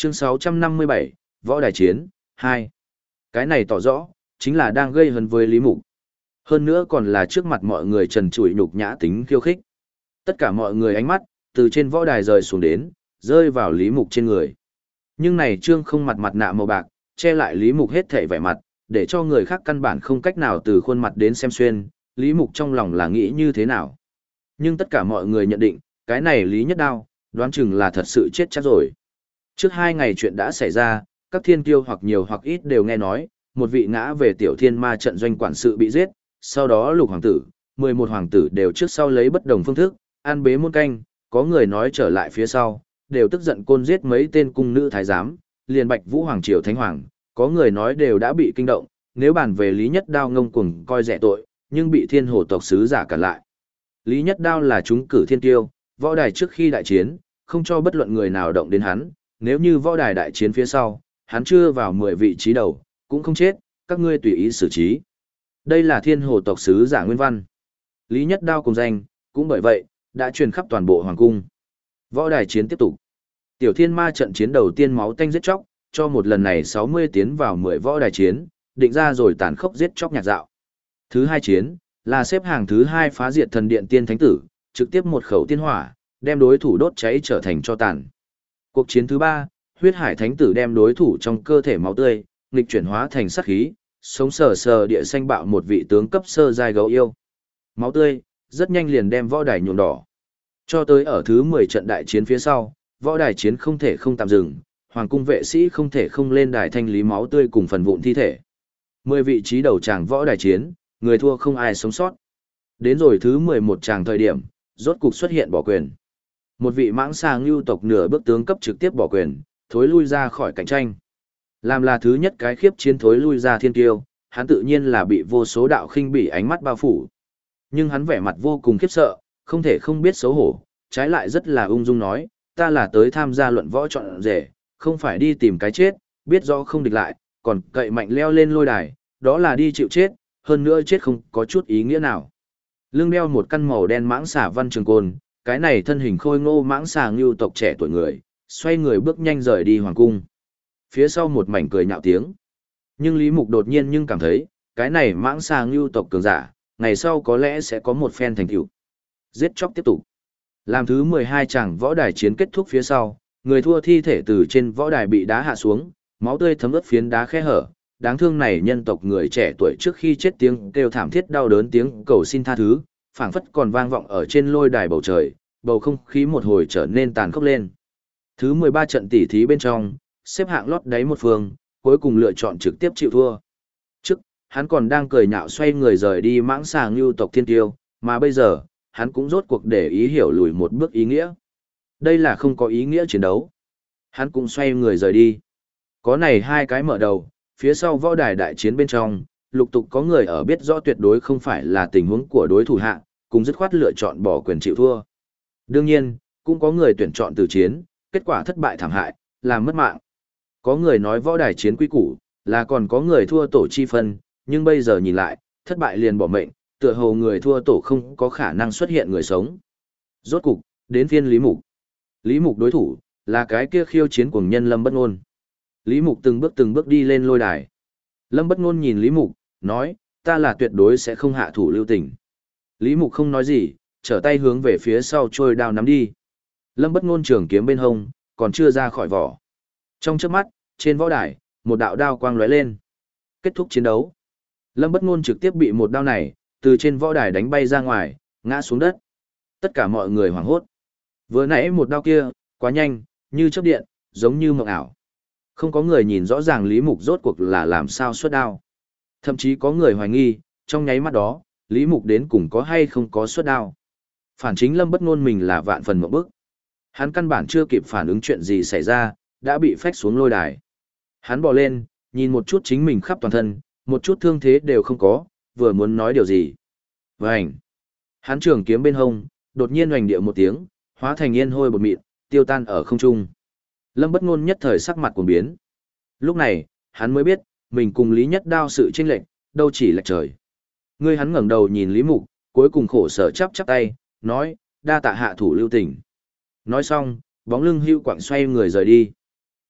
Chương 657, Võ Đài Chiến, 2. Cái này tỏ rõ, chính là đang gây hấn với Lý Mục. Hơn nữa còn là trước mặt mọi người trần trụi nhục nhã tính khiêu khích. Tất cả mọi người ánh mắt, từ trên võ đài rời xuống đến, rơi vào Lý Mục trên người. Nhưng này trương không mặt mặt nạ màu bạc, che lại Lý Mục hết thảy vẻ mặt, để cho người khác căn bản không cách nào từ khuôn mặt đến xem xuyên, Lý Mục trong lòng là nghĩ như thế nào. Nhưng tất cả mọi người nhận định, cái này Lý Nhất Đao, đoán chừng là thật sự chết chắc rồi. Trước 2 ngày chuyện đã xảy ra, các thiên kiêu hoặc nhiều hoặc ít đều nghe nói, một vị ngã về tiểu thiên ma trận doanh quản sự bị giết, sau đó lục hoàng tử, 11 hoàng tử đều trước sau lấy bất đồng phương thức, ăn bế muôn canh, có người nói trở lại phía sau, đều tức giận côn giết mấy tên cung nữ thái giám, liền Bạch Vũ Hoàng Triều Thánh Hoàng, có người nói đều đã bị kinh động, nếu bàn về Lý Nhất Đao ngông cuồng coi rẻ tội, nhưng bị thiên hồ tộc sứ giả cản lại. Lý Nhất Đao là chúng cử thiên tiêu, võ đài trước khi đại chiến, không cho bất luận người nào động đến hắn, nếu như võ đài đại chiến phía sau, hắn chưa vào 10 vị trí đầu, cũng không chết, các ngươi tùy ý xử trí. Đây là thiên hồ tộc sứ giả nguyên văn. Lý Nhất Đao cùng danh, cũng bởi vậy, đã truyền khắp toàn bộ hoàng cung. Võ đài chiến tiếp tục. Tiểu thiên ma trận chiến đầu tiên máu tanh giết chóc, cho một lần này 60 tiến vào 10 võ đài chiến, định ra rồi tàn khốc giết chóc nhạc dạo. Thứ 2 chiến, là xếp hàng thứ 2 phá diệt thần điện tiên thánh tử, trực tiếp một khẩu tiên hỏa, đem đối thủ đốt cháy trở thành tro tàn. Cuộc chiến thứ 3, huyết hải thánh tử đem đối thủ trong cơ thể máu tươi, nghịch chuyển hóa thành sát khí, sống sờ sờ địa xanh bạo một vị tướng cấp sơ giai gấu yêu. Máu tươi, rất nhanh liền đem võ đài nhuộm đỏ. Cho tới ở thứ 10 trận đại chiến phía sau, võ đài chiến không thể không tạm dừng, hoàng cung vệ sĩ không thể không lên đài thanh lý máu tươi cùng phần vụn thi thể. 10 vị trí đầu tràng võ đài chiến, người thua không ai sống sót. Đến rồi thứ 11 tràng thời điểm, rốt cục xuất hiện bỏ quyền. Một vị mãng xà ngưu tộc nửa bước tướng cấp trực tiếp bỏ quyền, thối lui ra khỏi cạnh tranh. Làm là thứ nhất cái khiếp chiến thối lui ra thiên tiêu, hắn tự nhiên là bị vô số đạo khinh bỉ ánh mắt bao phủ. Nhưng hắn vẻ mặt vô cùng khiếp sợ, không thể không biết xấu hổ, trái lại rất là ung dung nói, ta là tới tham gia luận võ chọn rể, không phải đi tìm cái chết, biết rõ không địch lại, còn cậy mạnh leo lên lôi đài, đó là đi chịu chết, hơn nữa chết không có chút ý nghĩa nào. Lưng đeo một căn màu đen mãng xà văn trường côn, cái này thân hình khôi ngô mãng xà ngưu tộc trẻ tuổi người, xoay người bước nhanh rời đi hoàng cung. Phía sau một mảnh cười nhạo tiếng. Nhưng Lý Mục đột nhiên nhưng cảm thấy, cái này mãng xà ngưu tộc cường giả, ngày sau có lẽ sẽ có một phen thành tựu. Giết chóc tiếp tục. Làm thứ 12 chàng võ đài chiến kết thúc phía sau, người thua thi thể từ trên võ đài bị đá hạ xuống, máu tươi thấm ướt phiến đá khe hở. Đáng thương này nhân tộc người trẻ tuổi trước khi chết tiếng kêu thảm thiết đau đớn tiếng cầu xin tha thứ, phảng phất còn vang vọng ở trên lôi đài bầu trời, bầu không khí một hồi trở nên tàn khốc lên. Thứ 13 trận tỉ thí bên trong, xếp hạng lót đáy một phương, cuối cùng lựa chọn trực tiếp chịu thua. Trước, hắn còn đang cười nhạo xoay người rời đi mãng xà ngưu tộc thiên tiêu, mà bây giờ, hắn cũng rốt cuộc để ý hiểu lùi một bước ý nghĩa. Đây là không có ý nghĩa chiến đấu. Hắn cũng xoay người rời đi. Có này 2 cái mở đầu, phía sau võ đài đại chiến bên trong, lục tục có người ở biết rõ tuyệt đối không phải là tình huống của đối thủ hạ, cùng dứt khoát lựa chọn bỏ quyền chịu thua. Đương nhiên, cũng có người tuyển chọn từ chiến, kết quả thất bại thảm hại, làm mất mạng. Có người nói võ đài chiến quy củ, là còn có người thua tổ chi phân, nhưng bây giờ nhìn lại, thất bại liền bỏ mệnh, tựa hồ người thua tổ không có khả năng xuất hiện người sống. Rốt cục, đến phiên Lý Mục. Lý Mục đối thủ, là cái kia khiêu chiến cuồng nhân Lâm Bất Nôn. Lý Mục từng bước đi lên lôi đài. Lâm Bất Nôn nhìn Lý Mục, nói, ta là tuyệt đối sẽ không hạ thủ lưu tình. Lý Mục không nói gì, trở tay hướng về phía sau trôi đao nắm đi. Lâm Bất Nôn trường kiếm bên hông, còn chưa ra khỏi vỏ. Trong chớp mắt, trên võ đài, một đạo đao quang lóe lên. Kết thúc chiến đấu. Lâm Bất Nôn trực tiếp bị một đao này, từ trên võ đài đánh bay ra ngoài, ngã xuống đất. Tất cả mọi người hoảng hốt. Vừa nãy một đao kia, quá nhanh, như chớp điện, giống như mộng ảo. Không có người nhìn rõ ràng Lý Mục rốt cuộc là làm sao xuất đao. Thậm chí có người hoài nghi, trong nháy mắt đó, Lý Mục đến cùng có hay không có xuất đao. Phản chính Lâm Bất Nôn mình là vạn phần ngộp bức. Hắn căn bản chưa kịp phản ứng chuyện gì xảy ra, đã bị phách xuống lôi đài. Hắn bò lên, nhìn một chút chính mình khắp toàn thân, một chút thương thế đều không có, vừa muốn nói điều gì. Vành! Hắn trường kiếm bên hông, đột nhiên oành điệu một tiếng, hóa thành yên hôi bột mịn, tiêu tan ở không trung. Lâm Bất Nôn nhất thời sắc mặt cuồng biến. Lúc này, hắn mới biết, mình cùng Lý Nhất Đao sự chênh lệch, đâu chỉ là trời. Ngươi hắn ngẩng đầu nhìn Lý Mục, cuối cùng khổ sở chắp tay, nói, đa tạ hạ thủ lưu tình. Nói xong, bóng lưng hưu quạng xoay người rời đi.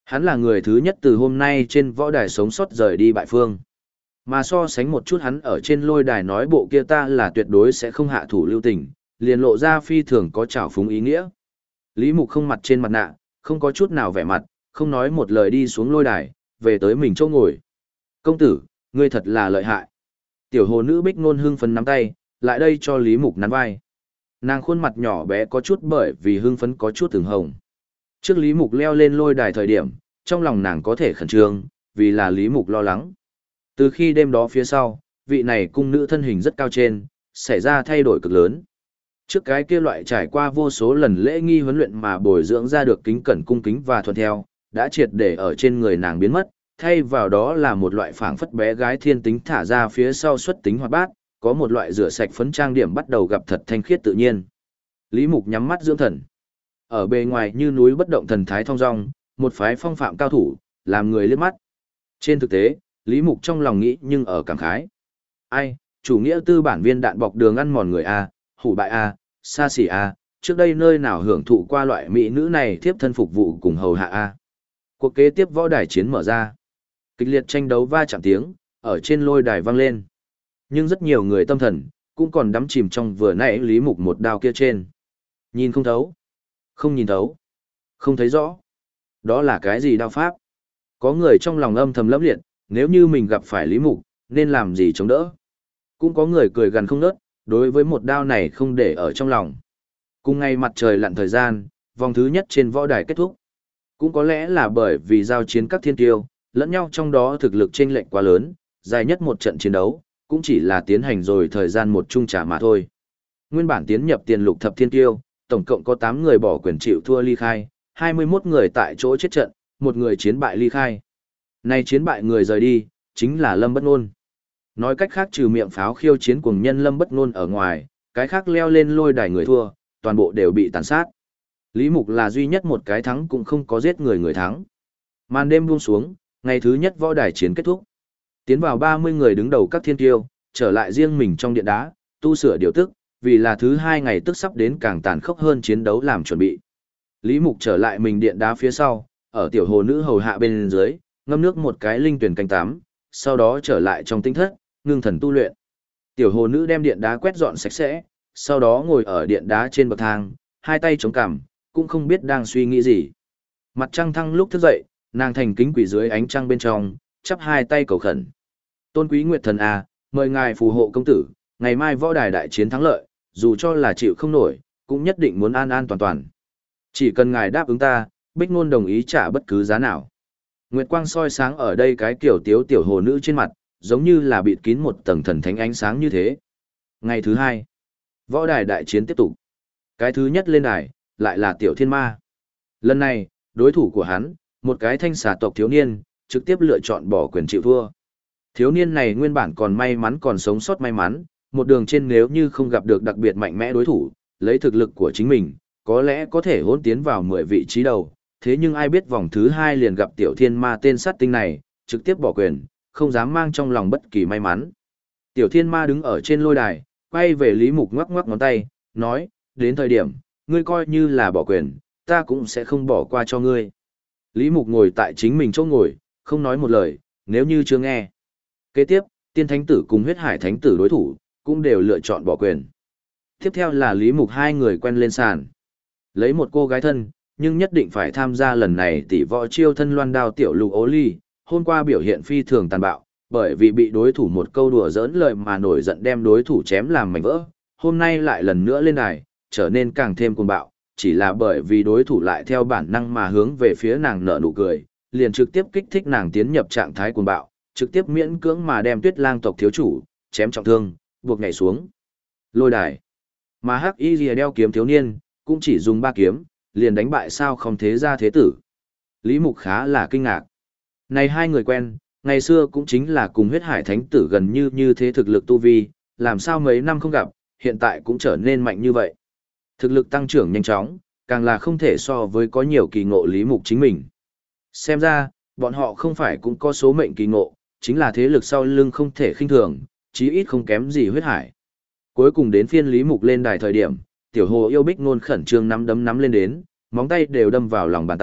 Hắn là người thứ nhất từ hôm nay trên võ đài sống sót rời đi bại phương. Mà so sánh một chút hắn ở trên lôi đài nói bộ kia ta là tuyệt đối sẽ không hạ thủ lưu tình, liền lộ ra phi thường có trào phúng ý nghĩa. Lý Mục không mặt trên mặt nạ, không có chút nào vẻ mặt, không nói một lời đi xuống lôi đài, về tới mình chỗ ngồi. Công tử, ngươi thật là lợi hại. Tiểu hồ nữ Bích Nôn hưng phấn nắm tay, lại đây cho Lý Mục nắn vai. Nàng khuôn mặt nhỏ bé có chút bởi vì hưng phấn có chút từng hồng. Trước Lý Mục leo lên lôi đài thời điểm, trong lòng nàng có thể khẩn trương, vì là Lý Mục lo lắng. Từ khi đêm đó phía sau, vị này cung nữ thân hình rất cao trên, xảy ra thay đổi cực lớn. Trước cái kia loại trải qua vô số lần lễ nghi huấn luyện mà bồi dưỡng ra được kính cẩn cung kính và thuận theo, đã triệt để ở trên người nàng biến mất, thay vào đó là một loại phảng phất bé gái thiên tính thả ra phía sau xuất tính hoạt bát, có một loại rửa sạch phấn trang điểm bắt đầu gặp thật thanh khiết tự nhiên. Lý Mục nhắm mắt dưỡng thần. Ở bề ngoài như núi bất động thần thái thong dong, một phái phong phạm cao thủ, làm người liếc mắt. Trên thực tế, Lý Mục trong lòng nghĩ nhưng ở cảm khái. Ai, chủ nghĩa tư bản viên đạn bọc đường ăn mòn người A, hủ bại A, xa xỉ A, trước đây nơi nào hưởng thụ qua loại mỹ nữ này tiếp thân phục vụ cùng hầu hạ A. Cuộc kế tiếp võ đài chiến mở ra. Kịch liệt tranh đấu va chạm tiếng, ở trên lôi đài vang lên. Nhưng rất nhiều người tâm thần, cũng còn đắm chìm trong vừa nãy Lý Mục một đao kia trên. Nhìn không thấu. Không nhìn thấu. Không thấy rõ. Đó là cái gì đao pháp? Có người trong lòng âm thầm lẫm liệt, nếu như mình gặp phải Lý Mục, nên làm gì chống đỡ? Cũng có người cười gần không nớt, đối với một đao này không để ở trong lòng. Cùng ngày mặt trời lặn thời gian, vòng thứ nhất trên võ đài kết thúc. Cũng có lẽ là bởi vì giao chiến các thiên tiêu, lẫn nhau trong đó thực lực chênh lệch quá lớn, dài nhất một trận chiến đấu, cũng chỉ là tiến hành rồi thời gian một chung trả mà thôi. Nguyên bản tiến nhập tiền lục thập thiên tiêu, tổng cộng có 8 người bỏ quyền chịu thua ly khai, 21 người tại chỗ chết trận, một người chiến bại ly khai. Nay chiến bại người rời đi, chính là Lâm Bất Nôn. Nói cách khác trừ miệng pháo khiêu chiến cuồng nhân Lâm Bất Nôn ở ngoài, cái khác leo lên lôi đài người thua, toàn bộ đều bị tàn sát. Lý Mục là duy nhất một cái thắng cũng không có giết người thắng. Màn đêm buông xuống, ngày thứ nhất võ đài chiến kết thúc. Tiến vào 30 người đứng đầu các thiên tiêu, trở lại riêng mình trong điện đá, tu sửa điều tức, vì là thứ 2 ngày tức sắp đến càng tàn khốc hơn chiến đấu làm chuẩn bị. Lý Mục trở lại mình điện đá phía sau, ở tiểu hồ nữ hầu hạ bên dưới, ngâm nước một cái linh tuyển canh tắm, sau đó trở lại trong tinh thất, ngưng thần tu luyện. Tiểu hồ nữ đem điện đá quét dọn sạch sẽ, sau đó ngồi ở điện đá trên bậc thang, hai tay chống cằm, cũng không biết đang suy nghĩ gì. Mặt trăng thăng lúc thức dậy, nàng thành kính quỳ dưới ánh trăng bên trong, chắp hai tay cầu khẩn. Tôn quý Nguyệt Thần à, mời ngài phù hộ công tử, ngày mai võ đài đại chiến thắng lợi, dù cho là chịu không nổi, cũng nhất định muốn an an toàn toàn. Chỉ cần ngài đáp ứng ta, Bích Nôn đồng ý trả bất cứ giá nào. Nguyệt quang soi sáng ở đây cái kiểu tiếu tiểu hồ nữ trên mặt, giống như là bịt kín một tầng thần thánh ánh sáng như thế. Ngày thứ 2, võ đài đại chiến tiếp tục. Cái thứ nhất lên đài, lại là tiểu thiên ma. Lần này, đối thủ của hắn, một cái thanh xà tộc thiếu niên, trực tiếp lựa chọn bỏ quyền chịu thua. Thiếu niên này nguyên bản còn may mắn còn sống sót may mắn, một đường trên nếu như không gặp được đặc biệt mạnh mẽ đối thủ, lấy thực lực của chính mình, có lẽ có thể hôn tiến vào 10 vị trí đầu. Thế nhưng ai biết vòng thứ 2 liền gặp tiểu thiên ma tên sát tinh này, trực tiếp bỏ quyền, không dám mang trong lòng bất kỳ may mắn. Tiểu thiên ma đứng ở trên lôi đài, quay về Lý Mục ngoắc ngoắc ngón tay, nói, đến thời điểm, ngươi coi như là bỏ quyền, ta cũng sẽ không bỏ qua cho ngươi. Lý Mục ngồi tại chính mình chỗ ngồi, không nói một lời, nếu như chưa nghe. Kế tiếp, tiên thánh tử cùng huyết hải thánh tử đối thủ, cũng đều lựa chọn bỏ quyền. Tiếp theo là Lý Mục hai người quen lên sàn. Lấy một cô gái thân, nhưng nhất định phải tham gia lần này tỷ võ chiêu thân loan đao tiểu lục ố ly, hôm qua biểu hiện phi thường tàn bạo, bởi vì bị đối thủ một câu đùa giỡn lời mà nổi giận đem đối thủ chém làm mảnh vỡ. Hôm nay lại lần nữa lên đài, trở nên càng thêm cuồng bạo, chỉ là bởi vì đối thủ lại theo bản năng mà hướng về phía nàng nở nụ cười, liền trực tiếp kích thích nàng tiến nhập trạng thái cuồng bạo, trực tiếp miễn cưỡng mà đem Tuyết Lang tộc thiếu chủ chém trọng thương, buộc nhảy xuống lôi đài. Mà Hắc Y Lìa đeo kiếm thiếu niên, cũng chỉ dùng 3 kiếm, liền đánh bại sao không thế ra thế tử. Lý Mục khá là kinh ngạc. Này hai người quen, ngày xưa cũng chính là cùng huyết hải thánh tử gần như thế thực lực tu vi, làm sao mấy năm không gặp, hiện tại cũng trở nên mạnh như vậy. Thực lực tăng trưởng nhanh chóng, càng là không thể so với có nhiều kỳ ngộ Lý Mục chính mình. Xem ra, bọn họ không phải cũng có số mệnh kỳ ngộ, chính là thế lực sau lưng không thể khinh thường, chí ít không kém gì huyết hải. Cuối cùng đến phiên Lý Mục lên đài thời điểm, tiểu hồ yêu Bích Nôn khẩn trương nắm đấm nắm lên đến, móng tay đều đâm vào lòng bàn tay,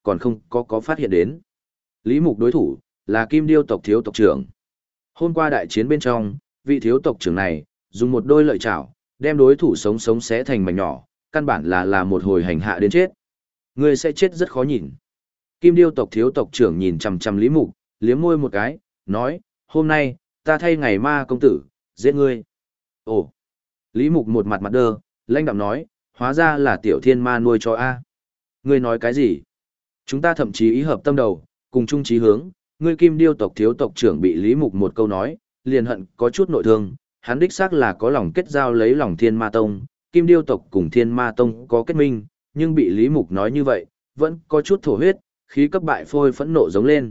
còn không có phát hiện đến. Lý Mục đối thủ, là Kim Điêu tộc thiếu tộc trưởng. Hôm qua đại chiến bên trong, vị thiếu tộc trưởng này, dùng một đôi lợi chảo, đem đối thủ sống sống xé thành mảnh nhỏ, căn bản là một hồi hành hạ đến chết. Ngươi sẽ chết rất khó nhìn. Kim Điêu tộc thiếu tộc trưởng nhìn chằm chằm Lý Mục, liếm môi một cái, nói, hôm nay, ta thay ngày ma công tử, giết ngươi. Ồ! Lý Mục một mặt mặt đơ, lãnh đạm nói, hóa ra là tiểu thiên ma nuôi cho A. Ngươi nói cái gì? Chúng ta thậm chí ý hợp tâm đầu, cùng chung chí hướng, ngươi Kim Điêu tộc thiếu tộc trưởng bị Lý Mục một câu nói, liền hận có chút nội thương, hắn đích xác là có lòng kết giao lấy lòng Thiên Ma Tông, Kim Điêu tộc cùng Thiên Ma Tông có kết minh, nhưng bị Lý Mục nói như vậy, vẫn có chút thổ huyết, khí cấp bại phôi phẫn nộ giống lên.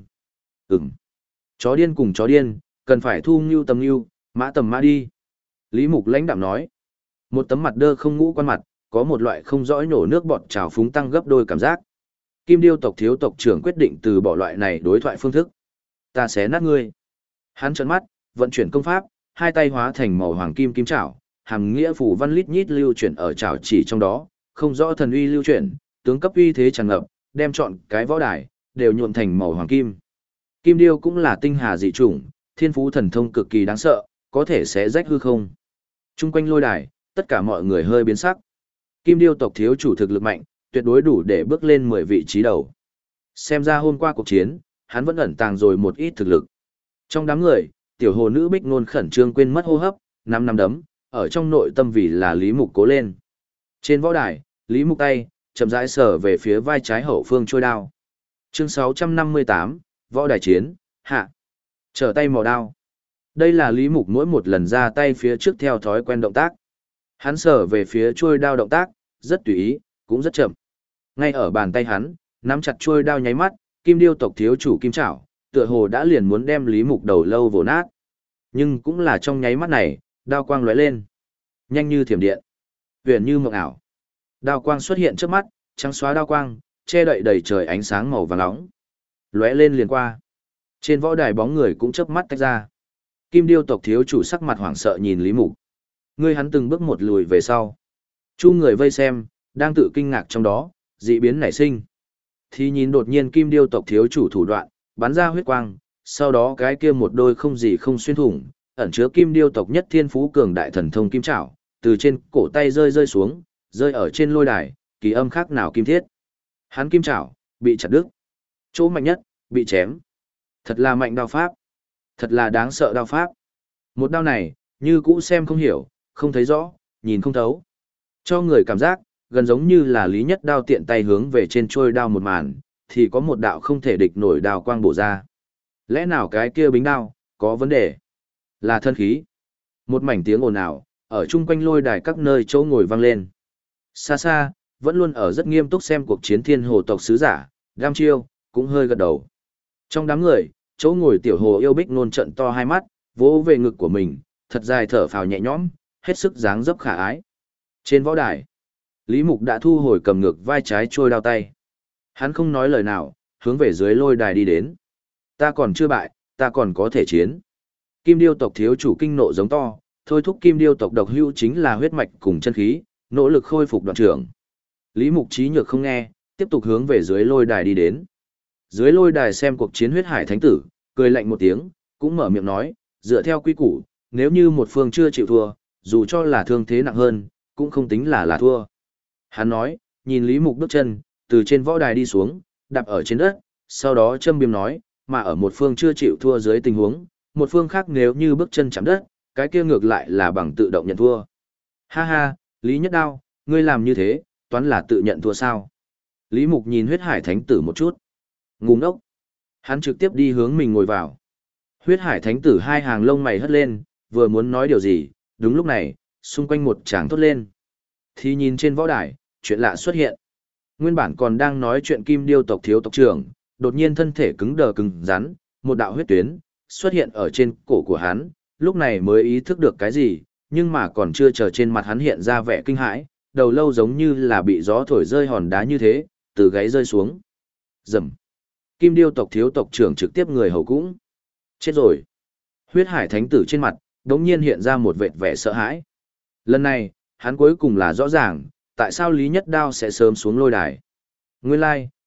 Chó điên cùng chó điên, cần phải thu ngưu tầm ngưu, mã tầm mã đi. Lý Mục lãnh đạm nói, một tấm mặt đơ không ngũ quan mặt, có một loại không rõ nổ nước bọt trào phúng tăng gấp đôi cảm giác. Kim Điêu tộc thiếu tộc trưởng quyết định từ bỏ loại này đối thoại phương thức. Ta xé nát ngươi. Hắn trợn mắt, vận chuyển công pháp, hai tay hóa thành màu hoàng kim kim trảo, hàm nghĩa phù văn lít nhít lưu chuyển ở trảo chỉ trong đó, không rõ thần uy lưu chuyển, tướng cấp uy thế tràn ngập, đem chọn cái võ đài đều nhuộm thành màu hoàng kim. Kim Điêu cũng là tinh hà dị chủng, thiên phú thần thông cực kỳ đáng sợ, có thể xé rách hư không. Trung quanh lôi đài, tất cả mọi người hơi biến sắc. Kim Điêu tộc thiếu chủ thực lực mạnh, tuyệt đối đủ để bước lên 10 vị trí đầu. Xem ra hôm qua cuộc chiến, hắn vẫn ẩn tàng rồi một ít thực lực. Trong đám người, tiểu hồ nữ Bích Nôn khẩn trương quên mất hô hấp, năm đấm, ở trong nội tâm vì là Lý Mục cố lên. Trên võ đài, Lý Mục tay, chậm rãi sờ về phía vai trái hậu phương trôi đao. Chương 658, võ đài chiến, hạ. Trở tay màu đao. Đây là Lý Mục mỗi một lần ra tay phía trước theo thói quen động tác. Hắn sờ về phía trôi đao động tác, rất tùy ý, cũng rất chậm. Ngay ở bàn tay hắn, nắm chặt trôi đao nháy mắt, Kim Điêu tộc thiếu chủ Kim Trảo, tựa hồ đã liền muốn đem Lý Mục đầu lâu vồ nát. Nhưng cũng là trong nháy mắt này, đao quang lóe lên, nhanh như thiểm điện, huyền như mộng ảo. Đao quang xuất hiện trước mắt, trắng xóa đao quang, che đậy đầy trời ánh sáng màu vàng nóng. Lóe lên liền qua. Trên võ đài bóng người cũng chớp mắt tách ra. Kim Điêu tộc thiếu chủ sắc mặt hoảng sợ nhìn Lý Mục. Ngươi hắn từng bước một lùi về sau. Chu người vây xem, đang tự kinh ngạc trong đó, dị biến nảy sinh. Thì nhìn đột nhiên Kim Điêu tộc thiếu chủ thủ đoạn, bắn ra huyết quang, sau đó cái kia một đôi không gì không xuyên thủng, ẩn chứa Kim Điêu tộc nhất thiên phú cường đại thần thông kim trảo, từ trên cổ tay rơi xuống, rơi ở trên lôi đài, kỳ âm khác nào kim thiết. Hắn kim trảo bị chặt đứt. Chỗ mạnh nhất bị chém. Thật là mạnh đao pháp. Thật là đáng sợ đao pháp. Một đao này, như cũ xem không hiểu, không thấy rõ, nhìn không thấu. Cho người cảm giác, gần giống như là Lý Nhất đao tiện tay hướng về trên trôi đao một màn, thì có một đạo không thể địch nổi đao quang bổ ra. Lẽ nào cái kia bính đao, có vấn đề? Là thân khí. Một mảnh tiếng ồn ào, ở chung quanh lôi đài các nơi chỗ ngồi vang lên. Xa xa, vẫn luôn ở rất nghiêm túc xem cuộc chiến thiên hồ tộc sứ giả, Đam Chiêu, cũng hơi gật đầu. Trong đám người, chỗ ngồi tiểu hồ yêu Bích Nôn trận to hai mắt, vỗ về ngực của mình, thật dài thở phào nhẹ nhõm, hết sức dáng dấp khả ái. Trên võ đài, Lý Mục đã thu hồi cầm ngược vai trái trôi đao tay. Hắn không nói lời nào, hướng về dưới lôi đài đi đến. Ta còn chưa bại, ta còn có thể chiến. Kim Điêu tộc thiếu chủ kinh nộ giống to, thôi thúc Kim Điêu tộc độc hữu chính là huyết mạch cùng chân khí, nỗ lực khôi phục đoạn trưởng. Lý Mục trí nhược không nghe, tiếp tục hướng về dưới lôi đài đi đến. Dưới lôi đài xem cuộc chiến huyết hải thánh tử, cười lạnh một tiếng, cũng mở miệng nói, dựa theo quy củ, nếu như một phương chưa chịu thua, dù cho là thương thế nặng hơn, cũng không tính là thua. Hắn nói, nhìn Lý Mục bước chân, từ trên võ đài đi xuống, đạp ở trên đất, sau đó châm biếm nói, mà ở một phương chưa chịu thua dưới tình huống, một phương khác nếu như bước chân chạm đất, cái kia ngược lại là bằng tự động nhận thua. Ha ha, Lý Nhất Đao, ngươi làm như thế, toán là tự nhận thua sao? Lý Mục nhìn huyết hải thánh tử một chút. Ngu ngốc. Hắn trực tiếp đi hướng mình ngồi vào. Huyết hải thánh tử hai hàng lông mày hất lên, vừa muốn nói điều gì, đúng lúc này, xung quanh một tràng thốt lên. Thì nhìn trên võ đài, chuyện lạ xuất hiện. Nguyên bản còn đang nói chuyện Kim Điêu tộc thiếu tộc trưởng, đột nhiên thân thể cứng đờ cứng rắn, một đạo huyết tuyến xuất hiện ở trên cổ của hắn, lúc này mới ý thức được cái gì, nhưng mà còn chưa chờ trên mặt hắn hiện ra vẻ kinh hãi, đầu lâu giống như là bị gió thổi rơi hòn đá như thế, từ gáy rơi xuống. Rầm. Kim Điêu tộc thiếu tộc trưởng trực tiếp người hầu cũng chết rồi. Huyết hải thánh tử trên mặt đống nhiên hiện ra một vệt vẻ sợ hãi. Lần này, hắn cuối cùng là rõ ràng, tại sao Lý Nhất Đao sẽ sớm xuống lôi đài. Nguyên lai,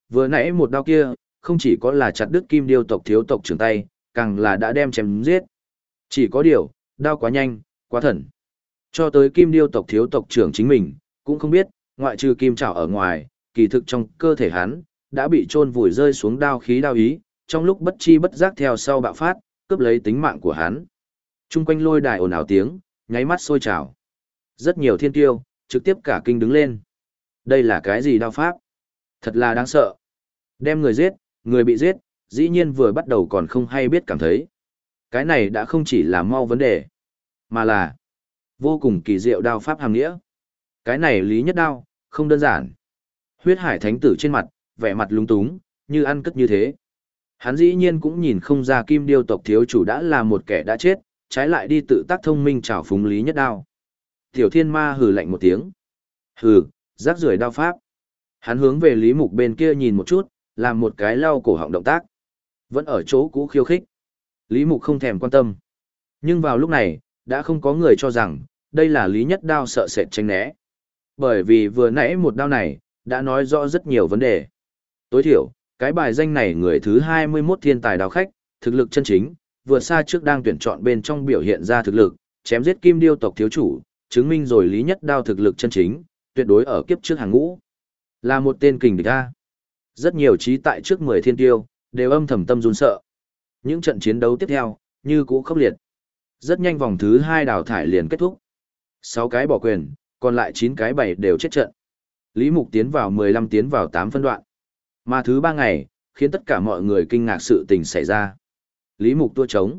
vừa nãy một đao kia, không chỉ có là chặt đứt Kim Điêu tộc thiếu tộc trưởng tay, càng là đã đem chém giết. Chỉ có điều, đao quá nhanh, quá thần. Cho tới Kim Điêu tộc thiếu tộc trưởng chính mình, cũng không biết, ngoại trừ kim trảo ở ngoài, kỳ thực trong cơ thể hắn, đã bị chôn vùi rơi xuống đao khí đao ý, trong lúc bất chi bất giác theo sau bạo phát, cướp lấy tính mạng của hắn. Trung quanh lôi đài ồn ào tiếng, nháy mắt sôi trào. Rất nhiều thiên tiêu, trực tiếp cả kinh đứng lên. Đây là cái gì đao pháp? Thật là đáng sợ. Đem người giết, người bị giết, dĩ nhiên vừa bắt đầu còn không hay biết cảm thấy. Cái này đã không chỉ là mau vấn đề, mà là vô cùng kỳ diệu đao pháp hàm nghĩa. Cái này Lý Nhất Đao, không đơn giản. Huyết Hải Thánh Tử trên mặt, vẻ mặt lúng túng, như ăn cất như thế. Hắn dĩ nhiên cũng nhìn không ra Kim Điêu tộc thiếu chủ đã là một kẻ đã chết, trái lại đi tự tác thông minh trảo phúng Lý Nhất Đao. Tiểu Thiên Ma hừ lạnh một tiếng. Hừ, rác rưởi đao pháp. Hắn hướng về Lý Mục bên kia nhìn một chút, làm một cái lau cổ họng động tác. Vẫn ở chỗ cũ khiêu khích. Lý Mục không thèm quan tâm. Nhưng vào lúc này, đã không có người cho rằng, đây là Lý Nhất Đao sợ sệt tránh né. Bởi vì vừa nãy một đao này, đã nói rõ rất nhiều vấn đề. Tối thiểu, cái bài danh này người thứ 21 thiên tài đao khách, thực lực chân chính, vượt xa trước đang tuyển chọn bên trong biểu hiện ra thực lực, chém giết Kim Điêu tộc thiếu chủ, chứng minh rồi Lý Nhất Đao thực lực chân chính, tuyệt đối ở kiếp trước hàng ngũ. Là một tên kình địch a. Rất nhiều trí tại trước 10 thiên tiêu, đều âm thầm tâm run sợ. Những trận chiến đấu tiếp theo, như cũ khốc liệt. Rất nhanh vòng thứ 2 đào thải liền kết thúc. 6 cái bỏ quyền, còn lại 9 cái 7 đều chết trận. Lý Mục tiến vào 15 tiến vào 8 phân đoạn. Mà thứ 3 ngày, khiến tất cả mọi người kinh ngạc sự tình xảy ra. Lý Mục tua trống.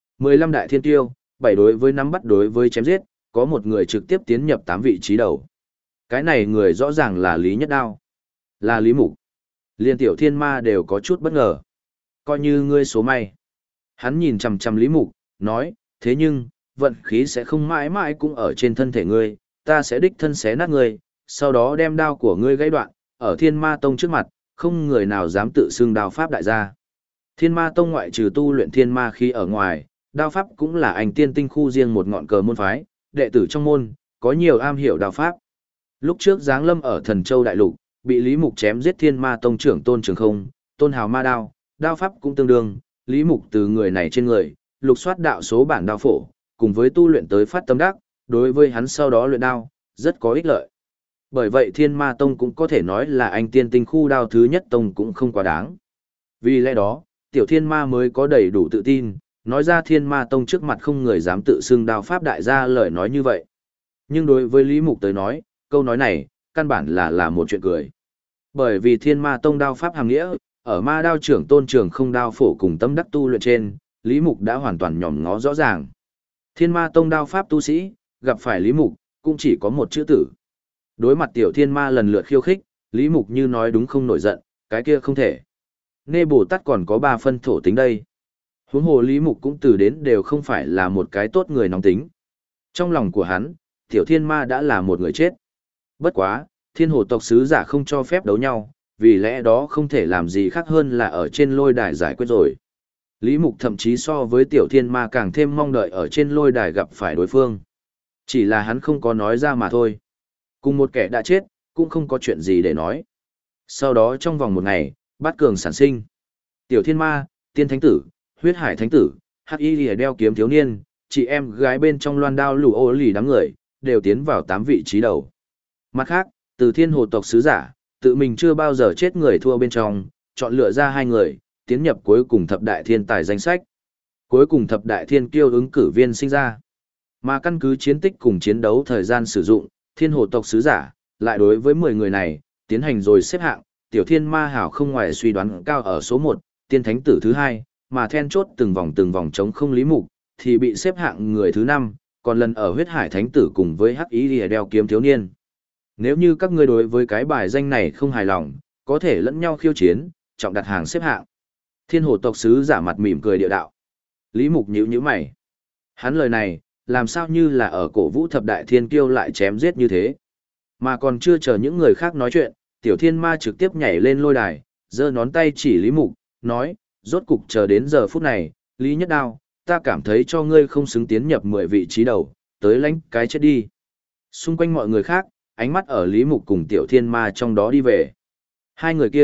15 đại thiên tiêu, 7 đối với nắm bắt đối với chém giết, có một người trực tiếp tiến nhập 8 vị trí đầu. Cái này người rõ ràng là Lý Nhất Đao. Là Lý Mục. Liên Tiểu Thiên Ma đều có chút bất ngờ. Coi như ngươi số may. Hắn nhìn chằm chằm Lý Mục, nói, thế nhưng, vận khí sẽ không mãi mãi cũng ở trên thân thể ngươi, ta sẽ đích thân xé nát ngươi, sau đó đem đao của ngươi gãy đoạn, ở Thiên Ma Tông trước mặt, không người nào dám tự xưng đao pháp đại gia. Thiên Ma Tông ngoại trừ tu luyện thiên ma khí ở ngoài, đao pháp cũng là anh tiên tinh khu riêng một ngọn cờ môn phái, đệ tử trong môn, có nhiều am hiểu đao pháp. Lúc trước giáng lâm ở Thần Châu Đại Lục, bị Lý Mục chém giết Thiên Ma Tông trưởng Tôn Trường Không, Tôn Hào Ma Đao, đao pháp cũng tương đương, Lý Mục từ người này trên người, lục soát đạo số bản đao phổ, cùng với tu luyện tới phát tâm đắc, đối với hắn sau đó luyện đao, rất có ích lợi. Bởi vậy Thiên Ma Tông cũng có thể nói là anh tiên tinh khu đao thứ nhất tông cũng không quá đáng. Vì lẽ đó, Tiểu Thiên Ma mới có đầy đủ tự tin, nói ra Thiên Ma Tông trước mặt không người dám tự xưng đao pháp đại gia lời nói như vậy. Nhưng đối với Lý Mục tới nói, câu nói này, căn bản là một chuyện cười. Bởi vì Thiên Ma Tông đao pháp hàng nghĩa, ở ma đao trưởng Tôn Trường Không đao phổ cùng tâm đắc tu luyện trên, Lý Mục đã hoàn toàn nhòm ngó rõ ràng. Thiên Ma Tông đao pháp tu sĩ, gặp phải Lý Mục, cũng chỉ có một chữ tử. Đối mặt Tiểu Thiên Ma lần lượt khiêu khích, Lý Mục như nói đúng không nổi giận, cái kia không thể. Nê Bồ Tát còn có 3 phân thổ tính đây. Huống hồ Lý Mục cũng từ đến đều không phải là một cái tốt người nóng tính. Trong lòng của hắn, Tiểu Thiên Ma đã là một người chết. Bất quá, Thiên Hồ tộc sứ giả không cho phép đấu nhau, vì lẽ đó không thể làm gì khác hơn là ở trên lôi đài giải quyết rồi. Lý Mục thậm chí so với Tiểu Thiên Ma càng thêm mong đợi ở trên lôi đài gặp phải đối phương. Chỉ là hắn không có nói ra mà thôi. Cùng một kẻ đã chết, cũng không có chuyện gì để nói. Sau đó trong vòng một ngày, bát cường sản sinh. Tiểu Thiên Ma, Tiên Thánh Tử, Huyết Hải Thánh Tử, Hắc Y Lìa đeo kiếm thiếu niên, chị em gái bên trong loan đao lù ô lì đám người, đều tiến vào 8 vị trí đầu. Mặt khác, từ Thiên Hồ tộc sứ giả, tự mình chưa bao giờ chết người thua bên trong, chọn lựa ra 2 người, tiến nhập cuối cùng thập đại thiên tài danh sách. Cuối cùng thập đại thiên kiêu ứng cử viên sinh ra. Mà căn cứ chiến tích cùng chiến đấu thời gian sử dụng, Thiên Hồ tộc sứ giả, lại đối với 10 người này, tiến hành rồi xếp hạng, Tiểu Thiên Ma hảo không ngoài suy đoán cao ở số 1, Tiên Thánh Tử thứ 2, mà then chốt từng vòng chống không Lý Mục, thì bị xếp hạng người thứ 5, còn lần ở Huyết Hải Thánh Tử cùng với Hắc Y Lìa đeo kiếm thiếu niên. Nếu như các ngươi đối với cái bài danh này không hài lòng, có thể lẫn nhau khiêu chiến, trọng đặt hàng xếp hạng. Thiên Hồ tộc sứ giả mặt mỉm cười địa đạo. Lý Mục nhíu mày. Hắn lời này, làm sao như là ở cổ vũ thập đại thiên kiêu lại chém giết như thế. Mà còn chưa chờ những người khác nói chuyện, Tiểu Thiên Ma trực tiếp nhảy lên lôi đài, giơ ngón tay chỉ Lý Mục, nói, rốt cục chờ đến giờ phút này, Lý Nhất Đao, ta cảm thấy cho ngươi không xứng tiến nhập 10 vị trí đầu, tới lãnh cái chết đi. Xung quanh mọi người khác, ánh mắt ở Lý Mục cùng Tiểu Thiên Ma trong đó đi về. Hai người kia,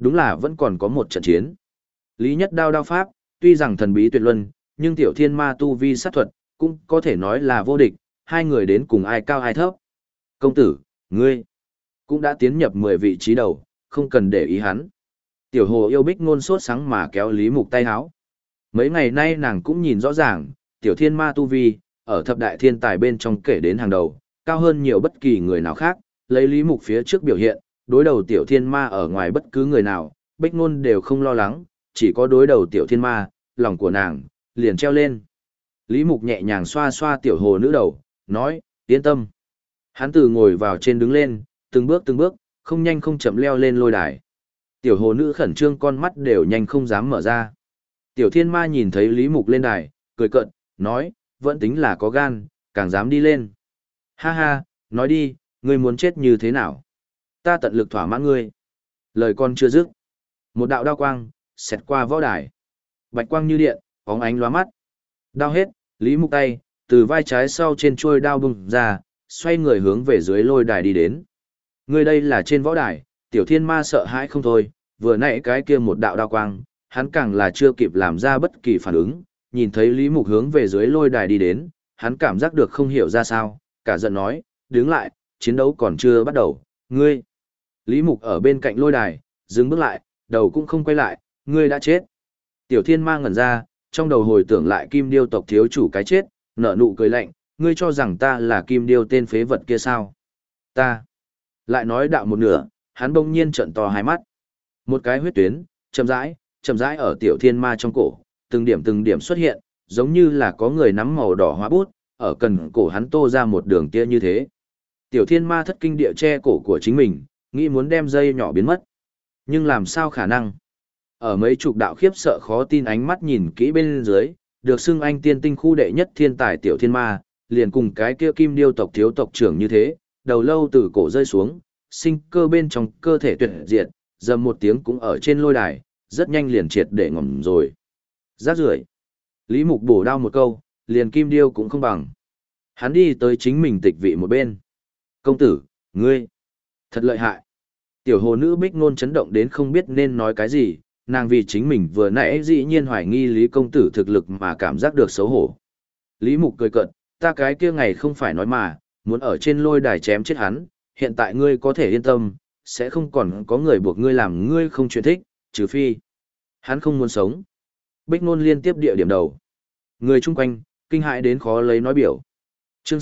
đúng là vẫn còn có một trận chiến. Lý Nhất Đao đao pháp, tuy rằng thần bí tuyệt luân, nhưng tiểu thiên ma tu vi sát thuật, cũng có thể nói là vô địch, hai người đến cùng ai cao ai thấp. Công tử, ngươi, cũng đã tiến nhập 10 vị trí đầu, không cần để ý hắn. Tiểu hồ yêu bích ngôn sốt sáng mà kéo Lý Mục tay háo. Mấy ngày nay nàng cũng nhìn rõ ràng, tiểu thiên ma tu vi, ở thập đại thiên tài bên trong kể đến hàng đầu, cao hơn nhiều bất kỳ người nào khác, lấy Lý Mục phía trước biểu hiện, đối đầu tiểu thiên ma ở ngoài bất cứ người nào, bích ngôn đều không lo lắng, chỉ có đối đầu tiểu thiên ma, lòng của nàng, liền treo lên. Lý Mục nhẹ nhàng xoa xoa tiểu hồ nữ đầu, nói, yên tâm. Hắn từ ngồi vào trên đứng lên, từng bước, không nhanh không chậm leo lên lôi đài. Tiểu hồ nữ khẩn trương con mắt đều nhanh không dám mở ra. Tiểu thiên ma nhìn thấy Lý Mục lên đài, cười cợt, nói, vẫn tính là có gan, càng dám đi lên. Ha ha, nói đi, ngươi muốn chết như thế nào? Ta tận lực thỏa mãn ngươi. Lời con chưa dứt. Một đạo đao quang, xẹt qua võ đài. Bạch quang như điện, bóng ánh lóa mắt. Đao hết, Lý Mục tay, từ vai trái sau trên chuôi đao bung ra, xoay người hướng về dưới lôi đài đi đến. Ngươi đây là trên võ đài, tiểu thiên ma sợ hãi không thôi, vừa nãy cái kia một đạo đao quang, hắn càng là chưa kịp làm ra bất kỳ phản ứng, nhìn thấy Lý Mục hướng về dưới lôi đài đi đến, hắn cảm giác được không hiểu ra sao, cả giận nói, đứng lại, chiến đấu còn chưa bắt đầu, ngươi. Lý Mục ở bên cạnh lôi đài, dừng bước lại, đầu cũng không quay lại, ngươi đã chết. Tiểu thiên ma ngẩn ra, trong đầu hồi tưởng lại kim điêu tộc thiếu chủ cái chết, nở nụ cười lạnh, ngươi cho rằng ta là kim điêu tên phế vật kia sao? Ta. Lại nói đạo một nửa, hắn bỗng nhiên trợn to hai mắt. Một cái huyết tuyến, chậm rãi ở tiểu thiên ma trong cổ, từng điểm xuất hiện, giống như là có người nắm màu đỏ hóa bút, ở cần cổ hắn tô ra một đường kia như thế. Tiểu thiên ma thất kinh địa che cổ của chính mình, nghĩ muốn đem dây nhỏ biến mất. Nhưng làm sao khả năng? Ở mấy chục đạo khiếp sợ khó tin ánh mắt nhìn kỹ bên dưới, được xưng anh tiên tinh khu đệ nhất thiên tài tiểu thiên ma, liền cùng cái kia kim điêu tộc thiếu tộc trưởng như thế, đầu lâu từ cổ rơi xuống, sinh cơ bên trong cơ thể tuyệt diệt, dầm một tiếng cũng ở trên lôi đài, rất nhanh liền triệt để ngầm rồi. Rác rưởi. Lý Mục bổ đao một câu, liền kim điêu cũng không bằng. Hắn đi tới chính mình tịch vị một bên. Công tử, ngươi, thật lợi hại. Tiểu hồ nữ bích ngôn chấn động đến không biết nên nói cái gì, nàng vì chính mình vừa nãy dĩ nhiên hoài nghi Lý công tử thực lực mà cảm giác được xấu hổ. Lý Mục cười cợt, ta cái kia ngày không phải nói mà, muốn ở trên lôi đài chém chết hắn, hiện tại ngươi có thể yên tâm, sẽ không còn có người buộc ngươi làm ngươi không chuyện thích, trừ phi hắn không muốn sống. Bích ngôn liên tiếp địa điểm đầu. Người chung quanh, kinh hãi đến khó lấy nói biểu. Chương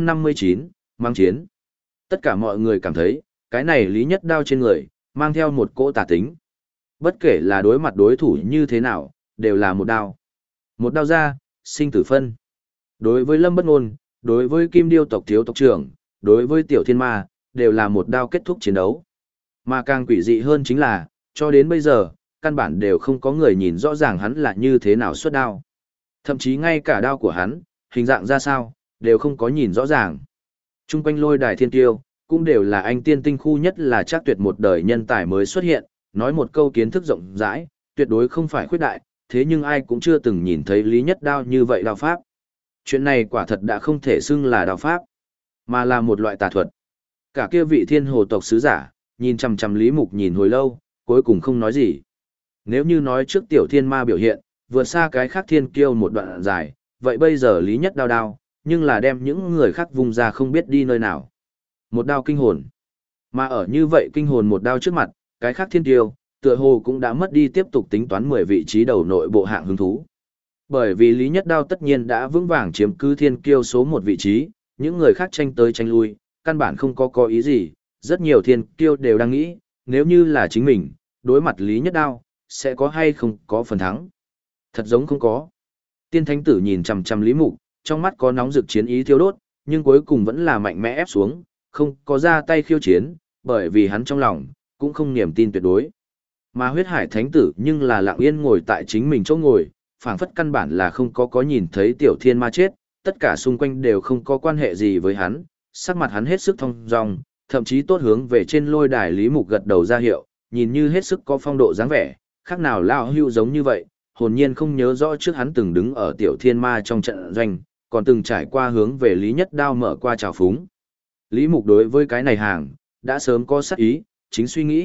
659, mang chiến. Tất cả mọi người cảm thấy, cái này Lý Nhất Đao trên người, mang theo một cỗ tà tính. Bất kể là đối mặt đối thủ như thế nào, đều là một đao. Một đao ra, sinh tử phân. Đối với Lâm Bất Ngôn, đối với Kim Điêu tộc thiếu tộc trưởng, đối với Tiểu Thiên Ma, đều là một đao kết thúc chiến đấu. Mà càng quỷ dị hơn chính là, cho đến bây giờ, căn bản đều không có người nhìn rõ ràng hắn là như thế nào xuất đao. Thậm chí ngay cả đao của hắn, hình dạng ra sao, đều không có nhìn rõ ràng. Trung quanh lôi đài thiên tiêu, cũng đều là anh tiên tinh khu nhất là chắc tuyệt một đời nhân tài mới xuất hiện, nói một câu kiến thức rộng rãi, tuyệt đối không phải khuyết đại, thế nhưng ai cũng chưa từng nhìn thấy Lý Nhất Đao như vậy đao pháp. Chuyện này quả thật đã không thể xưng là đao pháp, mà là một loại tà thuật. Cả kia vị thiên hồ tộc sứ giả, nhìn chằm chằm Lý Mục nhìn hồi lâu, cuối cùng không nói gì. Nếu như nói trước tiểu thiên ma biểu hiện, vượt xa cái khác thiên kiêu một đoạn dài, vậy bây giờ Lý Nhất Đao, nhưng là đem những người khác vùng ra không biết đi nơi nào. Một đao kinh hồn. Mà ở như vậy kinh hồn một đao trước mặt, cái khác thiên kiêu, tựa hồ cũng đã mất đi tiếp tục tính toán 10 vị trí đầu nội bộ hạng hứng thú. Bởi vì Lý Nhất Đao tất nhiên đã vững vàng chiếm cứ thiên kiêu số 1 vị trí, những người khác tranh tới tranh lui, căn bản không có ý gì, rất nhiều thiên kiêu đều đang nghĩ, nếu như là chính mình, đối mặt Lý Nhất Đao, sẽ có hay không có phần thắng. Thật giống không có. Tiên Thánh Tử nhìn chằm chằm Lý Mục, trong mắt có nóng rực chiến ý thiêu đốt, nhưng cuối cùng vẫn là mạnh mẽ ép xuống, không có ra tay khiêu chiến, bởi vì hắn trong lòng, cũng không niềm tin tuyệt đối. Mà huyết hải thánh tử nhưng là lặng yên ngồi tại chính mình chỗ ngồi, phảng phất căn bản là không có nhìn thấy tiểu thiên ma chết, tất cả xung quanh đều không có quan hệ gì với hắn, sắc mặt hắn hết sức thong dong, thậm chí tốt hướng về trên lôi đài Lý Mục gật đầu ra hiệu, nhìn như hết sức có phong độ dáng vẻ, khác nào lão hưu giống như vậy, hồn nhiên không nhớ rõ trước hắn từng đứng ở tiểu thiên ma trong trận doanh, còn từng trải qua hướng về Lý Nhất Đao mở qua trào phúng. Lý Mục đối với cái này hàng, đã sớm có sát ý, chính suy nghĩ,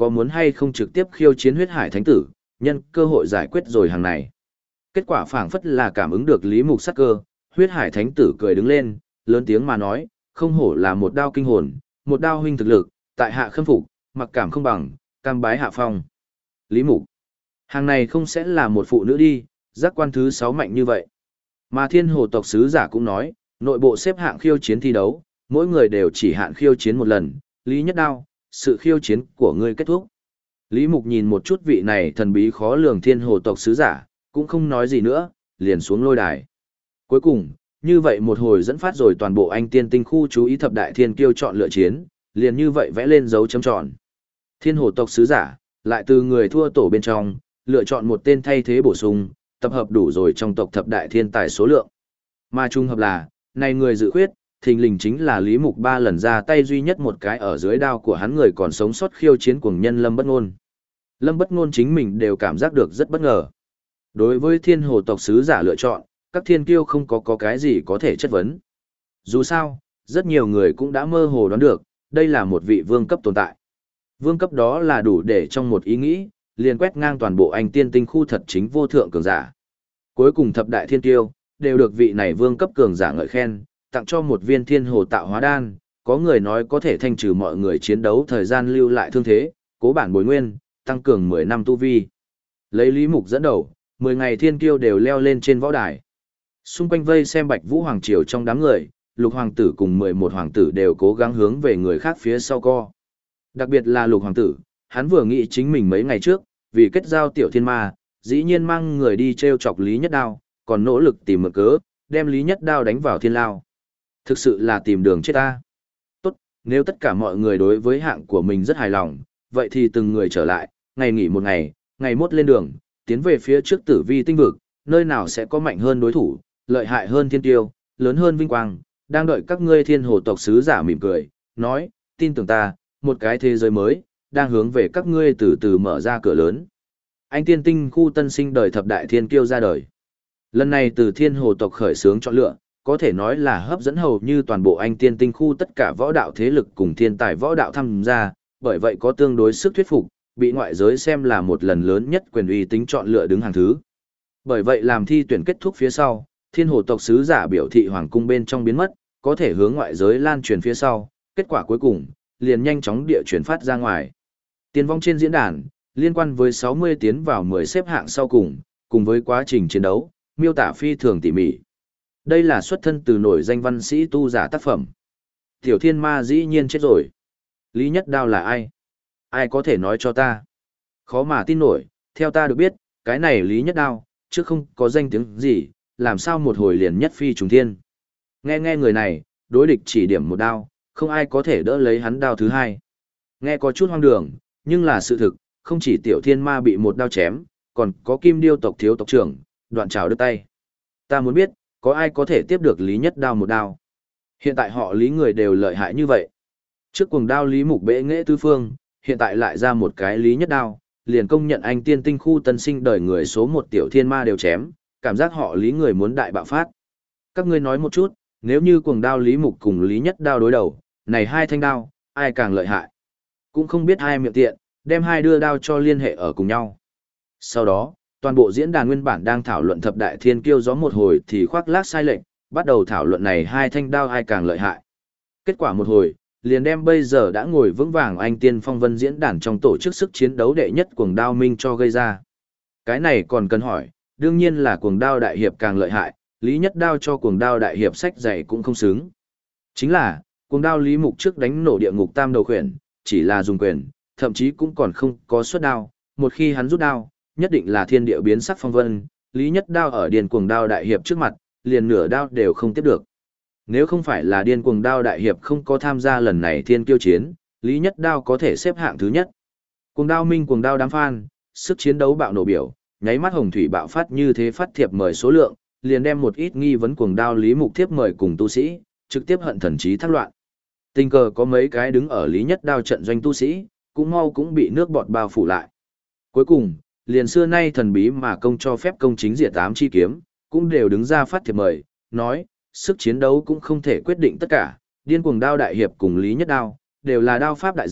có muốn hay không trực tiếp khiêu chiến huyết hải thánh tử, nhân cơ hội giải quyết rồi hàng này. Kết quả phảng phất là cảm ứng được Lý Mục sắc cơ, huyết hải thánh tử cười đứng lên, lớn tiếng mà nói, không hổ là một đao kinh hồn, một đao huynh thực lực, tại hạ khâm phục, mặc cảm không bằng, cam bái hạ phong. Lý Mục, hàng này không sẽ là một phụ nữ đi, giác quan thứ 6 mạnh như vậy. Mà thiên hồ tộc sứ giả cũng nói, nội bộ xếp hạng khiêu chiến thi đấu, mỗi người đều chỉ hạn khiêu chiến một lần, Lý Nhất Đao, sự khiêu chiến của ngươi kết thúc. Lý Mục nhìn một chút vị này thần bí khó lường thiên hồ tộc sứ giả, cũng không nói gì nữa, liền xuống lôi đài. Cuối cùng, như vậy một hồi dẫn phát rồi toàn bộ anh tiên tinh khu chú ý thập đại thiên kiêu chọn lựa chiến, liền như vậy vẽ lên dấu chấm tròn. Thiên hồ tộc sứ giả, lại từ người thua tổ bên trong, lựa chọn một tên thay thế bổ sung, tập hợp đủ rồi trong tộc thập đại thiên tài số lượng. Mà trung hợp là, này người dự khuyết, thình lình chính là Lý Mục 3 lần ra tay duy nhất một cái ở dưới đao của hắn người còn sống sót khiêu chiến cuồng nhân Lâm Bất Ngôn. Lâm Bất Ngôn chính mình đều cảm giác được rất bất ngờ. Đối với thiên hồ tộc sứ giả lựa chọn, các thiên kiêu không có cái gì có thể chất vấn. Dù sao, rất nhiều người cũng đã mơ hồ đoán được, đây là một vị vương cấp tồn tại. Vương cấp đó là đủ để trong một ý nghĩ, liền quét ngang toàn bộ anh tiên tinh khu thật chính vô thượng cường giả. Cuối cùng thập đại thiên kiêu, đều được vị này vương cấp cường giả ngợi khen, tặng cho một viên thiên hồ tạo hóa đan, có người nói có thể thanh trừ mọi người chiến đấu thời gian lưu lại thương thế, cố bản bồi nguyên, tăng cường 10 năm tu vi. Lấy Lý Mục dẫn đầu, 10 ngày thiên kiêu đều leo lên trên võ đài. Xung quanh vây xem Bạch Vũ Hoàng Triều trong đám người, Lục Hoàng tử cùng 11 Hoàng tử đều cố gắng hướng về người khác phía sau co. Đặc biệt là Lục Hoàng tử, hắn vừa nghĩ chính mình mấy ngày trước, vì kết giao tiểu thiên ma, dĩ nhiên mang người đi treo chọc Lý Nhất Đao, còn nỗ lực tìm mượn cớ, đem Lý Nhất Đao đánh vào thiên lao. Thực sự là tìm đường chết ta. Tốt, nếu tất cả mọi người đối với hạng của mình rất hài lòng, vậy thì từng người trở lại, ngày nghỉ một ngày, ngày mốt lên đường, tiến về phía trước tử vi tinh vực, nơi nào sẽ có mạnh hơn đối thủ, lợi hại hơn thiên tiêu, lớn hơn vinh quang, đang đợi các ngươi thiên hồ tộc sứ giả mỉm cười, nói, tin tưởng ta, một cái thế giới mới, đang hướng về các ngươi từ từ mở ra cửa lớn. Anh tiên tinh khu tân sinh đời thập đại thiên kiêu ra đời. Lần này từ thiên hồ tộc khởi xướng chọn lựa, có thể nói là hấp dẫn hầu như toàn bộ anh tiên tinh khu tất cả võ đạo thế lực cùng thiên tài võ đạo tham gia, bởi vậy có tương đối sức thuyết phục, bị ngoại giới xem là một lần lớn nhất quyền uy tính chọn lựa đứng hàng thứ. Bởi vậy làm thi tuyển kết thúc phía sau, thiên hồ tộc sứ giả biểu thị hoàng cung bên trong biến mất, có thể hướng ngoại giới lan truyền phía sau, kết quả cuối cùng, liền nhanh chóng địa chuyển phát ra ngoài. Tiên vong trên diễn đàn, liên quan với 60 tiến vào 10 xếp hạng sau cùng với quá trình chiến đấu, miêu tả phi thường tỉ mỉ. Đây là xuất thân từ nổi danh văn sĩ tu giả tác phẩm. Tiểu thiên ma dĩ nhiên chết rồi. Lý Nhất Đao là ai? Ai có thể nói cho ta? Khó mà tin nổi, theo ta được biết, cái này Lý Nhất Đao, chứ không có danh tiếng gì, làm sao một hồi liền nhất phi trùng thiên. Nghe người này, đối địch chỉ điểm một đao, không ai có thể đỡ lấy hắn đao thứ hai. Nghe có chút hoang đường, nhưng là sự thực, không chỉ tiểu thiên ma bị một đao chém, còn có kim điêu tộc thiếu tộc trưởng, đoạn trào đứt tay. Ta muốn biết, có ai có thể tiếp được Lý Nhất Đao một đao. Hiện tại họ Lý người đều lợi hại như vậy. Trước cuồng đao Lý Mục bệ nghệ tứ phương, hiện tại lại ra một cái Lý Nhất Đao, liền công nhận anh tiên tinh khu tân sinh đời người số một tiểu thiên ma đều chém, cảm giác họ Lý người muốn đại bạo phát. Các ngươi nói một chút, nếu như cuồng đao Lý Mục cùng Lý Nhất Đao đối đầu, này hai thanh đao, ai càng lợi hại. Cũng không biết ai miệng tiện, đem hai đưa đao cho liên hệ ở cùng nhau. Sau đó, toàn bộ diễn đàn nguyên bản đang thảo luận thập đại thiên kiêu gió một hồi thì khoác lác sai lệch, bắt đầu thảo luận này hai thanh đao ai càng lợi hại. Kết quả một hồi, liền đem bây giờ đã ngồi vững vàng anh tiên phong vân diễn đàn trong tổ chức sức chiến đấu đệ nhất cuồng đao minh cho gây ra. Cái này còn cần hỏi, đương nhiên là cuồng đao đại hiệp càng lợi hại, Lý Nhất Đao cho cuồng đao đại hiệp sách dạy cũng không xứng. Chính là, cuồng đao Lý Mục trước đánh nổ địa ngục tam đầu khuyển, chỉ là dùng quyền, thậm chí cũng còn không có xuất đao, một khi hắn rút đao, nhất định là thiên địa biến sắc phong vân, Lý Nhất Đao ở điên cuồng đao đại hiệp trước mặt, liền nửa đao đều không tiếp được. Nếu không phải là điên cuồng đao đại hiệp không có tham gia lần này thiên kiêu chiến, Lý Nhất Đao có thể xếp hạng thứ nhất. Cuồng đao minh cuồng đao đám fan, sức chiến đấu bạo nổ biểu, nháy mắt hồng thủy bạo phát như thế phát thiệp mời số lượng, liền đem một ít nghi vấn cuồng đao Lý Mục thiếp mời cùng tu sĩ, trực tiếp hận thần trí thác loạn. Tình cờ có mấy cái đứng ở Lý Nhất Đao trận doanh tu sĩ, cũng bị nước bọt bao phủ lại. Cuối cùng, liền xưa nay thần bí mà công cho phép công chính diệt ám chi kiếm, cũng đều đứng ra phát thiệp mời, nói, sức chiến đấu cũng không thể quyết định tất cả, điên cuồng đao đại hiệp cùng Lý Nhất Đao, đều là đao pháp đại gia,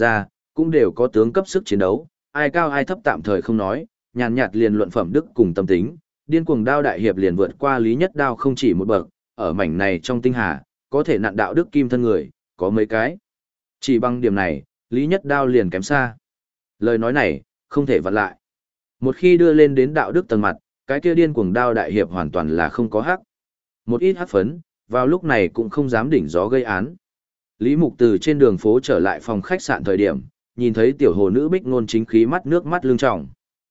cũng đều có tướng cấp sức chiến đấu, ai cao ai thấp tạm thời không nói, nhàn nhạt liền luận phẩm đức cùng tâm tính, điên cuồng đao đại hiệp liền vượt qua Lý Nhất Đao không chỉ một bậc, ở mảnh này trong tinh hà, có thể nặn đạo đức kim thân người, có mấy cái. Chỉ bằng điểm này, Lý Nhất Đao liền kém xa. Lời nói này, không thể vặn lại. Một khi đưa lên đến đạo đức tầng mặt, cái kia điên cuồng đao đại hiệp hoàn toàn là không có hắc. Một ít hắc phấn, vào lúc này cũng không dám đỉnh gió gây án. Lý Mục từ trên đường phố trở lại phòng khách sạn thời điểm, nhìn thấy tiểu hồ nữ Bích Nôn chính khí mắt nước mắt lưng tròng.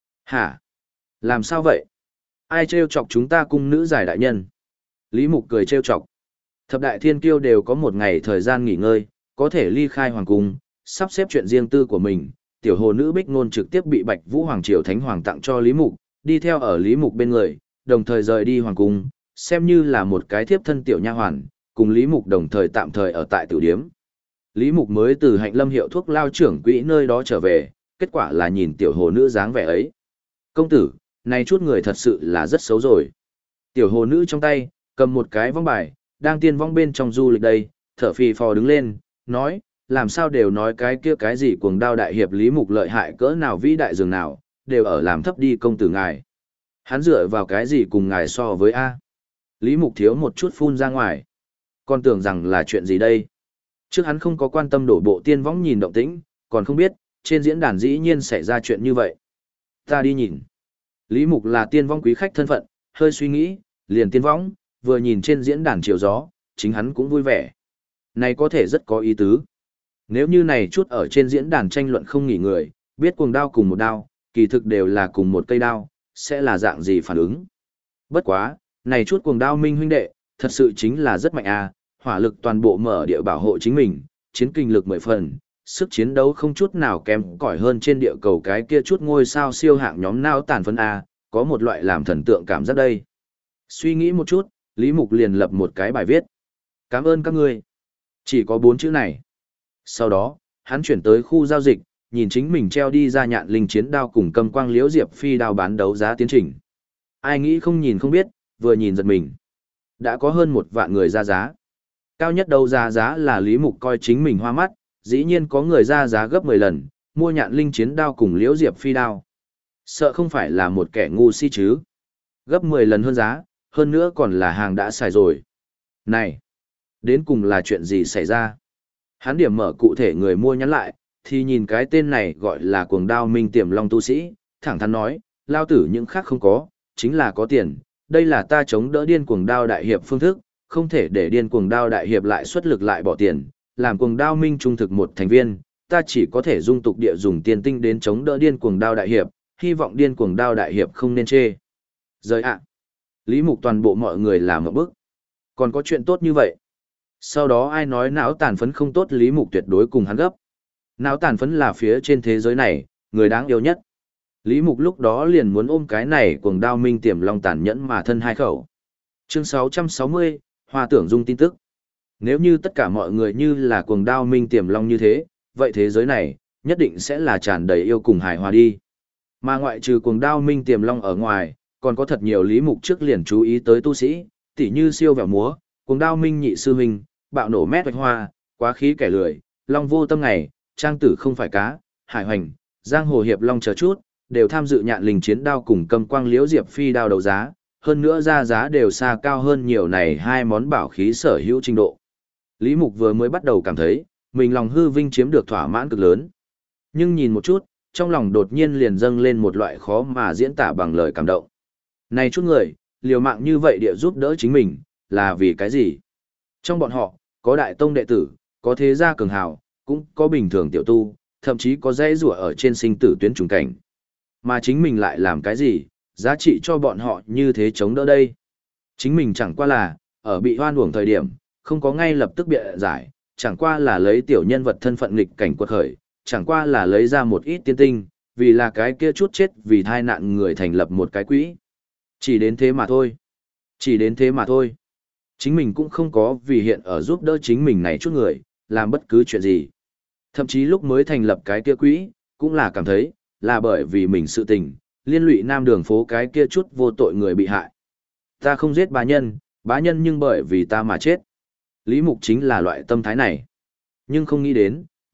Hả? Làm sao vậy? Ai trêu chọc chúng ta cung nữ giải đại nhân? Lý Mục cười trêu chọc. Thập đại thiên kiêu đều có một ngày thời gian nghỉ ngơi, có thể ly khai hoàng cung, sắp xếp chuyện riêng tư của mình. Tiểu hồ nữ Bích Nôn trực tiếp bị Bạch Vũ Hoàng Triều Thánh Hoàng tặng cho Lý Mục, đi theo ở Lý Mục bên người, đồng thời rời đi hoàng cung, xem như là một cái thiếp thân tiểu nha hoàn, cùng Lý Mục đồng thời tạm thời ở tại tiểu điếm. Lý Mục mới từ Hạnh Lâm hiệu thuốc lao trưởng quỹ nơi đó trở về, kết quả là nhìn tiểu hồ nữ dáng vẻ ấy. Công tử, này chút người thật sự là rất xấu rồi. Tiểu hồ nữ trong tay, cầm một cái vong bài, đang tiên vong bên trong du lịch đây, thở phì phò đứng lên, nói, làm sao đều nói cái kia cái gì cuồng đao đại hiệp Lý Mục lợi hại cỡ nào vĩ đại dường nào, đều ở làm thấp đi công tử ngài. Hắn dựa vào cái gì cùng ngài so với A. Lý Mục thiếu một chút phun ra ngoài. Còn tưởng rằng là chuyện gì đây? Trước hắn không có quan tâm đổ bộ tiên võng nhìn động tĩnh, còn không biết, trên diễn đàn dĩ nhiên xảy ra chuyện như vậy. Ta đi nhìn. Lý Mục là tiên võng quý khách thân phận, hơi suy nghĩ, liền tiên võng, vừa nhìn trên diễn đàn chiều gió, chính hắn cũng vui vẻ. Này có thể rất có ý tứ. Nếu như này chút ở trên diễn đàn tranh luận không nghỉ người, biết cuồng đao cùng một đao, kỳ thực đều là cùng một cây đao, sẽ là dạng gì phản ứng. Bất quá, này chút cuồng đao minh huynh đệ, thật sự chính là rất mạnh à, hỏa lực toàn bộ mở địa bảo hộ chính mình, chiến kinh lực 10 phần, sức chiến đấu không chút nào kém cỏi hơn trên địa cầu cái kia chút ngôi sao siêu hạng nhóm nao tàn phân A, có một loại làm thần tượng cảm giác đây. Suy nghĩ một chút, Lý Mục liền lập một cái bài viết. Cảm ơn các ngươi. Chỉ có 4 chữ này. Sau đó, hắn chuyển tới khu giao dịch, nhìn chính mình treo đi ra nhạn linh chiến đao cùng cầm quang liễu diệp phi đao bán đấu giá tiến trình. Ai nghĩ không nhìn không biết, vừa nhìn giật mình. Đã có hơn 1 vạn người ra giá. Cao nhất đấu giá là Lý Mục coi chính mình hoa mắt, dĩ nhiên có người ra giá gấp 10 lần, mua nhạn linh chiến đao cùng liễu diệp phi đao. Sợ không phải là một kẻ ngu si chứ. Gấp 10 lần hơn giá, hơn nữa còn là hàng đã xài rồi. Này, đến cùng là chuyện gì xảy ra? Hắn điểm mở cụ thể người mua nhắn lại, thì nhìn cái tên này gọi là cuồng đao minh tiềm long tu sĩ, thẳng thắn nói, lao tử những khác không có, chính là có tiền, đây là ta chống đỡ điên cuồng đao đại hiệp phương thức, không thể để điên cuồng đao đại hiệp lại xuất lực lại bỏ tiền, làm cuồng đao minh trung thực một thành viên, ta chỉ có thể dung tục địa dùng tiền tinh đến chống đỡ điên cuồng đao đại hiệp, hy vọng điên cuồng đao đại hiệp không nên chê. Rời ạ. Lý Mục toàn bộ mọi người làm một bức. Còn có chuyện tốt như vậy. Sau đó ai nói não tàn phấn không tốt, Lý Mục tuyệt đối cùng hắn gấp. Não tàn phấn là phía trên thế giới này, người đáng yêu nhất. Lý Mục lúc đó liền muốn ôm cái này cuồng đao minh tiềm long tàn nhẫn mà thân hai khẩu. Chương 660, Hoa tưởng dung tin tức. Nếu như tất cả mọi người như là cuồng đao minh tiềm long như thế, vậy thế giới này, nhất định sẽ là tràn đầy yêu cùng hài hòa đi. Mà ngoại trừ cuồng đao minh tiềm long ở ngoài, còn có thật nhiều Lý Mục trước liền chú ý tới tu sĩ, tỉ như siêu vẹo múa, cuồng đao minh nhị sư huynh, bạo nổ mét hoạch hoa, quá khí kẻ lười, long vô tâm ngày, trang tử không phải cá, hải hoành, giang hồ hiệp long chờ chút, đều tham dự nhạn linh chiến đao cùng cầm quang liễu diệp phi đao đấu giá, hơn nữa ra giá đều xa cao hơn nhiều này hai món bảo khí sở hữu trình độ. Lý Mục vừa mới bắt đầu cảm thấy, mình lòng hư vinh chiếm được thỏa mãn cực lớn. Nhưng nhìn một chút, trong lòng đột nhiên liền dâng lên một loại khó mà diễn tả bằng lời cảm động. Này chút người, liều mạng như vậy địa giúp đỡ chính mình, là vì cái gì? Trong bọn họ, có đại tông đệ tử, có thế gia cường hào, cũng có bình thường tiểu tu, thậm chí có dãy rủa ở trên sinh tử tuyến trùng cảnh. Mà chính mình lại làm cái gì, giá trị cho bọn họ như thế chống đỡ đây? Chính mình chẳng qua là, ở bị hoan uổng thời điểm, không có ngay lập tức bịa giải, chẳng qua là lấy tiểu nhân vật thân phận nghịch cảnh quật khởi, chẳng qua là lấy ra một ít tiên tinh, vì là cái kia chút chết vì thai nạn người thành lập một cái quỹ. Chỉ đến thế mà thôi. Chỉ đến thế mà thôi. Chính mình cũng không có vì hiện ở giúp đỡ chính mình này chút người, làm bất cứ chuyện gì. Thậm chí lúc mới thành lập cái kia quỹ, cũng là cảm thấy, là bởi vì mình sự tình, liên lụy nam đường phố cái kia chút vô tội người bị hại. Ta không giết bá nhân nhưng bởi vì ta mà chết. Lý Mục chính là loại tâm thái này. Nhưng không nghĩ đến,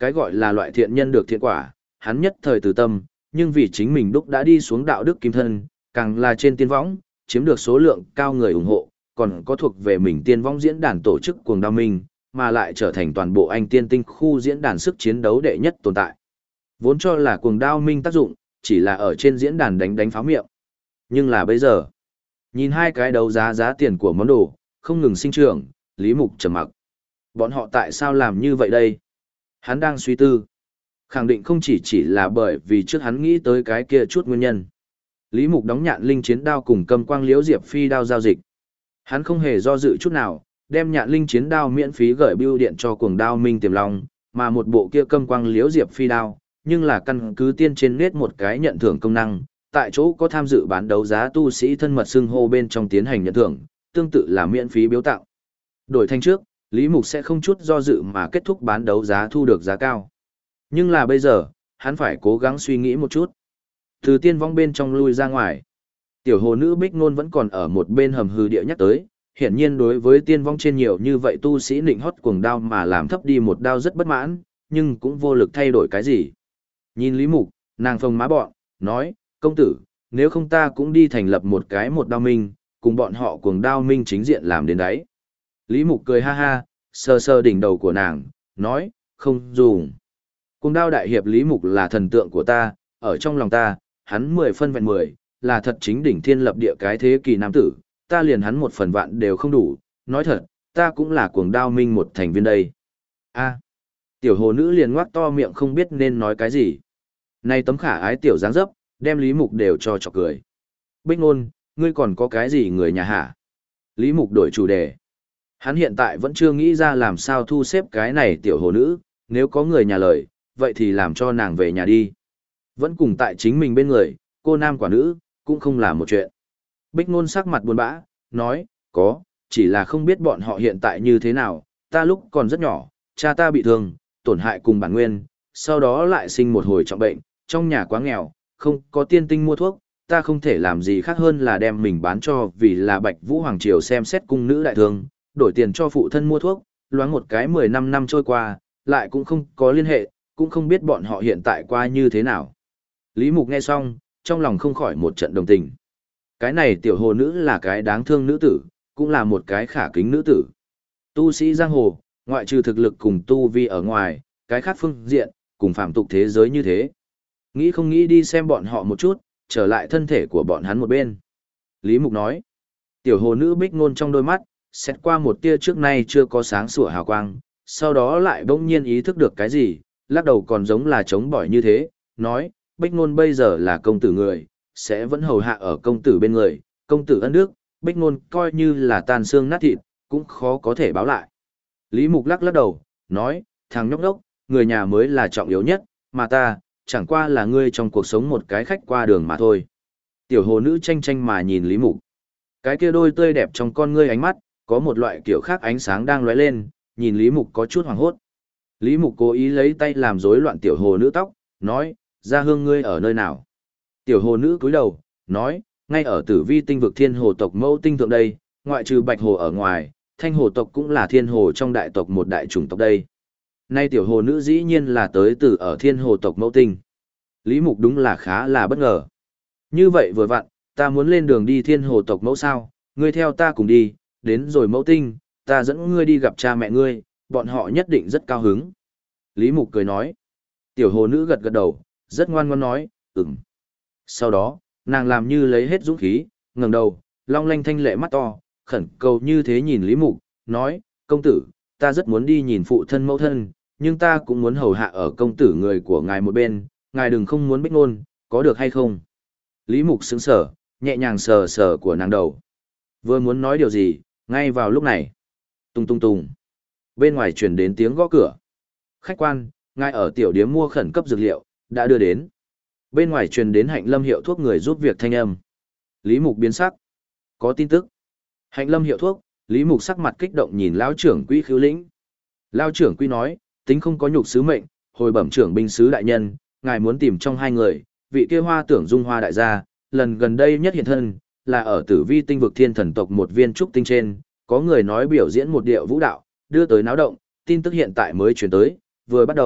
cái gọi là loại thiện nhân được thiện quả, hắn nhất thời từ tâm, nhưng vì chính mình đúc đã đi xuống đạo đức kim thân, càng là trên tiên võng, chiếm được số lượng cao người ủng hộ, còn có thuộc về mình tiên võng diễn đàn tổ chức cuồng đao minh, mà lại trở thành toàn bộ anh tiên tinh khu diễn đàn sức chiến đấu đệ nhất tồn tại. Vốn cho là cuồng đao minh tác dụng, chỉ là ở trên diễn đàn đánh pháo miệng. Nhưng là bây giờ, nhìn hai cái đấu giá tiền của món đồ, không ngừng sinh trưởng, Lý Mục trầm mặc. Bọn họ tại sao làm như vậy đây? Hắn đang suy tư. Khẳng định không chỉ là bởi vì trước hắn nghĩ tới cái kia chút nguyên nhân. Lý Mục đóng nhạn linh chiến đao cùng cầm quang liễu diệp phi đao giao dịch. Hắn không hề do dự chút nào, đem nhạn linh chiến đao miễn phí gửi bưu điện cho cuồng đao minh tiềm long, mà một bộ kia cầm quang liễu diệp phi đao, nhưng là căn cứ tiên trên nết một cái nhận thưởng công năng, tại chỗ có tham dự bán đấu giá tu sĩ thân mật xưng hô bên trong tiến hành nhận thưởng, tương tự là miễn phí biếu tặng. Đổi thành trước, Lý Mục sẽ không chút do dự mà kết thúc bán đấu giá thu được giá cao. Nhưng là bây giờ, hắn phải cố gắng suy nghĩ một chút. Từ tiên vong bên trong lui ra ngoài. Tiểu hồ nữ Bích Nôn vẫn còn ở một bên hầm hư địa nhắc tới, hiển nhiên đối với tiên vong trên nhiều như vậy tu sĩ nịnh hót cuồng đao mà làm thấp đi một đao rất bất mãn, nhưng cũng vô lực thay đổi cái gì. Nhìn Lý Mục, nàng phồng má bọn, nói, công tử, nếu không ta cũng đi thành lập một đao minh, cùng bọn họ cuồng đao minh chính diện làm đến đấy. Lý Mục cười ha ha, sờ sờ đỉnh đầu của nàng, nói, không dùng. Cuồng đao đại hiệp Lý Mục là thần tượng của ta, ở trong lòng ta, hắn 10 phân vẹn 10, là thật chính đỉnh thiên lập địa cái thế kỳ nam tử, ta liền hắn 1 phần vạn đều không đủ, nói thật, ta cũng là cuồng đao minh một thành viên đây. A. Tiểu hồ nữ liền ngoác to miệng không biết nên nói cái gì. Này tấm khả ái tiểu dáng dấp, đem Lý Mục đều cho chọc cười. Bích Nôn, ngươi còn có cái gì người nhà hả? Lý Mục đổi chủ đề. Hắn hiện tại vẫn chưa nghĩ ra làm sao thu xếp cái này tiểu hồ nữ, nếu có người nhà lời, vậy thì làm cho nàng về nhà đi. Vẫn cùng tại chính mình bên người, cô nam quả nữ, cũng không là một chuyện. Bích Nôn sắc mặt buồn bã, nói, có, chỉ là không biết bọn họ hiện tại như thế nào, ta lúc còn rất nhỏ, cha ta bị thương, tổn hại cùng bản nguyên, sau đó lại sinh một hồi trọng bệnh, trong nhà quá nghèo, không có tiên tinh mua thuốc, ta không thể làm gì khác hơn là đem mình bán cho vì là Bạch Vũ Hoàng Triều xem xét cung nữ đại thương, đổi tiền cho phụ thân mua thuốc, loáng một cái 15 năm trôi qua, lại cũng không có liên hệ, cũng không biết bọn họ hiện tại qua như thế nào. Lý Mục nghe xong, trong lòng không khỏi một trận đồng tình. Cái này tiểu hồ nữ là cái đáng thương nữ tử, cũng là một cái khả kính nữ tử. Tu sĩ giang hồ, ngoại trừ thực lực cùng tu vi ở ngoài, cái khác phương diện, cùng phạm tục thế giới như thế. Nghĩ không nghĩ đi xem bọn họ một chút, trở lại thân thể của bọn hắn một bên. Lý Mục nói, tiểu hồ nữ Bích Nôn trong đôi mắt, xét qua một tia trước nay chưa có sáng sủa hào quang, sau đó lại bỗng nhiên ý thức được cái gì, lắc đầu còn giống là chống bỏi như thế, nói, Bích Nôn bây giờ là công tử người, sẽ vẫn hầu hạ ở công tử bên người, công tử ân đức, Bích Nôn coi như là tan xương nát thịt, cũng khó có thể báo lại. Lý Mục lắc đầu, nói, thằng nhóc đốc, người nhà mới là trọng yếu nhất, mà ta, chẳng qua là ngươi trong cuộc sống một cái khách qua đường mà thôi. Tiểu hồ nữ tranh tranh mà nhìn Lý Mục. Cái kia đôi tươi đẹp trong con ngươi ánh mắt, có một loại kiểu khác ánh sáng đang lóe lên, nhìn Lý Mục có chút hoảng hốt. Lý Mục cố ý lấy tay làm rối loạn tiểu hồ nữ tóc, nói, gia hương ngươi ở nơi nào? Tiểu hồ nữ cúi đầu, nói, ngay ở Tử Vi tinh vực Thiên Hồ tộc Mẫu tinh thượng đây, ngoại trừ Bạch Hồ ở ngoài, Thanh Hồ tộc cũng là Thiên Hồ trong đại tộc một đại chủng tộc đây. Nay tiểu hồ nữ dĩ nhiên là tới từ ở Thiên Hồ tộc Mẫu tinh. Lý Mục đúng là khá là bất ngờ. Như vậy vừa vặn, ta muốn lên đường đi Thiên Hồ tộc Mẫu sao, ngươi theo ta cùng đi, đến rồi Mẫu tinh, ta dẫn ngươi đi gặp cha mẹ ngươi, bọn họ nhất định rất cao hứng. Lý Mục cười nói. Tiểu hồ nữ gật gật đầu, rất ngoan ngoãn nói, ừm. Sau đó, nàng làm như lấy hết dũng khí, ngẩng đầu, long lanh thanh lệ mắt to, khẩn cầu như thế nhìn Lý Mục, nói, công tử, ta rất muốn đi nhìn phụ thân mẫu thân, nhưng ta cũng muốn hầu hạ ở công tử người của ngài một bên, ngài đừng không muốn Bích Nôn, có được hay không? Lý Mục sững sờ, nhẹ nhàng sờ sờ của nàng đầu. Vừa muốn nói điều gì, ngay vào lúc này. Tung tung tung. Bên ngoài truyền đến tiếng gõ cửa. Khách quan, ngài ở tiểu điếm mua khẩn cấp dược liệu, đã đưa đến. Bên ngoài truyền đến Hạnh Lâm hiệu thuốc người giúp việc thanh âm. Lý Mục biến sắc. Có tin tức. Hạnh Lâm hiệu thuốc, Lý Mục sắc mặt kích động nhìn lão trưởng quỹ Khưu Lĩnh. Lão trưởng quỹ nói, tính không có nhục sứ mệnh, hồi bẩm trưởng binh sứ đại nhân, ngài muốn tìm trong hai người, vị kia Hoa Tưởng Dung Hoa đại gia, lần gần đây nhất hiện thân, là ở Tử Vi tinh vực Thiên Thần tộc một viên trúc tinh trên, có người nói biểu diễn một điệu vũ đạo, đưa tới náo động, tin tức hiện tại mới truyền tới, vừa bắt đầu,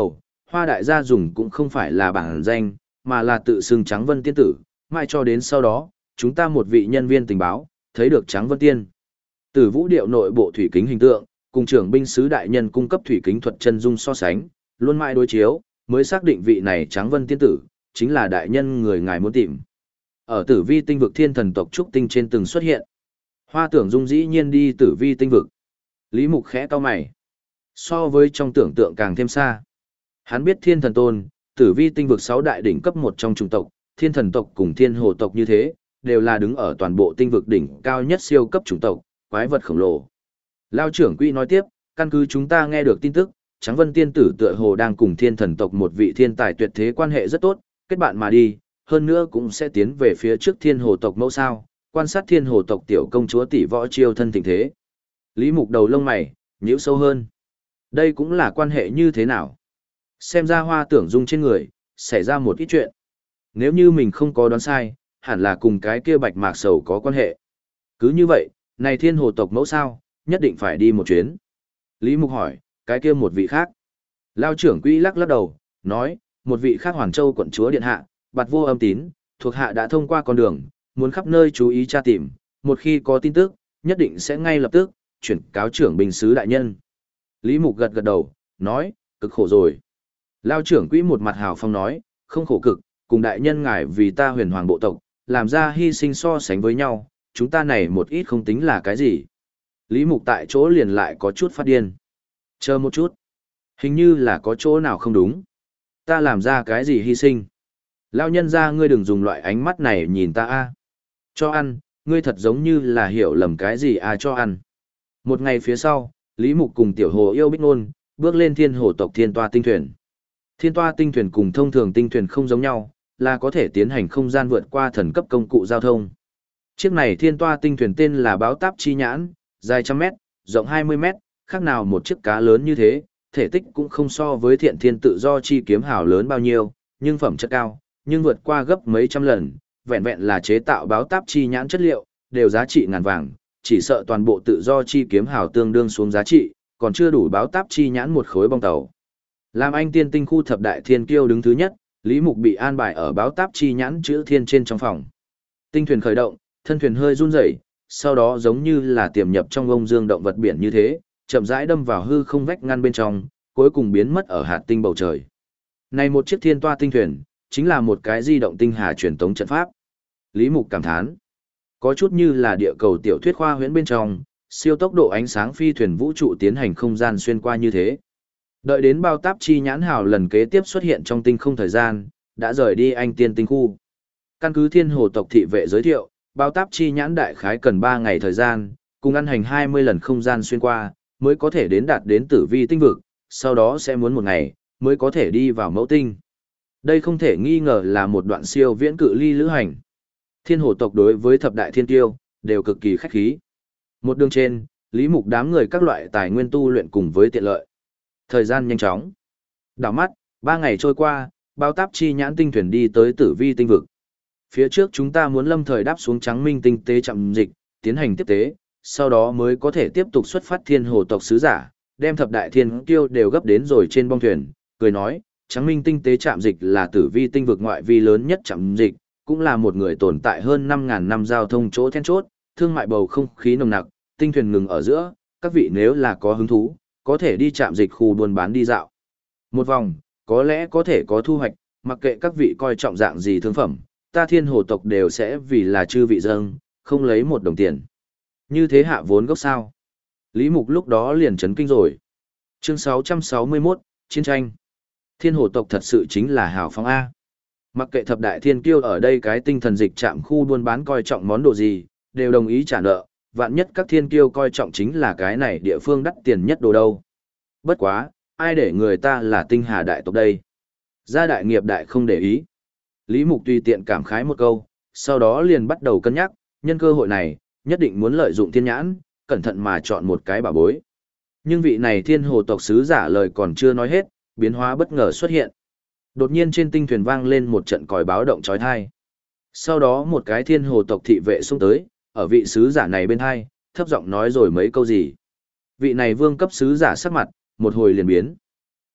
Hoa đại gia dùng cũng không phải là bản danh, mà là tự xưng Trắng Vân Tiên tử, mãi cho đến sau đó, chúng ta một vị nhân viên tình báo, thấy được Trắng Vân Tiên. Tử Vũ Điệu nội bộ thủy kính hình tượng, cùng trưởng binh sứ đại nhân cung cấp thủy kính thuật chân dung so sánh, luôn mãi đối chiếu, mới xác định vị này Trắng Vân Tiên tử, chính là đại nhân người ngài muốn tìm. Ở Tử Vi tinh vực thiên thần tộc trúc tinh trên từng xuất hiện. Hoa Tưởng Dung dĩ nhiên đi Tử Vi tinh vực. Lý Mục khẽ cau mày. So với trong tưởng tượng càng thêm xa. Hắn biết thiên thần tôn, Tử Vi tinh vực 6 đại đỉnh cấp một trong chủng tộc, thiên thần tộc cùng thiên hồ tộc như thế, đều là đứng ở toàn bộ tinh vực đỉnh cao nhất siêu cấp chủng tộc, quái vật khổng lồ. Lao trưởng quỹ nói tiếp, căn cứ chúng ta nghe được tin tức, Trắng Vân Tiên tử tựa hồ đang cùng thiên thần tộc một vị thiên tài tuyệt thế quan hệ rất tốt, kết bạn mà đi, hơn nữa cũng sẽ tiến về phía trước thiên hồ tộc mẫu sao, quan sát thiên hồ tộc tiểu công chúa tỷ võ chiêu thân tình thế. Lý Mục đầu lông mày, nhíu sâu hơn. Đây cũng là quan hệ như thế nào? Xem ra Hoa Tưởng Dung trên người, xảy ra một ít chuyện. Nếu như mình không có đoán sai, hẳn là cùng cái kia bạch mạc sầu có quan hệ. Cứ như vậy, này thiên hồ tộc mẫu sao, nhất định phải đi một chuyến. Lý Mục hỏi, cái kia một vị khác. Lao trưởng quỹ lắc lắc đầu, nói, một vị khác Hoàn Châu quận chúa điện hạ, Bạt Vô Âm Tín, thuộc hạ đã thông qua con đường, muốn khắp nơi chú ý tra tìm, một khi có tin tức, nhất định sẽ ngay lập tức chuyển cáo trưởng binh sứ đại nhân. Lý Mục gật gật đầu, nói, cực khổ rồi. Lao trưởng quỹ một mặt hào phong nói, không khổ cực, cùng đại nhân ngài vì ta huyền hoàng bộ tộc, làm ra hy sinh so sánh với nhau, chúng ta này một ít không tính là cái gì. Lý Mục tại chỗ liền lại có chút phát điên. Chờ một chút. Hình như là có chỗ nào không đúng. Ta làm ra cái gì hy sinh? Lao nhân ra ngươi đừng dùng loại ánh mắt này nhìn ta a. Cho ăn, ngươi thật giống như là hiểu lầm cái gì cho ăn. Một ngày phía sau, Lý Mục cùng Tiểu Hồ Yêu Bích Nôn, bước lên thiên hồ tộc thiên toa tinh thuyền. Thiên toa tinh thuyền cùng thông thường tinh thuyền không giống nhau, là có thể tiến hành không gian vượt qua thần cấp công cụ giao thông. Chiếc này thiên toa tinh thuyền tên là Báo Táp Chi Nhãn, dài 100 mét, rộng 20 mét, khác nào một chiếc cá lớn như thế, thể tích cũng không so với Thiện Thiên Tự Do Chi kiếm hào lớn bao nhiêu, nhưng phẩm chất cao, nhưng vượt qua gấp mấy trăm lần, vẹn vẹn là chế tạo Báo Táp Chi Nhãn chất liệu, đều giá trị ngàn vàng, chỉ sợ toàn bộ Tự Do Chi kiếm hào tương đương xuống giá trị, còn chưa đủ Báo Táp Chi Nhãn một khối bong tàu. Làm anh tiên tinh khu thập đại thiên kiêu đứng thứ nhất, Lý Mục bị an bài ở Báo Táp Chi Nhãn chữ thiên trên trong phòng. Tinh thuyền khởi động, thân thuyền hơi run rẩy, sau đó giống như là tiềm nhập trong ông dương động vật biển như thế, chậm rãi đâm vào hư không vách ngăn bên trong, cuối cùng biến mất ở hạt tinh bầu trời. Này một chiếc thiên toa tinh thuyền, chính là một cái di động tinh hà truyền tống trận pháp. Lý Mục cảm thán, có chút như là địa cầu tiểu thuyết khoa huyễn bên trong, siêu tốc độ ánh sáng phi thuyền vũ trụ tiến hành không gian xuyên qua như thế. Đợi đến Bao Táp Chi Nhãn hào lần kế tiếp xuất hiện trong tinh không thời gian, đã rời đi anh tiên tinh khu. Căn cứ thiên hồ tộc thị vệ giới thiệu, Bao Táp Chi Nhãn đại khái cần 3 ngày thời gian, cùng ăn hành 20 lần không gian xuyên qua, mới có thể đạt đến Tử Vi tinh vực, sau đó sẽ muốn một ngày, mới có thể đi vào mẫu tinh. Đây không thể nghi ngờ là một đoạn siêu viễn cự ly lữ hành. Thiên hồ tộc đối với thập đại thiên tiêu, đều cực kỳ khách khí. Một đường trên, Lý Mục đám người các loại tài nguyên tu luyện cùng với tiện lợi. Thời gian nhanh chóng. Đảo mắt, 3 ngày trôi qua, Bao Táp Chi Nhãn tinh thuyền đi tới Tử Vi tinh vực. Phía trước chúng ta muốn lâm thời đáp xuống Trắng Minh tinh tế trạm dịch, tiến hành tiếp tế, sau đó mới có thể tiếp tục xuất phát thiên hồ tộc sứ giả, đem thập đại thiên kiêu đều gấp đến rồi trên bong thuyền, cười nói, Trắng Minh tinh tế trạm dịch là Tử Vi tinh vực ngoại vi lớn nhất trạm dịch, cũng là một người tồn tại hơn 5.000 năm giao thông chỗ then chốt, thương mại bầu không khí nồng nặc, tinh thuyền ngừng ở giữa, các vị nếu là có hứng thú, có thể đi trạm dịch khu buôn bán đi dạo. Một vòng, có lẽ có thể có thu hoạch, mặc kệ các vị coi trọng dạng gì thương phẩm, ta thiên hồ tộc đều sẽ vì là chư vị dâng, không lấy một đồng tiền. Như thế hạ vốn gốc sao? Lý Mục lúc đó liền chấn kinh rồi. Chương 661, Chiến tranh. Thiên hồ tộc thật sự chính là hào phóng A. Mặc kệ thập đại thiên kiêu ở đây cái tinh thần dịch trạm khu buôn bán coi trọng món đồ gì, đều đồng ý trả nợ, vạn nhất các thiên kiêu coi trọng chính là cái này địa phương đắt tiền nhất đồ đâu. Bất quá, ai để người ta là tinh hà đại tộc đây? Gia đại nghiệp đại không để ý. Lý Mục tùy tiện cảm khái một câu, sau đó liền bắt đầu cân nhắc, nhân cơ hội này, nhất định muốn lợi dụng thiên nhãn, cẩn thận mà chọn một cái bảo bối. Nhưng vị này thiên hồ tộc sứ giả lời còn chưa nói hết, biến hóa bất ngờ xuất hiện. Đột nhiên trên tinh thuyền vang lên một trận còi báo động chói tai. Sau đó một cái thiên hồ tộc thị vệ xông tới, ở vị sứ giả này bên hai, thấp giọng nói rồi mấy câu gì. Vị này vương cấp sứ giả sắc mặt, một hồi liền biến.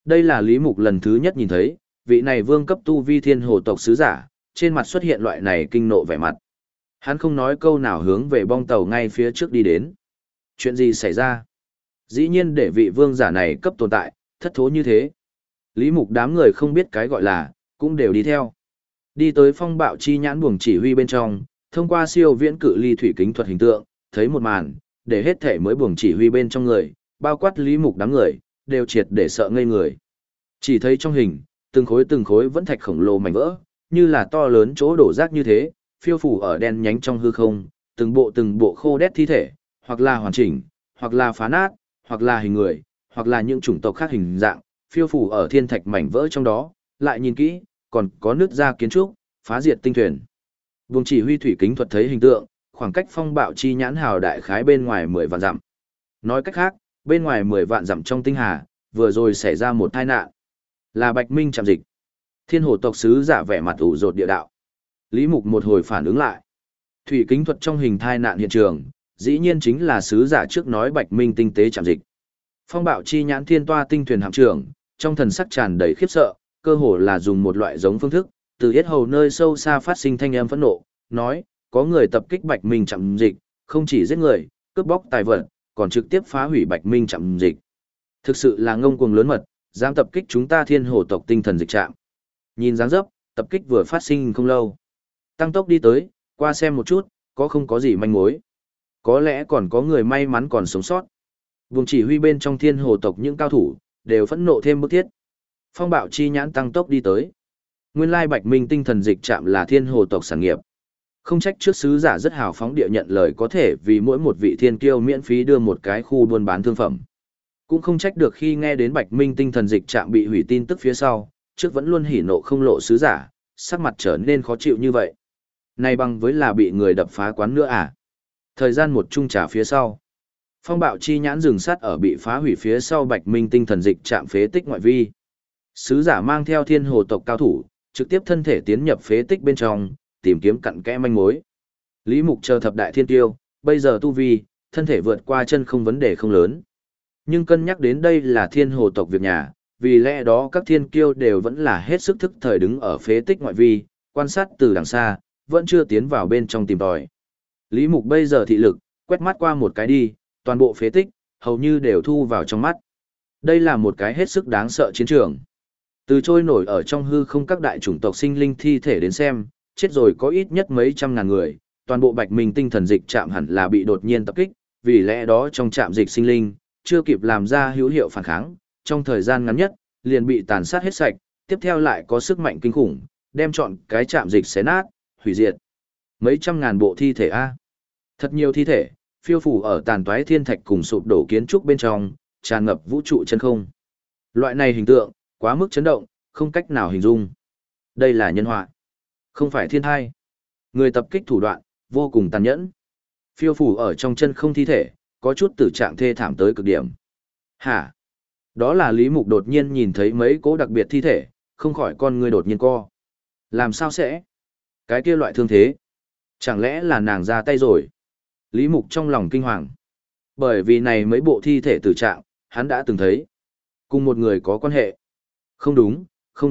Đây là Lý Mục lần thứ nhất nhìn thấy, vị này vương cấp tu vi thiên hồ tộc sứ giả, trên mặt xuất hiện loại này kinh nộ vẻ mặt. Hắn không nói câu nào hướng về bong tàu ngay phía trước đi đến. Chuyện gì xảy ra? Dĩ nhiên để vị vương giả này cấp tồn tại, thất thố như thế. Lý Mục đám người không biết cái gọi là, cũng đều đi theo. Đi tới phong bạo chi nhãn buồng chỉ huy bên trong, thông qua siêu viễn cự ly thủy kính thuật hình tượng, thấy một màn, để hết thể mới buồng chỉ huy bên trong người, bao quát Lý Mục đám người, đều triệt để sợ ngây người. Chỉ thấy trong hình, từng khối vẫn thạch khổng lồ mảnh vỡ, như là to lớn chỗ đổ rác như thế, phiêu phủ ở đen nhánh trong hư không, từng bộ khô đét thi thể, hoặc là hoàn chỉnh, hoặc là phá nát, hoặc là hình người, hoặc là những chủng tộc khác hình dạng, phiêu phủ ở thiên thạch mảnh vỡ trong đó, lại nhìn kỹ, còn có nứt ra kiến trúc, phá diệt tinh thuyền. Vùng chỉ huy thủy kính thuật thấy hình tượng, khoảng cách phong bạo chi nhãn hào đại khái bên ngoài 10 vạn dặm. Nói cách khác, bên ngoài 10 vạn dặm trong tinh hà, vừa rồi xảy ra một tai nạn. Là Bạch Minh chạm dịch. Thiên hồ tộc sứ giả vẻ mặt ủ rột địa đạo. Lý Mục một hồi phản ứng lại. Thủy kính thuật trong hình tai nạn hiện trường, dĩ nhiên chính là sứ giả trước nói Bạch Minh tinh tế chạm dịch. Phong bạo chi nhãn thiên toa tinh thuyền hạm trưởng, trong thần sắc tràn đầy khiếp sợ, cơ hồ là dùng một loại giống phương thức, từ yết hầu nơi sâu xa phát sinh thanh âm phẫn nộ, nói, có người tập kích Bạch Minh chạm dịch, không chỉ giết người, cướp bóc tài vật, còn trực tiếp phá hủy Bạch Minh chạm dịch. Thực sự là ngông cuồng lớn mật, dám tập kích chúng ta thiên hồ tộc tinh thần dịch trạm. Nhìn dáng dấp, tập kích vừa phát sinh không lâu. Tăng tốc đi tới, qua xem một chút, có không có gì manh mối. Có lẽ còn có người may mắn còn sống sót. Vùng chỉ huy bên trong thiên hồ tộc những cao thủ, đều phẫn nộ thêm bức thiết. Phong bạo chi nhãn tăng tốc đi tới. Nguyên lai Bạch Minh tinh thần dịch trạm là thiên hồ tộc sản nghiệp. Không trách trước sứ giả rất hào phóng địa nhận lời có thể vì mỗi một vị thiên kiêu miễn phí đưa một cái khu buôn bán thương phẩm. Cũng không trách được khi nghe đến Bạch Minh tinh thần dịch trạm bị hủy tin tức phía sau, trước vẫn luôn hỉ nộ không lộ sứ giả, sắc mặt trở nên khó chịu như vậy. Này bằng với là bị người đập phá quán nữa à? Thời gian một chung trà phía sau. Phong bạo chi nhãn rừng sắt ở bị phá hủy phía sau Bạch Minh tinh thần dịch trạm phế tích ngoại vi. Sứ giả mang theo thiên hồ tộc cao thủ, trực tiếp thân thể tiến nhập phế tích bên trong, tìm kiếm cặn kẽ manh mối. Lý Mục chờ thập đại thiên tiêu, bây giờ tu vi, thân thể vượt qua chân không vấn đề không lớn. Nhưng cân nhắc đến đây là thiên hồ tộc việc nhà, vì lẽ đó các thiên kiêu đều vẫn là hết sức thức thời đứng ở phế tích ngoại vi, quan sát từ đằng xa, vẫn chưa tiến vào bên trong tìm tòi. Lý Mục bây giờ thị lực, quét mắt qua một cái đi, toàn bộ phế tích, hầu như đều thu vào trong mắt. Đây là một cái hết sức đáng sợ chiến trường. Từ trôi nổi ở trong hư không các đại chủng tộc sinh linh thi thể đến xem, chết rồi có ít nhất mấy trăm ngàn người, toàn bộ Bạch Minh tinh thần dịch trạm hẳn là bị đột nhiên tập kích, vì lẽ đó trong trạm dịch sinh linh, chưa kịp làm ra hữu hiệu phản kháng, trong thời gian ngắn nhất, liền bị tàn sát hết sạch, tiếp theo lại có sức mạnh kinh khủng, đem trọn cái trạm dịch xé nát, hủy diệt. Mấy trăm ngàn bộ thi thể A. Thật nhiều thi thể, phiêu phủ ở tàn toái thiên thạch cùng sụp đổ kiến trúc bên trong, tràn ngập vũ trụ chân không. Loại này hình tượng, quá mức chấn động, không cách nào hình dung. Đây là nhân họa, không phải thiên thai. Người tập kích thủ đoạn, vô cùng tàn nhẫn. Phiêu phủ ở trong chân không thi thể, có chút tử trạng thê thảm tới cực điểm. Hả? Đó là Lý Mục đột nhiên nhìn thấy mấy cố đặc biệt thi thể, không khỏi con người đột nhiên co. Làm sao sẽ? Cái kia loại thương thế. Chẳng lẽ là nàng ra tay rồi? Lý Mục trong lòng kinh hoàng. Bởi vì này mấy bộ thi thể tử trạng, hắn đã từng thấy. Cùng một người có quan hệ. Không đúng,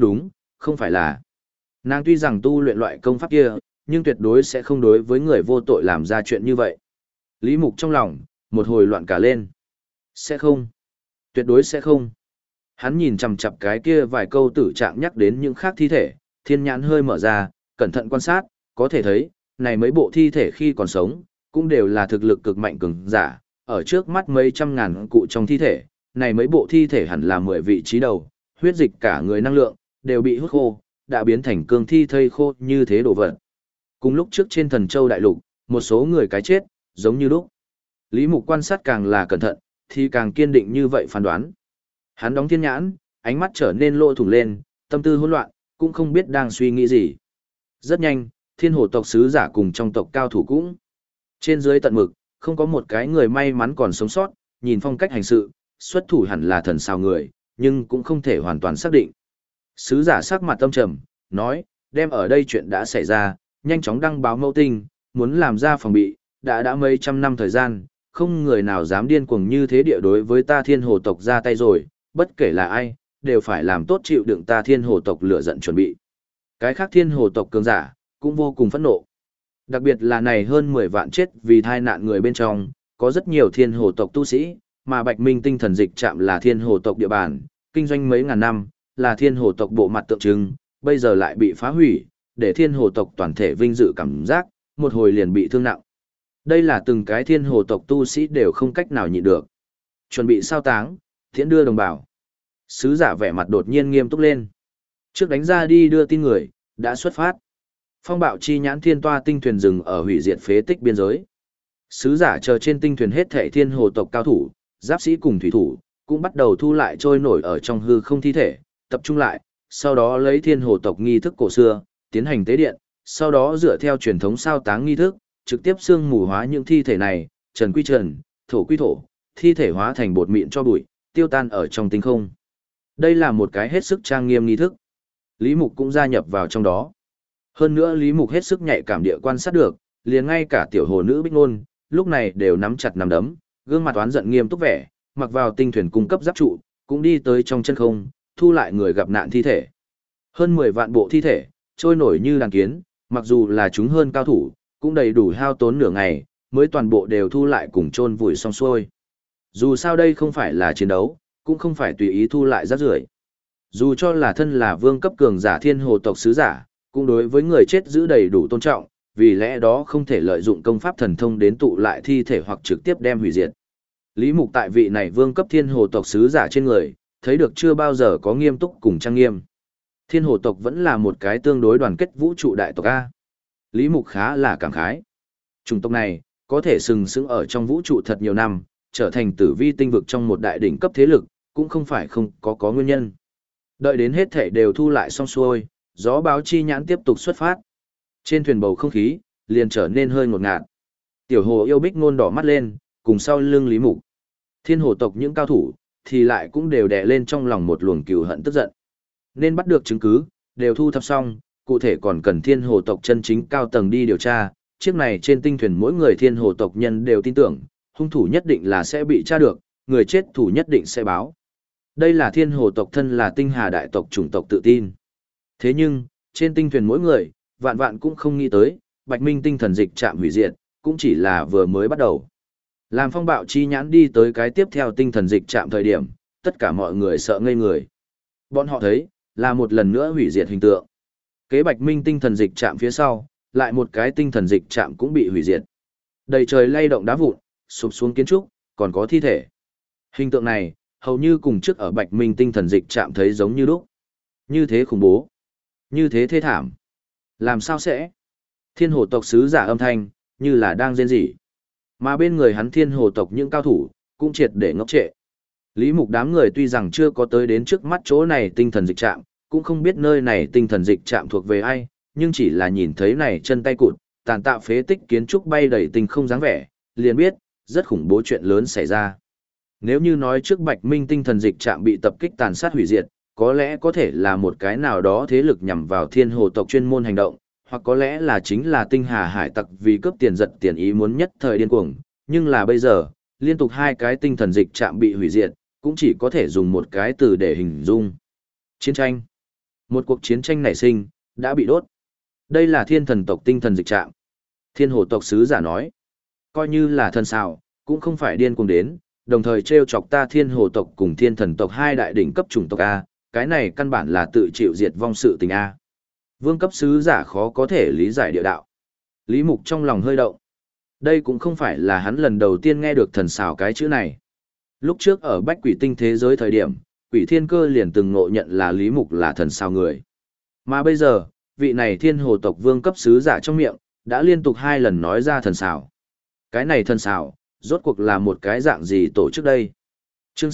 không phải là. Nàng tuy rằng tu luyện loại công pháp kia, nhưng tuyệt đối sẽ không đối với người vô tội làm ra chuyện như vậy. Lý Mục trong lòng, một hồi loạn cả lên. Sẽ không. Tuyệt đối sẽ không. Hắn nhìn chằm chằm cái kia vài câu tử trạng nhắc đến những khác thi thể, thiên nhãn hơi mở ra, cẩn thận quan sát, có thể thấy, này mấy bộ thi thể khi còn sống, cũng đều là thực lực cực mạnh cường giả, ở trước mắt mấy trăm ngàn cụ trong thi thể, này mấy bộ thi thể hẳn là 10 vị trí đầu, huyết dịch cả người năng lượng, đều bị hút khô, đã biến thành cương thi thây khô như thế đổ vật. Cùng lúc trước trên Thần Châu đại lục, một số người cái chết, giống như lúc. Lý Mục quan sát càng là cẩn thận, thì càng kiên định như vậy phán đoán. Hắn đóng thiên nhãn, ánh mắt trở nên lỗ thủng lên, tâm tư hỗn loạn, cũng không biết đang suy nghĩ gì. Rất nhanh, thiên hồ tộc sứ giả cùng trong tộc cao thủ cũng. Trên dưới tận mực, không có một cái người may mắn còn sống sót, nhìn phong cách hành sự, xuất thủ hẳn là thần sao người, nhưng cũng không thể hoàn toàn xác định. Sứ giả sắc mặt tâm trầm, nói, đem ở đây chuyện đã xảy ra, nhanh chóng đăng báo mẫu tinh, muốn làm ra phòng bị, đã mấy trăm năm thời gian, không người nào dám điên cuồng như thế địa đối với ta thiên hồ tộc ra tay rồi, bất kể là ai, đều phải làm tốt chịu đựng ta thiên hồ tộc lửa giận chuẩn bị. Cái khác thiên hồ tộc cường giả, cũng vô cùng phẫn nộ. Đặc biệt là này hơn 10 vạn chết vì tai nạn người bên trong, có rất nhiều thiên hồ tộc tu sĩ, mà Bạch Minh tinh thần dịch trạm là thiên hồ tộc địa bàn, kinh doanh mấy ngàn năm, là thiên hồ tộc bộ mặt tượng trưng, bây giờ lại bị phá hủy, để thiên hồ tộc toàn thể vinh dự cảm giác, một hồi liền bị thương nặng. Đây là từng cái thiên hồ tộc tu sĩ đều không cách nào nhịn được. Chuẩn bị sao táng, tiễn đưa đồng bào. Sứ giả vẻ mặt đột nhiên nghiêm túc lên. Trước đánh ra đi đưa tin người, đã xuất phát. Phong bạo chi nhãn thiên toa tinh thuyền dừng ở hủy diệt phế tích biên giới. Sứ giả chờ trên tinh thuyền hết thảy thiên hồ tộc cao thủ, giáp sĩ cùng thủy thủ, cũng bắt đầu thu lại trôi nổi ở trong hư không thi thể, tập trung lại, sau đó lấy thiên hồ tộc nghi thức cổ xưa, tiến hành tế điện, sau đó dựa theo truyền thống sao táng nghi thức, trực tiếp xương mù hóa những thi thể này, trần quy trần, thổ quy thổ, thi thể hóa thành bột mịn cho bụi, tiêu tan ở trong tinh không. Đây là một cái hết sức trang nghiêm nghi thức. Lý Mục cũng gia nhập vào trong đó. Hơn nữa Lý Mục hết sức nhạy cảm địa quan sát được, liền ngay cả tiểu hồ nữ Bích Nôn, lúc này đều nắm chặt nắm đấm, gương mặt oán giận nghiêm túc vẻ, mặc vào tinh thuyền cung cấp giáp trụ, cũng đi tới trong chân không, thu lại người gặp nạn thi thể. Hơn 10 vạn bộ thi thể, trôi nổi như đàn kiến, mặc dù là chúng hơn cao thủ, cũng đầy đủ hao tốn nửa ngày, mới toàn bộ đều thu lại cùng chôn vùi xong xuôi. Dù sao đây không phải là chiến đấu, cũng không phải tùy ý thu lại rác rưởi. Dù cho là thân là vương cấp cường giả thiên hồ tộc sứ giả, cũng đối với người chết giữ đầy đủ tôn trọng, vì lẽ đó không thể lợi dụng công pháp thần thông đến tụ lại thi thể hoặc trực tiếp đem hủy diệt. Lý Mục tại vị này vương cấp thiên hồ tộc sứ giả trên người, thấy được chưa bao giờ có nghiêm túc cùng trang nghiêm. Thiên hồ tộc vẫn là một cái tương đối đoàn kết vũ trụ đại tộc A. Lý Mục khá là cảm khái. Chủng tộc này, có thể sừng sững ở trong vũ trụ thật nhiều năm, trở thành tử vi tinh vực trong một đại đỉnh cấp thế lực, cũng không phải không có nguyên nhân. Đợi đến hết thể đều thu lại xong xuôi, gió báo chi nhãn tiếp tục xuất phát. Trên thuyền bầu không khí, liền trở nên hơi ngột ngạt. Tiểu hồ yêu Bích Nôn đỏ mắt lên, cùng sau lưng Lý Mục. Thiên hồ tộc những cao thủ, thì lại cũng đều đè lên trong lòng một luồng cừu hận tức giận. Nên bắt được chứng cứ, đều thu thập xong, cụ thể còn cần thiên hồ tộc chân chính cao tầng đi điều tra. Chiếc này trên tinh thuyền mỗi người thiên hồ tộc nhân đều tin tưởng, hung thủ nhất định là sẽ bị tra được, người chết thủ nhất định sẽ báo. Đây là thiên hồ tộc thân là tinh hà đại tộc chủng tộc tự tin. Thế nhưng, trên tinh thuyền mỗi người, vạn vạn cũng không nghĩ tới, Bạch Minh tinh thần dịch trạm hủy diệt, cũng chỉ là vừa mới bắt đầu. Làm phong bạo chi nhãn đi tới cái tiếp theo tinh thần dịch trạm thời điểm, tất cả mọi người sợ ngây người. Bọn họ thấy, là một lần nữa hủy diệt hình tượng. Kế Bạch Minh tinh thần dịch trạm phía sau, lại một cái tinh thần dịch trạm cũng bị hủy diệt. Đầy trời lay động đá vụn, sụp xuống kiến trúc, còn có thi thể. Hình tượng này, hầu như cùng trước ở Bạch Minh tinh thần dịch trạm thấy giống như lúc. Như thế khủng bố. Như thế thê thảm. Làm sao sẽ? Thiên hồ tộc sứ giả âm thanh, như là đang rên rỉ. Mà bên người hắn thiên hồ tộc những cao thủ, cũng triệt để ngốc trệ. Lý Mục đám người tuy rằng chưa có tới đến trước mắt chỗ này tinh thần dịch trạm, cũng không biết nơi này tinh thần dịch trạm thuộc về ai, nhưng chỉ là nhìn thấy này chân tay cụt, tàn tạo phế tích kiến trúc bay đầy tinh không dáng vẻ, liền biết, rất khủng bố chuyện lớn xảy ra. Nếu như nói trước Bạch Minh tinh thần dịch trạm bị tập kích tàn sát hủy diệt, có lẽ có thể là một cái nào đó thế lực nhằm vào thiên hồ tộc chuyên môn hành động, hoặc có lẽ là chính là tinh hà hải tặc vì cướp tiền giật tiền ý muốn nhất thời điên cuồng, nhưng là bây giờ, liên tục hai cái tinh thần dịch trạm bị hủy diệt, cũng chỉ có thể dùng một cái từ để hình dung. Chiến tranh. Một cuộc chiến tranh nảy sinh, đã bị đốt. Đây là thiên thần tộc tinh thần dịch trạm. Thiên hồ tộc sứ giả nói, coi như là thần sao, cũng không phải điên cuồng đến, đồng thời treo chọc ta thiên hồ tộc cùng thiên thần tộc hai đại đỉnh cấp chủng tộc A, cái này căn bản là tự chịu diệt vong sự tình A. Vương cấp sứ giả khó có thể lý giải địa đạo. Lý Mục trong lòng hơi động. Đây cũng không phải là hắn lần đầu tiên nghe được thần xảo cái chữ này. Lúc trước ở Bách Quỷ Tinh thế giới thời điểm, Quỷ Thiên Cơ liền từng ngộ nhận là Lý Mục là thần xảo người. Mà bây giờ, vị này thiên hồ tộc vương cấp sứ giả trong miệng, đã liên tục 2 lần nói ra thần xảo. Cái này thần xảo, rốt cuộc là một cái dạng gì tổ chức đây? Chương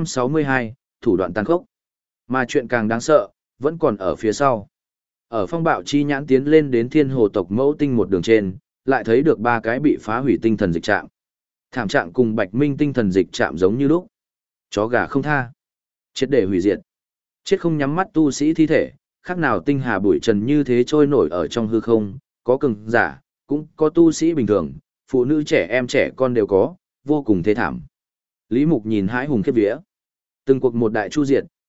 662, thủ đoạn tàn khốc. Mà chuyện càng đáng sợ, vẫn còn ở phía sau. Ở phong bạo chi nhãn tiến lên đến thiên hồ tộc mẫu tinh một đường trên, lại thấy được 3 cái bị phá hủy tinh thần dịch trạm. Thảm trạng cùng Bạch Minh tinh thần dịch trạm giống như lúc. Chó gà không tha. Chết để hủy diệt. Chết không nhắm mắt tu sĩ thi thể, khác nào tinh hà bụi trần như thế trôi nổi ở trong hư không, có cường giả, cũng có tu sĩ bình thường, phụ nữ trẻ em trẻ con đều có, vô cùng thê thảm. Lý Mục nhìn hãi hùng khiếp vía. Từng cuộc một đại chu diệt,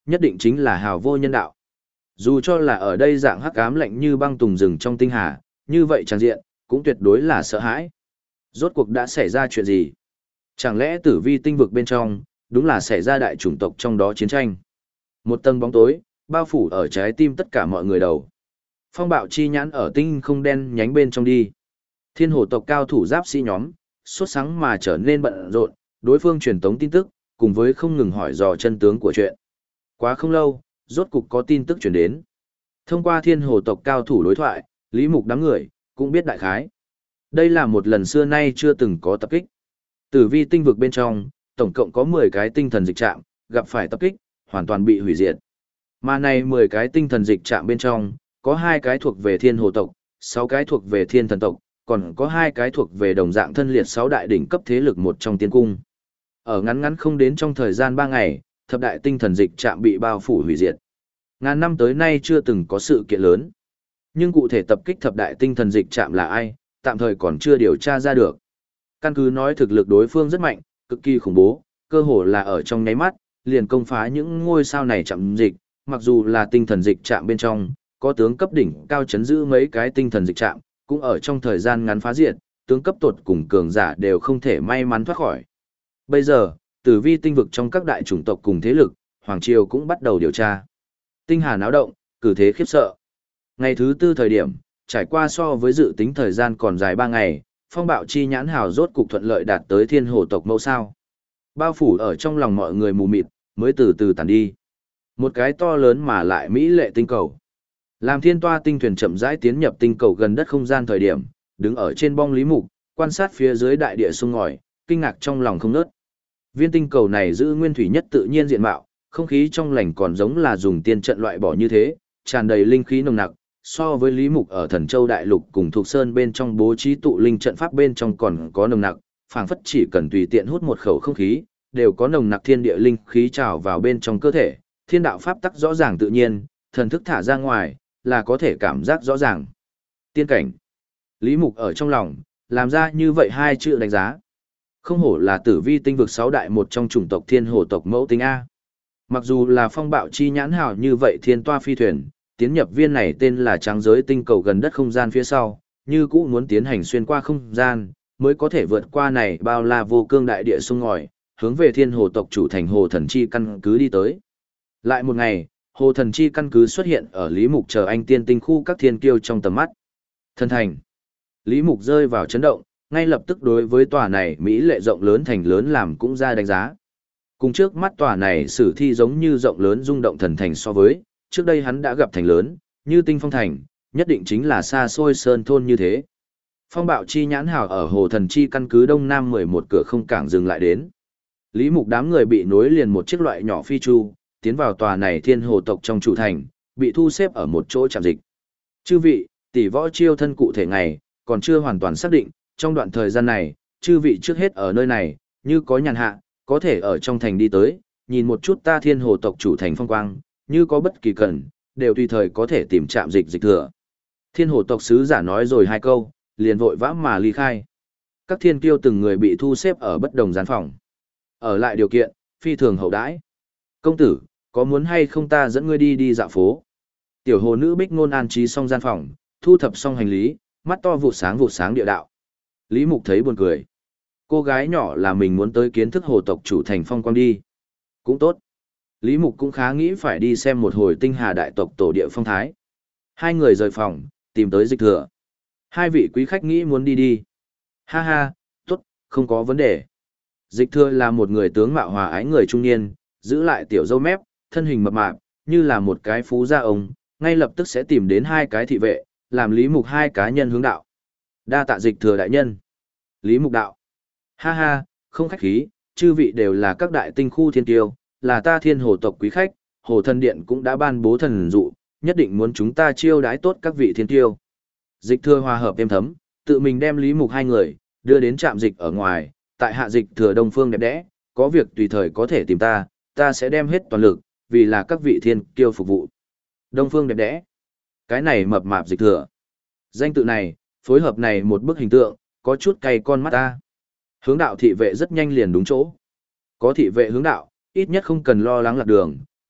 nhất định chính là hào vô nhân đạo. Dù cho là ở đây dạng hắc ám lạnh như băng tùng rừng trong tinh hà, như vậy trang diện, cũng tuyệt đối là sợ hãi. Rốt cuộc đã xảy ra chuyện gì? Chẳng lẽ tử vi tinh vực bên trong, đúng là xảy ra đại chủng tộc trong đó chiến tranh? Một tầng bóng tối, bao phủ ở trái tim tất cả mọi người đầu. Phong bạo chi nhãn ở tinh không đen nhánh bên trong đi. Thiên hồ tộc cao thủ giáp sĩ nhóm, sốt sáng mà trở nên bận rộn, đối phương truyền tống tin tức, cùng với không ngừng hỏi dò chân tướng của chuyện. Quá không lâu, rốt cục có tin tức truyền đến. Thông qua thiên hồ tộc cao thủ đối thoại, Lý Mục đám người, cũng biết đại khái. Đây là một lần xưa nay chưa từng có tập kích. Tử vi tinh vực bên trong, tổng cộng có 10 cái tinh thần dịch trạm, gặp phải tập kích, hoàn toàn bị hủy diệt. Mà này 10 cái tinh thần dịch trạm bên trong, có 2 cái thuộc về thiên hồ tộc, 6 cái thuộc về thiên thần tộc, còn có 2 cái thuộc về đồng dạng thân liệt 6 đại đỉnh cấp thế lực một trong tiên cung. Ở ngắn ngắn không đến trong thời gian 3 ngày, thập đại tinh thần dịch trạm bị bao phủ hủy diệt. Ngàn năm tới nay chưa từng có sự kiện lớn. Nhưng cụ thể tập kích thập đại tinh thần dịch trạm là ai, tạm thời còn chưa điều tra ra được. Căn cứ nói thực lực đối phương rất mạnh, cực kỳ khủng bố, cơ hồ là ở trong nháy mắt, liền công phá những ngôi sao này chạm dịch, mặc dù là tinh thần dịch trạm bên trong, có tướng cấp đỉnh cao chấn giữ mấy cái tinh thần dịch trạm, cũng ở trong thời gian ngắn phá diệt, tướng cấp tột cùng cường giả đều không thể may mắn thoát khỏi. Bây giờ, tử vi tinh vực trong các đại chủng tộc cùng thế lực, Hoàng Triều cũng bắt đầu điều tra. Tinh hà náo động, cử thế khiếp sợ. Ngày thứ tư thời điểm, trải qua so với dự tính thời gian còn dài 3 ngày, phong bạo chi nhãn hào rốt cục thuận lợi đạt tới thiên hồ tộc mẫu sao. Bao phủ ở trong lòng mọi người mù mịt, mới từ từ tàn đi. Một cái to lớn mà lại mỹ lệ tinh cầu. Làm thiên toa tinh thuyền chậm rãi tiến nhập tinh cầu gần đất không gian thời điểm, đứng ở trên bong Lý Mục, quan sát phía dưới đại địa sung ngòi, kinh ngạc trong lòng không nớt. Viên tinh cầu này giữ nguyên thủy nhất tự nhiên diện mạo, không khí trong lành còn giống là dùng tiên trận loại bỏ như thế, tràn đầy linh khí nồng nặc, so với Lý Mục ở Thần Châu Đại Lục cùng Thục Sơn bên trong bố trí tụ linh trận pháp bên trong còn có nồng nặc, phảng phất chỉ cần tùy tiện hút một khẩu không khí, đều có nồng nặc thiên địa linh khí trào vào bên trong cơ thể, thiên đạo pháp tắc rõ ràng tự nhiên, thần thức thả ra ngoài, là có thể cảm giác rõ ràng. Tiên cảnh. Lý Mục ở trong lòng, làm ra như vậy 2 chữ đánh giá. Không hổ là tử vi tinh vực 6 đại một trong chủng tộc thiên hồ tộc mẫu tinh A. Mặc dù là phong bạo chi nhãn hào như vậy thiên toa phi thuyền, tiến nhập viên này tên là tráng giới tinh cầu gần đất không gian phía sau, như cũ muốn tiến hành xuyên qua không gian, mới có thể vượt qua này bao la vô cương đại địa sung ngòi, hướng về thiên hồ tộc chủ thành hồ thần chi căn cứ đi tới. Lại một ngày, hồ thần chi căn cứ xuất hiện ở Lý Mục chờ anh tiên tinh khu các thiên kiêu trong tầm mắt. Thần thành. Lý Mục rơi vào chấn động, ngay lập tức đối với tòa này Mỹ lệ rộng lớn thành lớn làm cũng ra đánh giá. Cùng trước mắt tòa này sử thi giống như rộng lớn rung động thần thành so với, trước đây hắn đã gặp thành lớn, như tinh phong thành, nhất định chính là xa xôi sơn thôn như thế. Phong bạo chi nhãn hào ở hồ thần chi căn cứ đông nam 11 cửa không cảng dừng lại đến. Lý Mục đám người bị nối liền một chiếc loại nhỏ phi chu, tiến vào tòa này thiên hồ tộc trong chủ thành, bị thu xếp ở một chỗ trạm dịch. Chư vị, tỷ võ chiêu thân cụ thể ngày, còn chưa hoàn toàn xác định, trong đoạn thời gian này, chư vị trước hết ở nơi này, như có nhàn hạ, có thể ở trong thành đi tới, nhìn một chút ta thiên hồ tộc chủ thành phong quang, như có bất kỳ cần, đều tùy thời có thể tìm trạm dịch thừa. Thiên hồ tộc sứ giả nói rồi 2 câu, liền vội vã mà ly khai. Các thiên kiêu từng người bị thu xếp ở bất đồng gian phòng. Ở lại điều kiện, phi thường hậu đãi. Công tử, có muốn hay không ta dẫn ngươi đi dạo phố? Tiểu hồ nữ Bích Ngôn an trí xong gian phòng, thu thập xong hành lý, mắt to vụt sáng địa đạo. Lý Mục thấy buồn cười. Cô gái nhỏ là mình muốn tới kiến thức hồ tộc chủ thành phong quang đi. Cũng tốt. Lý Mục cũng khá nghĩ phải đi xem một hồi tinh hà đại tộc tổ địa phong thái. 2 người rời phòng, tìm tới dịch thừa. 2 vị quý khách nghĩ muốn đi. Ha ha, tốt, không có vấn đề. Dịch thừa là một người tướng mạo hòa ái người trung niên, giữ lại tiểu râu mép, thân hình mập mạp, như là một cái phú gia ông, ngay lập tức sẽ tìm đến 2 cái thị vệ, làm Lý Mục 2 cá nhân hướng đạo. Đa tạ dịch thừa đại nhân. Lý Mục đạo. Ha ha, không khách khí, chư vị đều là các đại tinh khu thiên tiêu, là ta thiên hồ tộc quý khách, hồ thần điện cũng đã ban bố thần dụ, nhất định muốn chúng ta chiêu đãi tốt các vị thiên tiêu. Dịch thừa hòa hợp êm thấm, tự mình đem Lý Mục 2 người, đưa đến trạm dịch ở ngoài, tại hạ dịch thừa Đông Phương đẹp đẽ, có việc tùy thời có thể tìm ta, ta sẽ đem hết toàn lực, vì là các vị thiên kiêu phục vụ. Đông Phương đẹp đẽ. Cái này mập mạp dịch thừa. Danh tự này, phối hợp này một bức hình tượng, có chút cay con mắt ta. Hướng đạo thị vệ rất nhanh liền đúng chỗ. Có thị vệ hướng đạo, ít nhất không cần lo lắng lạc đường,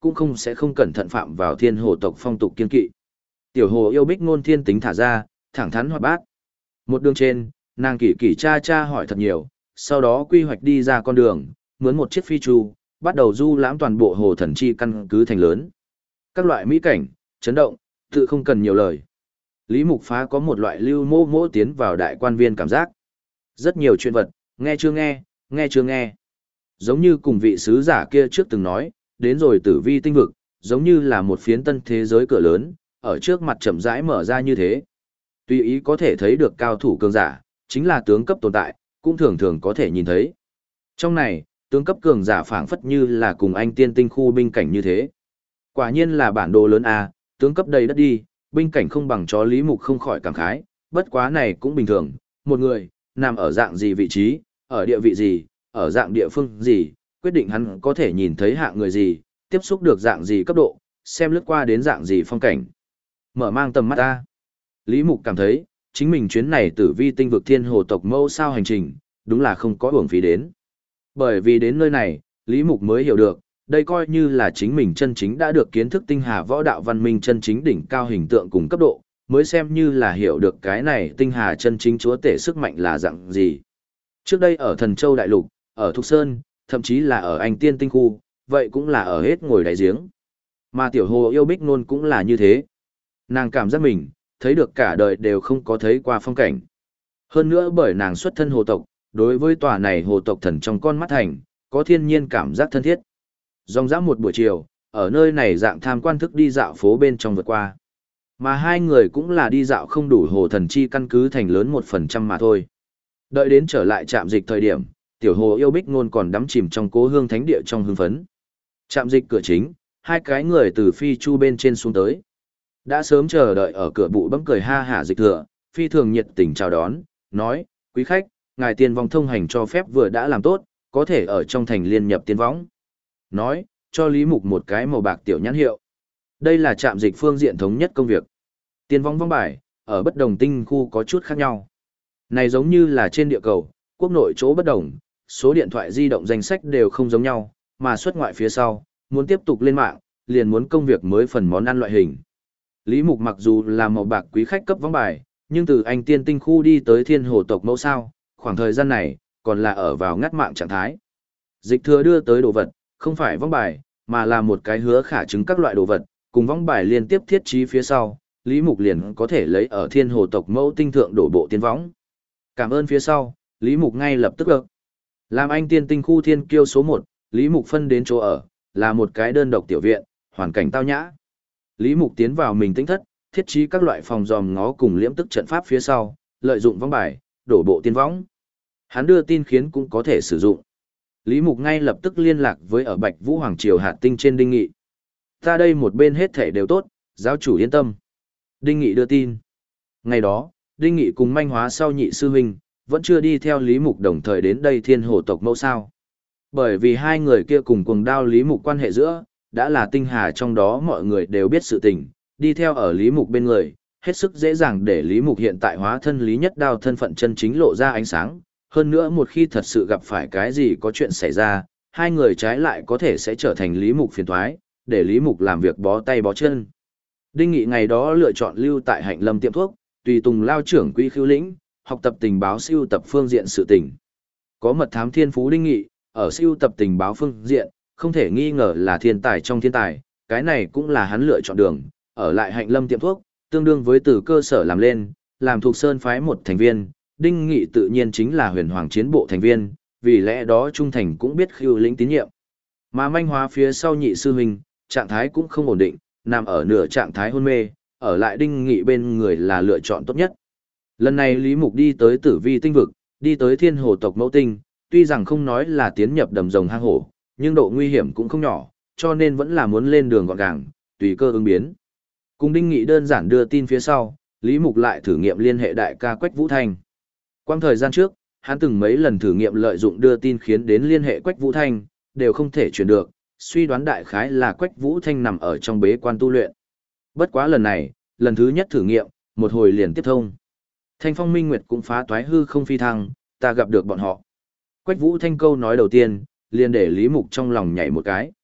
cũng không sẽ không cẩn thận phạm vào thiên hồ tộc phong tục kiên kỵ. Tiểu hồ yêu Bích Ngôn thiên tính thả ra, thẳng thắn hoạt bát. Một đường trên, nàng kỳ kỳ cha cha hỏi thật nhiều, sau đó quy hoạch đi ra con đường, mướn một chiếc phi chu, bắt đầu du lãm toàn bộ hồ thần chi căn cứ thành lớn. Các loại mỹ cảnh, chấn động, tự không cần nhiều lời. Lý Mục Phá có một loại lưu mô mô tiến vào đại quan viên cảm giác. Rất nhiều chuyện vật, nghe chưa nghe, nghe chưa nghe. Giống như cùng vị sứ giả kia trước từng nói, đến rồi tử vi tinh vực, giống như là một phiến tân thế giới cửa lớn, ở trước mặt chậm rãi mở ra như thế. Tùy ý có thể thấy được cao thủ cường giả, chính là tướng cấp tồn tại, cũng thường thường có thể nhìn thấy. Trong này, tướng cấp cường giả phảng phất như là cùng anh tiên tinh khu binh cảnh như thế. Quả nhiên là bản đồ lớn A, tướng cấp đầy đất đi, binh cảnh không bằng chó Lý Mục không khỏi cảm khái, bất quá này cũng bình thường, một người, nằm ở dạng gì vị trí, ở địa vị gì, ở dạng địa phương gì, quyết định hắn có thể nhìn thấy hạng người gì, tiếp xúc được dạng gì cấp độ, xem lướt qua đến dạng gì phong cảnh. Mở mang tầm mắt ta. Lý Mục cảm thấy, chính mình chuyến này tử vi tinh vực thiên hồ tộc mâu sao hành trình, đúng là không có uổng phí đến. Bởi vì đến nơi này, Lý Mục mới hiểu được, đây coi như là chính mình chân chính đã được kiến thức tinh hà võ đạo văn minh chân chính đỉnh cao hình tượng cùng cấp độ, mới xem như là hiểu được cái này tinh hà chân chính chúa tể sức mạnh là dạng gì. Trước đây ở Thần Châu Đại Lục, ở Thục Sơn, thậm chí là ở Anh Tiên Tinh Khu, vậy cũng là ở hết ngồi đáy giếng. Mà tiểu hồ yêu Bích Nôn cũng là như thế. Nàng cảm giác mình, thấy được cả đời đều không có thấy qua phong cảnh. Hơn nữa bởi nàng xuất thân hồ tộc, đối với tòa này hồ tộc thần trong con mắt thành, có thiên nhiên cảm giác thân thiết. Dòng dã một buổi chiều, ở nơi này dạng tham quan thức đi dạo phố bên trong vượt qua. Mà hai người cũng là đi dạo không đủ hồ thần chi căn cứ thành lớn 1% mà thôi. Đợi đến trở lại trạm dịch thời điểm, tiểu hồ yêu Bích Ngôn còn đắm chìm trong cố hương thánh địa trong hưng phấn. Trạm dịch cửa chính, hai cái người từ phi chu bên trên xuống tới. Đã sớm chờ đợi ở cửa bụ bấm cười ha hả dịch thừa, phi thường nhiệt tình chào đón, nói, quý khách, ngài tiên vong thông hành cho phép vừa đã làm tốt, có thể ở trong thành liên nhập tiên võng. Nói, cho Lý Mục một cái màu bạc tiểu nhãn hiệu. Đây là trạm dịch phương diện thống nhất công việc. Tiên võng vong bài, ở bất đồng tinh khu có chút khác nhau. Này giống như là trên địa cầu, quốc nội chỗ bất đồng, số điện thoại di động danh sách đều không giống nhau, mà xuất ngoại phía sau, muốn tiếp tục lên mạng, liền muốn công việc mới phần món ăn loại hình. Lý Mục mặc dù là màu bạc quý khách cấp võng bài, nhưng từ Anh Tiên Tinh khu đi tới Thiên Hồ tộc mẫu sao, khoảng thời gian này, còn là ở vào ngắt mạng trạng thái. Dịch thừa đưa tới đồ vật, không phải võng bài, mà là một cái hứa khả chứng các loại đồ vật, cùng võng bài liên tiếp thiết trí phía sau, Lý Mục liền có thể lấy ở Thiên Hồ tộc mẫu tinh thượng đổ bộ tiên võng. Cảm ơn phía sau, Lý Mục ngay lập tức gật. Làm Anh Tiên Tinh khu thiên kiêu số 1, Lý Mục phân đến chỗ ở, là một cái đơn độc tiểu viện, hoàn cảnh tao nhã. Lý Mục tiến vào mình tinh thất, thiết trí các loại phòng dòm ngó cùng liễm tức trận pháp phía sau, lợi dụng võng bài, đổ bộ tiên võng. Hắn đưa tin khiến cũng có thể sử dụng. Lý Mục ngay lập tức liên lạc với ở Bạch Vũ Hoàng Triều Hạt Tinh trên Đinh Nghị. Ta đây một bên hết thể đều tốt, giáo chủ yên tâm. Đinh Nghị đưa tin. Ngày đó, Đinh Nghị cùng manh hóa sau nhị sư huynh, vẫn chưa đi theo Lý Mục đồng thời đến đây Thiên Hồ tộc mẫu sao. Bởi vì hai người kia cùng cuồng đao Lý Mục quan hệ giữa, đã là tinh hà trong đó mọi người đều biết sự tình, đi theo ở Lý Mục bên người, hết sức dễ dàng để Lý Mục hiện tại hóa thân Lý Nhất Đao thân phận chân chính lộ ra ánh sáng. Hơn nữa một khi thật sự gặp phải cái gì có chuyện xảy ra, hai người trái lại có thể sẽ trở thành Lý Mục phiền toái, để Lý Mục làm việc bó tay bó chân. Đinh Nghị ngày đó lựa chọn lưu tại Hạnh Lâm tiệm thuốc, tùy tùng lao trưởng quỹ Khưu Lĩnh, học tập tình báo siêu tập phương diện sự tình. Có mật thám thiên phú Đinh Nghị, ở siêu tập tình báo phương diện, không thể nghi ngờ là thiên tài trong thiên tài, cái này cũng là hắn lựa chọn đường, ở lại Hạnh Lâm tiệm thuốc, tương đương với từ cơ sở làm lên, làm thuộc sơn phái một thành viên, Đinh Nghị tự nhiên chính là huyền hoàng chiến bộ thành viên, vì lẽ đó trung thành cũng biết Khưu Lĩnh tín nhiệm. Mà manh hóa phía sau nhị sư huynh, trạng thái cũng không ổn định, nằm ở nửa trạng thái hôn mê, ở lại Đinh Nghị bên người là lựa chọn tốt nhất. Lần này Lý Mục đi tới Tử Vi tinh vực, đi tới Thiên Hồ tộc mẫu tinh, tuy rằng không nói là tiến nhập đầm rồng hang hổ, nhưng độ nguy hiểm cũng không nhỏ, cho nên vẫn là muốn lên đường gọn gàng, tùy cơ ứng biến. Cùng Đinh Nghị đơn giản đưa tin phía sau, Lý Mục lại thử nghiệm liên hệ đại ca Quách Vũ Thanh. Quang thời gian trước, hắn từng mấy lần thử nghiệm lợi dụng đưa tin khiến đến liên hệ Quách Vũ Thanh, đều không thể truyền được, suy đoán đại khái là Quách Vũ Thanh nằm ở trong bế quan tu luyện. Bất quá lần này, lần thứ nhất thử nghiệm, một hồi liền tiếp thông. Thanh Phong Minh Nguyệt cũng phá toái hư không phi thăng, ta gặp được bọn họ. Quách Vũ Thanh câu nói đầu tiên, liền để Lý Mục trong lòng nhảy một cái.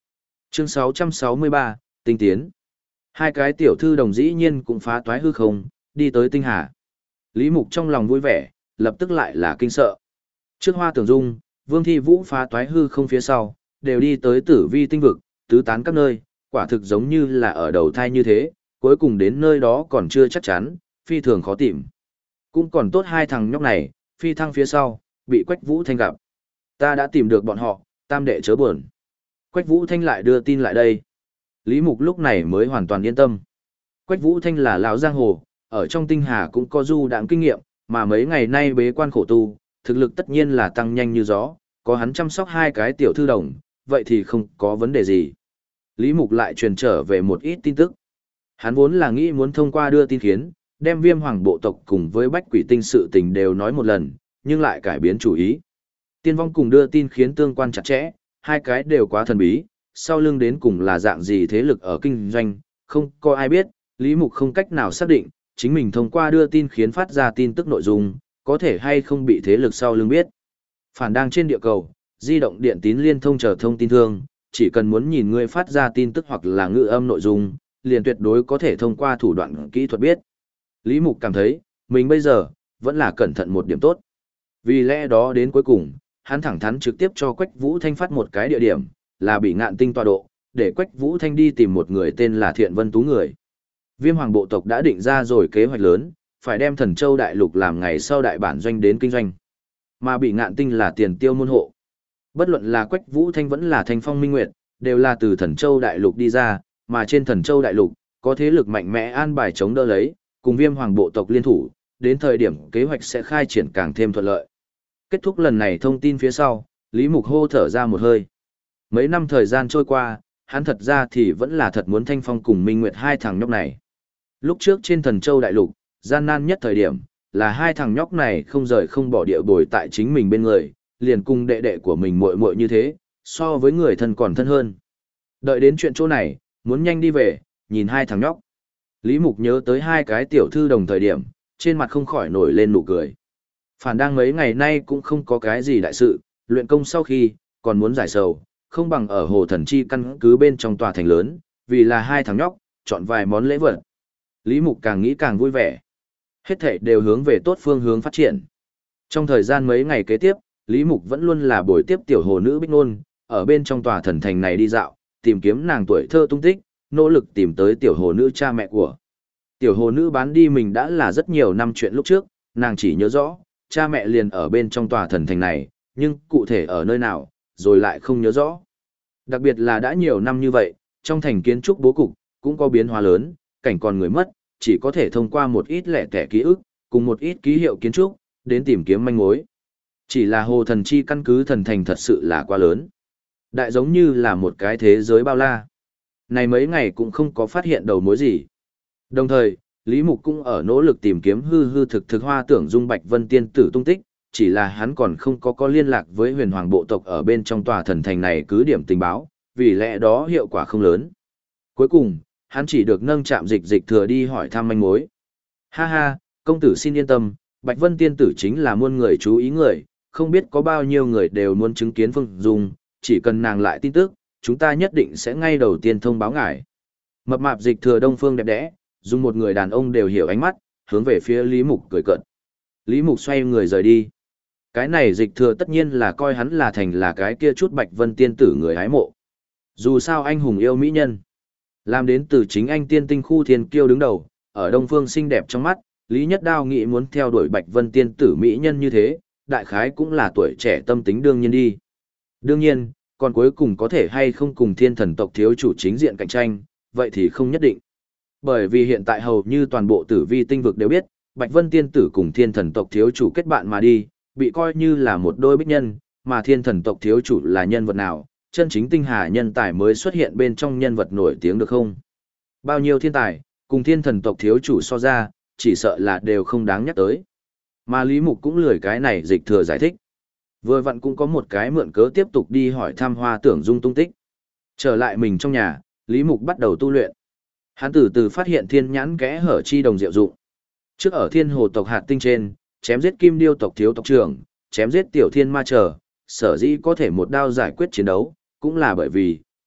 Chương 663, Tinh Tiến. Hai cái tiểu thư đồng dĩ nhiên cũng phá toái hư không, đi tới tinh hà. Lý Mục trong lòng vui vẻ, lập tức lại là kinh sợ. Trước Hoa Tưởng Dung, Vương Thi Vũ phá toái hư không phía sau, đều đi tới tử vi tinh vực, tứ tán các nơi, quả thực giống như là ở đầu thai như thế, cuối cùng đến nơi đó còn chưa chắc chắn, phi thường khó tìm. Cũng còn tốt hai thằng nhóc này, phi thăng phía sau, bị Quách Vũ Thanh gặp. Ta đã tìm được bọn họ, tam đệ chớ buồn. Quách Vũ Thanh lại đưa tin lại đây. Lý Mục lúc này mới hoàn toàn yên tâm. Quách Vũ Thanh là lão giang hồ, ở trong tinh hà cũng có du đãng kinh nghiệm, mà mấy ngày nay bế quan khổ tu, thực lực tất nhiên là tăng nhanh như gió, có hắn chăm sóc hai cái tiểu thư đồng, vậy thì không có vấn đề gì. Lý Mục lại truyền trở về một ít tin tức. Hắn vốn là nghĩ muốn thông qua đưa tin khiến, đem Viêm Hoàng bộ tộc cùng với Bách Quỷ Tinh sự tình đều nói một lần, nhưng lại cải biến chủ ý. Tiên vong cùng đưa tin khiến tương quan chặt chẽ, hai cái đều quá thần bí, sau lưng đến cùng là dạng gì thế lực ở kinh doanh, không có ai biết, Lý Mục không cách nào xác định, chính mình thông qua đưa tin khiến phát ra tin tức nội dung, có thể hay không bị thế lực sau lưng biết. Phản đang trên địa cầu, di động điện tín liên thông chờ thông tin thương, chỉ cần muốn nhìn người phát ra tin tức hoặc là ngữ âm nội dung, liền tuyệt đối có thể thông qua thủ đoạn kỹ thuật biết. Lý Mục cảm thấy, mình bây giờ, vẫn là cẩn thận một điểm tốt. Vì lẽ đó đến cuối cùng, hắn thẳng thắn trực tiếp cho Quách Vũ Thanh phát một cái địa điểm, là bị ngạn tinh tọa độ, để Quách Vũ Thanh đi tìm một người tên là Thiện Vân Tú người. Viêm Hoàng bộ tộc đã định ra rồi kế hoạch lớn, phải đem Thần Châu Đại Lục làm ngày sau đại bản doanh đến kinh doanh. Mà bị ngạn tinh là tiền tiêu môn hộ. Bất luận là Quách Vũ Thanh vẫn là Thanh Phong Minh Nguyệt, đều là từ Thần Châu Đại Lục đi ra, mà trên Thần Châu Đại Lục, có thế lực mạnh mẽ an bài chống đỡ lấy, cùng Viêm Hoàng bộ tộc liên thủ, đến thời điểm kế hoạch sẽ khai triển càng thêm thuận lợi. Kết thúc lần này thông tin phía sau, Lý Mục hô thở ra một hơi. Mấy năm thời gian trôi qua, hắn thật ra thì vẫn là thật muốn Thanh Phong cùng Minh Nguyệt hai thằng nhóc này. Lúc trước trên Thần Châu Đại Lục, gian nan nhất thời điểm, là hai thằng nhóc này không rời không bỏ địa bồi tại chính mình bên người, liền cùng đệ đệ của mình muội muội như thế, so với người thân còn thân hơn. Đợi đến chuyện chỗ này, muốn nhanh đi về, nhìn hai thằng nhóc. Lý Mục nhớ tới hai cái tiểu thư đồng thời điểm, trên mặt không khỏi nổi lên nụ cười. Phản đang mấy ngày nay cũng không có cái gì đại sự, luyện công sau khi, còn muốn giải sầu, không bằng ở Hồ Thần Chi căn cứ bên trong tòa thành lớn, vì là hai thằng nhóc, chọn vài món lễ vật. Lý Mục càng nghĩ càng vui vẻ. Hết thảy đều hướng về tốt phương hướng phát triển. Trong thời gian mấy ngày kế tiếp, Lý Mục vẫn luôn là buổi tiếp tiểu hồ nữ Bích Nôn, ở bên trong tòa thần thành này đi dạo, tìm kiếm nàng tuổi thơ tung tích, nỗ lực tìm tới tiểu hồ nữ cha mẹ của. Tiểu hồ nữ bán đi mình đã là rất nhiều năm chuyện lúc trước, nàng chỉ nhớ rõ, cha mẹ liền ở bên trong tòa thần thành này, nhưng cụ thể ở nơi nào, rồi lại không nhớ rõ. Đặc biệt là đã nhiều năm như vậy, trong thành kiến trúc bố cục, cũng có biến hóa lớn, cảnh còn người mất, chỉ có thể thông qua một ít lẻ tẻ ký ức, cùng một ít ký hiệu kiến trúc, đến tìm kiếm manh mối. Chỉ là Hồ Thần Chi căn cứ thần thành thật sự là quá lớn. Đại giống như là một cái thế giới bao la. Này mấy ngày cũng không có phát hiện đầu mối gì. Đồng thời, Lý Mục cũng ở nỗ lực tìm kiếm hư hư thực thực Hoa Tưởng Dung Bạch Vân tiên tử tung tích, chỉ là hắn còn không có liên lạc với huyền hoàng bộ tộc ở bên trong tòa thần thành này cứ điểm tình báo, vì lẽ đó hiệu quả không lớn. Cuối cùng, hắn chỉ được nâng chạm dịch thừa đi hỏi thăm manh mối. Ha ha, công tử xin yên tâm, Bạch Vân tiên tử chính là muôn người chú ý người, không biết có bao nhiêu người đều muốn chứng kiến Phương Dung, chỉ cần nàng lại tin tức, chúng ta nhất định sẽ ngay đầu tiên thông báo ngài. Mập mạp dịch thừa Đông Phương đẹp đẽ, dùng một người đàn ông đều hiểu ánh mắt, hướng về phía Lý Mục cười cợt. Lý Mục xoay người rời đi. Cái này dịch thừa tất nhiên là coi hắn là thành là cái kia chút Bạch Vân tiên tử người hái mộ. Dù sao anh hùng yêu mỹ nhân. Làm đến từ chính anh tiên tinh khu thiên kiêu đứng đầu, ở Đông Phương xinh đẹp trong mắt, Lý Nhất Đao nghĩ muốn theo đuổi Bạch Vân tiên tử mỹ nhân như thế, đại khái cũng là tuổi trẻ tâm tính đương nhiên đi. Đương nhiên, còn cuối cùng có thể hay không cùng thiên thần tộc thiếu chủ chính diện cạnh tranh, vậy thì không nhất định. Bởi vì hiện tại hầu như toàn bộ tử vi tinh vực đều biết, Bạch Vân tiên tử cùng thiên thần tộc thiếu chủ kết bạn mà đi, bị coi như là một đôi bích nhân, mà thiên thần tộc thiếu chủ là nhân vật nào, chân chính tinh hà nhân tài mới xuất hiện bên trong nhân vật nổi tiếng được không? Bao nhiêu thiên tài, cùng thiên thần tộc thiếu chủ so ra, chỉ sợ là đều không đáng nhắc tới. Mà Lý Mục cũng lười cái này dịch thừa giải thích. Vừa vặn cũng có một cái mượn cớ tiếp tục đi hỏi thăm Hoa Tưởng Dung tung tích. Trở lại mình trong nhà, Lý Mục bắt đầu tu luyện. Hắn từ từ phát hiện thiên nhãn kẽ hở chi đồng diệu dụng. Trước ở thiên hồ tộc hạt tinh trên, chém giết kim điêu tộc thiếu tộc trưởng, chém giết tiểu thiên ma trở, sở dĩ có thể một đao giải quyết chiến đấu, cũng là bởi vì,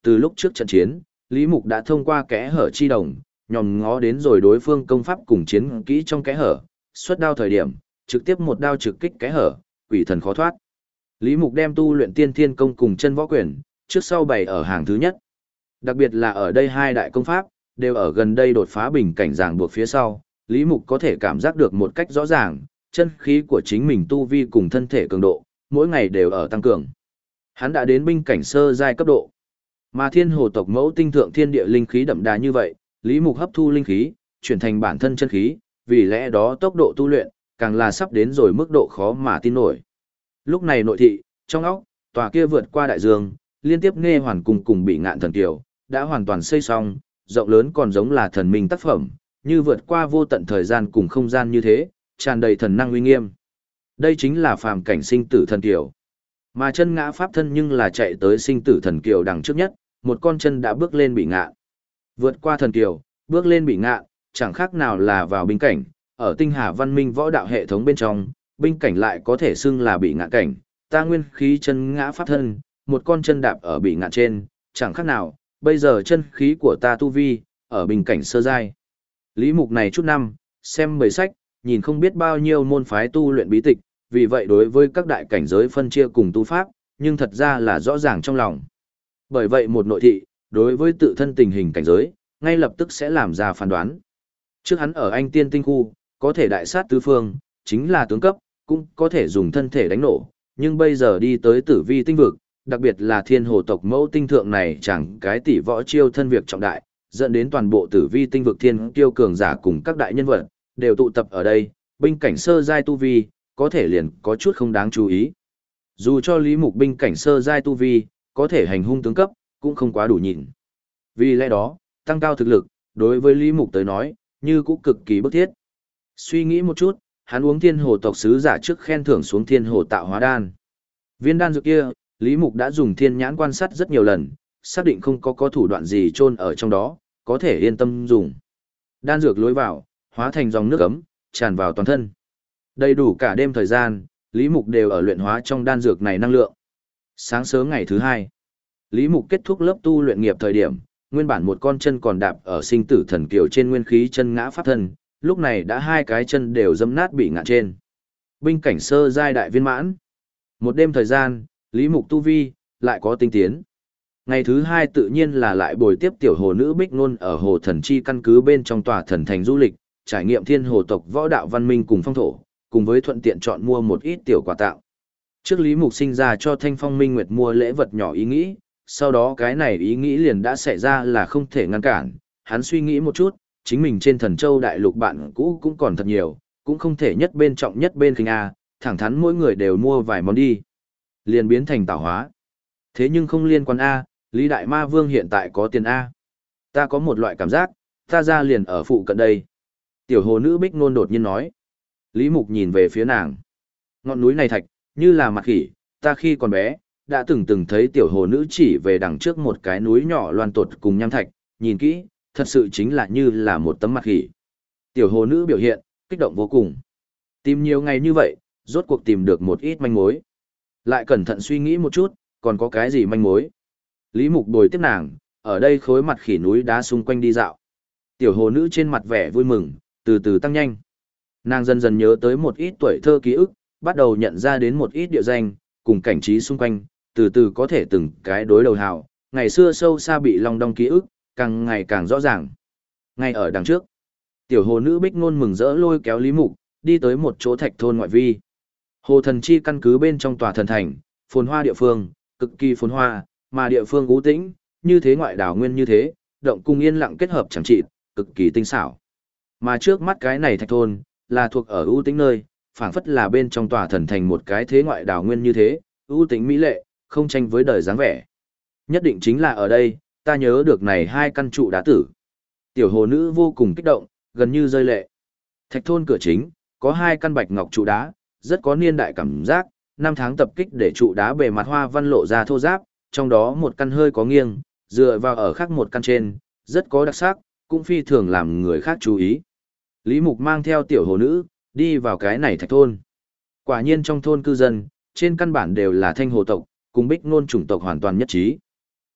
từ lúc trước trận chiến, Lý Mục đã thông qua kẽ hở chi đồng, nhòm ngó đến rồi đối phương công pháp cùng chiến kỹ trong kẽ hở, xuất đao thời điểm, trực tiếp một đao trực kích kẽ hở, quỷ thần khó thoát. Lý Mục đem tu luyện tiên thiên công cùng chân võ quyền, trước sau bày ở hàng thứ nhất. Đặc biệt là ở đây hai đại công pháp, đều ở gần đây đột phá bình cảnh ràng buộc phía sau, Lý Mục có thể cảm giác được một cách rõ ràng, chân khí của chính mình tu vi cùng thân thể cường độ, mỗi ngày đều ở tăng cường. Hắn đã đến binh cảnh sơ giai cấp độ. Mà thiên hồ tộc mẫu tinh thượng thiên địa linh khí đậm đà như vậy, Lý Mục hấp thu linh khí, chuyển thành bản thân chân khí, vì lẽ đó tốc độ tu luyện, càng là sắp đến rồi mức độ khó mà tin nổi. Lúc này nội thị, trong óc, tòa kia vượt qua đại dương, liên tiếp nghe hoàn cùng bị ngạn thần kiều, đã hoàn toàn xây xong, rộng lớn còn giống là thần minh tác phẩm, như vượt qua vô tận thời gian cùng không gian như thế, tràn đầy thần năng uy nghiêm. Đây chính là phàm cảnh sinh tử thần kiều. Mà chân ngã pháp thân nhưng là chạy tới sinh tử thần kiều đằng trước nhất, một con chân đã bước lên bị ngạn. Vượt qua thần kiều, bước lên bị ngạn, chẳng khác nào là vào binh cảnh, ở tinh hà văn minh võ đạo hệ thống bên trong, binh cảnh lại có thể xưng là bị ngạn cảnh, ta nguyên khí chân ngã pháp thân, một con chân đạp ở bị ngạn trên, chẳng khác nào, bây giờ chân khí của ta tu vi, ở bình cảnh sơ giai. Lý Mục này chút năm, xem bầy sách, nhìn không biết bao nhiêu môn phái tu luyện bí tịch, vì vậy đối với các đại cảnh giới phân chia cùng tu pháp, nhưng thật ra là rõ ràng trong lòng. Bởi vậy một nội thị, đối với tự thân tình hình cảnh giới, ngay lập tức sẽ làm ra phán đoán. Trước hắn ở Anh Tiên Tinh Khu, có thể đại sát tứ phương, chính là tướng cấp, cũng có thể dùng thân thể đánh nổ, nhưng bây giờ đi tới tử vi tinh vực, đặc biệt là thiên hồ tộc mẫu tinh thượng này chẳng cái tỷ võ chiêu thân việc trọng đại, dẫn đến toàn bộ tử vi tinh vực thiên kiêu cường giả cùng các đại nhân vật, đều tụ tập ở đây, binh cảnh sơ giai tu vi, có thể liền có chút không đáng chú ý. Dù cho Lý Mục binh cảnh sơ giai tu vi, có thể hành hung tướng cấp, cũng không quá đủ nhìn. Vì lẽ đó, tăng cao thực lực, đối với Lý Mục tới nói, như cũng cực kỳ bức thiết. Suy nghĩ một chút, hắn uống thiên hồ tộc sứ giả trước khen thưởng xuống thiên hồ tạo hóa đan. Viên đan dược kia, Lý Mục đã dùng thiên nhãn quan sát rất nhiều lần, xác định không có thủ đoạn gì chôn ở trong đó, có thể yên tâm dùng. Đan dược lối vào, hóa thành dòng nước ấm, tràn vào toàn thân. Đầy đủ cả đêm thời gian, Lý Mục đều ở luyện hóa trong đan dược này năng lượng. Sáng sớm ngày thứ hai, Lý Mục kết thúc lớp tu luyện nghiệp thời điểm, nguyên bản một con chân còn đạp ở sinh tử thần kiều trên nguyên khí chân ngã pháp thân, lúc này đã hai cái chân đều dẫm nát bị ngạn trên. Binh cảnh sơ giai đại viên mãn. Một đêm thời gian, Lý Mục tu vi lại có tinh tiến. Ngày thứ hai tự nhiên là lại bồi tiếp tiểu hồ nữ Bích Nôn ở hồ thần chi căn cứ bên trong tòa thần thành du lịch, trải nghiệm thiên hồ tộc võ đạo văn minh cùng phong thổ, cùng với thuận tiện chọn mua một ít tiểu quà tặng. Trước Lý Mục sinh ra cho Thanh Phong Minh Nguyệt mua lễ vật nhỏ ý nghĩ, sau đó cái này ý nghĩ liền đã xảy ra là không thể ngăn cản, hắn suy nghĩ một chút, chính mình trên Thần Châu đại lục bạn cũ cũng còn thật nhiều, cũng không thể nhất bên trọng nhất bên khinh a, thẳng thắn mỗi người đều mua vài món đi. Liền biến thành tạo hóa. Thế nhưng không liên quan a, Lý Đại Ma Vương hiện tại có tiền a. Ta có một loại cảm giác, ta ra liền ở phụ cận đây. Tiểu hồ nữ Bích Nôn đột nhiên nói. Lý Mục nhìn về phía nàng. Ngọn núi này thạch, như là mặt khỉ, ta khi còn bé, đã từng thấy tiểu hồ nữ chỉ về đằng trước một cái núi nhỏ loan tột cùng nham thạch, nhìn kỹ, thật sự chính là như là một tấm mặt khỉ. Tiểu hồ nữ biểu hiện, kích động vô cùng. Tìm nhiều ngày như vậy, rốt cuộc tìm được một ít manh mối. Lại cẩn thận suy nghĩ một chút, còn có cái gì manh mối. Lý Mục bồi tiếp nàng, ở đây khối mặt khỉ núi đá xung quanh đi dạo. Tiểu hồ nữ trên mặt vẻ vui mừng, từ từ tăng nhanh. Nàng dần dần nhớ tới một ít tuổi thơ ký ức, bắt đầu nhận ra đến một ít địa danh, cùng cảnh trí xung quanh, từ từ có thể từng cái đối đầu hào, ngày xưa sâu xa bị long đong ký ức, càng ngày càng rõ ràng. Ngay ở đằng trước, tiểu hồ nữ Bích Nôn mừng rỡ lôi kéo Lý Mục, đi tới một chỗ thạch thôn ngoại vi. Hồ thần chi căn cứ bên trong tòa thần thành, phồn hoa địa phương, cực kỳ phồn hoa, mà địa phương u tĩnh, như thế ngoại đảo nguyên như thế, động cung yên lặng kết hợp chẳng trị, cực kỳ tinh xảo. Mà trước mắt cái này thạch thôn, là thuộc ở ưu tĩnh nơi, phảng phất là bên trong tòa thần thành một cái thế ngoại đảo nguyên như thế, ưu tĩnh mỹ lệ, không tranh với đời dáng vẻ. Nhất định chính là ở đây, ta nhớ được này hai căn trụ đá tử. Tiểu hồ nữ vô cùng kích động, gần như rơi lệ. Thạch thôn cửa chính, có hai căn bạch ngọc trụ đá, rất có niên đại cảm giác, năm tháng tập kích để trụ đá bề mặt hoa văn lộ ra thô ráp, trong đó một căn hơi có nghiêng, dựa vào ở khác một căn trên, rất có đặc sắc, cũng phi thường làm người khác chú ý. Lý Mục mang theo tiểu hồ nữ, đi vào cái này thạch thôn. Quả nhiên trong thôn cư dân, trên căn bản đều là Thanh hồ tộc, cùng Bích Nôn chủng tộc hoàn toàn nhất trí.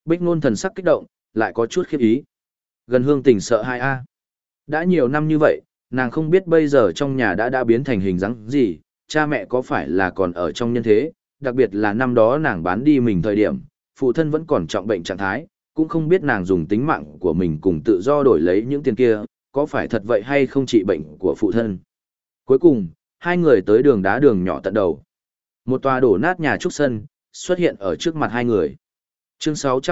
Bích Nôn thần sắc kích động, lại có chút khiếp ý. Gần Hương Tình sợ hai a. Đã nhiều năm như vậy, nàng không biết bây giờ trong nhà đã biến thành hình dáng gì, cha mẹ có phải là còn ở trong nhân thế, đặc biệt là năm đó nàng bán đi mình thời điểm, phụ thân vẫn còn trọng bệnh trạng thái, cũng không biết nàng dùng tính mạng của mình cùng tự do đổi lấy những tiền kia, có phải thật vậy hay không trị bệnh của phụ thân. Cuối cùng, hai người tới đường đá đường nhỏ tận đầu. Một tòa đổ nát nhà trúc sân, xuất hiện ở trước mặt hai người. Chương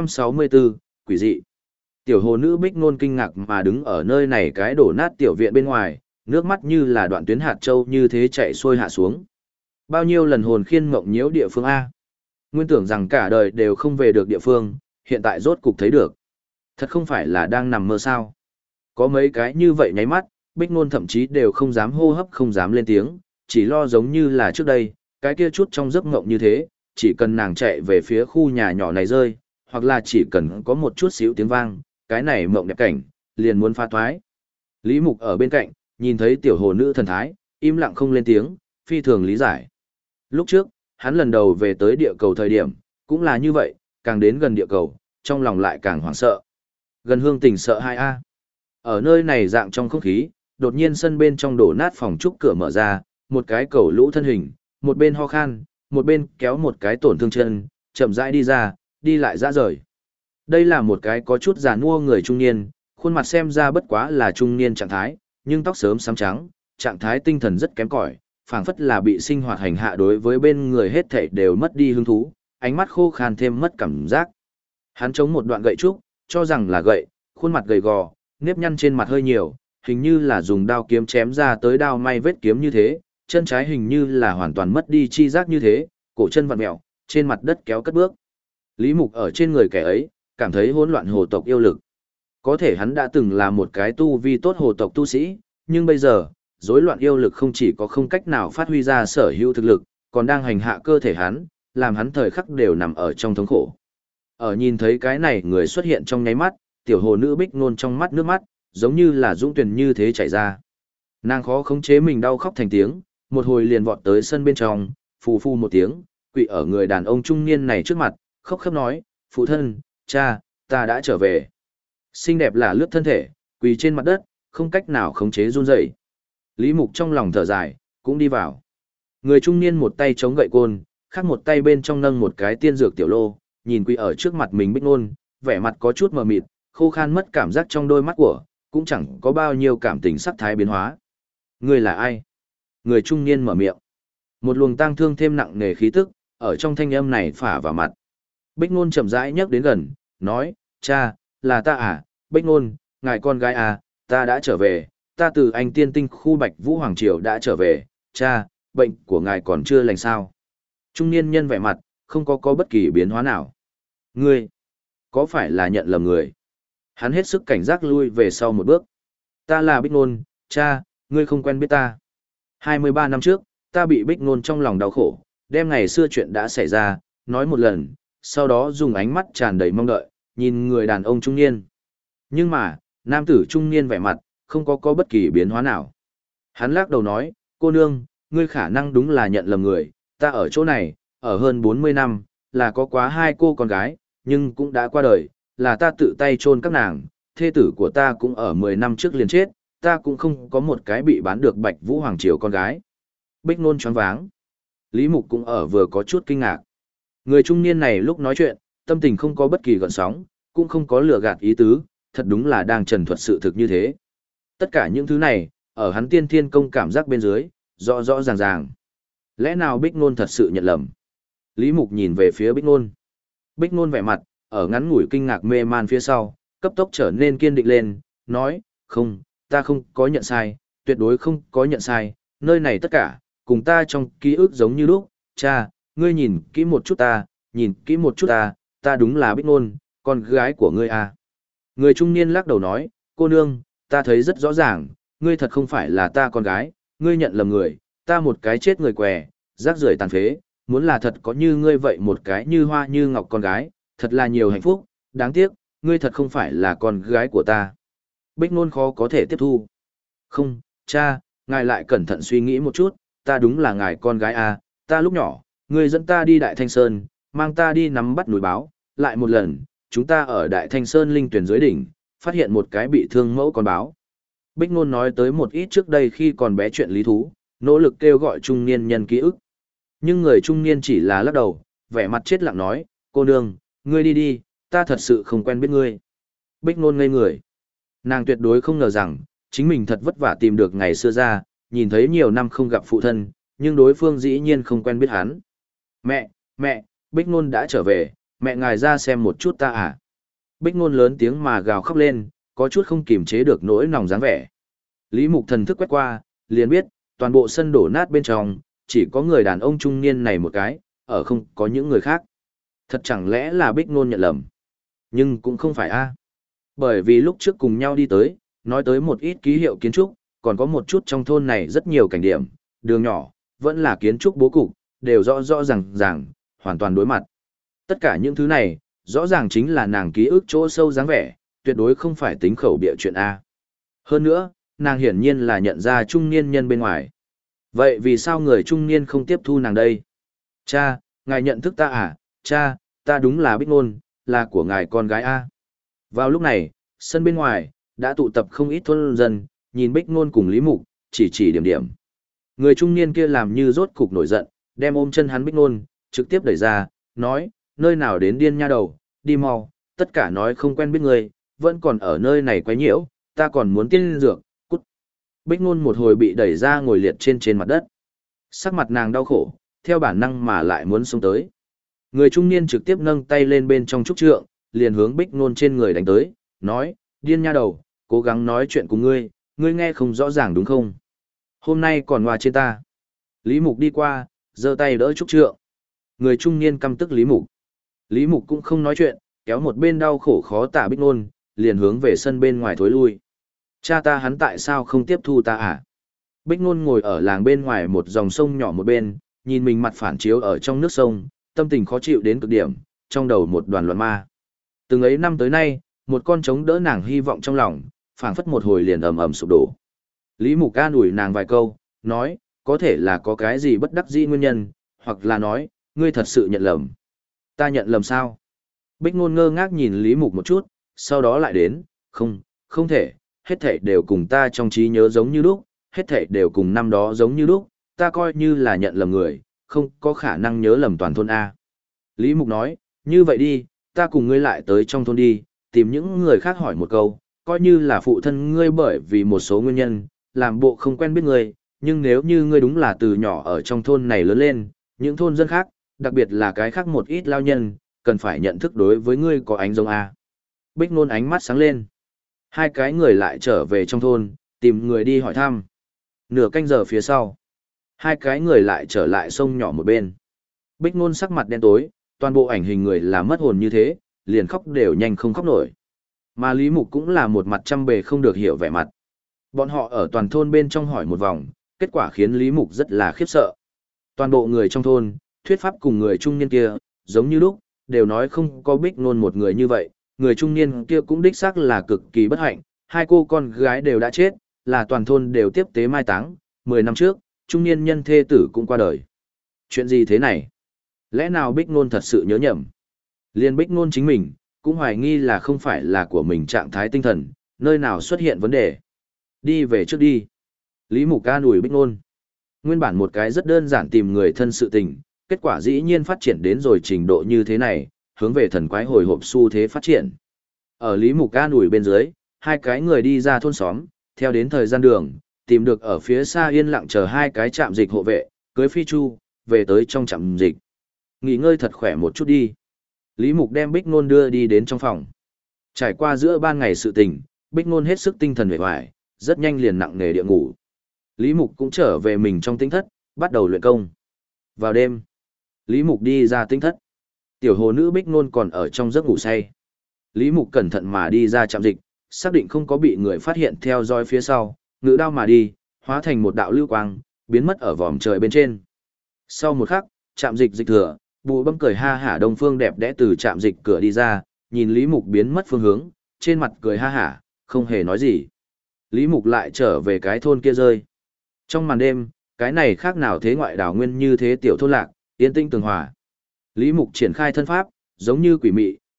664, Quỷ dị. Tiểu hồ nữ Bích Nôn kinh ngạc mà đứng ở nơi này cái đổ nát tiểu viện bên ngoài, nước mắt như là đoạn tuyến hạt châu như thế chạy xuôi hạ xuống. Bao nhiêu lần hồn khiên mộng nhiễu địa phương A. Nguyên tưởng rằng cả đời đều không về được địa phương, hiện tại rốt cục thấy được. Thật không phải là đang nằm mơ sao. Có mấy cái như vậy nháy mắt, Bích Nôn thậm chí đều không dám hô hấp không dám lên tiếng, chỉ lo giống như là trước đây, cái kia chút trong giấc mộng như thế, chỉ cần nàng chạy về phía khu nhà nhỏ này rơi, hoặc là chỉ cần có một chút xíu tiếng vang, cái này mộng đẹp cảnh, liền muốn phá thoái. Lý Mục ở bên cạnh, nhìn thấy tiểu hồ nữ thần thái, im lặng không lên tiếng, phi thường lý giải. Lúc trước, hắn lần đầu về tới địa cầu thời điểm, cũng là như vậy, càng đến gần địa cầu, trong lòng lại càng hoảng sợ. Gần Hương Tình sợ hai a. Ở nơi này dạng trong không khí, đột nhiên sân bên trong đổ nát phòng trúc cửa mở ra, một cái cầu lũ thân hình, một bên ho khan, một bên kéo một cái tổn thương chân, chậm rãi đi ra, đi lại ra rời. Đây là một cái có chút già nua người trung niên, khuôn mặt xem ra bất quá là trung niên trạng thái, nhưng tóc sớm xám trắng, trạng thái tinh thần rất kém cỏi, phảng phất là bị sinh hoạt hành hạ đối với bên người hết thảy đều mất đi hứng thú, ánh mắt khô khan thêm mất cảm giác. Hắn chống một đoạn gậy trúc, cho rằng là gậy, khuôn mặt gầy gò, nếp nhăn trên mặt hơi nhiều, hình như là dùng đao kiếm chém ra tới đao may vết kiếm như thế, chân trái hình như là hoàn toàn mất đi chi giác như thế, cổ chân vặn mèo, trên mặt đất kéo cất bước. Lý Mục ở trên người kẻ ấy, cảm thấy hỗn loạn hồ tộc yêu lực. Có thể hắn đã từng là một cái tu vi tốt hồ tộc tu sĩ, nhưng bây giờ, rối loạn yêu lực không chỉ có không cách nào phát huy ra sở hữu thực lực, còn đang hành hạ cơ thể hắn, làm hắn thời khắc đều nằm ở trong thống khổ. Ở nhìn thấy cái này người xuất hiện trong nháy mắt, tiểu hồ nữ Bích Nôn trong mắt nước mắt, giống như là dũng tuyền như thế chảy ra. Nàng khó khống chế mình đau khóc thành tiếng, một hồi liền vọt tới sân bên trong, phù phù một tiếng, quỵ ở người đàn ông trung niên này trước mặt, khóc khóc nói, phụ thân, cha, ta đã trở về. Xinh đẹp là lướt thân thể, quỳ trên mặt đất, không cách nào khống chế run rẩy. Lý Mục trong lòng thở dài, cũng đi vào. Người trung niên một tay chống gậy côn, khác một tay bên trong nâng một cái tiên dược tiểu lô, nhìn quỳ ở trước mặt mình Bích Nôn, vẻ mặt có chút mờ mịt, khô khan mất cảm giác trong đôi mắt của, cũng chẳng có bao nhiêu cảm tình sắc thái biến hóa. Người là ai? Người trung niên mở miệng. Một luồng tang thương thêm nặng nề khí tức, ở trong thanh âm này phả vào mặt. Bích Nôn chậm rãi nhấc đến gần, nói, cha, là ta à, Bích Nôn, ngài con gái à, ta đã trở về, ta từ anh tiên tinh khu Bạch Vũ Hoàng Triều đã trở về, cha, bệnh của ngài còn chưa lành sao. Trung niên nhân vẻ mặt, không có bất kỳ biến hóa nào. Ngươi, có phải là nhận lầm người? Hắn hết sức cảnh giác lui về sau một bước. Ta là Bích Nôn, cha, ngươi không quen biết ta. 23 năm trước, ta bị Bích Nôn trong lòng đau khổ, đem ngày xưa chuyện đã xảy ra, nói một lần, sau đó dùng ánh mắt tràn đầy mong đợi, nhìn người đàn ông trung niên. Nhưng mà, nam tử trung niên vẻ mặt, không có bất kỳ biến hóa nào. Hắn lắc đầu nói, cô nương, ngươi khả năng đúng là nhận lầm người, ta ở chỗ này, ở hơn 40 năm, là có quá hai cô con gái, nhưng cũng đã qua đời, là ta tự tay chôn các nàng, thê tử của ta cũng ở 10 năm trước liền chết, ta cũng không có một cái bị bán được Bạch Vũ Hoàng Triều con gái. Bích Nôn choáng váng. Lý Mục cũng ở vừa có chút kinh ngạc. Người trung niên này lúc nói chuyện, tâm tình không có bất kỳ gợn sóng, cũng không có lừa gạt ý tứ, thật đúng là đang trần thuật sự thực như thế. Tất cả những thứ này, ở hắn tiên thiên công cảm giác bên dưới, rõ rõ ràng ràng. Lẽ nào Bích Nôn thật sự nhận lầm? Lý Mục nhìn về phía Bích Nôn. Bích Nôn vẻ mặt, ở ngắn ngủi kinh ngạc mê man phía sau, cấp tốc trở nên kiên định lên, nói, không, ta không có nhận sai, tuyệt đối không có nhận sai, nơi này tất cả, cùng ta trong ký ức giống như lúc, cha, ngươi nhìn kỹ một chút ta, nhìn kỹ một chút ta đúng là Bích Nôn, con gái của ngươi à. Người trung niên lắc đầu nói, cô nương, ta thấy rất rõ ràng, ngươi thật không phải là ta con gái, ngươi nhận lầm người, ta một cái chết người què, rác rưởi tàn phế, muốn là thật có như ngươi vậy một cái như hoa như ngọc con gái, thật là nhiều hạnh phúc, đáng tiếc, ngươi thật không phải là con gái của ta. Bích Nôn khó có thể tiếp thu. Không, cha, ngài lại cẩn thận suy nghĩ một chút, ta đúng là ngài con gái à, ta lúc nhỏ, ngươi dẫn ta đi Đại Thanh Sơn, mang ta đi nắm bắt núi báo, lại một lần, chúng ta ở Đại Thanh Sơn linh tuyển dưới đỉnh, phát hiện một cái bị thương mẫu con báo. Bích Nôn nói tới một ít trước đây khi còn bé chuyện lý thú, nỗ lực kêu gọi trung niên nhân ký ức. Nhưng người trung niên chỉ là lắc đầu, vẻ mặt chết lặng nói, cô nương, ngươi đi đi, ta thật sự không quen biết ngươi. Bích Nôn ngây người. Nàng tuyệt đối không ngờ rằng, chính mình thật vất vả tìm được ngày xưa ra, nhìn thấy nhiều năm không gặp phụ thân, nhưng đối phương dĩ nhiên không quen biết hắn. Mẹ, Bích Nôn đã trở về, mẹ ngài ra xem một chút ta à. Bích Nôn lớn tiếng mà gào khóc lên, có chút không kiềm chế được nỗi lòng dáng vẻ. Lý Mục thần thức quét qua, liền biết, toàn bộ sân đổ nát bên trong, chỉ có người đàn ông trung niên này một cái, ở không có những người khác. Thật chẳng lẽ là Bích Nôn nhận lầm? Nhưng cũng không phải a. Bởi vì lúc trước cùng nhau đi tới, nói tới một ít ký hiệu kiến trúc, còn có một chút trong thôn này rất nhiều cảnh điểm, đường nhỏ, vẫn là kiến trúc bố cục, đều rõ rõ ràng, hoàn toàn đối mặt. Tất cả những thứ này, rõ ràng chính là nàng ký ức chỗ sâu dáng vẻ, tuyệt đối không phải tính khẩu bịa chuyện A. Hơn nữa, nàng hiển nhiên là nhận ra trung niên nhân bên ngoài. Vậy vì sao người trung niên không tiếp thu nàng đây? Cha, ngài nhận thức ta à? Cha, ta đúng là Bích Nôn, là của ngài con gái A. Vào lúc này, sân bên ngoài, đã tụ tập không ít thôn dân, nhìn Bích Nôn cùng Lý Mục, chỉ điểm. Người trung niên kia làm như rốt cục nổi giận, đem ôm chân hắn Bích Nôn, trực tiếp đẩy ra, nói, nơi nào đến điên nha đầu, đi mau, tất cả nói không quen biết người, vẫn còn ở nơi này quấy nhiễu, ta còn muốn tiên dược, cút. Bích Nôn một hồi bị đẩy ra ngồi liệt trên mặt đất. Sắc mặt nàng đau khổ, theo bản năng mà lại muốn xông tới. Người trung niên trực tiếp nâng tay lên bên trong trúc trượng, liền hướng Bích Nôn trên người đánh tới, nói, điên nha đầu, cố gắng nói chuyện cùng ngươi, ngươi nghe không rõ ràng đúng không? Hôm nay còn ngoa trên ta. Lý Mục đi qua, giơ tay đỡ trúc trượng. Người trung niên căm tức Lý Mục. Lý Mục cũng không nói chuyện, kéo một bên đau khổ khó tả Bích Nôn, liền hướng về sân bên ngoài thối lui. Cha ta hắn tại sao không tiếp thu ta à? Bích Nôn ngồi ở làng bên ngoài một dòng sông nhỏ một bên, nhìn mình mặt phản chiếu ở trong nước sông, tâm tình khó chịu đến cực điểm, trong đầu một đoàn loạn ma. Từng ấy năm tới nay, một con trống đỡ nàng hy vọng trong lòng, phảng phất một hồi liền ầm sụp đổ. Lý Mục an ủi nàng vài câu, nói, có thể là có cái gì bất đắc dĩ nguyên nhân, hoặc là nói, ngươi thật sự nhận lầm. Ta nhận lầm sao? Bích Nôn ngơ ngác nhìn Lý Mục một chút, sau đó lại đến, không thể, hết thảy đều cùng ta trong trí nhớ giống như lúc, hết thảy đều cùng năm đó giống như lúc, ta coi như là nhận lầm người, không có khả năng nhớ lầm toàn thôn A. Lý Mục nói, như vậy đi, ta cùng ngươi lại tới trong thôn đi, tìm những người khác hỏi một câu, coi như là phụ thân ngươi bởi vì một số nguyên nhân, làm bộ không quen biết ngươi, nhưng nếu như ngươi đúng là từ nhỏ ở trong thôn này lớn lên, những thôn dân khác, đặc biệt là cái khác một ít lao nhân, cần phải nhận thức đối với ngươi có ánh giống A. Bích Nôn ánh mắt sáng lên. Hai cái người lại trở về trong thôn, tìm người đi hỏi thăm. Nửa canh giờ phía sau, hai cái người lại trở lại sông nhỏ một bên. Bích Nôn sắc mặt đen tối, toàn bộ ảnh hình người là mất hồn như thế, liền khóc đều nhanh không khóc nổi. Mà Lý Mục cũng là một mặt trăm bề không được hiểu vẻ mặt. Bọn họ ở toàn thôn bên trong hỏi một vòng, kết quả khiến Lý Mục rất là khiếp sợ. Toàn bộ người trong thôn, thuyết pháp cùng người trung niên kia, giống như lúc, đều nói không có Bích Nôn một người như vậy, người trung niên kia cũng đích xác là cực kỳ bất hạnh, hai cô con gái đều đã chết, là toàn thôn đều tiếp tế mai táng, 10 năm trước, trung niên nhân thê tử cũng qua đời. Chuyện gì thế này? Lẽ nào Bích Nôn thật sự nhớ nhầm? Liên Bích Nôn chính mình, cũng hoài nghi là không phải là của mình trạng thái tinh thần, nơi nào xuất hiện vấn đề. Đi về trước đi. Lý Mục an ủi Bích Nôn. Nguyên bản một cái rất đơn giản tìm người thân sự tình, kết quả dĩ nhiên phát triển đến rồi trình độ như thế này, hướng về thần quái hồi hộp xu thế phát triển. Ở Lý Mục an ủi bên dưới, hai cái người đi ra thôn xóm, theo đến thời gian đường, tìm được ở phía xa yên lặng chờ hai cái trạm dịch hộ vệ, cưới phi chu, về tới trong trạm dịch. Nghỉ ngơi thật khỏe một chút đi. Lý Mục đem Bích Nôn đưa đi đến trong phòng. Trải qua giữa ban ngày sự tình, Bích Nôn hết sức tinh thần vẻ vải, rất nhanh liền nặng nề địa ngủ. Lý Mục cũng trở về mình trong tinh thất, bắt đầu luyện công. Vào đêm, Lý Mục đi ra tinh thất. Tiểu hồ nữ Bích Nôn còn ở trong giấc ngủ say. Lý Mục cẩn thận mà đi ra trạm dịch, xác định không có bị người phát hiện theo dõi phía sau, ngự đao mà đi, hóa thành một đạo lưu quang, biến mất ở vòm trời bên trên. Sau một khắc, trạm dịch dịch thừa, Bùi Bấm cười ha hả Đông Phương đẹp đẽ từ trạm dịch cửa đi ra, nhìn Lý Mục biến mất phương hướng, trên mặt cười ha hả, không hề nói gì. Lý Mục lại trở về cái thôn kia rơi. Trong màn đêm, cái này khác nào thế ngoại đảo nguyên như thế tiểu thôn lạc, yên tĩnh tường hòa. Lý Mục triển khai thân pháp, giống như quỷ mị,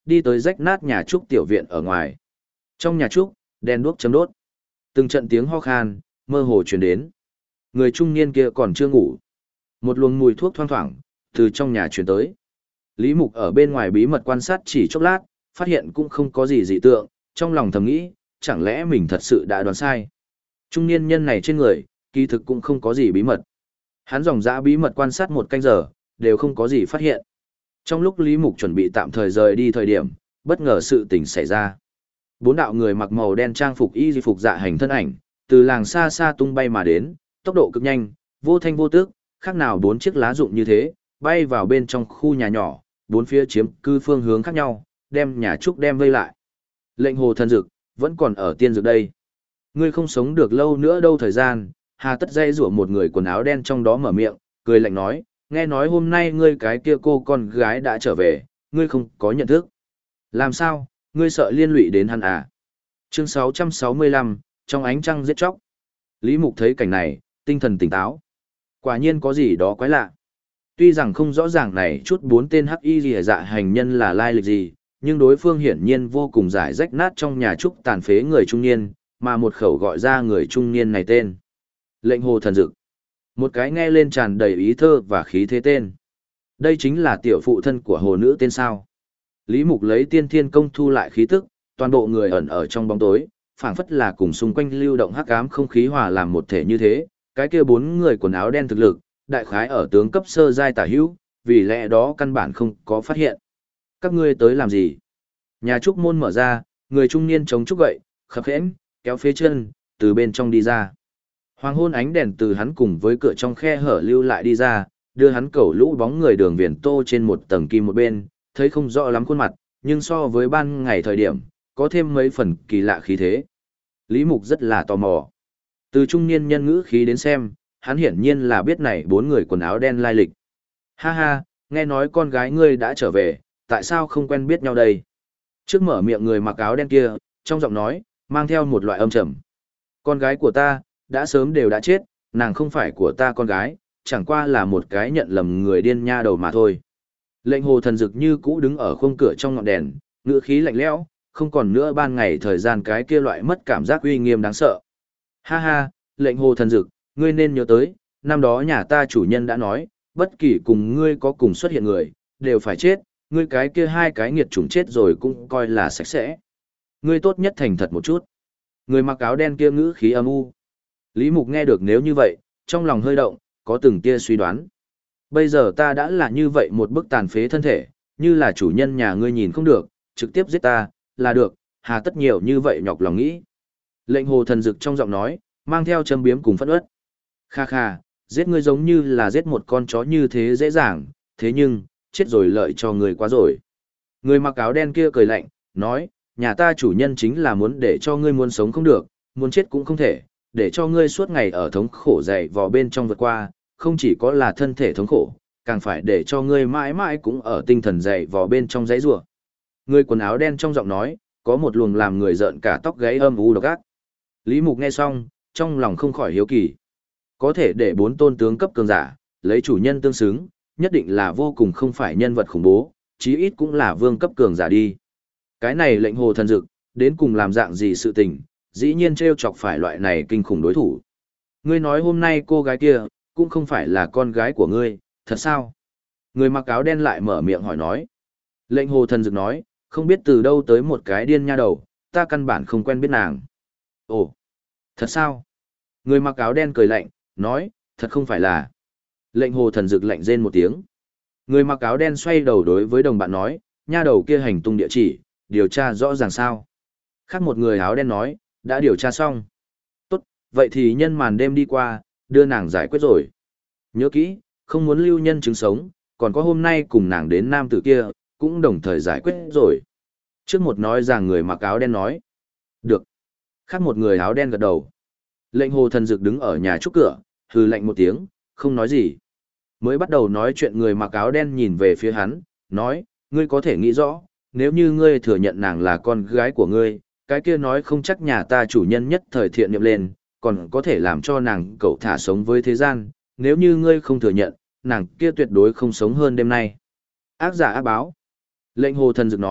đi tới rách nát nhà trúc tiểu viện ở ngoài. Trong nhà trúc, đèn đuốc chấm đốt. Từng trận tiếng ho khan, mơ hồ truyền đến. Người trung niên kia còn chưa ngủ. Một luồng mùi thuốc thoang thoảng, từ trong nhà truyền tới. Lý Mục ở bên ngoài bí mật quan sát chỉ chốc lát, phát hiện cũng không có gì dị tượng, trong lòng thầm nghĩ, chẳng lẽ mình thật sự đã đoán sai. Trung niên nhân này trên người, kỳ thực cũng không có gì bí mật. Hắn dòng dã bí mật quan sát một canh giờ, đều không có gì phát hiện. Trong lúc Lý Mục chuẩn bị tạm thời rời đi thời điểm, bất ngờ sự tình xảy ra. Bốn đạo người mặc màu đen trang phục y phục dạ hành thân ảnh, từ làng xa xa tung bay mà đến, tốc độ cực nhanh, vô thanh vô tước, khác nào bốn chiếc lá rụng như thế, bay vào bên trong khu nhà nhỏ, bốn phía chiếm cư phương hướng khác nhau, đem nhà trúc đem vây lại. Lệnh hồ thần dực, vẫn còn ở tiên dược đây. Ngươi không sống được lâu nữa đâu thời gian, hà tất dây rủa một người quần áo đen trong đó mở miệng, cười lạnh nói, nghe nói hôm nay ngươi cái kia cô con gái đã trở về, ngươi không có nhận thức. Làm sao, ngươi sợ liên lụy đến hắn à? Chương 665, trong ánh trăng giết chóc. Lý Mục thấy cảnh này, tinh thần tỉnh táo. Quả nhiên có gì đó quái lạ. Tuy rằng không rõ ràng này chút bốn tên hắc y rìa dạ hành nhân là lai lịch gì, nhưng đối phương hiển nhiên vô cùng giải rách nát trong nhà trúc tàn phế người trung niên, mà một khẩu gọi ra người trung niên này tên. Lệnh hồ thần dực. Một cái nghe lên tràn đầy ý thơ và khí thế tên. Đây chính là tiểu phụ thân của hồ nữ tên sao. Lý Mục lấy tiên thiên công thu lại khí tức, toàn bộ người ẩn ở trong bóng tối, phảng phất là cùng xung quanh lưu động hắc ám không khí hòa làm một thể như thế. Cái kia bốn người quần áo đen thực lực, đại khái ở tướng cấp sơ giai tả hữu, vì lẽ đó căn bản không có phát hiện. Các ngươi tới làm gì? Nhà trúc môn mở ra, người trung niên chống trúc gậy, khập khẽnh, kéo phế chân, từ bên trong đi ra. Hoàng hôn ánh đèn từ hắn cùng với cửa trong khe hở lưu lại đi ra, đưa hắn cẩu lũ bóng người đường viền tô trên một tầng kim một bên, thấy không rõ lắm khuôn mặt, nhưng so với ban ngày thời điểm, có thêm mấy phần kỳ lạ khí thế. Lý Mục rất là tò mò. Từ trung niên nhân ngữ khí đến xem, hắn hiển nhiên là biết này bốn người quần áo đen lai lịch. Ha ha, nghe nói con gái ngươi đã trở về, tại sao không quen biết nhau đây? Trước mở miệng người mặc áo đen kia, trong giọng nói, mang theo một loại âm trầm. Con gái của ta, đã sớm đều đã chết, nàng không phải của ta con gái, chẳng qua là một cái nhận lầm người điên nha đầu mà thôi. Lệnh hồ thần dực như cũ đứng ở khung cửa trong ngọn đèn, ngữ khí lạnh lẽo, không còn nữa ban ngày thời gian cái kia loại mất cảm giác uy nghiêm đáng sợ. Ha ha, lệnh hồ thần dực, ngươi nên nhớ tới, năm đó nhà ta chủ nhân đã nói, bất kỳ cùng ngươi có cùng xuất hiện người, đều phải chết, ngươi cái kia hai cái nghiệt chủng chết rồi cũng coi là sạch sẽ. Ngươi tốt nhất thành thật một chút. Người mặc áo đen kia ngữ khí âm u. Lý Mục nghe được nếu như vậy, trong lòng hơi động, có từng tia suy đoán. Bây giờ ta đã là như vậy một bức tàn phế thân thể, như là chủ nhân nhà ngươi nhìn không được, trực tiếp giết ta, là được, hà tất nhiều như vậy nhọc lòng nghĩ. Lệnh hồ thần dực trong giọng nói, mang theo châm biếm cùng phẫn uất. Kha kha, giết ngươi giống như là giết một con chó như thế dễ dàng, thế nhưng, chết rồi lợi cho người quá rồi. Người mặc áo đen kia cười lạnh, nói, nhà ta chủ nhân chính là muốn để cho ngươi muốn sống không được, muốn chết cũng không thể, để cho ngươi suốt ngày ở thống khổ dày vò bên trong vượt qua, không chỉ có là thân thể thống khổ, càng phải để cho ngươi mãi mãi cũng ở tinh thần dày vò bên trong giấy rủa. Người quần áo đen trong giọng nói, có một luồng làm người rợn cả tóc gáy âm u độc ác. Lý Mục nghe xong, trong lòng không khỏi hiếu kỳ. Có thể để bốn tôn tướng cấp cường giả, lấy chủ nhân tương xứng, nhất định là vô cùng không phải nhân vật khủng bố, chí ít cũng là vương cấp cường giả đi. Cái này lệnh hồ thần dực, đến cùng làm dạng gì sự tình, dĩ nhiên trêu chọc phải loại này kinh khủng đối thủ. Ngươi nói hôm nay cô gái kia, cũng không phải là con gái của ngươi, thật sao? Người mặc áo đen lại mở miệng hỏi nói. Lệnh hồ thần dực nói, không biết từ đâu tới một cái điên nha đầu, ta căn bản không quen biết nàng. Ồ, thật sao? Người mặc áo đen cười lạnh, nói, thật không phải là. Lệnh hồ thần dực lạnh rên một tiếng. Người mặc áo đen xoay đầu đối với đồng bạn nói, nha đầu kia hành tung địa chỉ, điều tra rõ ràng sao. Khác một người áo đen nói, đã điều tra xong. Tốt, vậy thì nhân màn đêm đi qua, đưa nàng giải quyết rồi. Nhớ kỹ, không muốn lưu nhân chứng sống, còn có hôm nay cùng nàng đến nam tử kia, cũng đồng thời giải quyết rồi. Trước một nói rằng người mặc áo đen nói. Được. Khác một người áo đen gật đầu. Lệnh hồ thần dực đứng ở nhà trúc cửa, hừ lạnh một tiếng, không nói gì. Mới bắt đầu nói chuyện người mặc áo đen nhìn về phía hắn, nói, ngươi có thể nghĩ rõ, nếu như ngươi thừa nhận nàng là con gái của ngươi, cái kia nói không chắc nhà ta chủ nhân nhất thời thiện niệm lên, còn có thể làm cho nàng cậu thả sống với thế gian, nếu như ngươi không thừa nhận, nàng kia tuyệt đối không sống hơn đêm nay. Ác giả ác báo. Lệnh hồ thần dực nói,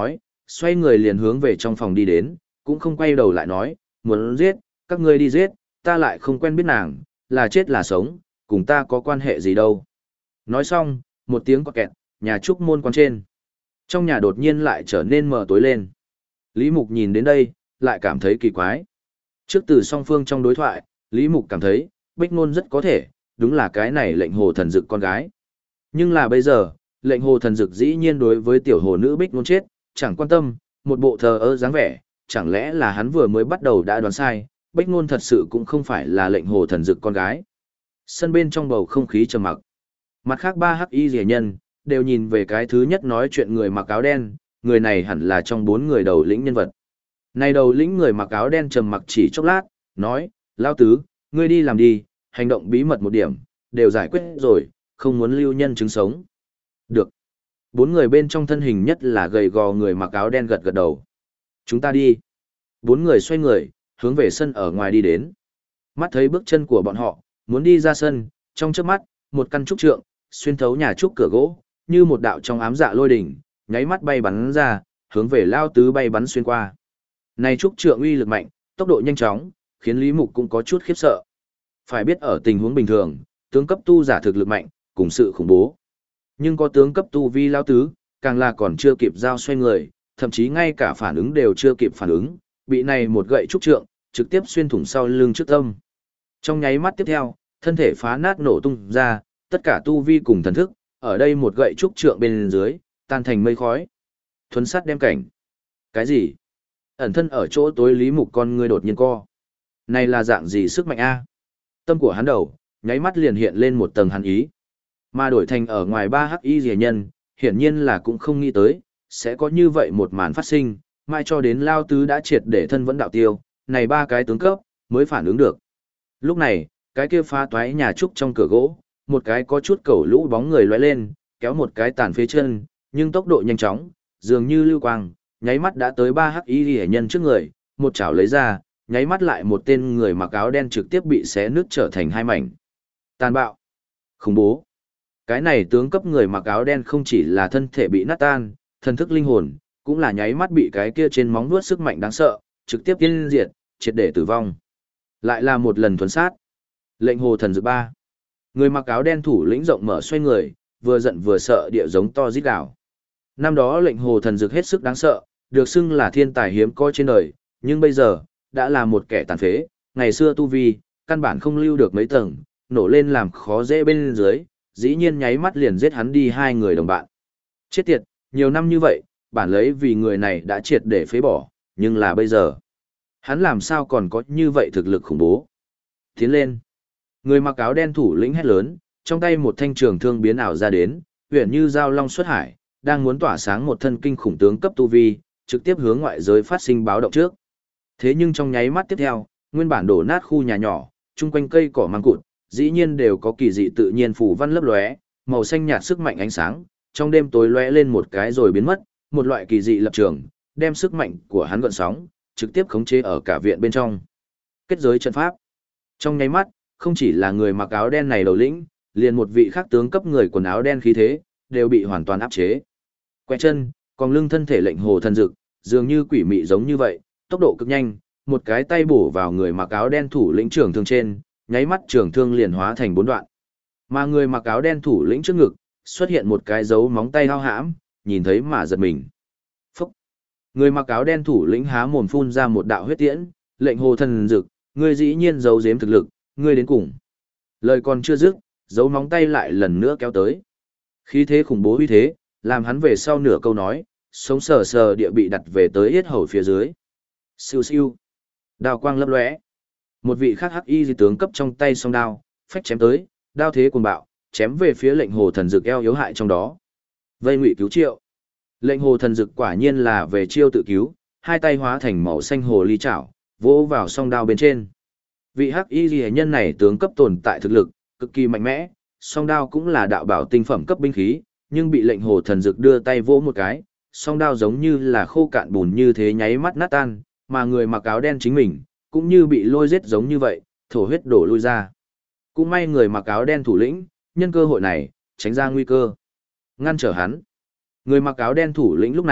xoay người liền hướng về trong phòng đi đến, cũng không quay đầu lại nói, muốn giết, các ngươi đi giết, ta lại không quen biết nàng, là chết là sống, cùng ta có quan hệ gì đâu. Nói xong, một tiếng quạt kẹt, nhà trúc môn quan trên. Trong nhà đột nhiên lại trở nên mờ tối lên. Lý Mục nhìn đến đây, lại cảm thấy kỳ quái. Trước từ song phương trong đối thoại, Lý Mục cảm thấy, Bích Nôn rất có thể, đúng là cái này lệnh hồ thần dực con gái. Nhưng là bây giờ, lệnh hồ thần dực dĩ nhiên đối với tiểu hồ nữ Bích Nôn chết, chẳng quan tâm, một bộ thờ ơ dáng vẻ, chẳng lẽ là hắn vừa mới bắt đầu đã đoán sai, Bích Nôn thật sự cũng không phải là lệnh hồ thần dực con gái. Sân bên trong bầu không khí trầm mặc. Mặt khác ba hắc y rẻ nhân, đều nhìn về cái thứ nhất nói chuyện người mặc áo đen, người này hẳn là trong 4 người đầu lĩnh nhân vật. Này đầu lĩnh người mặc áo đen trầm mặc chỉ chốc lát, nói, Lao Tứ, ngươi đi làm đi, hành động bí mật một điểm, đều giải quyết rồi, không muốn lưu nhân chứng sống. Được. 4 người bên trong thân hình nhất là gầy gò người mặc áo đen gật gật đầu. Chúng ta đi. 4 người xoay người, hướng về sân ở ngoài đi đến. Mắt thấy bước chân của bọn họ, muốn đi ra sân, trong chớp mắt, một căn trúc trượng, xuyên thấu nhà trúc cửa gỗ, như một đạo trong ám dạ lôi đỉnh, nháy mắt bay bắn ra, hướng về Lao Tứ bay bắn xuyên qua. Này trúc trượng uy lực mạnh, tốc độ nhanh chóng, khiến Lý Mục cũng có chút khiếp sợ. Phải biết ở tình huống bình thường, tướng cấp tu giả thực lực mạnh, cùng sự khủng bố. Nhưng có tướng cấp tu vi Lao Tứ, càng là còn chưa kịp giao xoay người, thậm chí ngay cả phản ứng đều chưa kịp phản ứng, bị này một gậy trúc trượng, trực tiếp xuyên thủng sau lưng trước tâm. Trong nháy mắt tiếp theo, thân thể phá nát nổ tung ra, tất cả tu vi cùng thần thức, ở đây một gậy trúc trượng bên dưới, tan thành mây khói. Thuấn sát đem cảnh. Cái gì? Ẩn thân ở chỗ tối Lý Mục con ngươi đột nhiên co. Này là dạng gì sức mạnh a? Tâm của hắn đầu, nháy mắt liền hiện lên một tầng hắn ý. Mà đổi thành ở ngoài ba hắc y rìa nhân, hiển nhiên là cũng không nghĩ tới, sẽ có như vậy một màn phát sinh, mai cho đến Lao Tứ đã triệt để thân vẫn đạo tiêu, này ba cái tướng cấp, mới phản ứng được. Lúc này, cái kia phá toái nhà trúc trong cửa gỗ, một cái có chút cẩu lũ bóng người lóe lên, kéo một cái tàn phế chân, nhưng tốc độ nhanh chóng, dường như lưu quang, nháy mắt đã tới ba hắc y hệ nhân trước người, một chảo lấy ra, nháy mắt lại một tên người mặc áo đen trực tiếp bị xé nứt trở thành hai mảnh. Tàn bạo, khủng bố. Cái này tướng cấp người mặc áo đen không chỉ là thân thể bị nát tan, thần thức linh hồn, cũng là nháy mắt bị cái kia trên móng vuốt sức mạnh đáng sợ, trực tiếp tiêu diệt, triệt để tử vong. Lại là một lần thuần sát. Lệnh hồ thần dược 3. Người mặc áo đen thủ lĩnh rộng mở xoay người, vừa giận vừa sợ địa giống to rít gào. Năm đó lệnh hồ thần dược hết sức đáng sợ, được xưng là thiên tài hiếm có trên đời, nhưng bây giờ, đã là một kẻ tàn phế, ngày xưa tu vi, căn bản không lưu được mấy tầng, nổ lên làm khó dễ bên dưới, dĩ nhiên nháy mắt liền giết hắn đi 2 người đồng bạn. Chết tiệt, nhiều năm như vậy, bản lấy vì người này đã triệt để phế bỏ, nhưng là bây giờ, hắn làm sao còn có như vậy thực lực khủng bố. Tiến lên. Người mặc áo đen thủ lĩnh hét lớn, trong tay một thanh trường thương biến ảo ra đến, huyền như dao long xuất hải, đang muốn tỏa sáng một thân kinh khủng tướng cấp tu vi, trực tiếp hướng ngoại giới phát sinh báo động trước. Thế nhưng trong nháy mắt tiếp theo, nguyên bản đổ nát khu nhà nhỏ, chung quanh cây cỏ mang cụt, dĩ nhiên đều có kỳ dị tự nhiên phủ văn lấp lóe, màu xanh nhạt sức mạnh ánh sáng, trong đêm tối lóe lên một cái rồi biến mất, một loại kỳ dị lập trường, đem sức mạnh của hắn gợn sóng, trực tiếp khống chế ở cả viện bên trong. Kết giới trận pháp. Trong nháy mắt, không chỉ là người mặc áo đen này đầu lĩnh, liền một vị khác tướng cấp người quần áo đen khí thế, đều bị hoàn toàn áp chế. Quẹ chân, còn lưng thân thể lệnh hồ thần dực, dường như quỷ mị giống như vậy, tốc độ cực nhanh, một cái tay bổ vào người mặc áo đen thủ lĩnh trường thương trên, nháy mắt trường thương liền hóa thành 4 đoạn. Mà người mặc áo đen thủ lĩnh trước ngực, xuất hiện một cái dấu móng tay hao hãm, nhìn thấy mà giật mình. Phúc! Người mặc áo đen thủ lĩnh há mồm phun ra một đạo huyết tiễn, lệnh hồ thần dực, ngươi dĩ nhiên giấu giếm thực lực, ngươi đến cùng. Lời còn chưa dứt, dấu móng tay lại lần nữa kéo tới. Khí thế khủng bố uy thế, làm hắn về sau nửa câu nói, sống sờ sờ địa bị đặt về tới yết hầu phía dưới. Siêu siêu. Đao quang lấp lóe. Một vị khác hắc y tướng cấp trong tay song đao, phách chém tới, đao thế cuồng bạo, chém về phía lệnh hồ thần dực eo yếu hại trong đó. Vây ngụy cứu triệu. Lệnh hồ thần dực quả nhiên là về chiêu tự cứu, hai tay hóa thành màu xanh hồ ly chảo, vỗ vào song đao bên trên. Vị hắc y ghi nhân này tướng cấp tồn tại thực lực, cực kỳ mạnh mẽ, song đao cũng là đạo bảo tinh phẩm cấp binh khí, nhưng bị lệnh hồ thần dực đưa tay vỗ một cái, song đao giống như là khô cạn bùn như thế nháy mắt nát tan, mà người mặc áo đen chính mình, cũng như bị lôi giết giống như vậy, thổ huyết đổ lui ra. Cũng may người mặc áo đen thủ lĩnh, nhân cơ hội này, tránh ra nguy cơ. Ngăn trở hắn. Người mặc áo đen thủ lĩnh lúc này,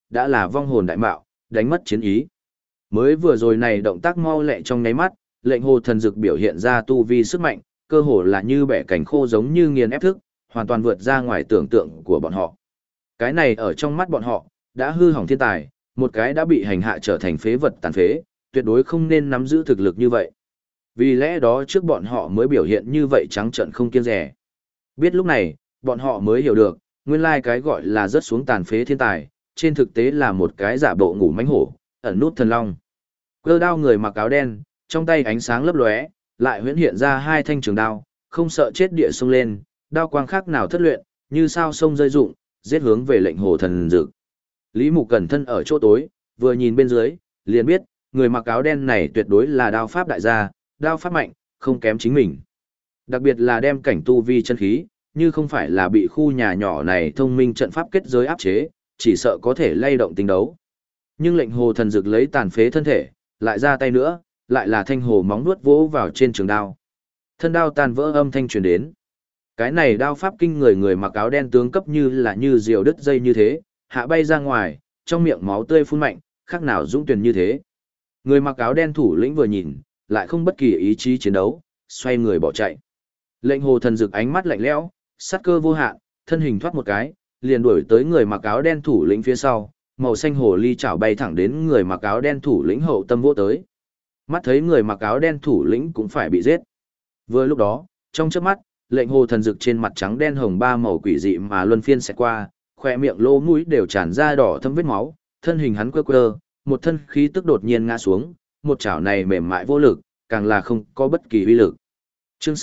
đã là vong hồn đại mạo, đánh mất chiến ý. Mới vừa rồi này động tác mau lẹ trong nháy mắt, lệnh hồ thần dực biểu hiện ra tu vi sức mạnh, cơ hồ là như bẻ cành khô giống như nghiền ép thức, hoàn toàn vượt ra ngoài tưởng tượng của bọn họ. Cái này ở trong mắt bọn họ, đã hư hỏng thiên tài, một cái đã bị hành hạ trở thành phế vật tàn phế, tuyệt đối không nên nắm giữ thực lực như vậy. Vì lẽ đó trước bọn họ mới biểu hiện như vậy trắng trợn không kiêng dè. Biết lúc này, bọn họ mới hiểu được, nguyên lai cái gọi là rớt xuống tàn phế thiên tài, trên thực tế là một cái giả bộ ngủ mãnh hổ, ẩn nút thần long. Cơ đao người mặc áo đen, trong tay ánh sáng lấp lóe, lại huyễn hiện ra hai thanh trường đao, không sợ chết địa xông lên, đao quang khác nào thất luyện, như sao sông rơi rụng, giết hướng về lệnh hồ thần dực. Lý Mục cẩn thân ở chỗ tối, vừa nhìn bên dưới, liền biết, người mặc áo đen này tuyệt đối là đao pháp đại gia, đao pháp mạnh, không kém chính mình. Đặc biệt là đem cảnh tu vi chân khí, như không phải là bị khu nhà nhỏ này thông minh trận pháp kết giới áp chế, chỉ sợ có thể lay động tính đấu. Nhưng lệnh hồ thần dực lấy tàn phế thân thể, lại ra tay nữa, lại là thanh hồ móng nuốt vỗ vào trên trường đao. Thân đao tan vỡ âm thanh truyền đến. Cái này đao pháp kinh người, người mặc áo đen tướng cấp như là như diều đứt dây như thế, hạ bay ra ngoài, trong miệng máu tươi phun mạnh, khác nào dũng tuyển như thế. Người mặc áo đen thủ lĩnh vừa nhìn, lại không bất kỳ ý chí chiến đấu, xoay người bỏ chạy. Lệnh hồ thần dực ánh mắt lạnh lẽo, sát cơ vô hạn, thân hình thoát một cái, liền đuổi tới người mặc áo đen thủ lĩnh phía sau, màu xanh hồ ly chảo bay thẳng đến người mặc áo đen thủ lĩnh hậu tâm vỗ tới. Mắt thấy người mặc áo đen thủ lĩnh cũng phải bị giết. Vừa lúc đó, trong chớp mắt, lệnh hồ thần dực trên mặt trắng đen hồng ba màu quỷ dị mà luân phiên sẽ qua, khỏe miệng lỗ mũi đều tràn ra đỏ thâm vết máu, thân hình hắn quơ quơ, một thân khí tức đột nhiên ngã xuống, một chảo này mềm mại vô lực, càng là không có bất kỳ uy lực. Chương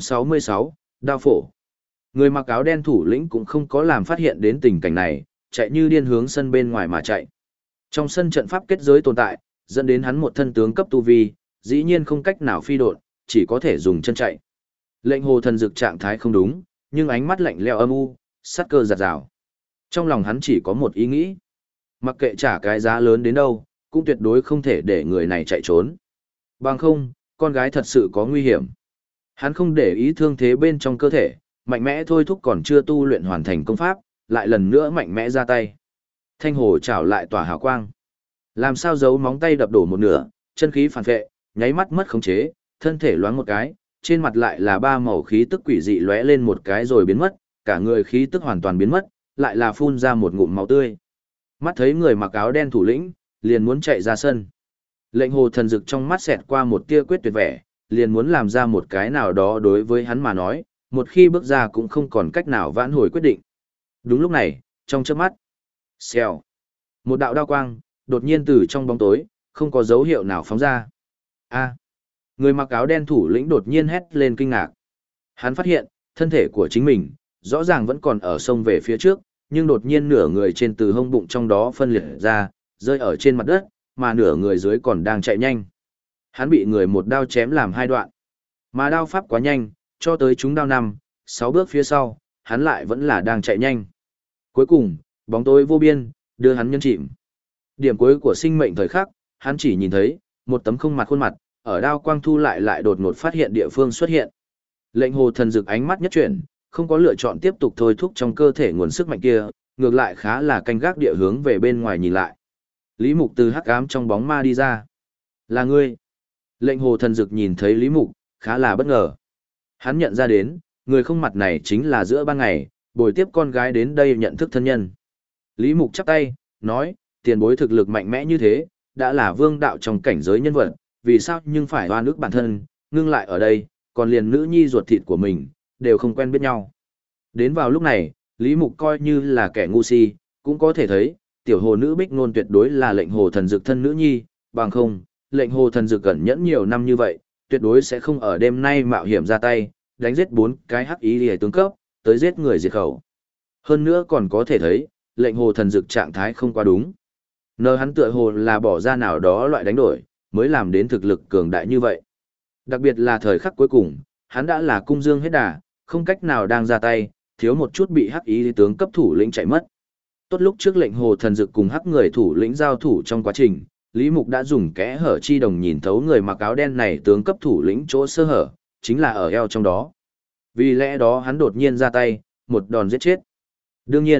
666, Đao phổ. Người mặc áo đen thủ lĩnh cũng không có làm phát hiện đến tình cảnh này, chạy như điên hướng sân bên ngoài mà chạy. Trong sân trận pháp kết giới tồn tại, dẫn đến hắn một thân tướng cấp tu vi, dĩ nhiên không cách nào phi độn, chỉ có thể dùng chân chạy. Lệnh hồ thần dực trạng thái không đúng, nhưng ánh mắt lạnh lẽo âm u, sát cơ giạt rào. Trong lòng hắn chỉ có một ý nghĩ. Mặc kệ trả cái giá lớn đến đâu, cũng tuyệt đối không thể để người này chạy trốn. Bằng không, con gái thật sự có nguy hiểm. Hắn không để ý thương thế bên trong cơ thể, mạnh mẽ thôi thúc còn chưa tu luyện hoàn thành công pháp, lại lần nữa mạnh mẽ ra tay. Thanh hồ chảo lại tỏa hào quang. Làm sao giấu móng tay đập đổ một nửa, chân khí phản vệ, nháy mắt mất khống chế, thân thể loáng một cái, trên mặt lại là ba màu khí tức quỷ dị lóe lên một cái rồi biến mất, cả người khí tức hoàn toàn biến mất, lại là phun ra một ngụm máu tươi. Mắt thấy người mặc áo đen thủ lĩnh, liền muốn chạy ra sân. Lệnh hồ thần dực trong mắt xẹt qua một tia quyết tuyệt vẻ, liền muốn làm ra một cái nào đó đối với hắn mà nói, một khi bước ra cũng không còn cách nào vãn hồi quyết định. Đúng lúc này, trong chớp mắt, xèo, một đạo đao quang, đột nhiên từ trong bóng tối, không có dấu hiệu nào phóng ra. A, người mặc áo đen thủ lĩnh đột nhiên hét lên kinh ngạc. Hắn phát hiện, thân thể của chính mình, rõ ràng vẫn còn ở sông về phía trước, nhưng đột nhiên nửa người trên từ hông bụng trong đó phân liệt ra, rơi ở trên mặt đất, mà nửa người dưới còn đang chạy nhanh. Hắn bị người một đao chém làm hai đoạn. Mà đao pháp quá nhanh, cho tới chúng đao 5, 6 bước phía sau, hắn lại vẫn là đang chạy nhanh. Cuối cùng, bóng tối vô biên, đưa hắn nhân chìm. Điểm cuối của sinh mệnh thời khắc, hắn chỉ nhìn thấy, một tấm không mặt khuôn mặt, ở đao quang thu lại đột ngột phát hiện địa phương xuất hiện. Lệnh hồ thần dực ánh mắt nhất chuyển, không có lựa chọn tiếp tục thôi thúc trong cơ thể nguồn sức mạnh kia, ngược lại khá là canh gác địa hướng về bên ngoài nhìn lại. Lý Mục từ hắc ám trong bóng ma đi ra. Là ngươi. Lệnh hồ thần dực nhìn thấy Lý Mục, khá là bất ngờ. Hắn nhận ra đến, người không mặt này chính là giữa ban ngày, bồi tiếp con gái đến đây nhận thức thân nhân. Lý Mục chắp tay, nói, tiền bối thực lực mạnh mẽ như thế, đã là vương đạo trong cảnh giới nhân vật, vì sao nhưng phải oan ức bản thân, ngưng lại ở đây, còn liền nữ nhi ruột thịt của mình, đều không quen biết nhau. Đến vào lúc này, Lý Mục coi như là kẻ ngu si, cũng có thể thấy, tiểu hồ nữ Bích Nôn tuyệt đối là lệnh hồ thần dực thân nữ nhi, bằng không, lệnh hồ thần dực cẩn nhẫn nhiều năm như vậy, tuyệt đối sẽ không ở đêm nay mạo hiểm ra tay, đánh giết 4 cái hắc ý liề tướng cấp, tới giết người diệt khẩu. Hơn nữa còn có thể thấy, lệnh hồ thần dực trạng thái không quá đúng. Nờ hắn tựa hồ là bỏ ra nào đó loại đánh đổi, mới làm đến thực lực cường đại như vậy. Đặc biệt là thời khắc cuối cùng, hắn đã là cung dương hết đà, không cách nào đang ra tay, thiếu một chút bị hắc ý tướng cấp thủ lĩnh chạy mất. Tốt lúc trước lệnh hồ thần dực cùng hắc người thủ lĩnh giao thủ trong quá trình, Lý Mục đã dùng kẽ hở chi đồng nhìn thấu người mặc áo đen này tướng cấp thủ lĩnh chỗ sơ hở, chính là ở eo trong đó. Vì lẽ đó hắn đột nhiên ra tay, một đòn giết chết. Đương nhiên,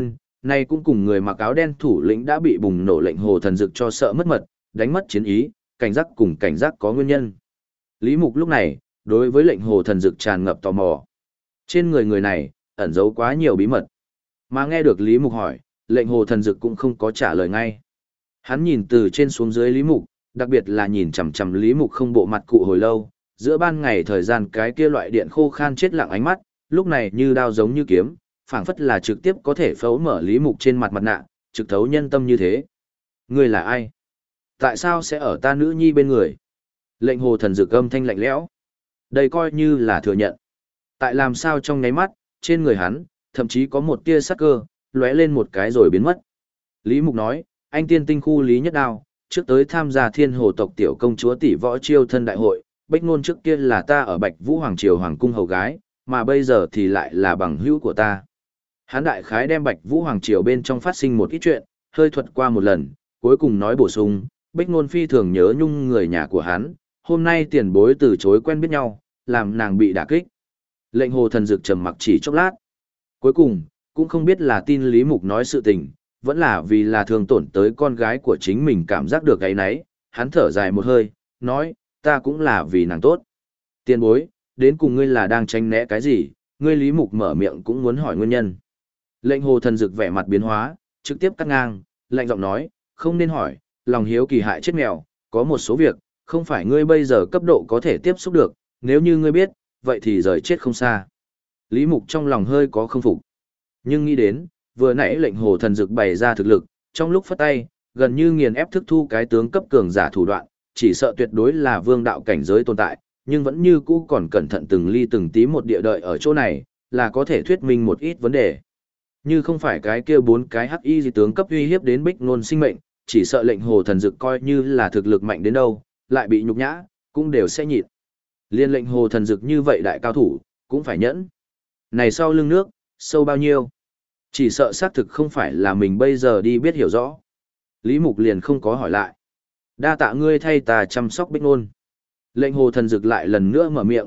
Nay cũng cùng người mặc áo đen thủ lĩnh đã bị bùng nổ lệnh hồ thần dực cho sợ mất mật, đánh mất chiến ý, cảnh giác cùng cảnh giác có nguyên nhân. Lý Mục lúc này, đối với lệnh hồ thần dực tràn ngập tò mò. Trên người người này, ẩn giấu quá nhiều bí mật. Mà nghe được Lý Mục hỏi, lệnh hồ thần dực cũng không có trả lời ngay. Hắn nhìn từ trên xuống dưới Lý Mục, đặc biệt là nhìn chằm chằm Lý Mục không bộ mặt cụ hồi lâu, giữa ban ngày thời gian cái kia loại điện khô khan chết lặng ánh mắt, lúc này như đao giống như kiếm, phảng phất là trực tiếp có thể phẫu mở Lý Mục trên mặt mặt nạ, trực thấu nhân tâm như thế. Ngươi là ai? Tại sao sẽ ở ta nữ nhi bên người? Lệnh hồ thần dực âm thanh lạnh lẽo. Đây coi như là thừa nhận. Tại làm sao trong nháy mắt, trên người hắn, thậm chí có một tia sắc cơ, lóe lên một cái rồi biến mất. Lý Mục nói, anh tiên tinh khu Lý Nhất Đao, trước tới tham gia thiên hồ tộc tiểu công chúa tỷ võ chiêu thân đại hội, Bách Ngôn trước kia là ta ở Bạch Vũ Hoàng Triều Hoàng Cung hầu gái, mà bây giờ thì lại là bằng hữu của ta. Hán đại khái đem Bạch Vũ Hoàng Triều bên trong phát sinh một ít chuyện, hơi thuật qua một lần, cuối cùng nói bổ sung, Bách Ngôn phi thường nhớ nhung người nhà của hắn, hôm nay tiền bối từ chối quen biết nhau, làm nàng bị đả kích. Lệnh hồ thần dực trầm mặc chỉ chốc lát. Cuối cùng, cũng không biết là tin Lý Mục nói sự tình, vẫn là vì là thường tổn tới con gái của chính mình cảm giác được cái nấy, hắn thở dài một hơi, nói, ta cũng là vì nàng tốt. Tiền bối, đến cùng ngươi là đang tránh né cái gì, ngươi Lý Mục mở miệng cũng muốn hỏi nguyên nhân. Lệnh hồ thần dực vẻ mặt biến hóa, trực tiếp cắt ngang, lạnh giọng nói, không nên hỏi, lòng hiếu kỳ hại chết mèo, có một số việc, không phải ngươi bây giờ cấp độ có thể tiếp xúc được, nếu như ngươi biết, vậy thì rời chết không xa. Lý Mục trong lòng hơi có không phục. Nhưng nghĩ đến, vừa nãy lệnh hồ thần dực bày ra thực lực, trong lúc phất tay, gần như nghiền ép thức thu cái tướng cấp cường giả thủ đoạn, chỉ sợ tuyệt đối là vương đạo cảnh giới tồn tại, nhưng vẫn như cũ còn cẩn thận từng ly từng tí một địa đợi ở chỗ này, là có thể thuyết minh một ít vấn đề. Như không phải cái kia 4 cái hắc y tướng cấp uy hiếp đến Bích Ngôn sinh mệnh, chỉ sợ lệnh hồ thần dực coi như là thực lực mạnh đến đâu, lại bị nhục nhã, cũng đều sẽ nhịn. Liên lệnh hồ thần dực như vậy đại cao thủ, cũng phải nhẫn. Này sau lưng nước, sâu bao nhiêu? Chỉ sợ xác thực không phải là mình bây giờ đi biết hiểu rõ. Lý Mục liền không có hỏi lại. Đa tạ ngươi thay ta chăm sóc Bích Ngôn. Lệnh hồ thần dực lại lần nữa mở miệng,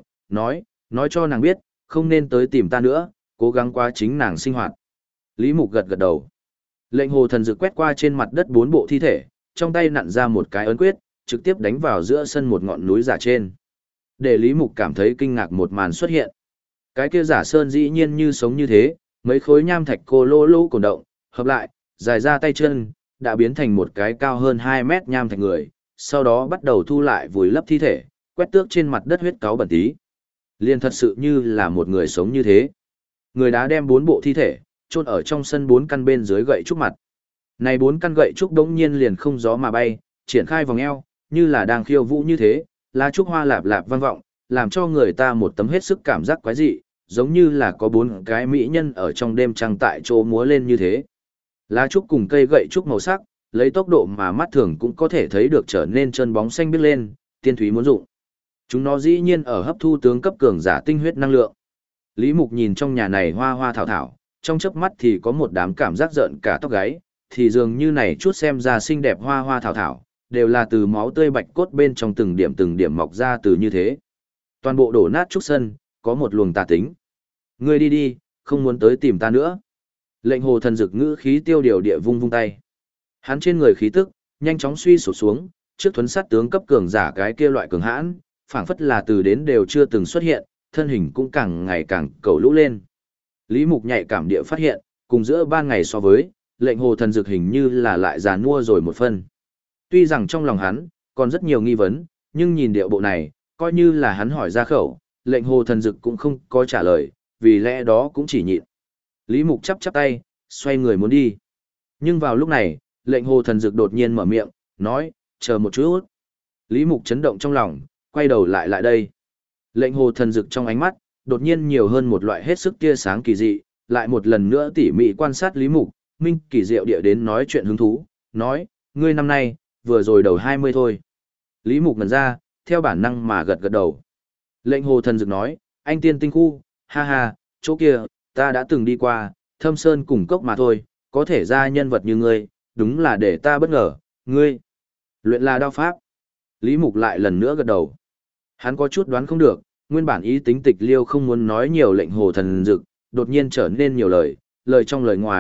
nói cho nàng biết, không nên tới tìm ta nữa, cố gắng qua chính nàng sinh hoạt. Lý Mục gật gật đầu. Lệnh hồ thần dực quét qua trên mặt đất 4 bộ thi thể, trong tay nặn ra một cái ấn quyết, trực tiếp đánh vào giữa sân một ngọn núi giả trên. Để Lý Mục cảm thấy kinh ngạc một màn xuất hiện. Cái kia giả sơn dĩ nhiên như sống như thế, mấy khối nham thạch cô lô lô cổ động, hợp lại, dài ra tay chân, đã biến thành một cái cao hơn 2 mét nham thạch người, sau đó bắt đầu thu lại vùi lấp thi thể, quét tước trên mặt đất huyết cáu bẩn tí. Liên thật sự như là một người sống như thế. Người đã đem 4 bộ thi thể, chôn ở trong sân 4 căn bên dưới gậy trúc mặt. Này 4 căn gậy trúc đống nhiên liền không gió mà bay, triển khai vòng eo, như là đang khiêu vũ như thế, lá trúc hoa lạp lạp vang vọng, làm cho người ta một tấm hết sức cảm giác quái dị, giống như là có 4 cái mỹ nhân ở trong đêm trăng tại chỗ múa lên như thế. Lá trúc cùng cây gậy trúc màu sắc, lấy tốc độ mà mắt thường cũng có thể thấy được trở nên chân bóng xanh biếc lên, tiên thúy muốn dụng. Chúng nó dĩ nhiên ở hấp thu tướng cấp cường giả tinh huyết năng lượng. Lý Mục nhìn trong nhà này hoa hoa thảo thảo, trong chớp mắt thì có một đám cảm giác giận cả tóc gáy, thì dường như này chút xem ra xinh đẹp hoa hoa thảo thảo, đều là từ máu tươi bạch cốt bên trong từng điểm mọc ra từ như thế. Toàn bộ đổ nát trúc sân, có một luồng tà tính. Ngươi đi đi, không muốn tới tìm ta nữa. Lệnh hồ thần dực ngữ khí tiêu điều địa vung vung tay. Hắn trên người khí tức, nhanh chóng suy sụp xuống, trước thuấn sát tướng cấp cường giả cái kia loại cường hãn, phảng phất là từ đến đều chưa từng xuất hiện, thân hình cũng càng ngày càng cầu lũ lên. Lý Mục nhạy cảm địa phát hiện, cùng giữa ban ngày so với, lệnh hồ thần dực hình như là lại già nua rồi một phân. Tuy rằng trong lòng hắn, còn rất nhiều nghi vấn, nhưng nhìn điệu bộ này, coi như là hắn hỏi ra khẩu, lệnh hồ thần dực cũng không có trả lời, vì lẽ đó cũng chỉ nhịn. Lý Mục chắp chắp tay, xoay người muốn đi. Nhưng vào lúc này, lệnh hồ thần dực đột nhiên mở miệng, nói, chờ một chút. Lý Mục chấn động trong lòng, quay đầu lại đây. Lệnh hồ thần dực trong ánh mắt, đột nhiên nhiều hơn một loại hết sức tia sáng kỳ dị, lại một lần nữa tỉ mỉ quan sát Lý Mục, minh kỳ diệu địa đến nói chuyện hứng thú, nói, ngươi năm nay, vừa rồi đầu 20 thôi. Lý Mục ngẩn ra, theo bản năng mà gật gật đầu. Lệnh hồ thần dực nói, anh tiên tinh khu, ha ha, chỗ kia, ta đã từng đi qua, thâm sơn cùng cốc mà thôi, có thể ra nhân vật như ngươi, đúng là để ta bất ngờ, ngươi. Luyện là đao pháp. Lý Mục lại lần nữa gật đầu. Hắn có chút đoán không được, nguyên bản ý tính tịch liêu không muốn nói nhiều lệnh hồ thần dực, đột nhiên trở nên nhiều lời, lời trong lời ngoài,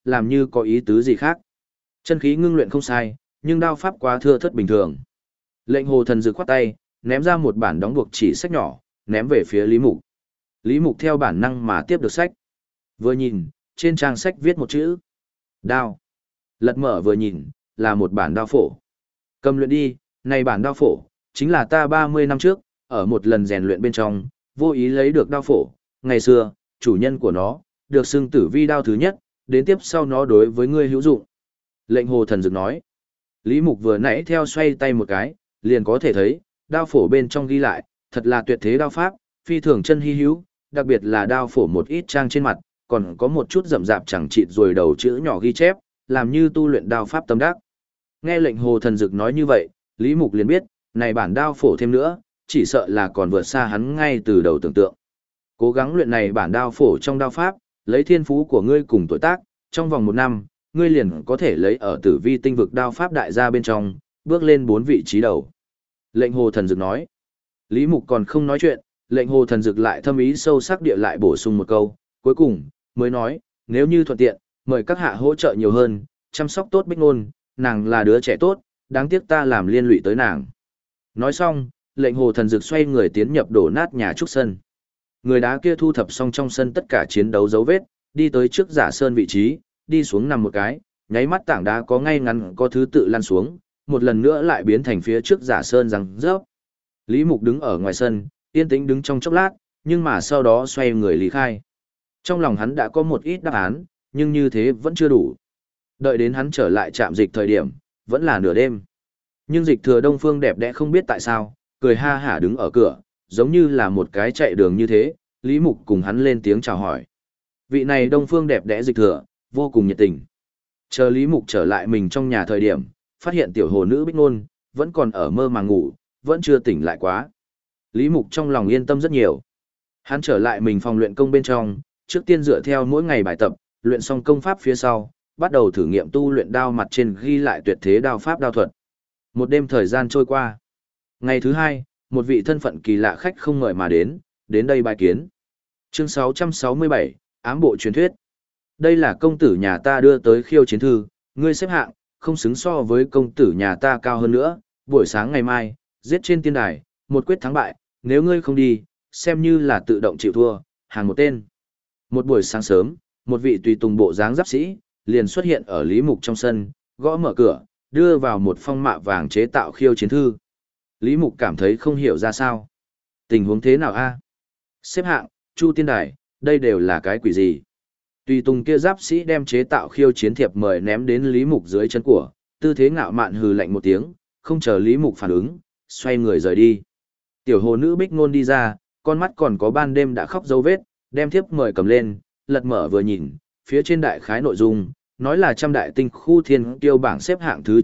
làm như có ý tứ gì khác. Chân khí ngưng luyện không sai, nhưng đao pháp quá thưa thớt bình thường. Lệnh Hồ Thần Dực khoát tay, ném ra một bản đóng buộc chỉ sách nhỏ, ném về phía Lý Mục. Lý Mục theo bản năng mà tiếp được sách. Vừa nhìn, trên trang sách viết một chữ: đao. Lật mở vừa nhìn, là một bản đao phổ. Cầm luyện đi, này bản đao phổ, chính là ta 30 năm trước, ở một lần rèn luyện bên trong, vô ý lấy được đao phổ. Ngày xưa, chủ nhân của nó, được xưng Tử Vi đao thứ nhất, đến tiếp sau nó đối với ngươi hữu dụng. Lệnh Hồ Thần Dực nói. Lý Mục vừa nãy theo xoay tay một cái, liền có thể thấy, đao phổ bên trong ghi lại, thật là tuyệt thế đao pháp, phi thường chân hi hữu, đặc biệt là đao phổ một ít trang trên mặt, còn có một chút rậm rạp chẳng chịt rồi đầu chữ nhỏ ghi chép, làm như tu luyện đao pháp tâm đắc. Nghe lệnh Hồ Thần Dực nói như vậy, Lý Mục liền biết, này bản đao phổ thêm nữa, chỉ sợ là còn vượt xa hắn ngay từ đầu tưởng tượng. Cố gắng luyện này bản đao phổ trong đao pháp, lấy thiên phú của ngươi cùng tuổi tác, trong vòng 1 năm, ngươi liền có thể lấy ở Tử Vi tinh vực đao pháp đại gia bên trong, bước lên 4 vị trí đầu. Lệnh Hồ Thần Dực nói. Lý Mục còn không nói chuyện, lệnh Hồ Thần Dực lại thâm ý sâu sắc địa lại bổ sung một câu, cuối cùng, mới nói, nếu như thuận tiện, mời các hạ hỗ trợ nhiều hơn, chăm sóc tốt Bích Nôn, nàng là đứa trẻ tốt, đáng tiếc ta làm liên lụy tới nàng. Nói xong, lệnh Hồ Thần Dực xoay người tiến nhập đổ nát nhà trúc sân. Người đá kia thu thập xong trong sân tất cả chiến đấu dấu vết, đi tới trước giả sơn vị trí, đi xuống nằm một cái, nháy mắt tảng đá có ngay ngắn có thứ tự lăn xuống, một lần nữa lại biến thành phía trước giả sơn răng rớp. Lý Mục đứng ở ngoài sân, yên tĩnh đứng trong chốc lát, nhưng mà sau đó xoay người lý khai. Trong lòng hắn đã có một ít đáp án, nhưng như thế vẫn chưa đủ. Đợi đến hắn trở lại trạm dịch thời điểm, vẫn là nửa đêm. Nhưng Dịch Thừa Đông Phương đẹp đẽ không biết tại sao, cười ha hả đứng ở cửa, giống như là một cái chạy đường như thế, Lý Mục cùng hắn lên tiếng chào hỏi. Vị này Đông Phương đẹp đẽ Dịch Thừa, vô cùng nhiệt tình. Chờ Lý Mục trở lại mình trong nhà thời điểm, phát hiện tiểu hồ nữ Bích Nôn, vẫn còn ở mơ màng ngủ, vẫn chưa tỉnh lại quá. Lý Mục trong lòng yên tâm rất nhiều. Hắn trở lại mình phòng luyện công bên trong, trước tiên dựa theo mỗi ngày bài tập, luyện xong công pháp phía sau, bắt đầu thử nghiệm tu luyện đao mặt trên ghi lại tuyệt thế đao pháp đao thuật. Một đêm thời gian trôi qua. Ngày thứ hai, một vị thân phận kỳ lạ khách không ngợi mà đến đây bài kiến. Chương 667, ám bộ truyền thuyết. Đây là công tử nhà ta đưa tới khiêu chiến thư, ngươi xếp hạng, không xứng so với công tử nhà ta cao hơn nữa, buổi sáng ngày mai, giết trên tiên đài, một quyết thắng bại, nếu ngươi không đi, xem như là tự động chịu thua, hàng một tên. Một buổi sáng sớm, một vị tùy tùng bộ dáng giáp sĩ, liền xuất hiện ở Lý Mục trong sân, gõ mở cửa, đưa vào một phong mạ vàng chế tạo khiêu chiến thư. Lý Mục cảm thấy không hiểu ra sao. Tình huống thế nào a? Xếp hạng, Chu tiên đài, đây đều là cái quỷ gì? Tùy tùng kia giáp sĩ đem chế tạo khiêu chiến thiệp mời ném đến Lý Mục dưới chân của, tư thế ngạo mạn hừ lạnh một tiếng, không chờ Lý Mục phản ứng, xoay người rời đi. Tiểu hồ nữ Bích Nôn đi ra, con mắt còn có ban đêm đã khóc dấu vết, đem thiếp mời cầm lên, lật mở vừa nhìn, phía trên đại khái nội dung, nói là trăm đại tinh khu thiên kiêu bảng xếp hạng thứ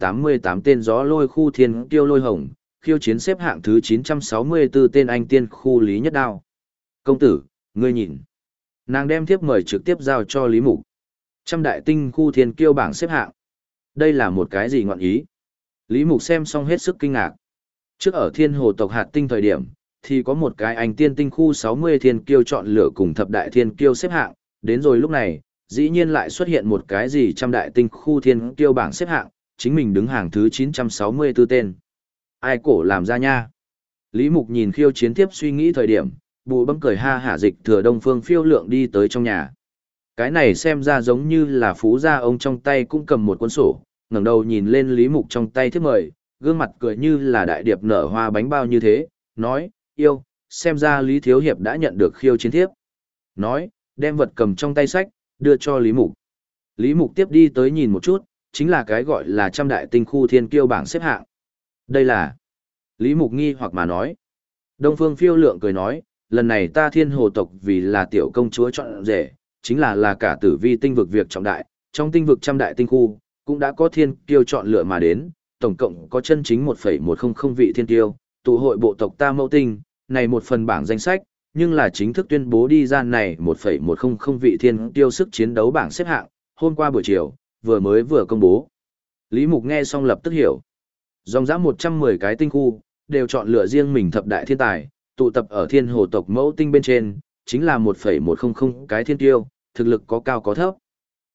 988 tên gió lôi khu thiên kiêu lôi hồng, khiêu chiến xếp hạng thứ 964 tên anh tiên khu Lý Nhất Đao. Công tử, ngươi nhìn. Nàng đem thiếp mời trực tiếp giao cho Lý Mục. Trăm đại tinh khu thiên kiêu bảng xếp hạng. Đây là một cái gì ngọn ý? Lý Mục xem xong hết sức kinh ngạc. Trước ở thiên hồ tộc hạt tinh thời điểm, thì có một cái anh tiên tinh khu 60 thiên kiêu chọn lựa cùng thập đại thiên kiêu xếp hạng. Đến rồi lúc này, dĩ nhiên lại xuất hiện một cái gì trăm đại tinh khu thiên kiêu bảng xếp hạng, chính mình đứng hàng thứ 964 tên. Ai cổ làm ra nha? Lý Mục nhìn khiêu chiến tiếp suy nghĩ thời điểm, bù bấm cười ha hả Dịch Thừa Đông Phương phiêu lượng đi tới trong nhà. Cái này xem ra giống như là phú gia ông trong tay cũng cầm một cuốn sổ, ngẩng đầu nhìn lên Lý Mục trong tay thiếp mời, gương mặt cười như là đại điệp nở hoa bánh bao như thế, nói, yêu, xem ra Lý Thiếu Hiệp đã nhận được khiêu chiến thiếp. Nói, đem vật cầm trong tay sách, đưa cho Lý Mục. Lý Mục tiếp đi tới nhìn một chút, chính là cái gọi là trăm đại tinh khu thiên kiêu bảng xếp hạng. Đây là... Lý Mục nghi hoặc mà nói. Đông Phương phiêu lượng cười nói, lần này ta thiên hồ tộc vì là tiểu công chúa chọn rể, chính là cả tử vi tinh vực việc trọng đại, trong tinh vực trăm đại tinh khu, cũng đã có thiên kiêu chọn lựa mà đến, tổng cộng có chân chính 1,100 vị thiên kiêu, tụ hội bộ tộc ta mẫu tinh, này một phần bảng danh sách, nhưng là chính thức tuyên bố đi ra này 1,100 vị thiên kiêu sức chiến đấu bảng xếp hạng, hôm qua buổi chiều, vừa công bố. Lý Mục nghe xong lập tức hiểu. Dòng dã 110 cái tinh khu, đều chọn lựa riêng mình thập đại thiên tài, tụ tập ở thiên hồ tộc mẫu tinh bên trên, chính là 1,100 cái thiên tiêu, thực lực có cao có thấp.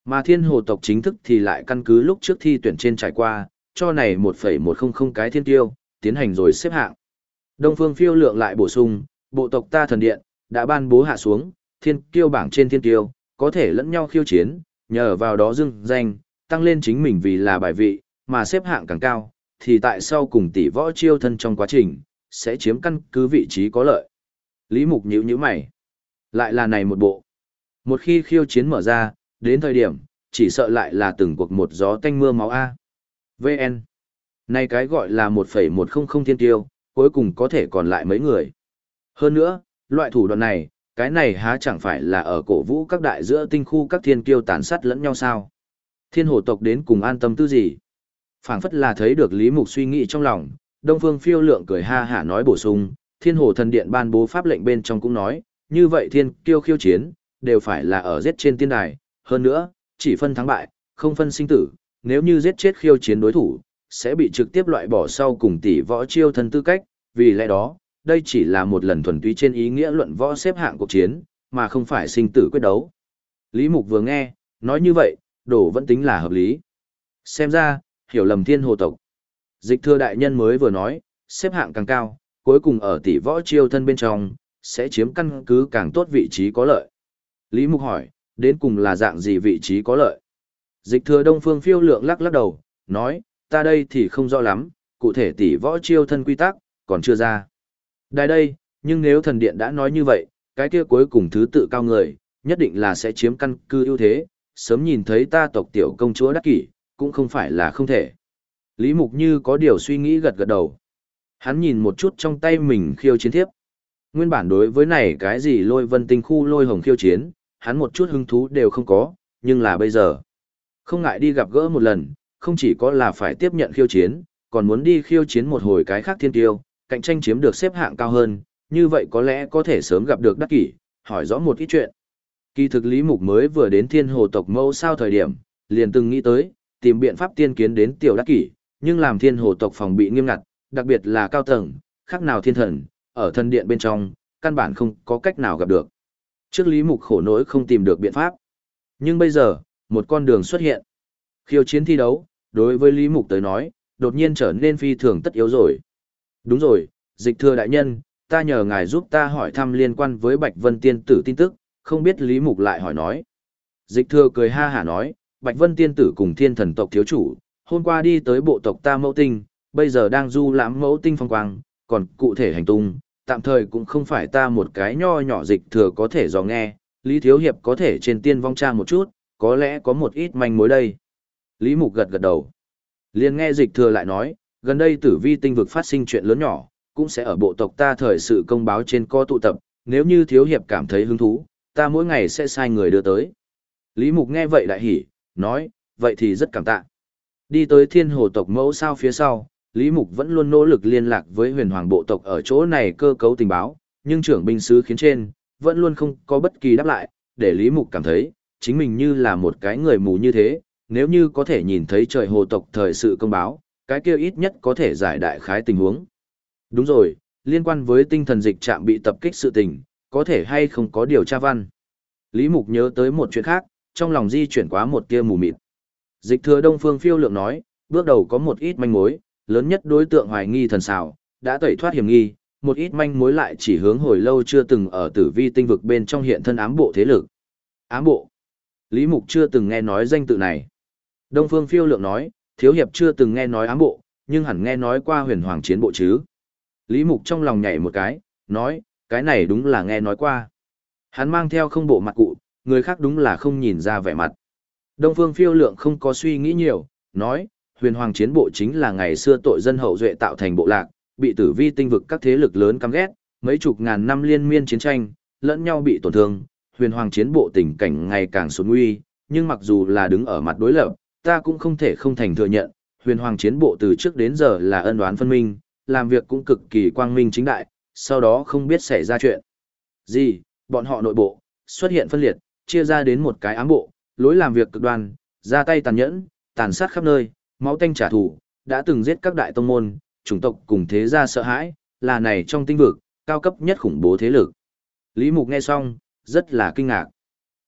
Mà thiên hồ tộc chính thức thì lại căn cứ lúc trước thi tuyển trên trải qua, cho này 1,100 cái thiên tiêu, tiến hành rồi xếp hạng. Đông Phương Phiêu Lượng lại bổ sung, bộ tộc ta thần điện, đã ban bố hạ xuống, thiên kiêu bảng trên thiên kiêu, có thể lẫn nhau khiêu chiến, nhờ vào đó dưng danh, tăng lên chính mình vì là bài vị, mà xếp hạng càng cao, thì tại sau cùng tỷ võ chiêu thân trong quá trình, sẽ chiếm căn cứ vị trí có lợi. Lý Mục nhíu mày. Lại là này một bộ. Một khi khiêu chiến mở ra, đến thời điểm, chỉ sợ lại là từng cuộc một gió tanh mưa máu A. VN. Này cái gọi là 1,100 thiên tiêu, cuối cùng có thể còn lại mấy người. Hơn nữa, loại thủ đoạn này, cái này há chẳng phải là ở cổ vũ các đại giữa tinh khu các thiên kiêu tàn sát lẫn nhau sao? Thiên hồ tộc đến cùng an tâm tư gì? Phảng phất là thấy được Lý Mục suy nghĩ trong lòng, Đông Phương Phiêu Lượng cười ha hả nói bổ sung, Thiên Hồ Thần Điện ban bố pháp lệnh bên trong cũng nói, như vậy thiên kiêu khiêu chiến, đều phải là ở giết trên tiên đài, hơn nữa, chỉ phân thắng bại, không phân sinh tử, nếu như giết chết khiêu chiến đối thủ, sẽ bị trực tiếp loại bỏ sau cùng tỷ võ chiêu thân tư cách, vì lẽ đó, đây chỉ là một lần thuần túy trên ý nghĩa luận võ xếp hạng cuộc chiến, mà không phải sinh tử quyết đấu. Lý Mục vừa nghe, nói như vậy, đổ vẫn tính là hợp lý. Xem ra, hiểu lầm thiên hồ tộc. Dịch Thừa đại nhân mới vừa nói, xếp hạng càng cao, cuối cùng ở tỷ võ chiêu thân bên trong, sẽ chiếm căn cứ càng tốt vị trí có lợi. Lý Mục hỏi, đến cùng là dạng gì vị trí có lợi? Dịch Thừa Đông Phương Phiêu Lượng lắc lắc đầu, nói, ta đây thì không rõ lắm, cụ thể tỷ võ chiêu thân quy tắc, còn chưa ra. Đây đây, nhưng nếu thần điện đã nói như vậy, cái kia cuối cùng thứ tự cao người, nhất định là sẽ chiếm căn cứ ưu thế, sớm nhìn thấy ta tộc tiểu công chúa đắc kỷ, cũng không phải là không thể. Lý Mục như có điều suy nghĩ gật gật đầu. Hắn nhìn một chút trong tay mình khiêu chiến thiếp. Nguyên bản đối với này cái gì lôi vân tinh khu lôi hồng khiêu chiến, hắn một chút hứng thú đều không có, nhưng là bây giờ. Không ngại đi gặp gỡ một lần, không chỉ có là phải tiếp nhận khiêu chiến, còn muốn đi khiêu chiến một hồi cái khác thiên tiêu, cạnh tranh chiếm được xếp hạng cao hơn, như vậy có lẽ có thể sớm gặp được đắc kỷ, hỏi rõ một ít chuyện. Kỳ thực Lý Mục mới vừa đến thiên hồ tộc mẫu sao thời điểm, liền từng nghĩ tới, tìm biện pháp tiên kiến đến tiểu đắc kỷ, nhưng làm thiên hồ tộc phòng bị nghiêm ngặt, đặc biệt là cao tầng, khác nào thiên thần, ở thần điện bên trong, căn bản không có cách nào gặp được. Trước Lý Mục khổ nỗi không tìm được biện pháp. Nhưng bây giờ, một con đường xuất hiện. Khiêu chiến thi đấu, đối với Lý Mục tới nói, đột nhiên trở nên phi thường tất yếu rồi. Đúng rồi, Dịch Thừa đại nhân, ta nhờ ngài giúp ta hỏi thăm liên quan với Bạch Vân Tiên tử tin tức, không biết Lý Mục lại hỏi nói. Dịch Thừa cười ha hả nói, Bạch Vân Tiên tử cùng thiên thần tộc thiếu chủ, hôm qua đi tới bộ tộc ta mẫu tinh, bây giờ đang du lãm mẫu tinh phong quang, còn cụ thể hành tung, tạm thời cũng không phải ta một cái nho nhỏ Dịch Thừa có thể dò nghe, Lý Thiếu Hiệp có thể trên tiên vong tra một chút, có lẽ có một ít manh mối đây. Lý Mục gật gật đầu. Liền nghe Dịch Thừa lại nói, gần đây tử vi tinh vực phát sinh chuyện lớn nhỏ, cũng sẽ ở bộ tộc ta thời sự công báo trên co tụ tập, nếu như Thiếu Hiệp cảm thấy hứng thú, ta mỗi ngày sẽ sai người đưa tới. Lý Mục nghe vậy đại hỉ, nói, vậy thì rất cảm tạ. Đi tới thiên hồ tộc mẫu sao phía sau, Lý Mục vẫn luôn nỗ lực liên lạc với huyền hoàng bộ tộc ở chỗ này cơ cấu tình báo, nhưng trưởng binh sứ khiến trên, vẫn luôn không có bất kỳ đáp lại, để Lý Mục cảm thấy, chính mình như là một cái người mù như thế, nếu như có thể nhìn thấy trời hồ tộc thời sự công báo, cái kia ít nhất có thể giải đại khái tình huống. Đúng rồi, liên quan với tinh thần dịch trạm bị tập kích sự tình, có thể hay không có điều tra văn. Lý Mục nhớ tới một chuyện khác, trong lòng di chuyển quá một tia mù mịt. Dịch Thừa Đông Phương Phiêu Lượng nói, bước đầu có một ít manh mối, lớn nhất đối tượng hoài nghi thần xảo, đã tẩy thoát hiểm nghi, một ít manh mối lại chỉ hướng hồi lâu chưa từng ở tử vi tinh vực bên trong hiện thân ám bộ thế lực. Ám bộ. Lý Mục chưa từng nghe nói danh tự này. Đông Phương Phiêu Lượng nói, Thiếu Hiệp chưa từng nghe nói ám bộ, nhưng hẳn nghe nói qua huyền hoàng chiến bộ chứ. Lý Mục trong lòng nhảy một cái, nói, cái này đúng là nghe nói qua. Hắn mang theo không bộ mặt cụ, người khác đúng là không nhìn ra vẻ mặt. Đông Phương Phiêu Lượng không có suy nghĩ nhiều, nói, huyền hoàng chiến bộ chính là ngày xưa tội dân hậu duệ tạo thành bộ lạc, bị tử vi tinh vực các thế lực lớn căm ghét, mấy chục ngàn năm liên miên chiến tranh, lẫn nhau bị tổn thương, huyền hoàng chiến bộ tình cảnh ngày càng xuống nguy, nhưng mặc dù là đứng ở mặt đối lập, ta cũng không thể không thành thừa nhận, huyền hoàng chiến bộ từ trước đến giờ là ân oán phân minh, làm việc cũng cực kỳ quang minh chính đại, sau đó không biết xảy ra chuyện gì, bọn họ nội bộ, xuất hiện phân liệt, chia ra đến một cái ám bộ, lối làm việc cực đoan, ra tay tàn nhẫn, tàn sát khắp nơi, máu tanh trả thù, đã từng giết các đại tông môn, chủng tộc cùng thế gia sợ hãi, là này trong tinh vực, cao cấp nhất khủng bố thế lực. Lý Mục nghe xong, rất là kinh ngạc.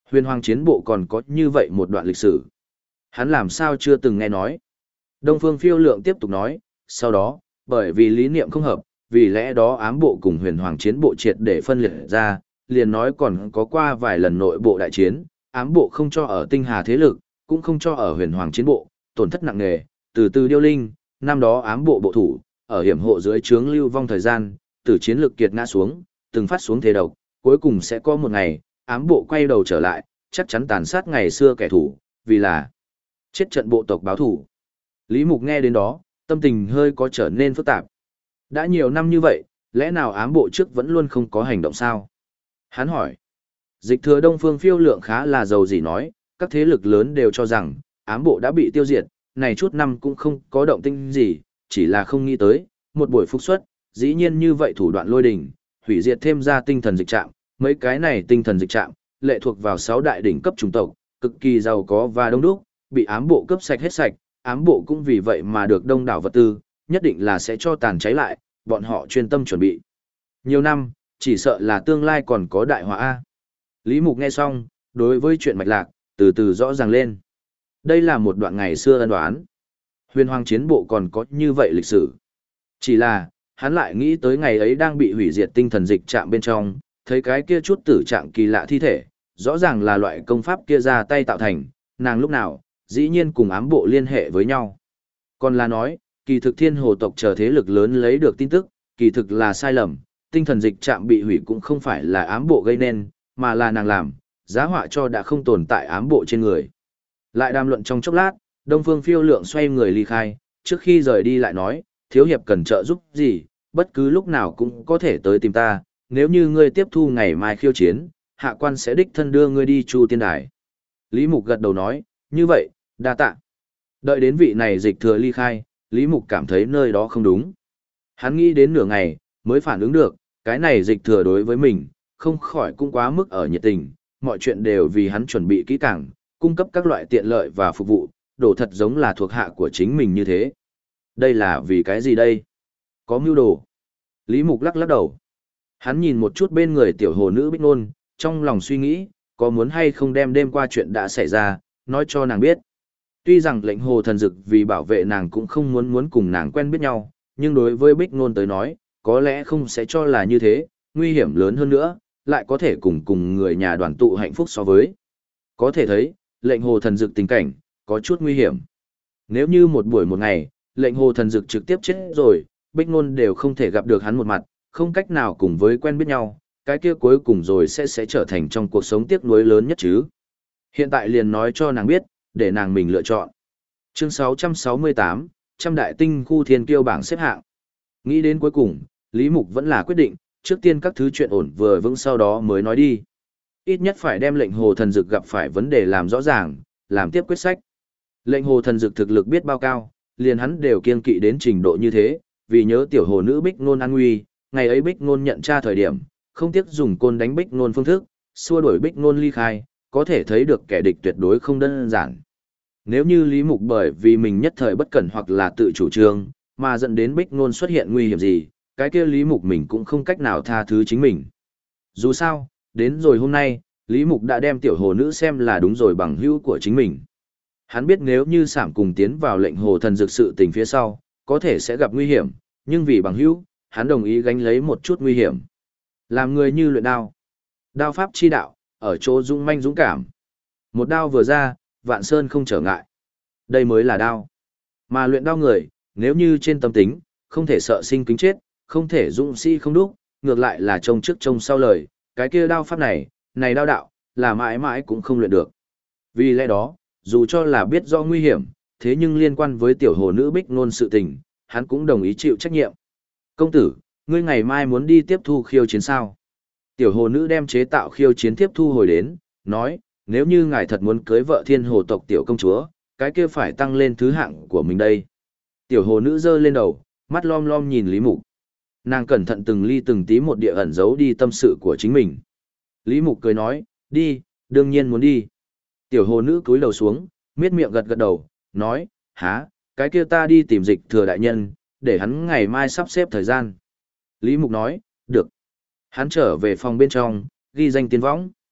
Huyền Hoàng chiến bộ còn có như vậy một đoạn lịch sử. Hắn làm sao chưa từng nghe nói. Đông Phương Phiêu Lượng tiếp tục nói, sau đó, bởi vì lý niệm không hợp, vì lẽ đó ám bộ cùng huyền hoàng chiến bộ triệt để phân liệt ra, liền nói còn có qua vài lần nội bộ đại chiến, ám bộ không cho ở tinh hà thế lực, cũng không cho ở huyền hoàng chiến bộ, tổn thất nặng nề, từ từ điêu linh, năm đó ám bộ bộ thủ, ở hiểm hộ dưới trướng lưu vong thời gian, từ chiến lực kiệt ngã xuống, từng phát xuống thế độc, cuối cùng sẽ có một ngày, ám bộ quay đầu trở lại, chắc chắn tàn sát ngày xưa kẻ thù, vì là chết trận bộ tộc báo thù. Lý Mục nghe đến đó, tâm tình hơi có trở nên phức tạp. Đã nhiều năm như vậy, lẽ nào ám bộ trước vẫn luôn không có hành động sao? Hắn hỏi. Dịch thừa Đông Phương Phiêu Lượng khá là giàu gì nói, các thế lực lớn đều cho rằng, ám bộ đã bị tiêu diệt, này chút năm cũng không có động tĩnh gì, chỉ là không nghĩ tới, một buổi phục xuất, dĩ nhiên như vậy thủ đoạn lôi đình, hủy diệt thêm ra tinh thần dịch trạm, mấy cái này tinh thần dịch trạm, lệ thuộc vào 6 đại đỉnh cấp chủng tộc, cực kỳ giàu có và đông đúc, bị ám bộ cướp sạch hết sạch, ám bộ cũng vì vậy mà được đông đảo vật tư, nhất định là sẽ cho tàn cháy lại, bọn họ chuyên tâm chuẩn bị. Nhiều năm, chỉ sợ là tương lai còn có đại họa A. Lý Mục nghe xong, đối với chuyện mạch lạc, từ từ rõ ràng lên. Đây là một đoạn ngày xưa ân đoán. Huyền Hoàng chiến bộ còn có như vậy lịch sử. Chỉ là, hắn lại nghĩ tới ngày ấy đang bị hủy diệt tinh thần dịch trạm bên trong, thấy cái kia chút tử trạng kỳ lạ thi thể, rõ ràng là loại công pháp kia ra tay tạo thành, nàng lúc nào, dĩ nhiên cùng ám bộ liên hệ với nhau. Còn là nói, kỳ thực thiên hồ tộc chờ thế lực lớn lấy được tin tức, kỳ thực là sai lầm, tinh thần dịch trạm bị hủy cũng không phải là ám bộ gây nên, mà là nàng làm, giá họa cho đã không tồn tại ám bộ trên người. Lại đàm luận trong chốc lát, Đông Phương Phiêu Lượng xoay người ly khai, trước khi rời đi lại nói, thiếu hiệp cần trợ giúp gì, bất cứ lúc nào cũng có thể tới tìm ta, nếu như ngươi tiếp thu ngày mai khiêu chiến, hạ quan sẽ đích thân đưa ngươi đi Chu Tiên Đài. Lý Mục gật đầu nói, như vậy, đa tạ. Đợi đến vị này dịch thừa ly khai, Lý Mục cảm thấy nơi đó không đúng. Hắn nghĩ đến nửa ngày, mới phản ứng được, cái này dịch thừa đối với mình, không khỏi cũng quá mức ở nhiệt tình, mọi chuyện đều vì hắn chuẩn bị kỹ càng, cung cấp các loại tiện lợi và phục vụ, đổ thật giống là thuộc hạ của chính mình như thế. Đây là vì cái gì đây? Có mưu đồ. Lý Mục lắc lắc đầu. Hắn nhìn một chút bên người tiểu hồ nữ Bích Nôn, trong lòng suy nghĩ, có muốn hay không đem đêm qua chuyện đã xảy ra, nói cho nàng biết. Tuy rằng lệnh hồ thần dực vì bảo vệ nàng cũng không muốn cùng nàng quen biết nhau, nhưng đối với Bích Nôn tới nói, có lẽ không sẽ cho là như thế, nguy hiểm lớn hơn nữa, lại có thể cùng người nhà đoàn tụ hạnh phúc so với. Có thể thấy, lệnh hồ thần dực tình cảnh, có chút nguy hiểm. Nếu như một buổi một ngày, lệnh hồ thần dực trực tiếp chết rồi, Bích Nôn đều không thể gặp được hắn một mặt, không cách nào cùng với quen biết nhau, cái kia cuối cùng rồi sẽ trở thành trong cuộc sống tiếc nuối lớn nhất chứ. Hiện tại liền nói cho nàng biết, để nàng mình lựa chọn. Chương 668, trăm đại tinh khu thiên kiêu bảng xếp hạng. Nghĩ đến cuối cùng, Lý Mục vẫn là quyết định, trước tiên các thứ chuyện ổn vừa vững sau đó mới nói đi. Ít nhất phải đem lệnh hồ thần dực gặp phải vấn đề làm rõ ràng, làm tiếp quyết sách. Lệnh hồ thần dực thực lực biết bao cao, liền hắn đều kiên kỵ đến trình độ như thế, vì nhớ tiểu hồ nữ Bích Nôn an nguy, ngày ấy Bích Nôn nhận tra thời điểm, không tiếc dùng côn đánh Bích Nôn phương thức, xua đuổi Bích Nôn ly khai, có thể thấy được kẻ địch tuyệt đối không đơn giản. Nếu như Lý Mục bởi vì mình nhất thời bất cẩn hoặc là tự chủ trương, mà dẫn đến Bích Nôn xuất hiện nguy hiểm gì, cái kia Lý Mục mình cũng không cách nào tha thứ chính mình. Dù sao, đến rồi hôm nay, Lý Mục đã đem tiểu hồ nữ xem là đúng rồi bằng hữu của chính mình. Hắn biết nếu như Sảm cùng tiến vào lệnh hồ thần dược sự tình phía sau, có thể sẽ gặp nguy hiểm, nhưng vì bằng hữu, hắn đồng ý gánh lấy một chút nguy hiểm. Làm người như luyện đao. Đao pháp chi đạo, ở chỗ dũng manh dũng cảm. Một đao vừa ra, vạn sơn không trở ngại. Đây mới là đao. Mà luyện đao người, nếu như trên tâm tính, không thể sợ sinh kính chết, không thể dũng sĩ không đúc, ngược lại là trông trước trông sau lời, cái kia đao pháp này đao đạo, là mãi mãi cũng không luyện được. Vì lẽ đó, dù cho là biết do nguy hiểm, thế nhưng liên quan với tiểu hồ nữ Bích Nôn sự tình, hắn cũng đồng ý chịu trách nhiệm. Công tử, ngươi ngày mai muốn đi tiếp thu khiêu chiến sao? Tiểu hồ nữ đem chế tạo khiêu chiến tiếp thu hồi đến, nói, nếu như ngài thật muốn cưới vợ thiên hồ tộc tiểu công chúa, cái kia phải tăng lên thứ hạng của mình đây. Tiểu hồ nữ giơ lên đầu, mắt lom lom nhìn Lý Mục. Nàng cẩn thận từng ly từng tí một địa ẩn giấu đi tâm sự của chính mình. Lý Mục cười nói, đi, đương nhiên muốn đi. Tiểu hồ nữ cúi đầu xuống, miết miệng gật gật đầu, nói, há, cái kia ta đi tìm dịch thừa đại nhân, để hắn ngày mai sắp xếp thời gian. Lý Mục nói, được. Hắn trở về phòng bên trong, ghi danh tiến võng.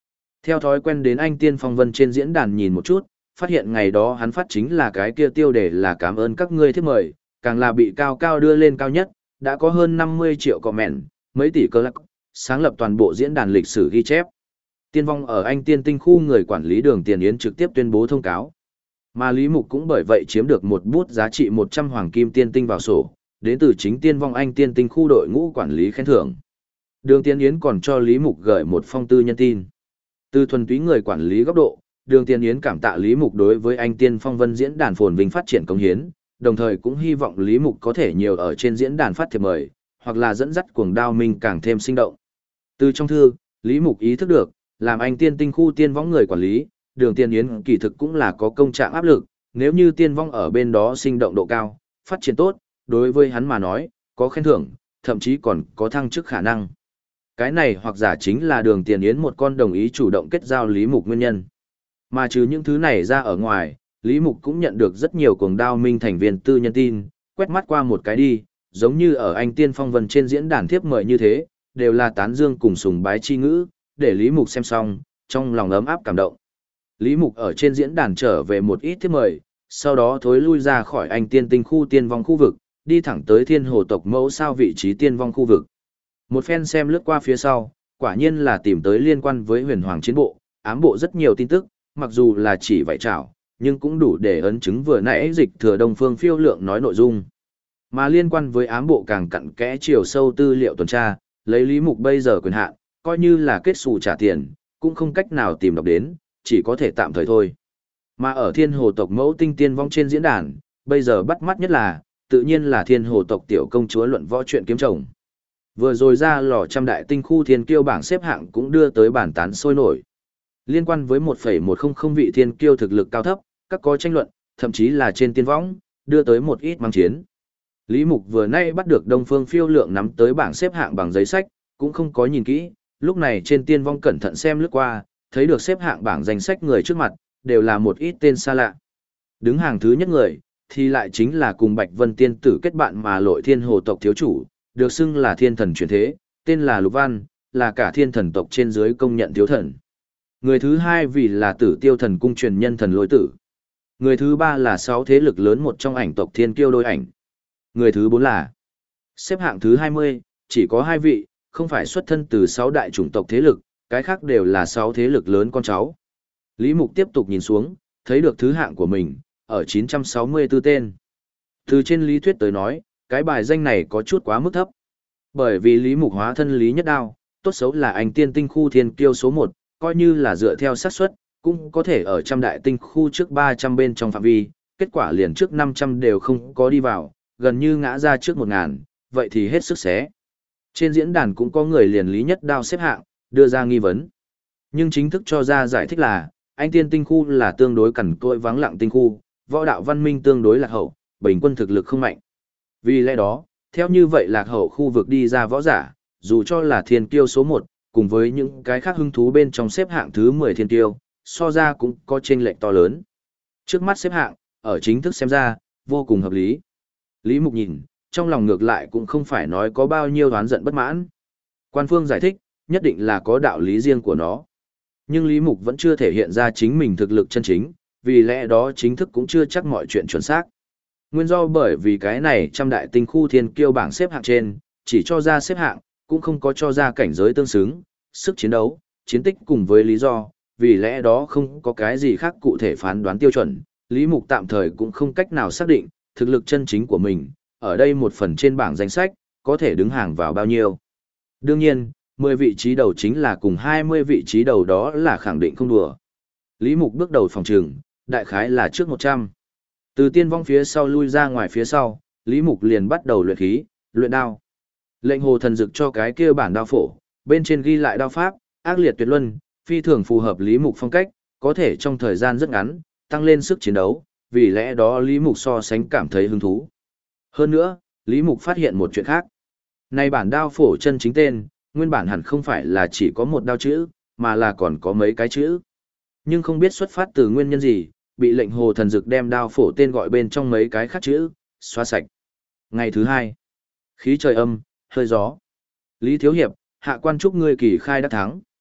Theo thói quen đến anh Tiên Phong Vân trên diễn đàn nhìn một chút, phát hiện ngày đó hắn phát chính là cái kia tiêu đề là cảm ơn các ngươi thiếp mời, càng là bị cao cao đưa lên cao nhất, đã có hơn 50 triệu comment, mấy tỷ cơ lắc, sáng lập toàn bộ diễn đàn lịch sử ghi chép. Tiên vong ở anh Tiên Tinh khu người quản lý Đường Tiền Yến trực tiếp tuyên bố thông cáo. Mà Lý Mục cũng bởi vậy chiếm được một bút giá trị 100 hoàng kim tiên tinh vào sổ, đến từ chính Tiên vong anh Tiên Tinh khu đội ngũ quản lý khen thưởng. Đường Tiền Yến còn cho Lý Mục gửi một phong tư nhân tin. Từ thuần túy người quản lý góc độ, Đường Tiền Yến cảm tạ Lý Mục đối với anh Tiên Phong Vân diễn đàn phồn vinh phát triển công hiến, đồng thời cũng hy vọng Lý Mục có thể nhiều ở trên diễn đàn phát thiệp mời, hoặc là dẫn dắt cuồng đao minh càng thêm sinh động. Từ trong thư, Lý Mục ý thức được, làm anh Tiên Tinh khu tiên võng người quản lý, Đường Tiền Yến kỳ thực cũng là có công trạng áp lực, nếu như tiên vong ở bên đó sinh động độ cao, phát triển tốt, đối với hắn mà nói, có khen thưởng, thậm chí còn có thăng chức khả năng. Cái này hoặc giả chính là Đường Tiền Yến một con đồng ý chủ động kết giao Lý Mục nguyên nhân. Mà trừ những thứ này ra ở ngoài, Lý Mục cũng nhận được rất nhiều cuồng đao minh thành viên tư nhân tin, quét mắt qua một cái đi, giống như ở anh Tiên Phong Vân trên diễn đàn thiếp mời như thế, đều là tán dương cùng sùng bái chi ngữ, để Lý Mục xem xong, trong lòng ấm áp cảm động. Lý Mục ở trên diễn đàn trở về một ít thiếp mời, sau đó thối lui ra khỏi anh Tiên Tinh khu tiên vong khu vực, đi thẳng tới Thiên Hồ tộc mẫu sao vị trí tiên vong khu vực. Một phen xem lướt qua phía sau, quả nhiên là tìm tới liên quan với huyền hoàng chiến bộ, ám bộ rất nhiều tin tức, mặc dù là chỉ vài trảo, nhưng cũng đủ để ấn chứng vừa nãy dịch thừa Đông Phương Phiêu Lượng nói nội dung. Mà liên quan với ám bộ càng cặn kẽ chiều sâu tư liệu tuần tra, lấy Lý Mục bây giờ quyền hạn, coi như là kết xù trả tiền, cũng không cách nào tìm đọc đến, chỉ có thể tạm thời thôi. Mà ở Thiên Hồ tộc mẫu tinh tiên vong trên diễn đàn, bây giờ bắt mắt nhất là, tự nhiên là Thiên Hồ tộc tiểu công chúa luận võ chuyện kiếm chồng. Vừa rồi ra lò trăm đại tinh khu thiên kiêu bảng xếp hạng cũng đưa tới bản tán sôi nổi. Liên quan với 1,100 vị thiên kiêu thực lực cao thấp, các có tranh luận, thậm chí là trên tiên võng, đưa tới một ít mang chiến. Lý Mục vừa nay bắt được Đông Phương Phiêu Lượng nắm tới bảng xếp hạng bằng giấy sách, cũng không có nhìn kỹ, lúc này trên tiên vong cẩn thận xem lướt qua, thấy được xếp hạng bảng danh sách người trước mặt, đều là một ít tên xa lạ. Đứng hàng thứ nhất người, thì lại chính là cùng Bạch Vân Tiên tử kết bạn mà lội Thiên Hồ tộc thiếu chủ, được xưng là thiên thần chuyển thế, tên là Lục Văn, là cả thiên thần tộc trên dưới công nhận thiếu thần. Người thứ hai vì là Tử Tiêu thần cung truyền nhân thần Lôi Tử. Người thứ ba là 6 thế lực lớn một trong ảnh tộc thiên kiêu đôi ảnh. Người thứ 4 là xếp hạng thứ 20, chỉ có 2 vị, không phải xuất thân từ 6 đại chủng tộc thế lực, cái khác đều là 6 thế lực lớn con cháu. Lý Mục tiếp tục nhìn xuống, thấy được thứ hạng của mình, ở 964 tên. Từ trên lý thuyết tới nói, cái bài danh này có chút quá mức thấp. Bởi vì Lý Mục hóa thân Lý Nhất Đao, tốt xấu là anh Tiên Tinh khu thiên kiêu số 1, coi như là dựa theo xác suất, cũng có thể ở trăm đại tinh khu trước 300 bên trong phạm vi, kết quả liền trước 500 đều không có đi vào, gần như ngã ra trước 1000, vậy thì hết sức xé. Trên diễn đàn cũng có người liền Lý Nhất Đao xếp hạng, đưa ra nghi vấn. Nhưng chính thức cho ra giải thích là, anh Tiên Tinh khu là tương đối cằn cỗi vắng lặng tinh khu, võ đạo văn minh tương đối lạc hậu, bình quân thực lực không mạnh. Vì lẽ đó, theo như vậy lạc hậu khu vực đi ra võ giả, dù cho là thiên kiêu số 1, cùng với những cái khác hứng thú bên trong xếp hạng thứ 10 thiên kiêu, so ra cũng có chênh lệch to lớn. Trước mắt xếp hạng, ở chính thức xem ra, vô cùng hợp lý. Lý Mục nhìn, trong lòng ngược lại cũng không phải nói có bao nhiêu oán giận bất mãn. Quan phương giải thích, nhất định là có đạo lý riêng của nó. Nhưng Lý Mục vẫn chưa thể hiện ra chính mình thực lực chân chính, vì lẽ đó chính thức cũng chưa chắc mọi chuyện chuẩn xác. Nguyên do bởi vì cái này trăm đại tinh khu thiên kiêu bảng xếp hạng trên, chỉ cho ra xếp hạng, cũng không có cho ra cảnh giới tương xứng, sức chiến đấu, chiến tích cùng với lý do, vì lẽ đó không có cái gì khác cụ thể phán đoán tiêu chuẩn, Lý Mục tạm thời cũng không cách nào xác định, thực lực chân chính của mình, ở đây một phần trên bảng danh sách, có thể đứng hàng vào bao nhiêu. Đương nhiên, 10 vị trí đầu chính là cùng 20 vị trí đầu đó là khẳng định không đùa. Lý Mục bước đầu phòng trường, đại khái là trước 100. Từ tiên vong phía sau lui ra ngoài phía sau, Lý Mục liền bắt đầu luyện khí, luyện đao. Lệnh hồ thần dực cho cái kia bản đao phổ, bên trên ghi lại đao pháp, ác liệt tuyệt luân, phi thường phù hợp Lý Mục phong cách, có thể trong thời gian rất ngắn, tăng lên sức chiến đấu, vì lẽ đó Lý Mục so sánh cảm thấy hứng thú. Hơn nữa, Lý Mục phát hiện một chuyện khác. Này bản đao phổ chân chính tên, nguyên bản hẳn không phải là chỉ có một đao chữ, mà là còn có mấy cái chữ. Nhưng không biết xuất phát từ nguyên nhân gì, bị lệnh hồ thần dực đem đao phổ tên gọi bên trong mấy cái khác chữ, xóa sạch. Ngày thứ 2, khí trời âm, hơi gió. Lý Thiếu Hiệp, hạ quan chúc ngươi kỳ khai đắc thắng.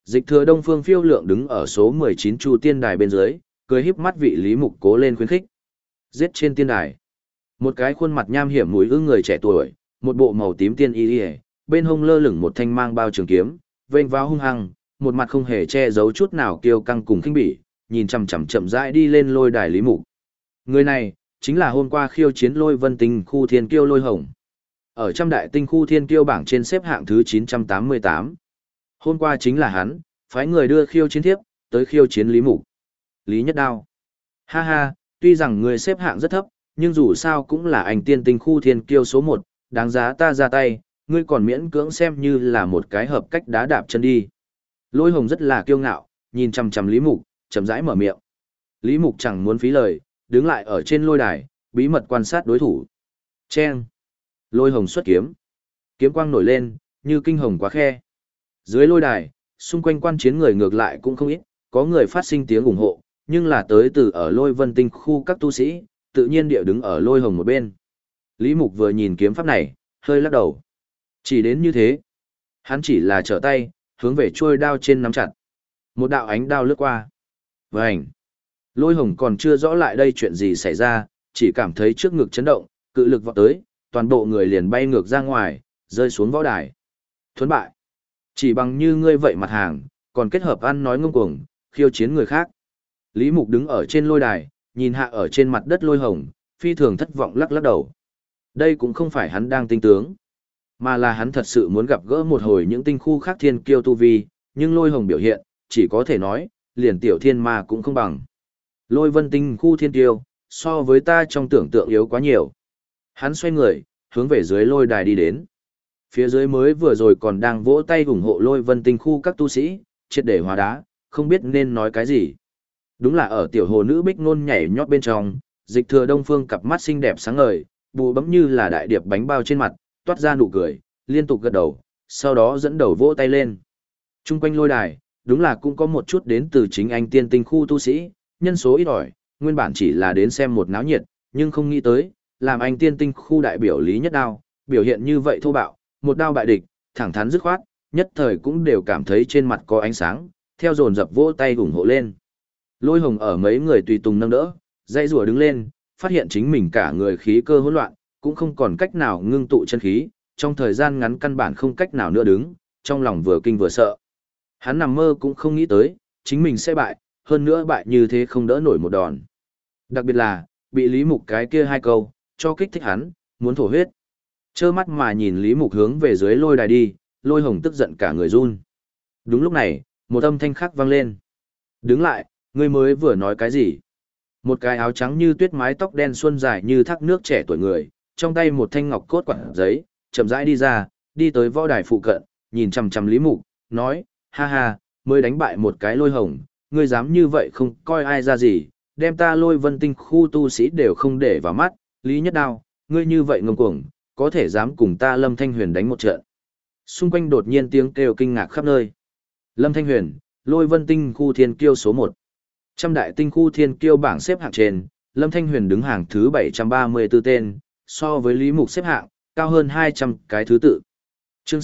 Dịch Thừa Đông Phương Phiêu Lượng đứng ở số 19 Chu Tiên Đài bên dưới, cười híp mắt vị Lý Mục cố lên khuyến khích. Giết trên tiên đài. Một cái khuôn mặt nham hiểm mũi ưng người trẻ tuổi, một bộ màu tím tiên y, bên hông lơ lửng một thanh mang bao trường kiếm, vênh váo hung hăng, một mặt không hề che giấu chút nào kiêu căng cùng khinh bỉ, nhìn chằm chằm chậm rãi đi lên lôi đài Lý Mục. Người này chính là hôm qua khiêu chiến Lôi Vân Tinh khu Thiên Kiêu Lôi Hồng. Ở trăm đại tinh khu Thiên Kiêu bảng trên xếp hạng thứ 988. Hôm qua chính là hắn, phái người đưa khiêu chiến thiếp tới khiêu chiến Lý Mục. Lý Nhất Đao. Ha ha, tuy rằng người xếp hạng rất thấp, nhưng dù sao cũng là anh tiên tinh khu Thiên Kiêu số 1, đáng giá ta ra tay, ngươi còn miễn cưỡng xem như là một cái hợp cách đá đạp chân đi. Lôi Hồng rất là kiêu ngạo, nhìn chằm chằm Lý Mục, chậm rãi mở miệng. Lý Mục chẳng muốn phí lời, đứng lại ở trên lôi đài, bí mật quan sát đối thủ. Chen. Lôi Hồng xuất kiếm. Kiếm quang nổi lên, như kinh hồng quá khe. Dưới lôi đài, xung quanh quan chiến người ngược lại cũng không ít, có người phát sinh tiếng ủng hộ, nhưng là tới từ ở Lôi Vân Tinh khu các tu sĩ, tự nhiên địa đứng ở Lôi Hồng một bên. Lý Mục vừa nhìn kiếm pháp này, hơi lắc đầu. Chỉ đến như thế. Hắn chỉ là trở tay, hướng về chuôi đao trên nắm chặt. Một đạo ánh đao lướt qua. Vành. Lôi Hồng còn chưa rõ lại đây chuyện gì xảy ra, chỉ cảm thấy trước ngực chấn động, cự lực vọt tới, toàn bộ người liền bay ngược ra ngoài, rơi xuống võ đài. Thuấn bại. Chỉ bằng như ngươi vậy mặt hàng, còn kết hợp ăn nói ngông cuồng, khiêu chiến người khác. Lý Mục đứng ở trên lôi đài, nhìn hạ ở trên mặt đất Lôi Hồng, phi thường thất vọng lắc lắc đầu. Đây cũng không phải hắn đang tinh tướng, mà là hắn thật sự muốn gặp gỡ một hồi những tinh khu khác thiên kiêu tu vi, nhưng Lôi Hồng biểu hiện, chỉ có thể nói, liền tiểu thiên ma cũng không bằng. Lôi Vân Tinh khu thiên kiêu, so với ta trong tưởng tượng yếu quá nhiều. Hắn xoay người, hướng về dưới lôi đài đi đến. Phía dưới mới vừa rồi còn đang vỗ tay ủng hộ Lôi Vân Tinh khu các tu sĩ, triệt để hóa đá, không biết nên nói cái gì. Đúng là ở tiểu hồ nữ Bích Nôn nhảy nhót bên trong, Dịch Thừa Đông Phương cặp mắt xinh đẹp sáng ngời, bù bấm như là đại điệp bánh bao trên mặt, toát ra nụ cười, liên tục gật đầu, sau đó dẫn đầu vỗ tay lên. Trung quanh lôi đài, đúng là cũng có một chút đến từ chính anh tiên tinh khu tu sĩ, nhân số ít ỏi, nguyên bản chỉ là đến xem một náo nhiệt, nhưng không nghĩ tới, làm anh tiên tinh khu đại biểu Lý Nhất Đao, biểu hiện như vậy thô bạo, một đao bại địch, thẳng thắn dứt khoát, nhất thời cũng đều cảm thấy trên mặt có ánh sáng, theo dồn dập vỗ tay ủng hộ lên. Lôi Hồng ở mấy người tùy tùng nâng đỡ, dây rùa đứng lên, phát hiện chính mình cả người khí cơ hỗn loạn, cũng không còn cách nào ngưng tụ chân khí, trong thời gian ngắn căn bản không cách nào nữa đứng, trong lòng vừa kinh vừa sợ. Hắn nằm mơ cũng không nghĩ tới, chính mình sẽ bại, hơn nữa bại như thế không đỡ nổi một đòn. Đặc biệt là, bị Lý Mục cái kia hai câu, cho kích thích hắn, muốn thổ huyết. Trơ mắt mà nhìn Lý Mục hướng về dưới lôi đài đi, Lôi Hồng tức giận cả người run. Đúng lúc này, một âm thanh khác vang lên. Đứng lại, ngươi mới vừa nói cái gì? Một cái áo trắng như tuyết mái tóc đen xuân dài như thác nước trẻ tuổi người, trong tay một thanh ngọc cốt quạt giấy, chậm rãi đi ra, đi tới võ đài phụ cận, nhìn chằm chằm Lý Mục, nói, ha ha, mới đánh bại một cái Lôi Hồng, ngươi dám như vậy không coi ai ra gì, đem ta Lôi Vân Tinh khu tu sĩ đều không để vào mắt, Lý Nhất Đao, ngươi như vậy ngông cuồng, có thể dám cùng ta Lâm Thanh Huyền đánh một trận. Xung quanh đột nhiên tiếng kêu kinh ngạc khắp nơi. Lâm Thanh Huyền, Lôi Vân Tinh khu thiên kiêu số 1. Trăm đại tinh khu thiên kiêu bảng xếp hạng trên, Lâm Thanh Huyền đứng hàng thứ 734 tên, so với Lý Mục xếp hạng, cao hơn 200 cái thứ tự. Chương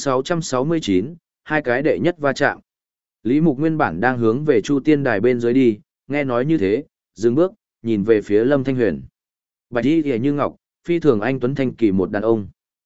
669, hai cái đệ nhất va chạm. Lý Mục nguyên bản đang hướng về Chu Tiên Đài bên dưới đi, nghe nói như thế, dừng bước, nhìn về phía Lâm Thanh Huyền. Bạch y liễu như ngọc, phi thường anh tuấn thanh kỳ một đàn ông.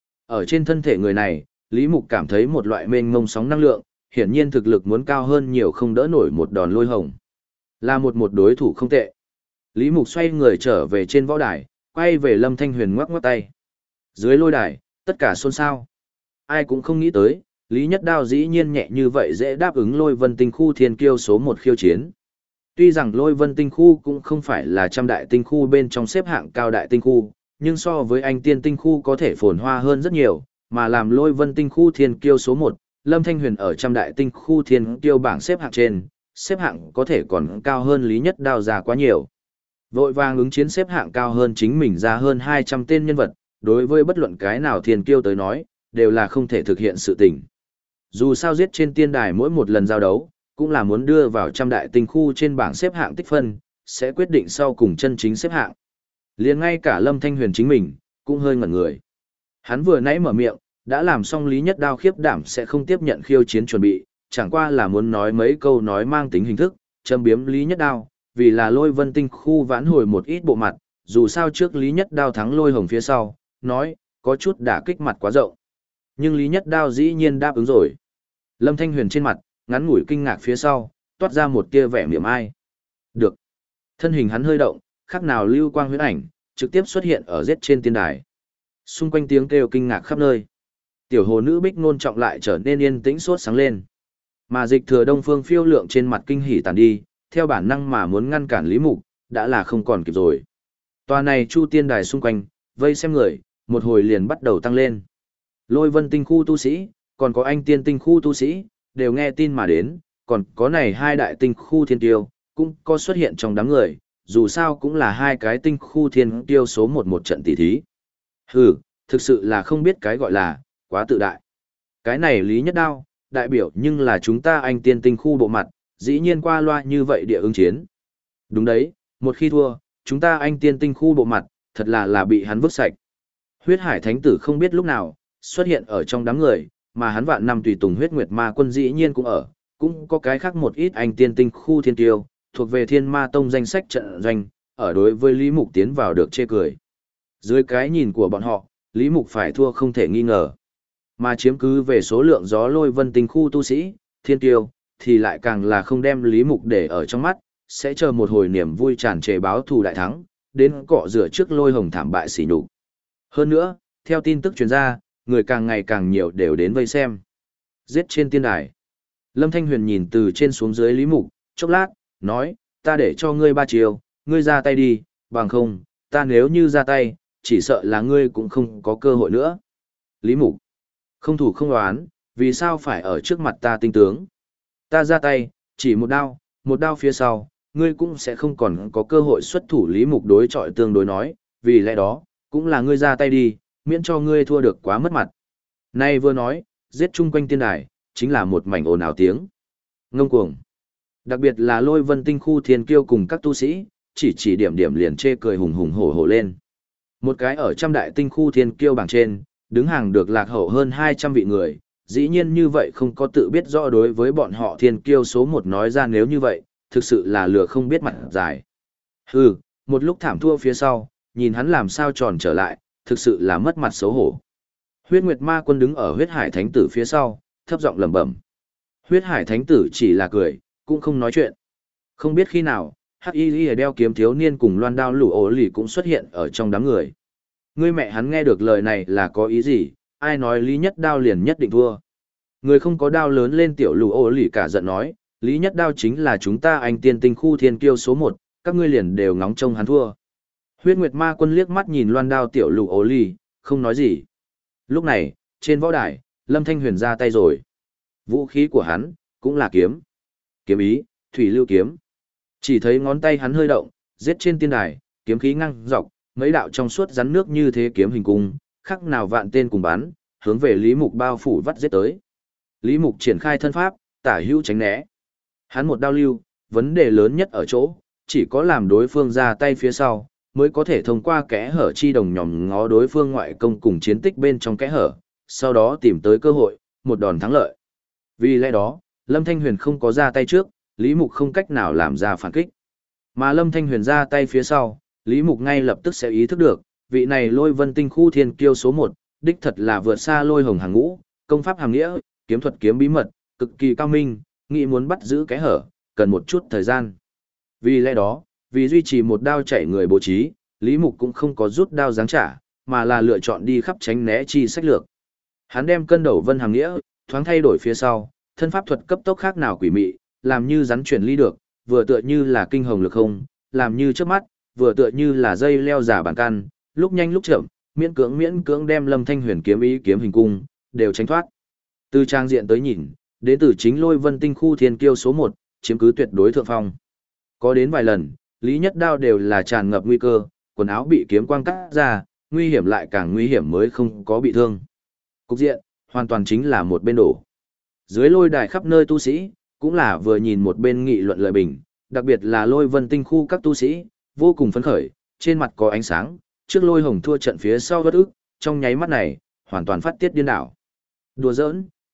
Ở trên thân thể người này, Lý Mục cảm thấy một loại mênh mông sóng năng lượng, hiển nhiên thực lực muốn cao hơn nhiều không đỡ nổi một đòn Lôi Hồng. Là một đối thủ không tệ. Lý Mục xoay người trở về trên võ đài, quay về Lâm Thanh Huyền ngoắc ngoắc tay. Dưới lôi đài, tất cả xôn xao. Ai cũng không nghĩ tới, Lý Nhất Đao dĩ nhiên nhẹ như vậy dễ đáp ứng Lôi Vân Tinh khu thiên kiêu số 1 khiêu chiến. Tuy rằng Lôi Vân Tinh khu cũng không phải là trăm đại tinh khu bên trong xếp hạng cao đại tinh khu, nhưng so với anh tiên tinh khu có thể phồn hoa hơn rất nhiều, mà làm Lôi Vân Tinh khu thiên kiêu số 1, Lâm Thanh Huyền ở trăm đại tinh khu thiên kiêu bảng xếp hạng trên, xếp hạng có thể còn cao hơn Lý Nhất Đao ra quá nhiều. Vội vàng ứng chiến xếp hạng cao hơn chính mình ra hơn 200 tên nhân vật, đối với bất luận cái nào thiên kiêu tới nói, đều là không thể thực hiện sự tình. Dù sao giết trên tiên đài mỗi một lần giao đấu, cũng là muốn đưa vào trăm đại tinh khu trên bảng xếp hạng tích phân, sẽ quyết định sau cùng chân chính xếp hạng. Liền ngay cả Lâm Thanh Huyền chính mình, cũng hơi ngẩn người. Hắn vừa nãy mở miệng, đã làm xong Lý Nhất Đao khiếp đảm sẽ không tiếp nhận khiêu chiến chuẩn bị, chẳng qua là muốn nói mấy câu nói mang tính hình thức, châm biếm Lý Nhất Đao, vì là Lôi Vân Tinh khu vãn hồi một ít bộ mặt, dù sao trước Lý Nhất Đao thắng Lôi Hồng phía sau, nói, có chút đả kích mặt quá rộng. Nhưng Lý Nhất Đao dĩ nhiên đáp ứng rồi. Lâm Thanh Huyền trên mặt, ngắn ngủi kinh ngạc phía sau, toát ra một tia vẻ mỉa mai. Được. Thân hình hắn hơi động, khác nào lưu quang huyễn ảnh, trực tiếp xuất hiện ở giết trên tiên đài. Xung quanh tiếng kêu kinh ngạc khắp nơi. Tiểu hồ nữ Bích Nôn trọng lại trở nên yên tĩnh sốt sáng lên. Mà Dịch Thừa Đông Phương Phiêu Lượng trên mặt kinh hỉ tàn đi, theo bản năng mà muốn ngăn cản Lý Mục, đã là không còn kịp rồi. Tòa này Chu Tiên Đài xung quanh, vây xem người, một hồi liền bắt đầu tăng lên. Lôi Vân Tinh khu tu sĩ, còn có Anh Tiên Tinh khu tu sĩ, đều nghe tin mà đến, còn có này hai đại tinh khu thiên tiêu, cũng có xuất hiện trong đám người, dù sao cũng là hai cái tinh khu thiên tiêu số một trận tỷ thí. Hừ, thực sự là không biết cái gọi là, quá tự đại. Cái này Lý Nhất Đao, đại biểu nhưng là chúng ta Anh Tiên Tinh khu bộ mặt, dĩ nhiên qua loa như vậy địa ứng chiến. Đúng đấy, một khi thua, chúng ta Anh Tiên Tinh khu bộ mặt, thật là bị hắn vứt sạch. Huyết Hải Thánh Tử không biết lúc nào, xuất hiện ở trong đám người, mà hắn vạn năm tùy tùng Huyết Nguyệt Ma Quân dĩ nhiên cũng ở, cũng có cái khác một ít Anh Tiên Tinh khu thiên tiêu, thuộc về Thiên Ma Tông danh sách trận doanh, ở đối với Lý Mục tiến vào được chê cười. Dưới cái nhìn của bọn họ, Lý Mục phải thua không thể nghi ngờ. Mà chiếm cứ về số lượng gió Lôi Vân Tinh khu tu sĩ, thiên tiêu, thì lại càng là không đem Lý Mục để ở trong mắt, sẽ chờ một hồi niềm vui tràn trề báo thù đại thắng, đến cọ rửa trước Lôi Hồng thảm bại sỉ nhục. Hơn nữa, theo tin tức truyền ra, người càng ngày càng nhiều đều đến vây xem. Giết trên tiên đài. Lâm Thanh Huyền nhìn từ trên xuống dưới Lý Mục, chốc lát, nói, ta để cho ngươi 3 chiều, ngươi ra tay đi, bằng không, ta nếu như ra tay, chỉ sợ là ngươi cũng không có cơ hội nữa. Lý Mục, không thủ không đoán, vì sao phải ở trước mặt ta tinh tướng? Ta ra tay, chỉ một đao phía sau, ngươi cũng sẽ không còn có cơ hội xuất thủ. Lý Mục đối chọi tương đối nói, vì lẽ đó, cũng là ngươi ra tay đi, miễn cho ngươi thua được quá mất mặt. Nay vừa nói, giết chung quanh tiên đài, chính là một mảnh ồn ào tiếng. Ngông cuồng. Đặc biệt là Lôi Vân Tinh khu thiên kiêu cùng các tu sĩ, chỉ điểm liền chê cười hùng hùng hổ hổ lên. Một cái ở trăm đại tinh khu thiên kiêu bảng trên, đứng hàng được lạc hậu hơn 200 vị người, dĩ nhiên như vậy không có tự biết rõ đối với bọn họ thiên kiêu số 1 nói ra, nếu như vậy, thực sự là lừa không biết mặt dài. Hừ, một lúc thảm thua phía sau, nhìn hắn làm sao tròn trở lại, thực sự là mất mặt xấu hổ. Huyết Nguyệt Ma Quân đứng ở Huyết Hải Thánh Tử phía sau, thấp giọng lẩm bẩm. Huyết Hải Thánh Tử chỉ là cười, cũng không nói chuyện. Không biết khi nào, Hắc Y đeo kiếm thiếu niên cùng loan đao lũ ổ lì cũng xuất hiện ở trong đám người. Ngươi mẹ hắn nghe được lời này là có ý gì, ai nói Lý Nhất Đao liền nhất định thua. Người không có đao lớn lên tiểu lũ ổ lì cả giận nói, Lý Nhất Đao chính là chúng ta Anh Tiên Tinh khu thiên kiêu số 1, các ngươi liền đều ngóng trông hắn thua. Huyết Nguyệt Ma Quân liếc mắt nhìn loan đao tiểu lũ ổ lì, không nói gì. Lúc này, trên võ đài, Lâm Thanh Huyền ra tay rồi. Vũ khí của hắn, cũng là kiếm. Kiếm ý, thủy lưu kiếm. Chỉ thấy ngón tay hắn hơi động, giết trên tiên đài, kiếm khí ngăng dọc, mấy đạo trong suốt rắn nước như thế kiếm hình cung, khắc nào vạn tên cùng bắn, hướng về Lý Mục bao phủ vắt giết tới. Lý Mục triển khai thân pháp, tả hữu tránh né. Hắn một đao lưu, vấn đề lớn nhất ở chỗ, chỉ có làm đối phương ra tay phía sau, mới có thể thông qua kẽ hở chi đồng nhòm ngó đối phương ngoại công cùng chiến tích bên trong kẽ hở, sau đó tìm tới cơ hội, một đòn thắng lợi. Vì lẽ đó, Lâm Thanh Huyền không có ra tay trước, Lý Mục không cách nào làm ra phản kích. Mà Lâm Thanh Huyền ra tay phía sau, Lý Mục ngay lập tức sẽ ý thức được, vị này Lôi Vân Tinh khu thiên kiêu số 1, đích thật là vượt xa Lôi Hồng hàng ngũ, công pháp hàm nghĩa, kiếm thuật kiếm bí mật, cực kỳ cao minh, nghĩ muốn bắt giữ kẽ hở, cần một chút thời gian. Vì lẽ đó, vì duy trì một đao chảy người bố trí, Lý Mục cũng không có rút đao giáng trả, mà là lựa chọn đi khắp tránh né chi sách lược. Hắn đem cân đầu vân hàm nghĩa, thoáng thay đổi phía sau, thân pháp thuật cấp tốc khác nào quỷ mị, làm như rắn chuyển ly được, vừa tựa như là kinh hồng lực không, làm như chớp mắt, vừa tựa như là dây leo giả bản căn, lúc nhanh lúc chậm, miễn cưỡng đem Lâm Thanh Huyền kiếm ý kiếm hình cung đều tránh thoát. Từ trang diện tới nhìn, đến từ chính Lôi Vân Tinh khu thiên kiêu số 1, chiếm cứ tuyệt đối thượng phong. Có đến vài lần, Lý Nhất Đao đều là tràn ngập nguy cơ, quần áo bị kiếm quang cắt ra, nguy hiểm lại càng nguy hiểm mới không có bị thương. Cục diện, hoàn toàn chính là một bên đổ. Dưới lôi đài khắp nơi tu sĩ, cũng là vừa nhìn một bên nghị luận lời bình, đặc biệt là Lôi Vân Tinh khu các tu sĩ, vô cùng phấn khởi, trên mặt có ánh sáng, trước Lôi Hồng thua trận phía sau bất ức, trong nháy mắt này, hoàn toàn phát tiết điên đảo. Đùa giỡn,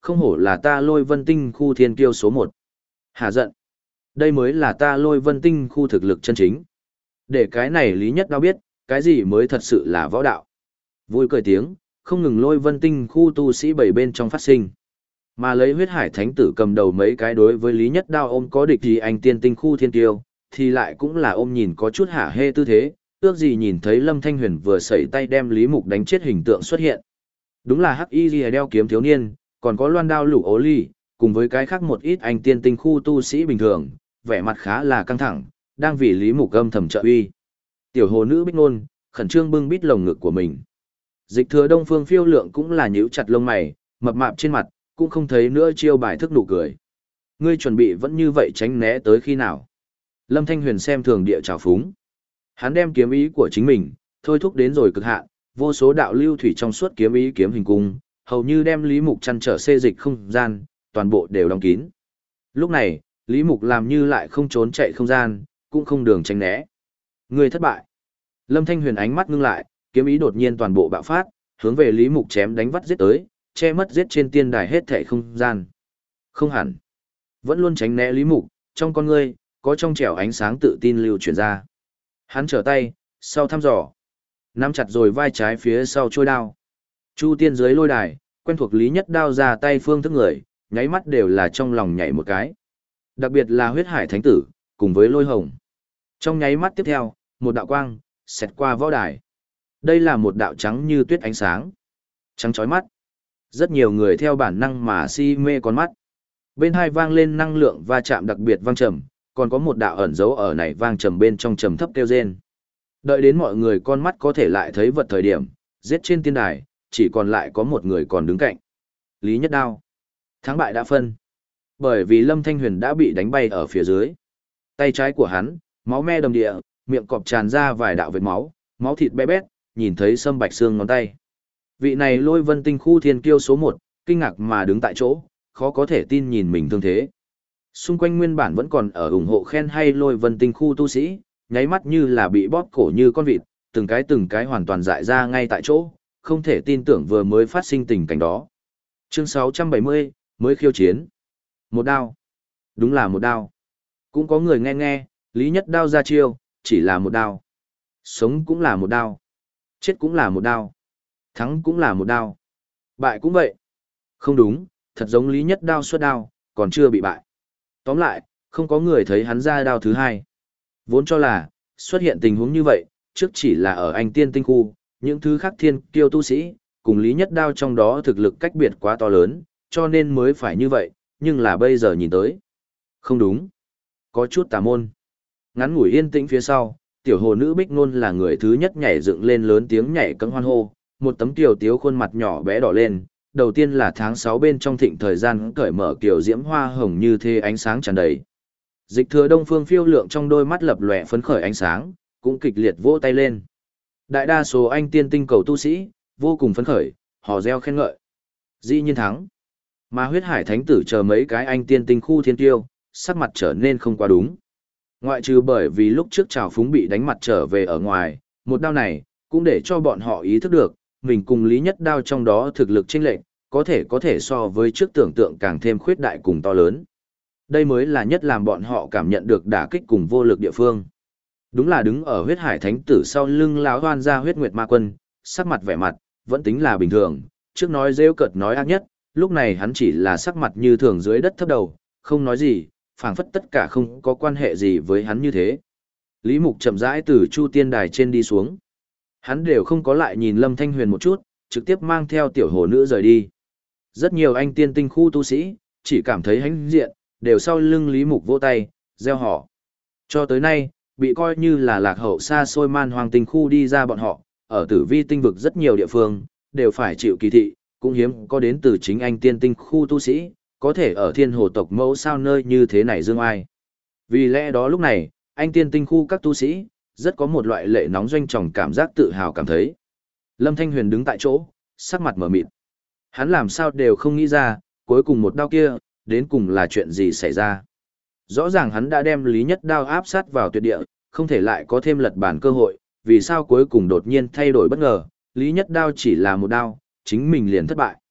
không hổ là ta Lôi Vân Tinh khu thiên kiêu số 1. Hà giận. Đây mới là ta Lôi Vân Tinh khu thực lực chân chính. Để cái này Lý Nhất Đao biết, cái gì mới thật sự là võ đạo. Vui cười tiếng, không ngừng Lôi Vân Tinh khu tu sĩ bảy bên trong phát sinh. Mà lấy huyết hải thánh tử cầm đầu mấy cái đối với Lý Nhất Đao ôm có địch thì anh tiên tinh khu thiên kiêu, thì lại cũng là ôm nhìn có chút hả hê tư thế, ước gì nhìn thấy Lâm Thanh Huyền vừa sẩy tay đem Lý Mục đánh chết hình tượng xuất hiện. Đúng là hắc y lìa đeo kiếm thiếu niên, còn có loan đao lũ ố ly, cùng với cái khác một ít anh tiên tinh khu tu sĩ bình thường, vẻ mặt khá là căng thẳng, đang vì Lý Mục âm thầm trợ uy. Tiểu hồ nữ Bích Nôn, khẩn trương bưng bít lồng ngực của mình. Dịch Thừa Đông Phương Phiêu Lượng cũng là nhíu chặt lông mày, mập mạp trên mặt, cũng không thấy nữa chiêu bài thức nụ cười. Ngươi chuẩn bị vẫn như vậy tránh né tới khi nào? Lâm Thanh Huyền xem thường địa trào phúng. Hắn đem kiếm ý của chính mình, thôi thúc đến rồi cực hạn, vô số đạo lưu thủy trong suốt kiếm ý kiếm hình cung, hầu như đem Lý Mục chăn trở xê dịch không gian, toàn bộ đều đóng kín. Lúc này, Lý Mục làm như lại không trốn chạy không gian, cũng không đường tránh né. Ngươi thất bại. Lâm Thanh Huyền ánh mắt ngưng lại, kiếm ý đột nhiên toàn bộ bạo phát, hướng về Lý Mục chém đánh vắt giết tới, che mất giết trên tiên đài hết thảy không gian. Không hẳn. Vẫn luôn tránh né Lý Mục, trong con ngươi, có trong trẻo ánh sáng tự tin lưu chuyển ra. Hắn trở tay, sau thăm dò. Nắm chặt rồi vai trái phía sau trôi đao. Chu tiên dưới lôi đài, quen thuộc Lý Nhất Đao ra tay phương thức người, nháy mắt đều là trong lòng nhảy một cái. Đặc biệt là huyết hải thánh tử, cùng với lôi hồng. Trong nháy mắt tiếp theo, một đạo quang, xẹt qua võ đài. Đây là một đạo trắng như tuyết ánh sáng. Trắng chói mắt. Rất nhiều người theo bản năng mà si mê con mắt. Bên hai vang lên năng lượng va chạm đặc biệt vang trầm, còn có một đạo ẩn dấu ở này vang trầm bên trong trầm thấp kêu rên. Đợi đến mọi người con mắt có thể lại thấy vật thời điểm, giết trên tiên đài, chỉ còn lại có một người còn đứng cạnh. Lý Nhất Đao. Thắng bại đã phân. Bởi vì Lâm Thanh Huyền đã bị đánh bay ở phía dưới. Tay trái của hắn, máu me đầm địa, miệng cọp tràn ra vài đạo vết máu, máu thịt bé bét, nhìn thấy sâm bạch xương ngón tay. Vị này Lôi Vân Tinh khu thiên kiêu số 1, kinh ngạc mà đứng tại chỗ, khó có thể tin nhìn mình thương thế. Xung quanh nguyên bản vẫn còn ở ủng hộ khen hay Lôi Vân Tinh khu tu sĩ, nháy mắt như là bị bóp cổ như con vịt, từng cái hoàn toàn dại ra ngay tại chỗ, không thể tin tưởng vừa mới phát sinh tình cảnh đó. Chương 670, mới khiêu chiến. Một đao. Đúng là một đao. Cũng có người nghe, Lý Nhất Đao ra chiêu, chỉ là một đao. Sống cũng là một đao. Chết cũng là một đao. Thắng cũng là một đao. Bại cũng vậy. Không đúng, thật giống Lý Nhất Đao xuất đao, còn chưa bị bại. Tóm lại, không có người thấy hắn ra đao thứ hai. Vốn cho là, xuất hiện tình huống như vậy, trước chỉ là ở anh tiên tinh khu, những thứ khác thiên kiêu tu sĩ, cùng Lý Nhất Đao trong đó thực lực cách biệt quá to lớn, cho nên mới phải như vậy, nhưng là bây giờ nhìn tới. Không đúng. Có chút tà môn. Ngắn ngủi yên tĩnh phía sau, tiểu hồ nữ Bích Nôn là người thứ nhất nhảy dựng lên lớn tiếng nhảy cẫng hoan hô, một tấm tiểu tiếu khuôn mặt nhỏ bé đỏ lên, đầu tiên là tháng 6 bên trong thịnh thời gian cởi mở kiểu diễm hoa hồng như thế ánh sáng tràn đầy. Dịch Thừa Đông Phương Phiêu Lượng trong đôi mắt lập lòe phấn khởi ánh sáng, cũng kịch liệt vỗ tay lên. Đại đa số anh tiên tinh cầu tu sĩ, vô cùng phấn khởi, hò reo khen ngợi. Dĩ nhiên thắng. Mà huyết hải thánh tử chờ mấy cái anh tiên tinh khu thiên tiêu, sắc mặt trở nên không quá đúng. Ngoại trừ bởi vì lúc trước trào phúng bị đánh mặt trở về ở ngoài, một đao này, cũng để cho bọn họ ý thức được, mình cùng Lý Nhất Đao trong đó thực lực chênh lệch, có thể so với trước tưởng tượng càng thêm khuyết đại cùng to lớn. Đây mới là nhất làm bọn họ cảm nhận được đả kích cùng vô lực địa phương. Đúng là đứng ở huyết hải thánh tử sau lưng lão hoan ra huyết nguyệt ma quân, sắc mặt vẻ mặt, vẫn tính là bình thường, trước nói rêu cợt nói ác nhất, lúc này hắn chỉ là sắc mặt như thường dưới đất thấp đầu, không nói gì, phảng phất tất cả không có quan hệ gì với hắn như thế. Lý Mục chậm rãi từ Chu Tiên Đài trên đi xuống. Hắn đều không có lại nhìn Lâm Thanh Huyền một chút, trực tiếp mang theo tiểu hồ nữ rời đi. Rất nhiều anh tiên tinh khu tu sĩ, chỉ cảm thấy hãnh diện, đều sau lưng Lý Mục vỗ tay, reo hò. Cho tới nay, bị coi như là lạc hậu xa xôi man hoang tinh khu đi ra bọn họ, ở tử vi tinh vực rất nhiều địa phương, đều phải chịu kỳ thị, cũng hiếm có đến từ chính anh tiên tinh khu tu sĩ, có thể ở thiên hồ tộc mẫu sao nơi như thế này dương ai. Vì lẽ đó lúc này, anh tiên tinh khu các tu sĩ, rất có một loại lệ nóng doanh tròng cảm giác tự hào cảm thấy. Lâm Thanh Huyền đứng tại chỗ, sắc mặt mở mịt. Hắn làm sao đều không nghĩ ra, cuối cùng một đao kia, đến cùng là chuyện gì xảy ra. Rõ ràng hắn đã đem Lý Nhất Đao áp sát vào tuyệt địa, không thể lại có thêm lật bản cơ hội, vì sao cuối cùng đột nhiên thay đổi bất ngờ, Lý Nhất Đao chỉ là một đao, chính mình liền thất bại.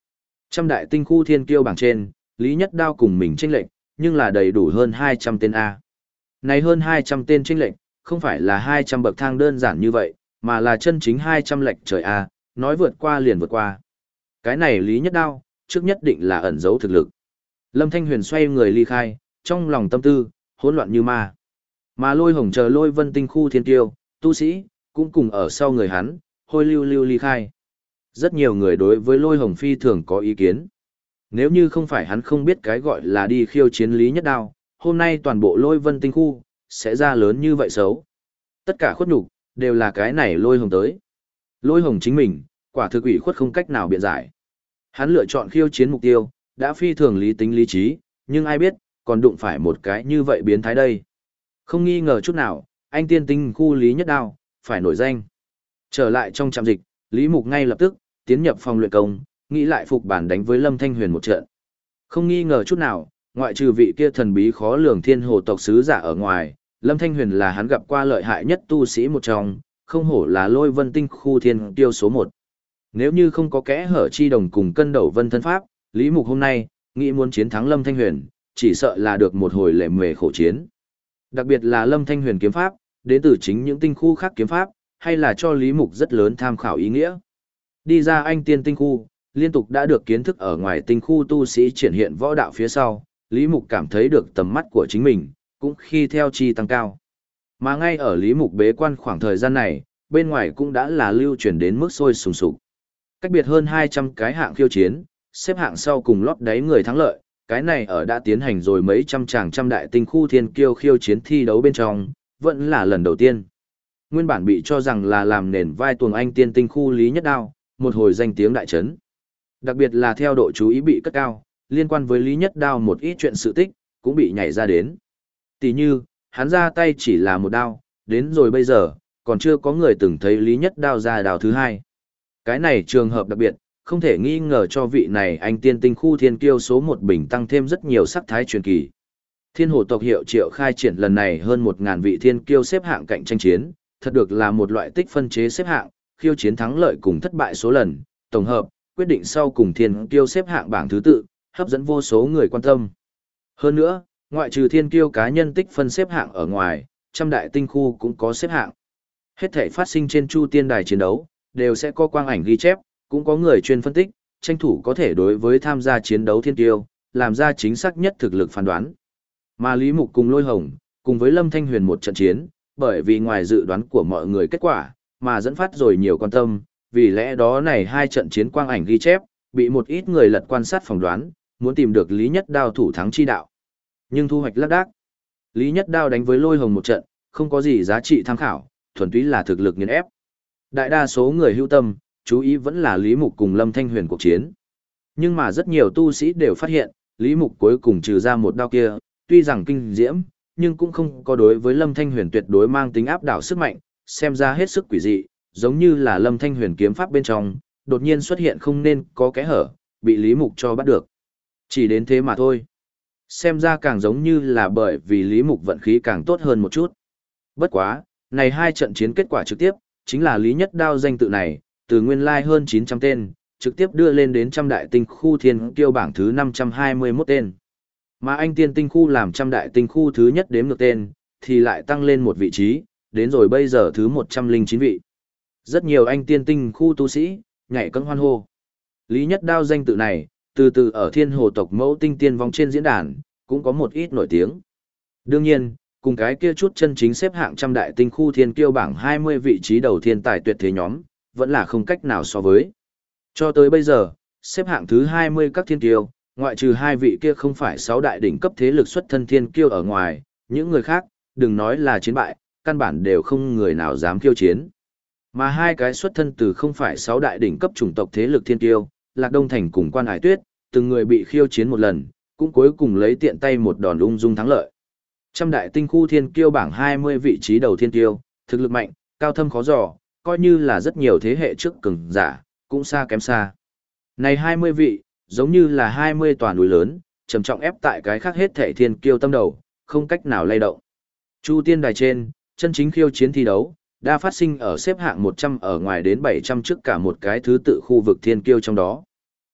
Trăm đại tinh khu thiên kiêu bảng trên, Lý Nhất Đao cùng mình chênh lệnh, nhưng là đầy đủ hơn 200 tên A. Này hơn 200 tên chênh lệnh, không phải là 200 bậc thang đơn giản như vậy, mà là chân chính 200 lệnh trời A, nói vượt qua liền vượt qua. Cái này Lý Nhất Đao, trước nhất định là ẩn giấu thực lực. Lâm Thanh Huyền xoay người ly khai, trong lòng tâm tư, hỗn loạn như ma. Mà Lôi Hồng chờ Lôi Vân tinh khu thiên kiêu, tu sĩ, cũng cùng ở sau người hắn, hôi lưu lưu ly khai. Rất nhiều người đối với Lôi Hồng phi thường có ý kiến. Nếu như không phải hắn không biết cái gọi là đi khiêu chiến Lý Nhất Đao, hôm nay toàn bộ Lôi Vân tinh khu, sẽ ra lớn như vậy xấu. Tất cả khuất nhục đều là cái này Lôi Hồng tới. Lôi Hồng chính mình, quả thực ủy khuất không cách nào biện giải. Hắn lựa chọn khiêu chiến mục tiêu, đã phi thường lý tính lý trí, nhưng ai biết, còn đụng phải một cái như vậy biến thái đây. Không nghi ngờ chút nào, anh tiên tinh khu Lý Nhất Đao, phải nổi danh. Trở lại trong trạm dịch, Lý Mục ngay lập tức, tiến nhập phòng luyện công, nghĩ lại phục bản đánh với Lâm Thanh Huyền một trận. Không nghi ngờ chút nào, ngoại trừ vị kia thần bí khó lường thiên hồ tộc sứ giả ở ngoài, Lâm Thanh Huyền là hắn gặp qua lợi hại nhất tu sĩ một trong, không hổ là Lôi Vân tinh khu thiên tiêu số 1. Nếu như không có kẽ hở chi đồng cùng cân đầu vân thân pháp, Lý Mục hôm nay, nghĩ muốn chiến thắng Lâm Thanh Huyền, chỉ sợ là được một hồi lệ mề khổ chiến. Đặc biệt là Lâm Thanh Huyền kiếm pháp, đến từ chính những tinh khu khác kiếm pháp, hay là cho Lý Mục rất lớn tham khảo ý nghĩa. Đi ra anh tiên tinh khu, liên tục đã được kiến thức ở ngoài tinh khu tu sĩ triển hiện võ đạo phía sau, Lý Mục cảm thấy được tầm mắt của chính mình, cũng khi theo chi tăng cao. Mà ngay ở Lý Mục bế quan khoảng thời gian này, bên ngoài cũng đã là lưu truyền đến mức sôi sùng sục. Cách biệt hơn 200 cái hạng khiêu chiến, xếp hạng sau cùng lót đáy người thắng lợi, cái này ở đã tiến hành rồi mấy trăm tràng trăm đại tinh khu thiên kiêu khiêu chiến thi đấu bên trong, vẫn là lần đầu tiên. Nguyên bản bị cho rằng là làm nền vai tuồng anh tiên tinh khu Lý Nhất Đao, một hồi danh tiếng đại chấn. Đặc biệt là theo độ chú ý bị cất cao, liên quan với Lý Nhất Đao một ít chuyện sự tích, cũng bị nhảy ra đến. Tỷ như, hắn ra tay chỉ là một đao, đến rồi bây giờ, còn chưa có người từng thấy Lý Nhất Đao ra đao thứ hai. Cái này trường hợp đặc biệt, không thể nghi ngờ cho vị này anh tiên tinh khu thiên kiêu số 1 bình tăng thêm rất nhiều sắc thái truyền kỳ. Thiên hồ tộc hiệu triệu khai triển lần này hơn 1.000 vị thiên kiêu xếp hạng cạnh tranh chiến, thật được là một loại tích phân chế xếp hạng, khiêu chiến thắng lợi cùng thất bại số lần, tổng hợp, quyết định sau cùng thiên kiêu xếp hạng bảng thứ tự, hấp dẫn vô số người quan tâm. Hơn nữa, ngoại trừ thiên kiêu cá nhân tích phân xếp hạng ở ngoài, trăm đại tinh khu cũng có xếp hạng. Hết thể phát sinh trên Chu Tiên đài chiến đấu, đều sẽ có quang ảnh ghi chép, cũng có người chuyên phân tích, tranh thủ có thể đối với tham gia chiến đấu thiên kiêu, làm ra chính xác nhất thực lực phán đoán. Mà Lý Mục cùng Lôi Hồng, cùng với Lâm Thanh Huyền một trận chiến, bởi vì ngoài dự đoán của mọi người kết quả, mà dẫn phát rồi nhiều quan tâm, vì lẽ đó này hai trận chiến quang ảnh ghi chép, bị một ít người lật quan sát phỏng đoán, muốn tìm được Lý Nhất Đao thủ thắng chi đạo. Nhưng thu hoạch lác đác. Lý Nhất Đao đánh với Lôi Hồng một trận, không có gì giá trị tham khảo, thuần túy là thực lực nghiền ép. Đại đa số người hữu tâm, chú ý vẫn là Lý Mục cùng Lâm Thanh Huyền cuộc chiến. Nhưng mà rất nhiều tu sĩ đều phát hiện, Lý Mục cuối cùng trừ ra một đao kia, tuy rằng kinh diễm, nhưng cũng không có đối với Lâm Thanh Huyền tuyệt đối mang tính áp đảo sức mạnh, xem ra hết sức quỷ dị, giống như là Lâm Thanh Huyền kiếm pháp bên trong, đột nhiên xuất hiện không nên có kẽ hở, bị Lý Mục cho bắt được. Chỉ đến thế mà thôi. Xem ra càng giống như là bởi vì Lý Mục vận khí càng tốt hơn một chút. Bất quá, này hai trận chiến kết quả trực tiếp, chính là Lý Nhất Đao danh tự này, từ nguyên lai hơn 900 tên, trực tiếp đưa lên đến trăm đại tinh khu thiên kiêu bảng thứ 521 tên. Mà anh tiên tinh khu làm trăm đại tinh khu thứ nhất đếm được tên, thì lại tăng lên một vị trí, đến rồi bây giờ thứ 109 vị. Rất nhiều anh tiên tinh khu tu sĩ, nhảy cẫng hoan hô. Lý Nhất Đao danh tự này, từ từ ở thiên hồ tộc mẫu tinh tiên vong trên diễn đàn, cũng có một ít nổi tiếng. Đương nhiên, cùng cái kia chút chân chính xếp hạng trăm đại tinh khu thiên kiêu bảng 20 vị trí đầu thiên tài tuyệt thế nhóm, vẫn là không cách nào so với. Cho tới bây giờ, xếp hạng thứ 20 các thiên kiêu, ngoại trừ hai vị kia không phải 6 đại đỉnh cấp thế lực xuất thân thiên kiêu ở ngoài, những người khác, đừng nói là chiến bại, căn bản đều không người nào dám khiêu chiến. Mà hai cái xuất thân từ không phải 6 đại đỉnh cấp chủng tộc thế lực thiên kiêu, Lạc Đông Thành cùng Quan Hải Tuyết, từng người bị khiêu chiến một lần, cũng cuối cùng lấy tiện tay một đòn ung dung thắng lợi. Trăm đại tinh khu thiên kiêu bảng 20 vị trí đầu thiên kiêu, thực lực mạnh, cao thâm khó dò, coi như là rất nhiều thế hệ trước cường giả, cũng xa kém xa. Này 20 vị, giống như là 20 tòa núi lớn, trầm trọng ép tại cái khác hết thể thiên kiêu tâm đầu, không cách nào lay động. Chu Tiên đài trên, chân chính khiêu chiến thi đấu, đa phát sinh ở xếp hạng 100 ở ngoài đến 700 trước cả một cái thứ tự khu vực thiên kiêu trong đó.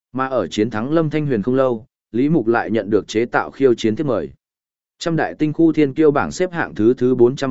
Mà ở chiến thắng Lâm Thanh Huyền không lâu, Lý Mục lại nhận được chế tạo khiêu chiến thiếp mời. Trăm đại tinh khu thiên kiêu bảng xếp hạng thứ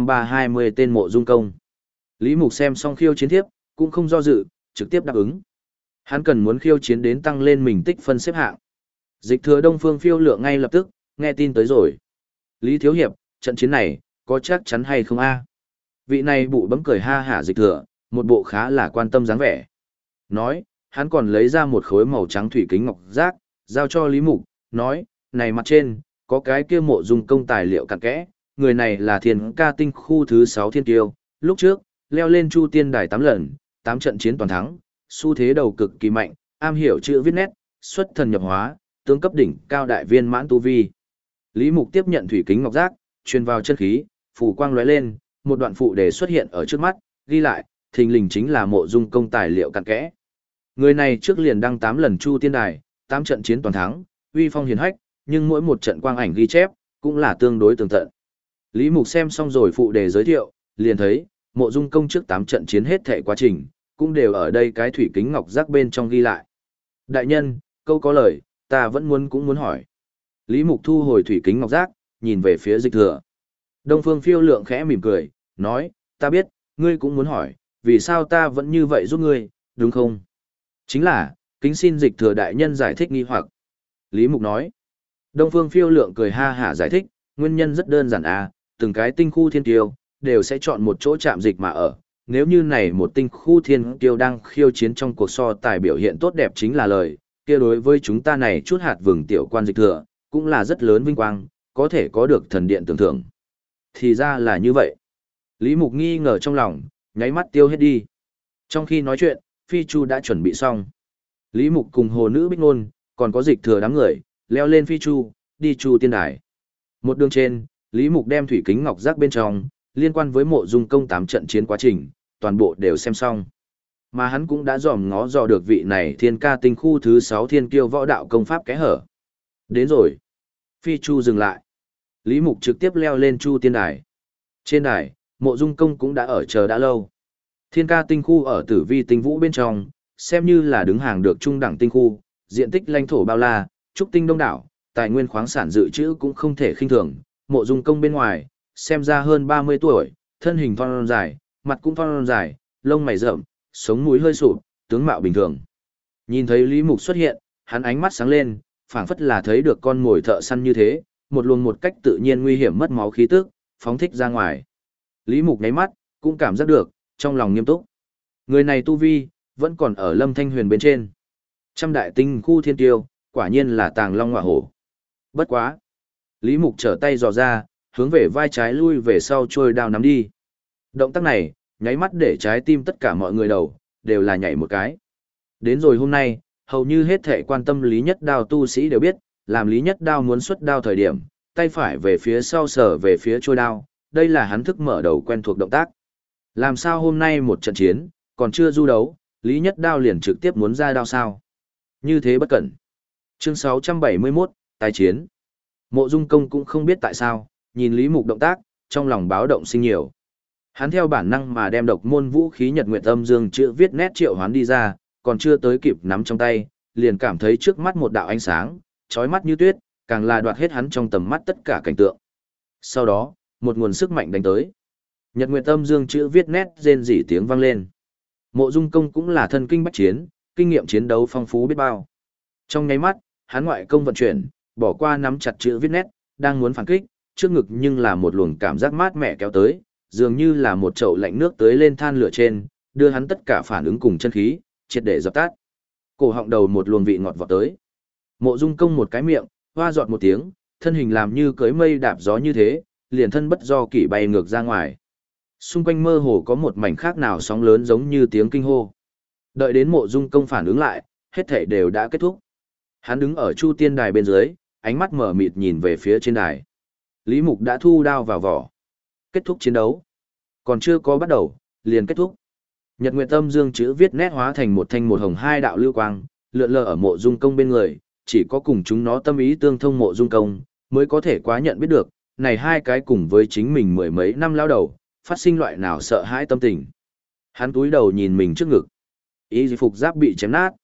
420 tên Mộ Dung Công. Lý Mục xem xong khiêu chiến thiếp, cũng không do dự, trực tiếp đáp ứng. Hắn cần muốn khiêu chiến đến tăng lên mình tích phân xếp hạng. Dịch Thừa Đông Phương Phiêu Lượng ngay lập tức nghe tin tới rồi. Lý Thiếu Hiệp, trận chiến này có chắc chắn hay không a? Vị này bụ bấm cười ha hả Dịch Thừa, một bộ khá là quan tâm dáng vẻ. Nói, hắn còn lấy ra một khối màu trắng thủy kính ngọc giác, giao cho Lý Mục, nói, này mặt trên, có cái kia Mộ Dung Công tài liệu cặn kẽ, người này là thiên ca tinh khu thứ 6 thiên kiêu, lúc trước, leo lên Chu Tiên Đài 8 lần, 8 trận chiến toàn thắng, xu thế đầu cực kỳ mạnh, am hiểu chữ viết nét, xuất thần nhập hóa, tướng cấp đỉnh cao đại viên mãn tu vi. Lý Mục tiếp nhận thủy kính ngọc giác, truyền vào chân khí, phù quang lóe lên, một đoạn phụ đề xuất hiện ở trước mắt, ghi lại, thình lình chính là Mộ Dung Công tài liệu cặn kẽ. Người này trước liền đăng 8 lần Chu Tiên Đài, 8 trận chiến toàn thắng, uy phong hiển hách, nhưng mỗi một trận quang ảnh ghi chép cũng là tương đối tường tận. Lý Mục xem xong rồi phụ đề giới thiệu, liền thấy, Mộ Dung Công trước 8 trận chiến hết thảy quá trình, cũng đều ở đây cái thủy kính ngọc giác bên trong ghi lại. Đại nhân, câu có lời, ta vẫn cũng muốn hỏi. Lý Mục thu hồi thủy kính ngọc giác, nhìn về phía Dịch Thừa. Đông Phương Phiêu Lượng khẽ mỉm cười, nói, ta biết, ngươi cũng muốn hỏi, vì sao ta vẫn như vậy giúp ngươi, đúng không? Chính là, kính xin Dịch Thừa đại nhân giải thích nghi hoặc. Lý Mục nói. Đông Phương Phiêu Lượng cười ha hả giải thích, nguyên nhân rất đơn giản từng cái tinh khu thiên tiêu, đều sẽ chọn một chỗ chạm dịch mà ở. Nếu như này một tinh khu thiên tiêu đang khiêu chiến trong cuộc so tài biểu hiện tốt đẹp chính là lời, kia đối với chúng ta này chút hạt vừng tiểu quan Dịch Thừa, cũng là rất lớn vinh quang, có thể có được thần điện tưởng thưởng. Thì ra là như vậy. Lý Mục nghi ngờ trong lòng, nháy mắt tiêu hết đi. Trong khi nói chuyện, Phi Chu đã chuẩn bị xong. Lý Mục cùng hồ nữ Bích Nôn, còn có Dịch Thừa đám người, leo lên Phi Chu, đi Chu Tiên Đài. Một đường trên, Lý Mục đem thủy kính ngọc giác bên trong, liên quan với Mộ Dung Công 8 trận chiến quá trình, toàn bộ đều xem xong. Mà hắn cũng đã dòm ngó dò được vị này thiên ca tinh khu thứ 6 thiên kiêu võ đạo công pháp kẽ hở. Đến rồi. Phi Chu dừng lại. Lý Mục trực tiếp leo lên Chu Tiên Đài. Trên đài, Mộ Dung Công cũng đã ở chờ đã lâu. Thiên ca tinh khu ở Tử Vi tinh vũ bên trong, xem như là đứng hàng được trung đẳng tinh khu, diện tích lãnh thổ bao la, trúc tinh đông đảo, tài nguyên khoáng sản dự trữ cũng không thể khinh thường. Mộ Dung Công bên ngoài, xem ra hơn 30 tuổi, thân hình thon dài, mặt cũng thon dài, lông mày rậm, sống mũi hơi sụp, tướng mạo bình thường. Nhìn thấy Lý Mục xuất hiện, hắn ánh mắt sáng lên, phảng phất là thấy được con mồi thợ săn như thế, một luồng một cách tự nhiên nguy hiểm mất máu khí tức, phóng thích ra ngoài. Lý Mục nháy mắt, cũng cảm giác được, trong lòng nghiêm túc. Người này tu vi, vẫn còn ở Lâm Thanh Huyền bên trên. Trăm đại tinh khu thiên tiêu, quả nhiên là tàng long ngọa hổ. Bất quá. Lý Mục trở tay dò ra, hướng về vai trái lui về sau trôi đao nắm đi. Động tác này, nháy mắt để trái tim tất cả mọi người đầu, đều là nhảy một cái. Đến rồi hôm nay, hầu như hết thể quan tâm Lý Nhất Đao tu sĩ đều biết, làm Lý Nhất Đao muốn xuất đao thời điểm, tay phải về phía sau sở về phía trôi đao, đây là hắn thức mở đầu quen thuộc động tác. Làm sao hôm nay một trận chiến, còn chưa du đấu, Lý Nhất Đao liền trực tiếp muốn ra đao sao? Như thế bất cẩn. Chương 671, tái chiến. Mộ Dung Công cũng không biết tại sao, nhìn Lý Mục động tác, trong lòng báo động sinh nhiều. Hắn theo bản năng mà đem độc môn vũ khí Nhật Nguyệt Âm Dương chữ viết nét triệu hoán đi ra, còn chưa tới kịp nắm trong tay, liền cảm thấy trước mắt một đạo ánh sáng, chói mắt như tuyết, càng là đoạt hết hắn trong tầm mắt tất cả cảnh tượng. Sau đó, một nguồn sức mạnh đánh tới. Nhật Nguyệt Âm Dương chữ viết nét rên rỉ tiếng vang lên. Mộ Dung Công cũng là thân kinh bách chiến, kinh nghiệm chiến đấu phong phú biết bao. Trong nháy mắt, hắn ngoại công vận chuyển, bỏ qua nắm chặt chữ viết nét, đang muốn phản kích, trước ngực nhưng là một luồng cảm giác mát mẻ kéo tới, dường như là một chậu lạnh nước tới lên than lửa trên, đưa hắn tất cả phản ứng cùng chân khí, triệt để dập tắt. Cổ họng đầu một luồng vị ngọt vọt tới. Mộ Dung Công một cái miệng, hoa giọt một tiếng, thân hình làm như cưỡi mây đạp gió như thế, liền thân bất do kỷ bay ngược ra ngoài. Xung quanh mơ hồ có một mảnh khác nào sóng lớn giống như tiếng kinh hô. Đợi đến Mộ Dung Công phản ứng lại, hết thảy đều đã kết thúc. Hắn đứng ở Chu Tiên Đài bên dưới, ánh mắt mở mịt nhìn về phía trên đài. Lý Mục đã thu đao vào vỏ. Kết thúc chiến đấu. Còn chưa có bắt đầu, liền kết thúc. Nhật Nguyệt Âm Dương chữ viết nét hóa thành một thanh một hồng hai đạo lưu quang, lượn lờ ở Mộ Dung Công bên người, chỉ có cùng chúng nó tâm ý tương thông Mộ Dung Công, mới có thể quá nhận biết được, này hai cái cùng với chính mình mười mấy năm lao đầu, phát sinh loại nào sợ hãi tâm tình. Hắn túi đầu nhìn mình trước ngực. Y phục giáp bị chém nát.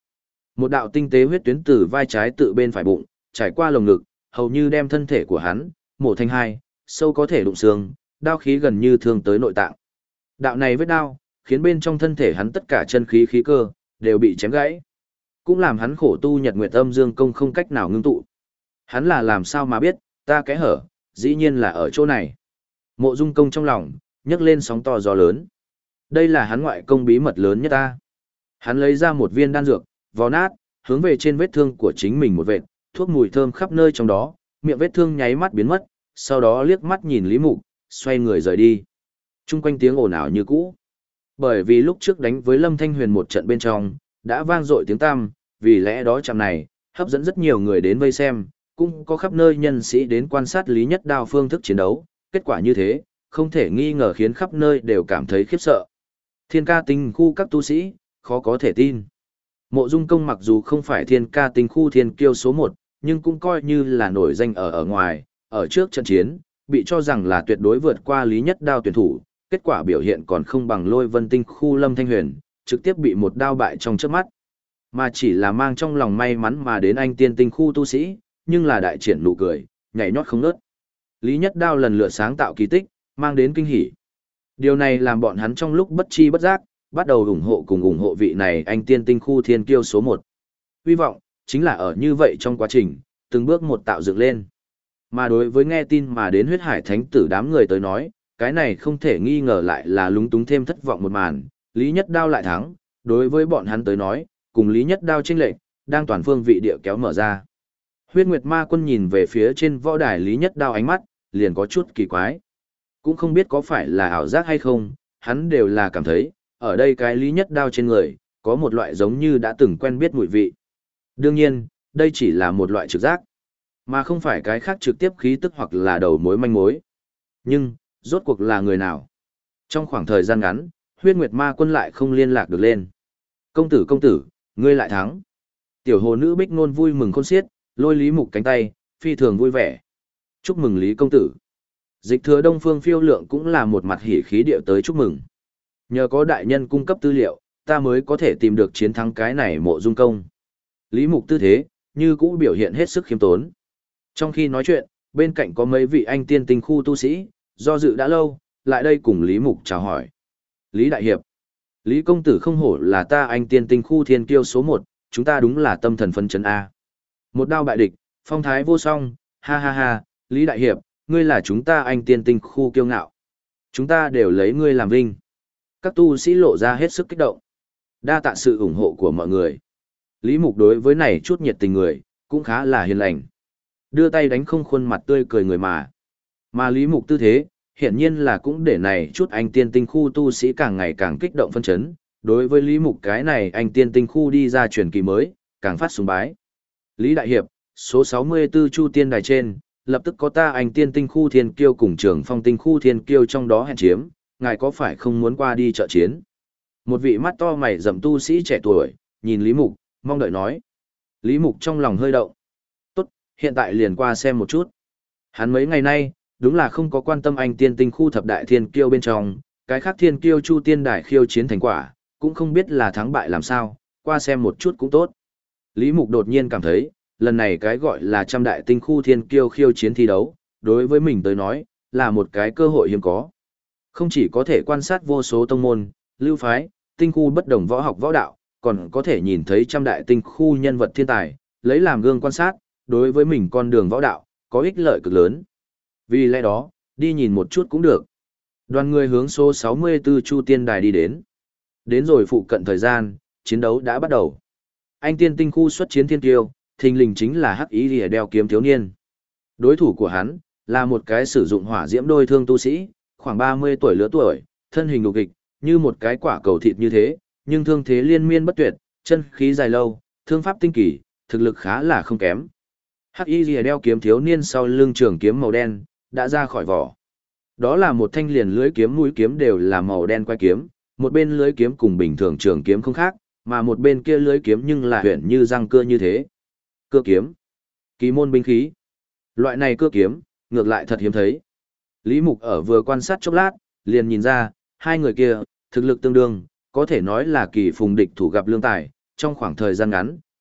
Một đạo tinh tế huyết tuyến từ vai trái tự bên phải bụng, trải qua lồng ngực, hầu như đem thân thể của hắn mổ thành hai, sâu có thể đụng xương, đao khí gần như thương tới nội tạng. Đạo này vết đao, khiến bên trong thân thể hắn tất cả chân khí khí cơ đều bị chém gãy, cũng làm hắn khổ tu Nhật Nguyệt Âm Dương công không cách nào ngưng tụ. Hắn là làm sao mà biết, ta kẽ hở, dĩ nhiên là ở chỗ này. Mộ Dung Công trong lòng nhấc lên sóng to gió lớn. Đây là hắn ngoại công bí mật lớn nhất ta. Hắn lấy ra một viên đan dược, vò nát, hướng về trên vết thương của chính mình một vệt, thuốc mùi thơm khắp nơi trong đó, miệng vết thương nháy mắt biến mất, sau đó liếc mắt nhìn Lý Mục, xoay người rời đi. Trung quanh tiếng ồn ào như cũ. Bởi vì lúc trước đánh với Lâm Thanh Huyền một trận bên trong, đã vang dội tiếng tăm, vì lẽ đó trận này hấp dẫn rất nhiều người đến vây xem, cũng có khắp nơi nhân sĩ đến quan sát Lý Nhất Đao phương thức chiến đấu, kết quả như thế, không thể nghi ngờ khiến khắp nơi đều cảm thấy khiếp sợ. Thiên Ca Tinh khu các tu sĩ, khó có thể tin. Mộ Dung Công mặc dù không phải Thiên Ca Tinh khu thiên kiêu số 1, nhưng cũng coi như là nổi danh ở ngoài, ở trước trận chiến, bị cho rằng là tuyệt đối vượt qua Lý Nhất Đao tuyển thủ, kết quả biểu hiện còn không bằng Lôi Vân Tinh khu Lâm Thanh Huyền, trực tiếp bị một đao bại trong chớp mắt. Mà chỉ là mang trong lòng may mắn mà đến anh tiên tinh khu tu sĩ, nhưng là đại triển nụ cười, nhảy nhót không ngớt. Lý Nhất Đao lần lượt sáng tạo kỳ tích, mang đến kinh hỉ. Điều này làm bọn hắn trong lúc bất chi bất giác, bắt đầu ủng hộ vị này anh tiên tinh khu thiên kiêu số 1. Hy vọng, chính là ở như vậy trong quá trình, từng bước một tạo dựng lên. Mà đối với nghe tin mà đến huyết hải thánh tử đám người tới nói, cái này không thể nghi ngờ lại là lúng túng thêm thất vọng một màn, Lý Nhất Đao lại thắng, đối với bọn hắn tới nói, cùng Lý Nhất Đao chênh lệch, đang toàn phương vị địa kéo mở ra. Huyết Nguyệt Ma Quân nhìn về phía trên võ đài Lý Nhất Đao ánh mắt, liền có chút kỳ quái. Cũng không biết có phải là ảo giác hay không, hắn đều là cảm thấy, ở đây cái Lý Nhất Đao trên người, có một loại giống như đã từng quen biết mùi vị. Đương nhiên, đây chỉ là một loại trực giác, mà không phải cái khác trực tiếp khí tức hoặc là đầu mối manh mối. Nhưng, rốt cuộc là người nào? Trong khoảng thời gian ngắn, Huyết Nguyệt Ma Quân lại không liên lạc được lên. Công tử, ngươi lại thắng. Tiểu hồ nữ Bích Nôn vui mừng khôn xiết, lôi Lý Mục cánh tay, phi thường vui vẻ. Chúc mừng Lý công tử. Dịch Thừa Đông Phương Phiêu Lượng cũng là một mặt hỉ khí điệu tới chúc mừng. Nhờ có đại nhân cung cấp tư liệu, ta mới có thể tìm được chiến thắng cái này Mộ Dung Công. Lý Mục tư thế, như cũ biểu hiện hết sức khiêm tốn. Trong khi nói chuyện, bên cạnh có mấy vị anh tiên tinh khu tu sĩ, do dự đã lâu, lại đây cùng Lý Mục chào hỏi. Lý Đại Hiệp, Lý công tử không hổ là ta anh tiên tinh khu thiên kiêu số 1, chúng ta đúng là tâm thần phấn chấn A. Một đao bại địch, phong thái vô song, ha ha ha, Lý Đại Hiệp, ngươi là chúng ta anh tiên tinh khu kiêu ngạo. Chúng ta đều lấy ngươi làm vinh. Các tu sĩ lộ ra hết sức kích động. Đa tạ sự ủng hộ của mọi người. Lý Mục đối với này chút nhiệt tình người, cũng khá là hiền lành. Đưa tay đánh không khuôn mặt tươi cười người mà. Mà Lý Mục tư thế, hiển nhiên là cũng để này chút anh tiên tinh khu tu sĩ càng ngày càng kích động phân chấn. Đối với Lý Mục cái này anh tiên tinh khu đi ra truyền kỳ mới, càng phát sùng bái. Lý Đại Hiệp, số 64 Chu Tiên Đài trên, lập tức có ta anh tiên tinh khu thiên kiêu cùng Trường Phong tinh khu thiên kiêu trong đó hẹn chiếm, ngài có phải không muốn qua đi trợ chiến? Một vị mắt to mày rậm tu sĩ trẻ tuổi, nhìn Lý Mục, mong đợi nói. Lý Mục trong lòng hơi động. Tốt, hiện tại liền qua xem một chút. Hắn mấy ngày nay, đúng là không có quan tâm anh tiên tinh khu thập đại thiên kiêu bên trong, cái khác thiên kiêu Chu Tiên Đài khiêu chiến thành quả, cũng không biết là thắng bại làm sao, qua xem một chút cũng tốt. Lý Mục đột nhiên cảm thấy, lần này cái gọi là trăm đại tinh khu thiên kiêu khiêu chiến thi đấu, đối với mình tới nói, là một cái cơ hội hiếm có. Không chỉ có thể quan sát vô số tông môn, lưu phái, tinh khu bất đồng võ học võ đạo, còn có thể nhìn thấy trăm đại tinh khu nhân vật thiên tài, lấy làm gương quan sát, đối với mình con đường võ đạo, có ích lợi cực lớn. Vì lẽ đó, đi nhìn một chút cũng được. Đoàn người hướng số 64 Chu Tiên Đài đi đến. Đến rồi phụ cận thời gian, chiến đấu đã bắt đầu. Anh tiên tinh khu xuất chiến thiên tiêu, thình lình chính là Hắc Ý Lìa đeo kiếm thiếu niên. Đối thủ của hắn, là một cái sử dụng hỏa diễm đôi thương tu sĩ, khoảng 30 tuổi lứa tuổi, thân hình đục kịch, như một cái quả cầu thịt như thế, nhưng thương thế liên miên bất tuyệt, chân khí dài lâu, thương pháp tinh kỳ, thực lực khá là không kém. Hắc Y Lìa đeo kiếm thiếu niên sau lưng trường kiếm màu đen, đã ra khỏi vỏ. Đó là một thanh liền lưới kiếm mũi kiếm đều là màu đen quay kiếm, một bên lưới kiếm cùng bình thường trường kiếm không khác, mà một bên kia lưới kiếm nhưng là huyền như răng cưa như thế. Cưa kiếm, kỳ môn binh khí. Loại này cưa kiếm, ngược lại thật hiếm thấy. Lý Mục ở vừa quan sát chốc lát, liền nhìn ra, hai người kia, thực lực tương đương, có thể nói là kỳ phùng địch thủ gặp lương tài, trong khoảng thời gian ngắn,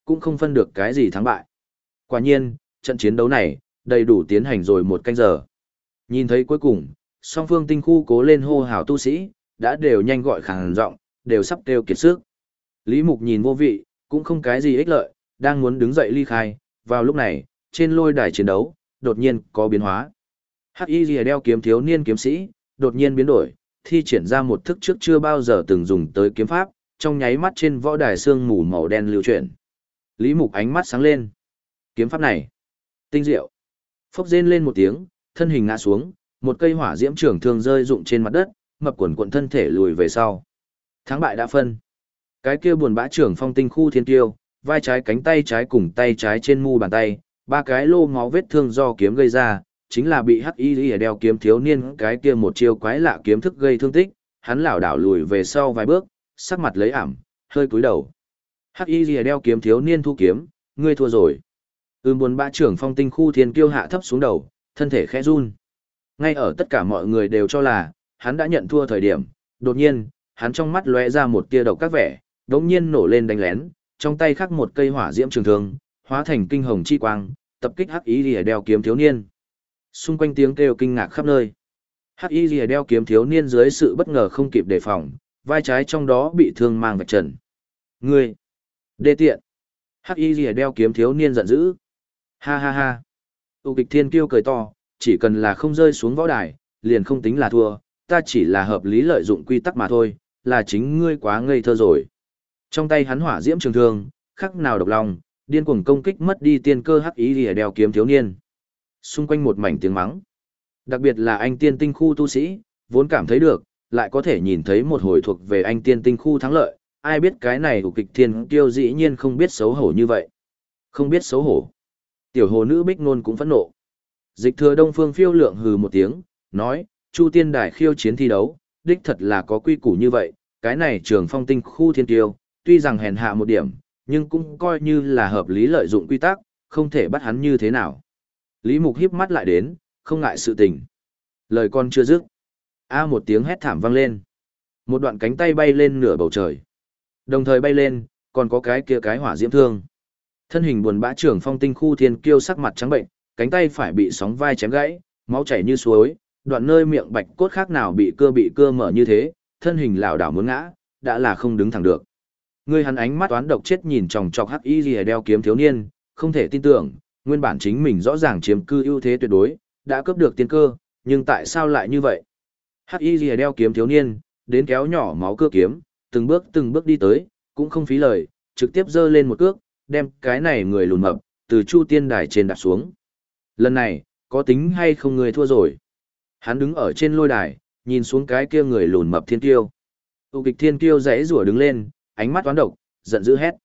cũng không phân được cái gì thắng bại. Quả nhiên, trận chiến đấu này, đầy đủ tiến hành rồi 1 canh giờ. Nhìn thấy cuối cùng, song phương tinh khu cố lên hô hào tu sĩ, đã đều nhanh gọi khàn giọng, đều sắp kêu kiệt sức. Lý Mục nhìn vô vị, cũng không cái gì ích lợi, đang muốn đứng dậy ly khai, vào lúc này, trên lôi đài chiến đấu, đột nhiên có biến hóa. Hắc Y Lìa đeo kiếm thiếu niên kiếm sĩ, đột nhiên biến đổi, thi triển ra một thức trước chưa bao giờ từng dùng tới kiếm pháp, trong nháy mắt trên võ đài sương mù màu đen lưu chuyển. Lý Mục ánh mắt sáng lên. Kiếm pháp này, tinh diệu. Phốc rên lên một tiếng, thân hình ngã xuống, một cây hỏa diễm trường thương rơi rụng trên mặt đất, mập quần quần thân thể lùi về sau. Thắng bại đã phân. Cái kia buồn bã trưởng phong tinh khu thiên tiêu, vai trái cánh tay trái cùng tay trái trên mu bàn tay, 3 cái lô máu vết thương do kiếm gây ra, chính là bị Hắc Y Lìa đeo kiếm thiếu niên cái kia một chiêu quái lạ kiếm thức gây thương tích, hắn lảo đảo lùi về sau vài bước, sắc mặt lấy ảm, hơi cúi đầu. Hắc Y Lìa đeo kiếm thiếu niên thu kiếm, ngươi thua rồi. Buồn bã trưởng phong tinh khu thiên kiêu hạ thấp xuống đầu, thân thể khẽ run. Ngay ở tất cả mọi người đều cho là hắn đã nhận thua thời điểm, đột nhiên, hắn trong mắt lóe ra một tia độc các vẻ, đống nhiên nổ lên đánh lén, trong tay khắc một cây hỏa diễm trường thương, hóa thành kinh hồng chi quang, tập kích Hắc Y Lìa đeo kiếm thiếu niên. Xung quanh tiếng kêu kinh ngạc khắp nơi. Hắc Y Lìa đeo kiếm thiếu niên dưới sự bất ngờ không kịp đề phòng, vai trái trong đó bị thương mang vạch trần. Ngươi! Đê tiện! Hắc Y Lìa đeo kiếm thiếu niên giận dữ. Ha ha ha! Tu Kịch Thiên Kiêu cười to, chỉ cần là không rơi xuống võ đài, liền không tính là thua, ta chỉ là hợp lý lợi dụng quy tắc mà thôi, là chính ngươi quá ngây thơ rồi. Trong tay hắn hỏa diễm trường thương, khắc nào độc lòng, điên cuồng công kích mất đi tiên cơ Hắc Y Lìa đeo kiếm thiếu niên. Xung quanh một mảnh tiếng mắng. Đặc biệt là anh tiên tinh khu tu sĩ, vốn cảm thấy được, lại có thể nhìn thấy một hồi thuộc về anh tiên tinh khu thắng lợi, ai biết cái này của Kịch Thiên Kiêu dĩ nhiên không biết xấu hổ như vậy. Không biết xấu hổ. Tiểu hồ nữ Bích Nôn cũng phẫn nộ. Dịch Thừa Đông Phương Phiêu Lượng hừ một tiếng, nói, Chu Tiên Đài khiêu chiến thi đấu, đích thật là có quy củ như vậy, cái này Trường Phong tinh khu thiên kiêu, tuy rằng hèn hạ một điểm, nhưng cũng coi như là hợp lý lợi dụng quy tắc, không thể bắt hắn như thế nào. Lý Mục híp mắt lại đến, không ngại sự tình. Lời con chưa dứt. Một tiếng hét thảm vang lên. Một đoạn cánh tay bay lên nửa bầu trời. Đồng thời bay lên, còn có cái kia cái hỏa diễm thương. Thân hình buồn bã trưởng phong tinh khu thiên kiêu sắc mặt trắng bệnh, cánh tay phải bị sóng vai chém gãy, máu chảy như suối, đoạn nơi miệng bạch cốt khác nào bị cưa mở như thế, thân hình lảo đảo muốn ngã, đã là không đứng thẳng được. Người hắn ánh mắt toán độc chết nhìn chòng chọc Hắc Y Lìa đeo kiếm thiếu niên, không thể tin tưởng, nguyên bản chính mình rõ ràng chiếm cư ưu thế tuyệt đối, đã cướp được tiên cơ, nhưng tại sao lại như vậy? Hắc Y Lìa đeo kiếm thiếu niên, đến kéo nhỏ máu cưa kiếm, từng bước đi tới, cũng không phí lời, trực tiếp giơ lên một cước, đem cái này người lùn mập, từ Chu Tiên Đài trên đạp xuống. Lần này, có tính hay không người thua rồi? Hắn đứng ở trên lôi đài, nhìn xuống cái kia người lùn mập thiên kiêu. Tu Kịch Thiên Kiêu rẽ rủa đứng lên, ánh mắt toán độc, giận dữ hét,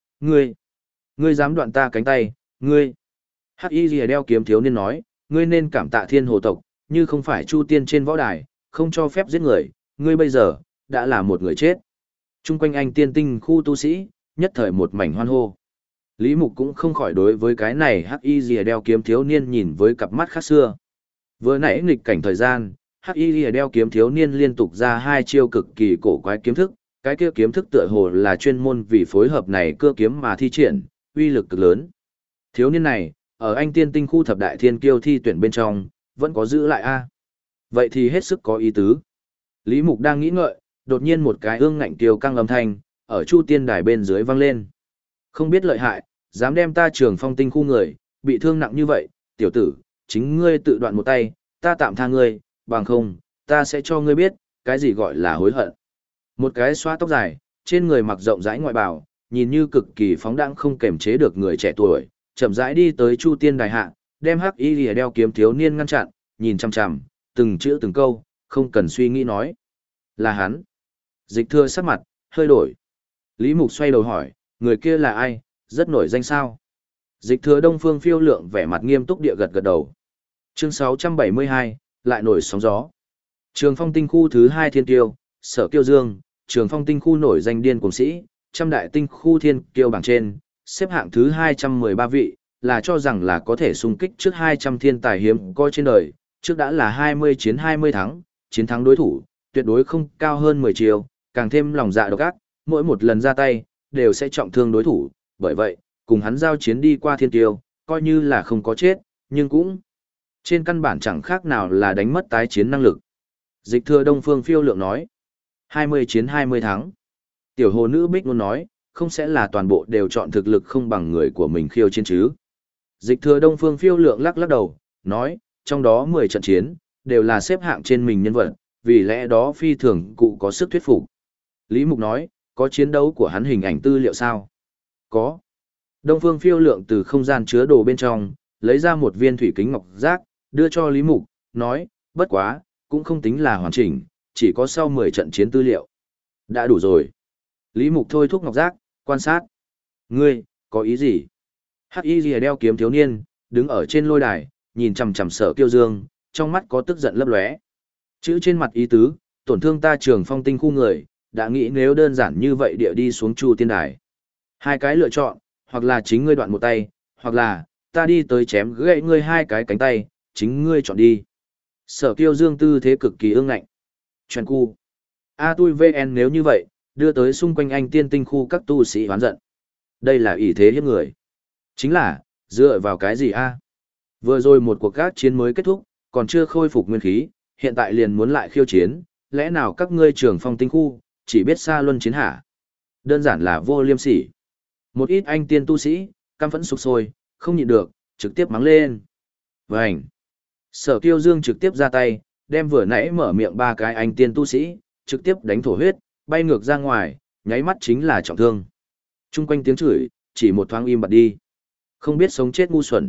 ngươi dám đoạn ta cánh tay, ngươi. Hắc Y Lìa đeo kiếm thiếu niên nói, ngươi nên cảm tạ Thiên Hồ tộc, như không phải Chu Tiên trên võ đài, không cho phép giết người, ngươi bây giờ đã là một người chết. Trung quanh anh tiên tinh khu tu sĩ, nhất thời một mảnh hoan hô. Lý Mục cũng không khỏi đối với cái này Hắc Y Lìa đeo kiếm thiếu niên nhìn với cặp mắt khác xưa. Vừa nãy nghịch cảnh thời gian, Hắc Y Lìa đeo kiếm thiếu niên liên tục ra 2 chiêu cực kỳ cổ quái kiếm thức, cái kia kiếm thức tựa hồ là chuyên môn vì phối hợp này cưa kiếm mà thi triển, uy lực cực lớn. Thiếu niên này, ở anh tiên tinh khu thập đại thiên kiêu thi tuyển bên trong, vẫn có giữ lại a. Vậy thì hết sức có ý tứ. Lý Mục đang nghĩ ngợi, đột nhiên một cái ương ngạnh kiều căng âm thanh, ở Chu Tiên Đài bên dưới vang lên. Không biết lợi hại, dám đem ta Trường Phong tinh khu người, bị thương nặng như vậy, tiểu tử, chính ngươi tự đoạn một tay, ta tạm tha ngươi, bằng không, ta sẽ cho ngươi biết, cái gì gọi là hối hận. Một cái xóa tóc dài, trên người mặc rộng rãi ngoại bào, nhìn như cực kỳ phóng đãng không kềm chế được người trẻ tuổi, chậm rãi đi tới Chu Tiên Đài hạ, đem Hắc Y Lìa đeo kiếm thiếu niên ngăn chặn, nhìn chằm chằm, từng chữ từng câu, không cần suy nghĩ nói. Là hắn. Dịch Thừa sắc mặt hơi đổi. Lý Mục xoay đầu hỏi, người kia là ai, rất nổi danh sao? Dịch Thừa Đông Phương Phiêu Lượng vẻ mặt nghiêm túc địa gật gật đầu. Chương 672, lại nổi sóng gió. Trường Phong tinh khu thứ 2 thiên kiêu, Sở Kiêu Dương, Trường Phong tinh khu nổi danh điên cuồng sĩ, trăm đại tinh khu thiên kiêu bảng trên, xếp hạng thứ 213 vị, là cho rằng là có thể xung kích trước 200 thiên tài hiếm có trên đời, trước đã là 20 chiến 20 thắng, chiến thắng đối thủ, tuyệt đối không cao hơn 10 chiều, càng thêm lòng dạ độc ác, mỗi một lần ra tay, đều sẽ trọng thương đối thủ, bởi vậy, cùng hắn giao chiến đi qua thiên tiêu, coi như là không có chết, nhưng cũng trên căn bản chẳng khác nào là đánh mất tái chiến năng lực. Dịch thừa Đông Phương Phiêu Lượng nói, 20 chiến 20 thắng. Tiểu hồ nữ Bích luôn nói, không sẽ là toàn bộ đều chọn thực lực không bằng người của mình khiêu chiến chứ. Dịch thừa Đông Phương Phiêu Lượng lắc lắc đầu, nói, trong đó 10 trận chiến, đều là xếp hạng trên mình nhân vật, vì lẽ đó phi thường cụ có sức thuyết phục. Lý Mục nói, có chiến đấu của hắn hình ảnh tư liệu sao? Có. Đông Phương Phiêu Lượng từ không gian chứa đồ bên trong, lấy ra một viên thủy kính ngọc giác, đưa cho Lý Mục, nói, bất quá, cũng không tính là hoàn chỉnh, chỉ có sau 10 trận chiến tư liệu. Đã đủ rồi. Lý Mục thôi thúc ngọc giác, quan sát. Ngươi, có ý gì? Hắc Y Lìa đeo kiếm thiếu niên, đứng ở trên lôi đài, nhìn chằm chằm Sở Kiêu Dương, trong mắt có tức giận lấp lóe. Chữ trên mặt ý tứ, tổn thương ta Trường Phong tinh khu người, đã nghĩ nếu đơn giản như vậy địa đi xuống Chu Tiên Đài. Hai cái lựa chọn, hoặc là chính ngươi đoạn một tay, hoặc là ta đi tới chém gãy ngươi hai cái cánh tay, chính ngươi chọn đi. Sở Kiêu Dương tư thế cực kỳ ương ngạnh. Chuyện cu. A tui VN nếu như vậy, đưa tới xung quanh anh tiên tinh khu các tu sĩ hoán giận. Đây là ý thế hiếp người. Chính là, dựa vào cái gì a? Vừa rồi một cuộc gác chiến mới kết thúc, còn chưa khôi phục nguyên khí, hiện tại liền muốn lại khiêu chiến, lẽ nào các ngươi Trường Phong tinh khu, chỉ biết xa luân chiến hả? Đơn giản là vô liêm sỉ. Một ít anh tiên tu sĩ, căm phẫn sục sôi, không nhịn được, trực tiếp mắng lên. Vành. Sở Kiêu Dương trực tiếp ra tay, đem vừa nãy mở miệng ba cái anh tiên tu sĩ, trực tiếp đánh thổ huyết, bay ngược ra ngoài, nháy mắt chính là trọng thương. Trung quanh tiếng chửi, chỉ một thoáng im bặt đi. Không biết sống chết ngu xuẩn.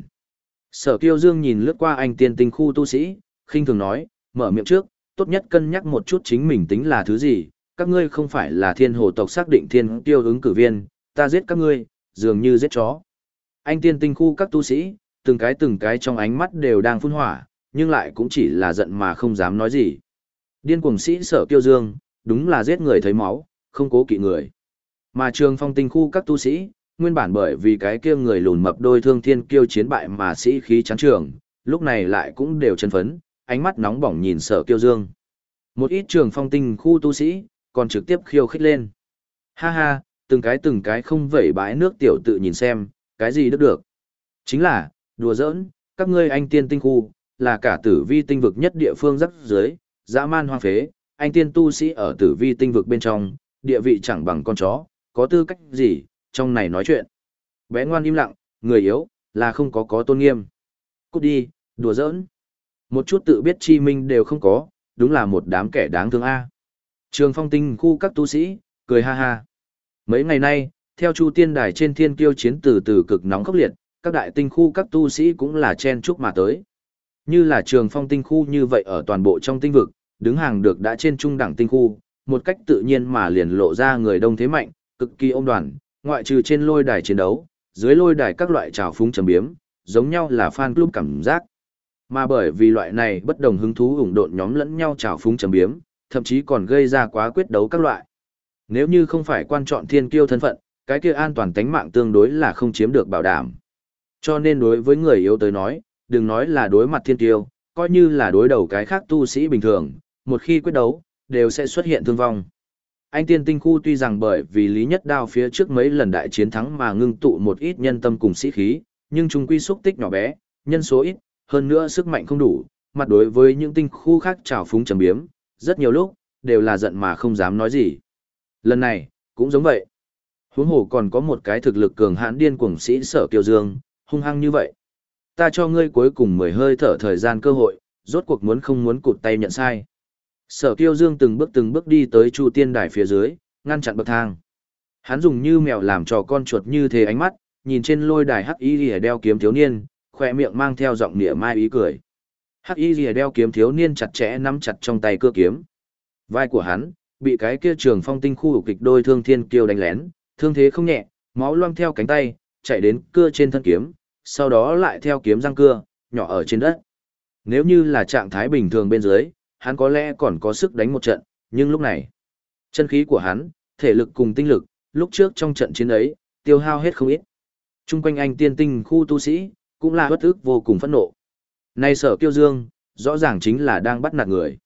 Sở Kiêu Dương nhìn lướt qua anh tiên tinh khu tu sĩ, khinh thường nói, mở miệng trước, tốt nhất cân nhắc một chút chính mình tính là thứ gì, các ngươi không phải là thiên hồ tộc xác định thiên tiêu ứng cử viên, ta giết các ngươi, dường như giết chó. Anh tiên tinh khu các tu sĩ, từng cái trong ánh mắt đều đang phun hỏa, nhưng lại cũng chỉ là giận mà không dám nói gì. Điên cuồng sĩ Sở Kiêu Dương, đúng là giết người thấy máu, không cố kỵ người. Mà Trường Phong tinh khu các tu sĩ, nguyên bản bởi vì cái kia người lùn mập đôi thương thiên kiêu chiến bại mà sĩ khí chán trường, lúc này lại cũng đều chân phấn, ánh mắt nóng bỏng nhìn Sở Kiêu Dương. Một ít Trường Phong tinh khu tu sĩ, còn trực tiếp khiêu khích lên. Ha ha, từng cái không vẩy bãi nước tiểu tự nhìn xem, cái gì được. Chính là, đùa giỡn, các ngươi anh tiên tinh khu, là cả tử vi tinh vực nhất địa phương rắc dưới, dã man hoang phế, anh tiên tu sĩ ở tử vi tinh vực bên trong, địa vị chẳng bằng con chó, có tư cách gì, trong này nói chuyện. Bé ngoan im lặng, người yếu, là không có tôn nghiêm. Cút đi, đùa giỡn. Một chút tự biết chi minh đều không có, đúng là một đám kẻ đáng thương a. Trường Phong tinh khu các tu sĩ, cười ha ha. Mấy ngày nay, theo Chu Tiên Đài trên thiên kiêu chiến từ từ cực nóng khốc liệt, các đại tinh khu các tu sĩ cũng là chen chúc mà tới. Như là Trường Phong tinh khu như vậy ở toàn bộ trong tinh vực, đứng hàng được đã trên trung đẳng tinh khu, một cách tự nhiên mà liền lộ ra người đông thế mạnh, cực kỳ ôm đoàn, ngoại trừ trên lôi đài chiến đấu, dưới lôi đài các loại trào phúng trầm biếm, giống nhau là fan club cảm giác. Mà bởi vì loại này bất đồng hứng thú ủng độn nhóm lẫn nhau trào phúng trầm biếm, thậm chí còn gây ra quá quyết đấu các loại. Nếu như không phải quan chọn thiên kiêu thân phận, cái kia an toàn tánh mạng tương đối là không chiếm được bảo đảm. Cho nên đối với người yếu tới nói, đừng nói là đối mặt thiên kiêu, coi như là đối đầu cái khác tu sĩ bình thường, một khi quyết đấu, đều sẽ xuất hiện thương vong. Anh tiên tinh khu tuy rằng bởi vì Lý Nhất Đao phía trước mấy lần đại chiến thắng mà ngưng tụ một ít nhân tâm cùng sĩ khí, nhưng chung quy xúc tích nhỏ bé, nhân số ít, hơn nữa sức mạnh không đủ, mặt đối với những tinh khu khác trào phúng trầm biếm, rất nhiều lúc, đều là giận mà không dám nói gì. Lần này, cũng giống vậy. Huống hồ còn có một cái thực lực cường hãn điên cuồng sĩ Sở Kiêu Dương, hung hăng như vậy. Ta cho ngươi cuối cùng 10 hơi thở thời gian cơ hội, rốt cuộc muốn không muốn cụt tay nhận sai. Sở Kiêu Dương từng bước đi tới Chu Tiên Đài phía dưới, ngăn chặn bậc thang. Hắn dùng như mèo làm trò con chuột như thế ánh mắt, nhìn trên lôi đài Hắc Y Lìa đeo kiếm thiếu niên, khỏe miệng mang theo giọng nịa mai ý cười. Hắc Y Lìa đeo kiếm thiếu niên chặt chẽ nắm chặt trong tay cưa kiếm. Vai của hắn bị cái kia Trường Phong tinh khu kịch đôi thương thiên kiêu đánh lén, thương thế không nhẹ, máu loang theo cánh tay, chạy đến cưa trên thân kiếm, sau đó lại theo kiếm răng cưa, nhỏ ở trên đất. Nếu như là trạng thái bình thường bên dưới, hắn có lẽ còn có sức đánh một trận, nhưng lúc này, chân khí của hắn, thể lực cùng tinh lực, lúc trước trong trận chiến ấy, tiêu hao hết không ít. Trung quanh anh tiên tinh khu tu sĩ, cũng là bất ức vô cùng phẫn nộ. Này Sở Kiêu Dương, rõ ràng chính là đang bắt nạt người.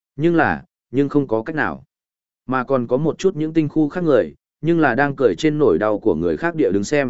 Nhưng không có cách nào. Mà còn có một chút những tinh khu khác người, nhưng là đang cười trên nỗi đau của người khác địa đứng xem,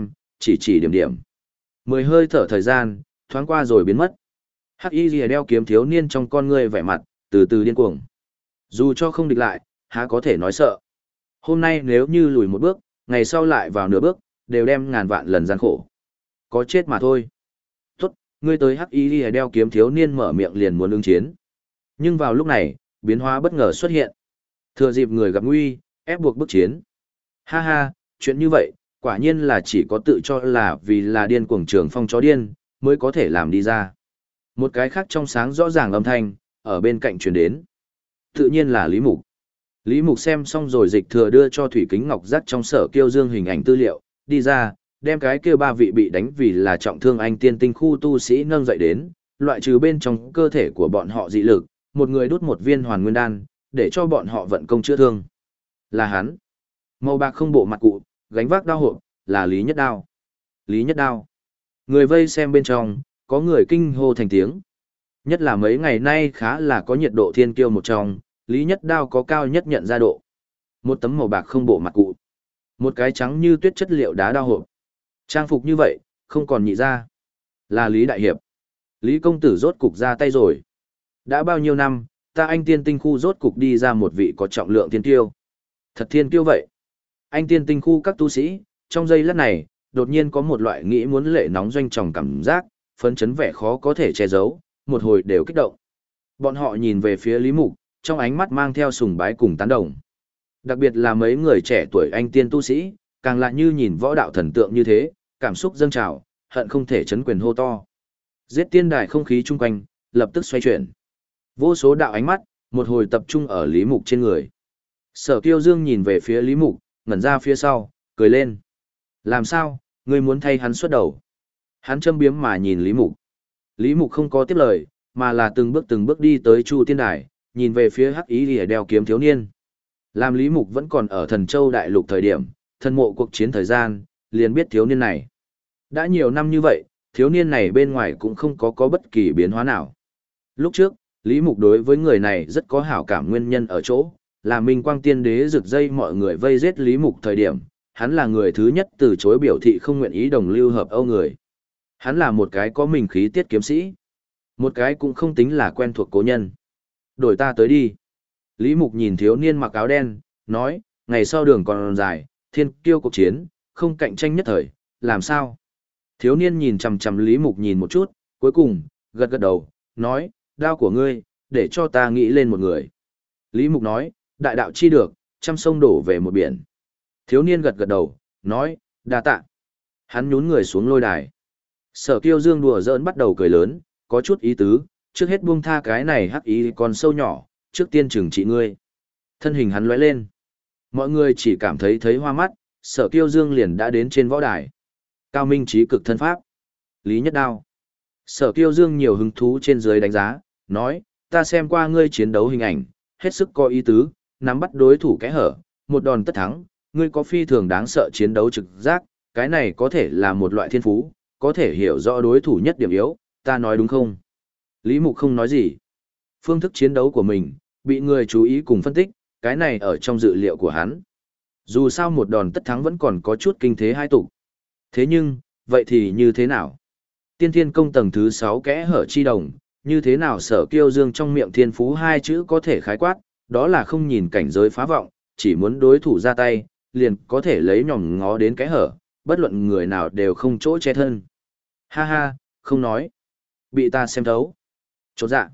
chỉ điểm điểm. 10 hơi thở thời gian, thoáng qua rồi biến mất. Hắc y lìa đeo kiếm thiếu niên trong con ngươi vẻ mặt, từ từ điên cuồng. Dù cho không địch lại, há có thể nói sợ. Hôm nay nếu như lùi một bước, ngày sau lại vào nửa bước, đều đem ngàn vạn lần gian khổ. Có chết mà thôi. Tốt, ngươi tới hắc y lìa đeo kiếm thiếu niên mở miệng liền muốn ứng chiến. Nhưng vào lúc này, biến hóa bất ngờ xuất hiện. Thừa dịp người gặp nguy, ép buộc bức chiến. Ha ha, chuyện như vậy, quả nhiên là chỉ có tự cho là vì là điên cuồng trường phong chó điên, mới có thể làm đi ra. Một cái khác trong sáng rõ ràng âm thanh, ở bên cạnh truyền đến. Tự nhiên là Lý Mục. Lý Mục xem xong rồi dịch thừa đưa cho Thủy Kính Ngọc Giác trong Sở Kiêu Dương hình ảnh tư liệu, đi ra, đem cái kia 3 vị bị đánh vì là trọng thương anh tiên tinh khu tu sĩ nâng dậy đến, loại trừ bên trong cơ thể của bọn họ dị lực, một người đút một viên hoàn nguyên đan, để cho bọn họ vận công chữa thương. Là hắn. Màu bạc không bộ mặt cụ, gánh vác đao hộp, là Lý Nhất Đao. Lý Nhất Đao. Người vây xem bên trong, có người kinh hô thành tiếng. Nhất là mấy ngày nay khá là có nhiệt độ thiên kiêu một trong, Lý Nhất Đao có cao nhất nhận ra độ. Một tấm màu bạc không bộ mặt cụ. Một cái trắng như tuyết chất liệu đá đao hộp. Trang phục như vậy, không còn nhị ra. Là Lý Đại Hiệp. Lý Công Tử rốt cục ra tay rồi. Đã bao nhiêu năm, ta anh tiên tinh khu rốt cục đi ra một vị có trọng lượng thiên kiêu. Thật thiên kiêu vậy. Anh tiên tinh khu các tu sĩ, trong giây lát này, đột nhiên có một loại nghĩ muốn lệ nóng doanh tròng cảm giác, phấn chấn vẻ khó có thể che giấu, một hồi đều kích động. Bọn họ nhìn về phía Lý Mục, trong ánh mắt mang theo sùng bái cùng tán đồng. Đặc biệt là mấy người trẻ tuổi anh tiên tu sĩ, càng lại như nhìn võ đạo thần tượng như thế, cảm xúc dâng trào, hận không thể chấn quyền hô to. Giết tiên đài không khí chung quanh, lập tức xoay chuyển. Vô số đạo ánh mắt, một hồi tập trung ở Lý Mục trên người. Sở Kiêu Dương nhìn về phía Lý Mục, ngẩn ra phía sau, cười lên. Làm sao, ngươi muốn thay hắn xuất đầu? Hắn châm biếm mà nhìn Lý Mục. Lý Mục không có tiếp lời, mà là từng bước đi tới Chu Tiên Đài, nhìn về phía Hắc Ý Lìa đeo kiếm thiếu niên. Làm Lý Mục vẫn còn ở Thần Châu Đại Lục thời điểm, thân mộ cuộc chiến thời gian, liền biết thiếu niên này. Đã nhiều năm như vậy, thiếu niên này bên ngoài cũng không có bất kỳ biến hóa nào. Lúc trước, Lý Mục đối với người này rất có hảo cảm nguyên nhân ở chỗ, là Minh Quang Tiên Đế rực dây mọi người vây giết Lý Mục thời điểm, hắn là người thứ nhất từ chối biểu thị không nguyện ý đồng lưu hợp Âu người. Hắn là một cái có mình khí tiết kiếm sĩ, một cái cũng không tính là quen thuộc cố nhân. Đổi ta tới đi. Lý Mục nhìn thiếu niên mặc áo đen, nói, ngày sau đường còn dài, thiên kiêu cuộc chiến, không cạnh tranh nhất thời, làm sao? Thiếu niên nhìn chằm chằm Lý Mục nhìn một chút, cuối cùng, gật gật đầu, nói, đao của ngươi, để cho ta nghĩ lên một người. Lý Mục nói, đại đạo chi được, trăm sông đổ về một biển. Thiếu niên gật gật đầu, nói, đa tạ. Hắn nhún người xuống lôi đài. Sở Kiêu Dương đùa giỡn bắt đầu cười lớn, có chút ý tứ, trước hết buông tha cái này hắc ý còn sâu nhỏ, trước tiên trừng trị ngươi. Thân hình hắn lóe lên. Mọi người chỉ cảm thấy hoa mắt, Sở Kiêu Dương liền đã đến trên võ đài. Cao minh trí cực thân pháp. Lý Nhất Đao. Sở Kiêu Dương nhiều hứng thú trên dưới đánh giá, nói, ta xem qua ngươi chiến đấu hình ảnh, hết sức có ý tứ, nắm bắt đối thủ kẽ hở, một đòn tất thắng, ngươi có phi thường đáng sợ chiến đấu trực giác, cái này có thể là một loại thiên phú, có thể hiểu rõ đối thủ nhất điểm yếu, ta nói đúng không? Lý Mục không nói gì. Phương thức chiến đấu của mình, bị người chú ý cùng phân tích, cái này ở trong dự liệu của hắn. Dù sao một đòn tất thắng vẫn còn có chút kinh thế hai tục. Thế nhưng, vậy thì như thế nào? Tiên Thiên Công tầng thứ 6 kẽ hở chi đồng, như thế nào Sở Kiêu Dương trong miệng thiên phú hai chữ có thể khái quát, đó là không nhìn cảnh giới phá vọng, chỉ muốn đối thủ ra tay, liền có thể lấy nhòm ngó đến kẽ hở, bất luận người nào đều không chỗ che thân. Ha ha, không nói. Bị ta xem thấu. Chột dạ.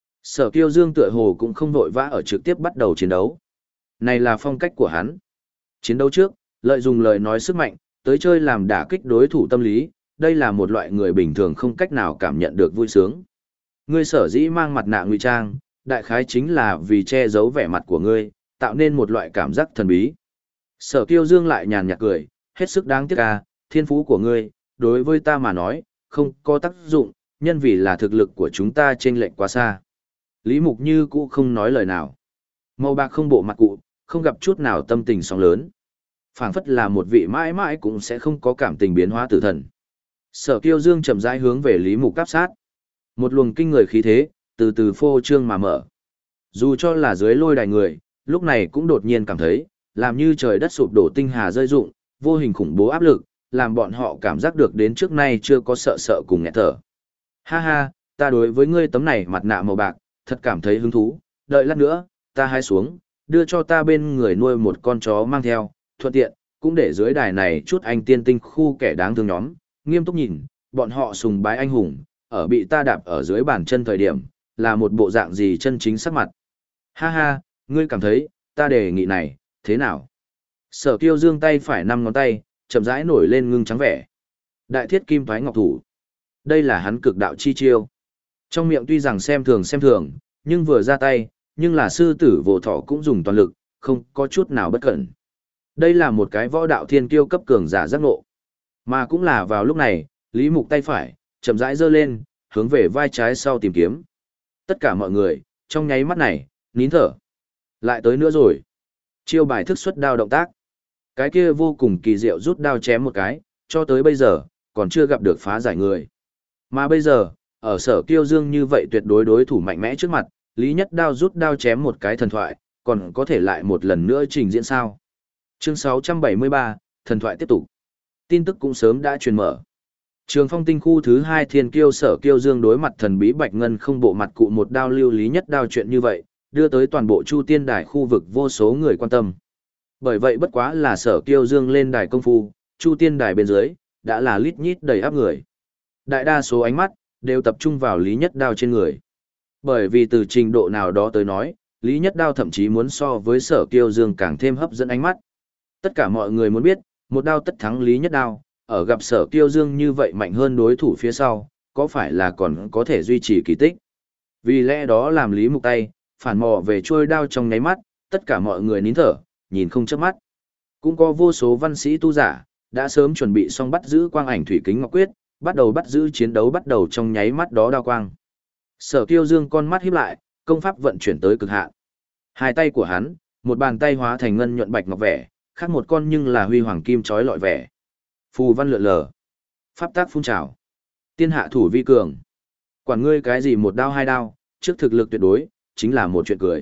Sở Kiêu Dương tựa hồ cũng không vội vã ở trực tiếp bắt đầu chiến đấu. Này là phong cách của hắn. Chiến đấu trước, lợi dụng lời nói sức mạnh, tới chơi làm đả kích đối thủ tâm lý, đây là một loại người bình thường không cách nào cảm nhận được vui sướng. Ngươi sở dĩ mang mặt nạ ngụy trang, đại khái chính là vì che giấu vẻ mặt của ngươi, tạo nên một loại cảm giác thần bí. Sở Kiêu Dương lại nhàn nhạt cười, hết sức đáng tiếc à, thiên phú của ngươi, đối với ta mà nói, không có tác dụng, nhân vì là thực lực của chúng ta chênh lệch quá xa. Lý Mục như cũ không nói lời nào. Màu bạc không bộ mặt cụ, không gặp chút nào tâm tình sóng lớn. Phảng phất là một vị mãi mãi cũng sẽ không có cảm tình biến hóa tử thần. Sở Kiêu Dương chậm rãi hướng về Lý Mục áp sát. Một luồng kinh người khí thế, từ từ phô trương mà mở. Dù cho là dưới lôi đài người, lúc này cũng đột nhiên cảm thấy, làm như trời đất sụp đổ tinh hà rơi rụng, vô hình khủng bố áp lực, làm bọn họ cảm giác được đến trước nay chưa có sợ sợ cùng nghẹt thở. Ha ha, ta đối với ngươi tấm này mặt nạ màu bạc, thật cảm thấy hứng thú, đợi lát nữa, ta hái xuống, đưa cho ta bên người nuôi một con chó mang theo, thuận tiện, cũng để dưới đài này chút anh tiên tinh khu kẻ đáng thương nhóm, nghiêm túc nhìn, bọn họ sùng bái anh hùng, ở bị ta đạp ở dưới bàn chân thời điểm, là một bộ dạng gì chân chính sắc mặt. Ha ha, ngươi cảm thấy, ta đề nghị này, thế nào? Sở Kiêu Dương tay phải 5 ngón tay, chậm rãi nổi lên ngưng trắng vẻ. Đại thiết kim thoái ngọc thủ. Đây là hắn cực đạo chi chiêu. Trong miệng tuy rằng xem thường, nhưng vừa ra tay, nhưng là sư tử vô thọ cũng dùng toàn lực, không có chút nào bất cẩn. Đây là một cái võ đạo thiên kiêu cấp cường giả giác ngộ. Mà cũng là vào lúc này, Lý Mục tay phải, chậm rãi giơ lên, hướng về vai trái sau tìm kiếm. Tất cả mọi người, trong nháy mắt này, nín thở. Lại tới nữa rồi. Chiêu bài thức xuất đao động tác. Cái kia vô cùng kỳ diệu rút đao chém một cái, cho tới bây giờ, còn chưa gặp được phá giải người. Mà bây giờ, ở Sở Kiêu Dương như vậy tuyệt đối đối thủ mạnh mẽ trước mặt, Lý Nhất Đao rút đao chém một cái thần thoại, còn có thể lại một lần nữa trình diễn sao. Chương 673, thần thoại tiếp tục. Tin tức cũng sớm đã truyền mở. Trường Phong Tinh khu thứ 2 Thiên Kiêu Sở Kiêu Dương đối mặt thần bí Bạch Ngân không bộ mặt cụ một đao lưu Lý Nhất Đao chuyện như vậy, đưa tới toàn bộ Chu Tiên Đài khu vực vô số người quan tâm. Bởi vậy bất quá là Sở Kiêu Dương lên đài công phu, Chu Tiên Đài bên dưới, đã là lít nhít đầy áp người. Đại đa số ánh mắt, đều tập trung vào Lý Nhất Đao trên người. Bởi vì từ trình độ nào đó tới nói, Lý Nhất Đao thậm chí muốn so với Sở Kiêu Dương càng thêm hấp dẫn ánh mắt. Tất cả mọi người muốn biết, một đao tất thắng Lý Nhất Đao, ở gặp Sở Kiêu Dương như vậy mạnh hơn đối thủ phía sau, có phải là còn có thể duy trì kỳ tích. Vì lẽ đó làm Lý Mục tay, phản mò về trôi đao trong nháy mắt, tất cả mọi người nín thở, nhìn không chớp mắt. Cũng có vô số văn sĩ tu giả, đã sớm chuẩn bị xong bắt giữ quang ảnh thủy kính ngọc quyết, bắt đầu bắt giữ chiến đấu bắt đầu trong nháy mắt đó đao quang. Sở Kiêu Dương con mắt híp lại, công pháp vận chuyển tới cực hạn. Hai tay của hắn, một bàn tay hóa thành ngân nhuận bạch ngọc vẻ, khác một con nhưng là huy hoàng kim chói lọi vẻ. Phù văn lượn lờ, pháp tác phun trào. Tiên hạ thủ vi cường. Quản ngươi cái gì một đao hai đao, trước thực lực tuyệt đối, chính là một chuyện cười.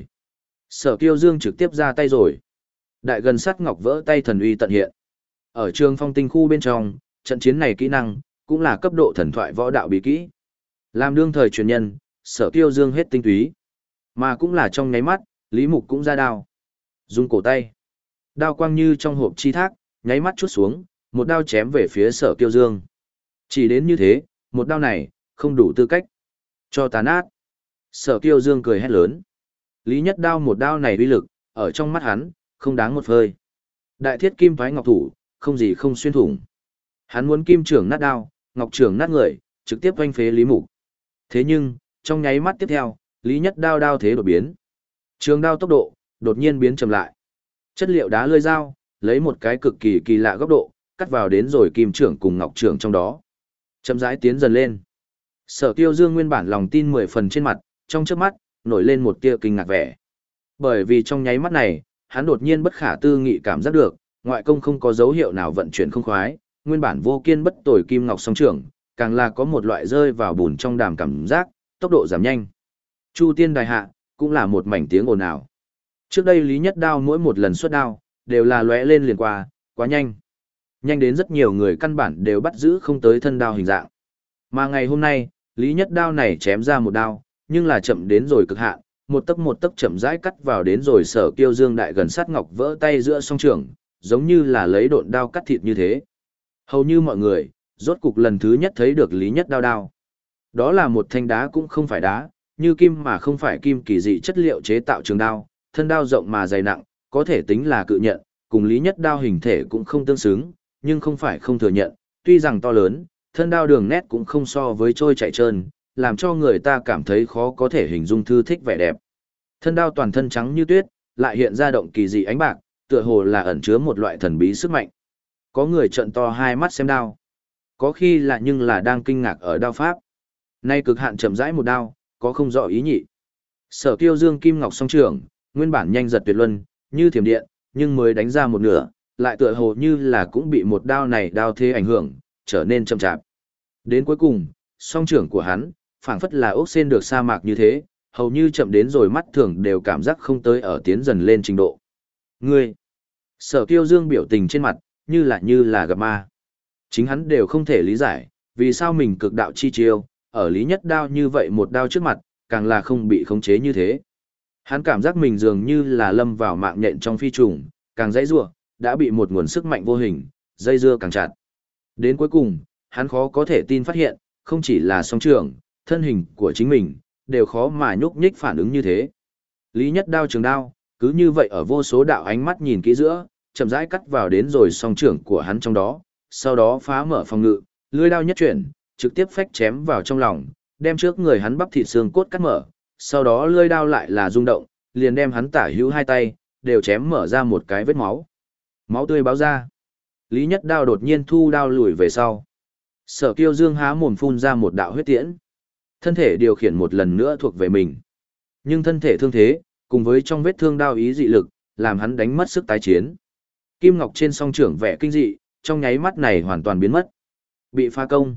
Sở Kiêu Dương trực tiếp ra tay rồi. Đại gần sắt ngọc vỡ tay thần uy tận hiện. Ở Trường Phong Tinh khu bên trong, trận chiến này kỹ năng, cũng là cấp độ thần thoại võ đạo bí kỹ. Làm đương thời truyền nhân, Sở Kiêu Dương hết tinh túy. Mà cũng là trong nháy mắt, Lý Mục cũng ra đao. Dùng cổ tay. Đao quang như trong hộp chi thác, nháy mắt chút xuống, một đao chém về phía Sở Kiêu Dương. Chỉ đến như thế, một đao này, không đủ tư cách. Cho tàn át. Sở Kiêu Dương cười hét lớn. Lý Nhất Đao một đao này uy lực, ở trong mắt hắn, không đáng một phơi. Đại thiết kim thoái ngọc thủ, không gì không xuyên thủng. Hắn muốn kim trưởng nát đao, ngọc trưởng nát người, trực tiếp oanh phế Lý Mục. Thế nhưng, trong nháy mắt tiếp theo, Lý Nhất Đao đao thế đột biến. Trường đao tốc độ, đột nhiên biến chậm lại. Chất liệu đá lưỡi dao, lấy một cái cực kỳ kỳ lạ góc độ, cắt vào đến rồi kim trưởng cùng ngọc trưởng trong đó. Chậm rãi tiến dần lên. Sở Kiêu Dương nguyên bản lòng tin 10 phần trên mặt, trong chớp mắt, nổi lên một tia kinh ngạc vẻ. Bởi vì trong nháy mắt này, hắn đột nhiên bất khả tư nghị cảm giác được, ngoại công không có dấu hiệu nào vận chuyển không khoái, nguyên bản vô kiên bất tồi kim ngọc song trưởng, càng là có một loại rơi vào bùn trong đàm cảm giác, tốc độ giảm nhanh. Chu Tiên Đài hạ, cũng là một mảnh tiếng ồn ào. Trước đây Lý Nhất Đao mỗi một lần xuất đao, đều là lóe lên liền qua, quá nhanh. Nhanh đến rất nhiều người căn bản đều bắt giữ không tới thân đao hình dạng. Mà ngày hôm nay, Lý Nhất Đao này chém ra một đao, nhưng là chậm đến rồi cực hạn, một tấc chậm rãi cắt vào đến rồi Sở Kiêu Dương đại gần sát ngọc vỡ tay giữa song trường, giống như là lấy độn đao cắt thịt như thế. Hầu như mọi người, rốt cục lần thứ nhất thấy được Lý Nhất Đao đao. Đó là một thanh đá cũng không phải đá, như kim mà không phải kim kỳ dị chất liệu chế tạo trường đao, thân đao rộng mà dày nặng, có thể tính là cự nhận, cùng Lý Nhất Đao hình thể cũng không tương xứng, nhưng không phải không thừa nhận, tuy rằng to lớn, thân đao đường nét cũng không so với trôi chạy trơn, làm cho người ta cảm thấy khó có thể hình dung thư thích vẻ đẹp. Thân đao toàn thân trắng như tuyết, lại hiện ra động kỳ dị ánh bạc, tựa hồ là ẩn chứa một loại thần bí sức mạnh. Có người trợn to hai mắt xem đao, có khi là nhưng là đang kinh ngạc ở đao pháp. Nay cực hạn chậm rãi một đao, có không rõ ý nhị. Sở Kiêu Dương kim ngọc song trường, nguyên bản nhanh giật tuyệt luân, như thiểm điện, nhưng mới đánh ra một nửa, lại tựa hồ như là cũng bị một đao này đao thế ảnh hưởng, trở nên chậm chạp. Đến cuối cùng, song trưởng của hắn, phảng phất là ốc sên được sa mạc như thế, hầu như chậm đến rồi mắt thường đều cảm giác không tới ở tiến dần lên trình độ. Ngươi! Sở Kiêu Dương biểu tình trên mặt, như là gặp ma. Chính hắn đều không thể lý giải, vì sao mình cực đạo chi chiêu, ở Lý Nhất Đao như vậy một đao trước mặt, càng là không bị khống chế như thế. Hắn cảm giác mình dường như là lâm vào mạng nhện trong phi trùng, càng dãy rủa, đã bị một nguồn sức mạnh vô hình, dây dưa càng chặt. Đến cuối cùng, hắn khó có thể tin phát hiện, không chỉ là song trường, thân hình của chính mình, đều khó mà nhúc nhích phản ứng như thế. Lý Nhất Đao trường đao, cứ như vậy ở vô số đạo ánh mắt nhìn kỹ giữa, chậm rãi cắt vào đến rồi song trưởng của hắn trong đó, sau đó phá mở phòng ngự, lưỡi đao nhất chuyển, trực tiếp phách chém vào trong lòng, đem trước người hắn bắp thịt xương cốt cắt mở, sau đó lưỡi đao lại là rung động, liền đem hắn tả hữu hai tay, đều chém mở ra một cái vết máu. Máu tươi báo ra. Lý Nhất Đao đột nhiên thu đao lùi về sau. Sở Kiêu Dương há mồm phun ra một đạo huyết tiễn. Thân thể điều khiển một lần nữa thuộc về mình. Nhưng thân thể thương thế, cùng với trong vết thương đao ý dị lực, làm hắn đánh mất sức tái chiến. Kim Ngọc trên song trưởng vẻ kinh dị, trong nháy mắt này hoàn toàn biến mất. Bị phá công.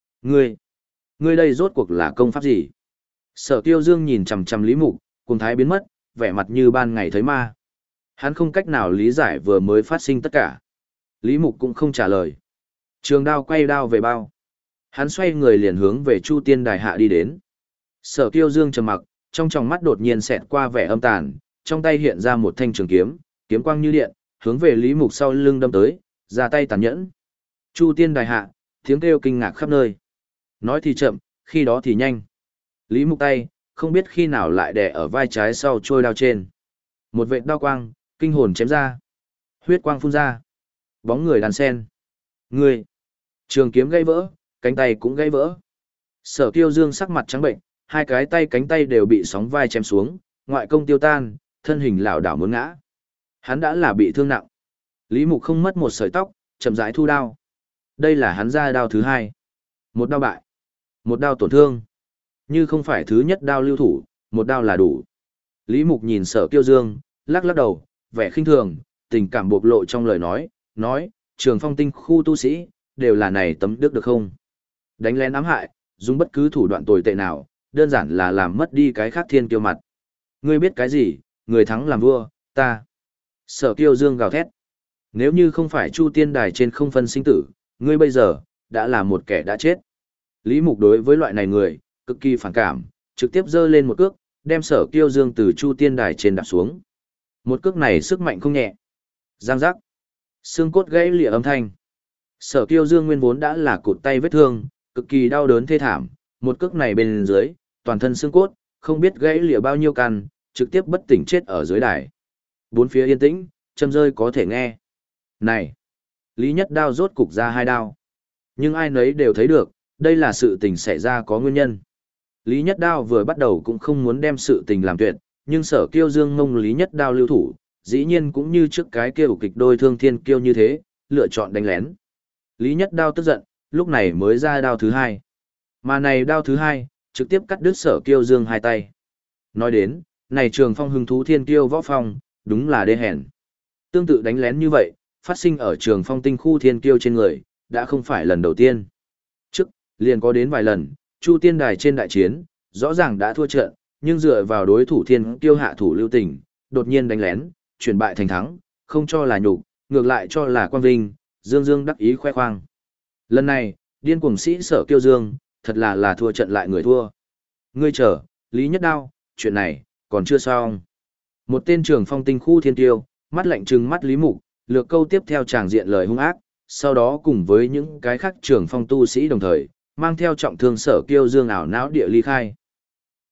Ngươi đây rốt cuộc là công pháp gì? Sở Kiêu Dương nhìn chằm chằm Lý Mục, cùng thái biến mất, vẻ mặt như ban ngày thấy ma. Hắn không cách nào lý giải vừa mới phát sinh tất cả. Lý Mục cũng không trả lời. Trường đao quay đao về bao. Hắn xoay người liền hướng về Chu Tiên Đài hạ đi đến. Sở Kiêu Dương trầm mặc, trong tròng mắt đột nhiên xẹt qua vẻ âm tàn, trong tay hiện ra một thanh trường kiếm, kiếm quang như điện, hướng về Lý Mục sau lưng đâm tới, ra tay tàn nhẫn. Chu Tiên Đài hạ, tiếng kêu kinh ngạc khắp nơi. Nói thì chậm, khi đó thì nhanh. Lý Mục tay, không biết khi nào lại đè ở vai trái sau trôi đao trên. Một vệt đao quang, kinh hồn chém ra. Huyết quang phun ra. Bóng người đàn sen. Người. Trường kiếm gãy vỡ, cánh tay cũng gãy vỡ. Sở Kiêu Dương sắc mặt trắng bệnh, hai cái tay cánh tay đều bị sóng vai chém xuống, ngoại công tiêu tan, thân hình lảo đảo muốn ngã. Hắn đã là bị thương nặng. Lý Mục không mất một sợi tóc, chậm rãi thu đao. Đây là hắn ra đao thứ hai. Một đao bại. Một đao tổn thương. Như không phải thứ nhất đao lưu thủ, một đao là đủ. Lý Mục nhìn Sở Kiêu Dương, lắc lắc đầu, vẻ khinh thường, tình cảm bộc lộ trong lời nói, Trường Phong Tinh khu tu sĩ, đều là này tấm đức được không? Đánh lén ám hại, dùng bất cứ thủ đoạn tồi tệ nào, đơn giản là làm mất đi cái khác thiên kiêu mặt. Ngươi biết cái gì, người thắng làm vua, ta. Sở Kiêu Dương gào thét. Nếu như không phải Chu Tiên Đài trên không phân sinh tử, ngươi bây giờ, đã là một kẻ đã chết. Lý Mục đối với loại này người, cực kỳ phản cảm, trực tiếp giơ lên một cước, đem Sở Kiêu Dương từ Chu Tiên Đài trên đạp xuống. Một cước này sức mạnh không nhẹ. Giang giác. Xương cốt gãy lìa âm thanh. Sở Kiêu Dương nguyên vốn đã là cụt tay vết thương, cực kỳ đau đớn thê thảm, một cước này bên dưới, toàn thân xương cốt, không biết gãy lìa bao nhiêu căn, trực tiếp bất tỉnh chết ở dưới đài. Bốn phía yên tĩnh, châm rơi có thể nghe. Này, Lý Nhất Đao rốt cục ra hai đao. Nhưng ai nấy đều thấy được, đây là sự tình xảy ra có nguyên nhân. Lý Nhất Đao vừa bắt đầu cũng không muốn đem sự tình làm tuyệt, nhưng Sở Kiêu Dương mông Lý Nhất Đao lưu thủ, dĩ nhiên cũng như trước cái kêu kịch đôi thương thiên kiêu như thế, lựa chọn đánh lén. Lý Nhất Đao tức giận, lúc này mới ra đao thứ hai. Mà này đao thứ hai, trực tiếp cắt đứt Sở Kiêu Dương hai tay. Nói đến, này Trường Phong hứng thú thiên kiêu võ phong, đúng là đê hèn. Tương tự đánh lén như vậy, phát sinh ở Trường Phong Tinh khu thiên kiêu trên người, đã không phải lần đầu tiên. Trước, liền có đến vài lần, Chu Tiên Đài trên đại chiến, rõ ràng đã thua trận, nhưng dựa vào đối thủ thiên kiêu hạ thủ lưu tình, đột nhiên đánh lén, chuyển bại thành thắng, không cho là nhục, ngược lại cho là quang vinh, dương dương đắc ý khoe khoang. Lần này, điên cuồng sĩ Sở Kiêu Dương, thật là thua trận lại người thua. Ngươi chờ, Lý Nhất Đao, chuyện này, còn chưa xong. Một tên Trường Phong Tinh khu thiên tiêu, mắt lạnh trừng mắt Lý Mục, lược câu tiếp theo tràng diện lời hung ác, sau đó cùng với những cái khác Trường Phong tu sĩ đồng thời, mang theo trọng thương Sở Kiêu Dương ảo não địa ly khai.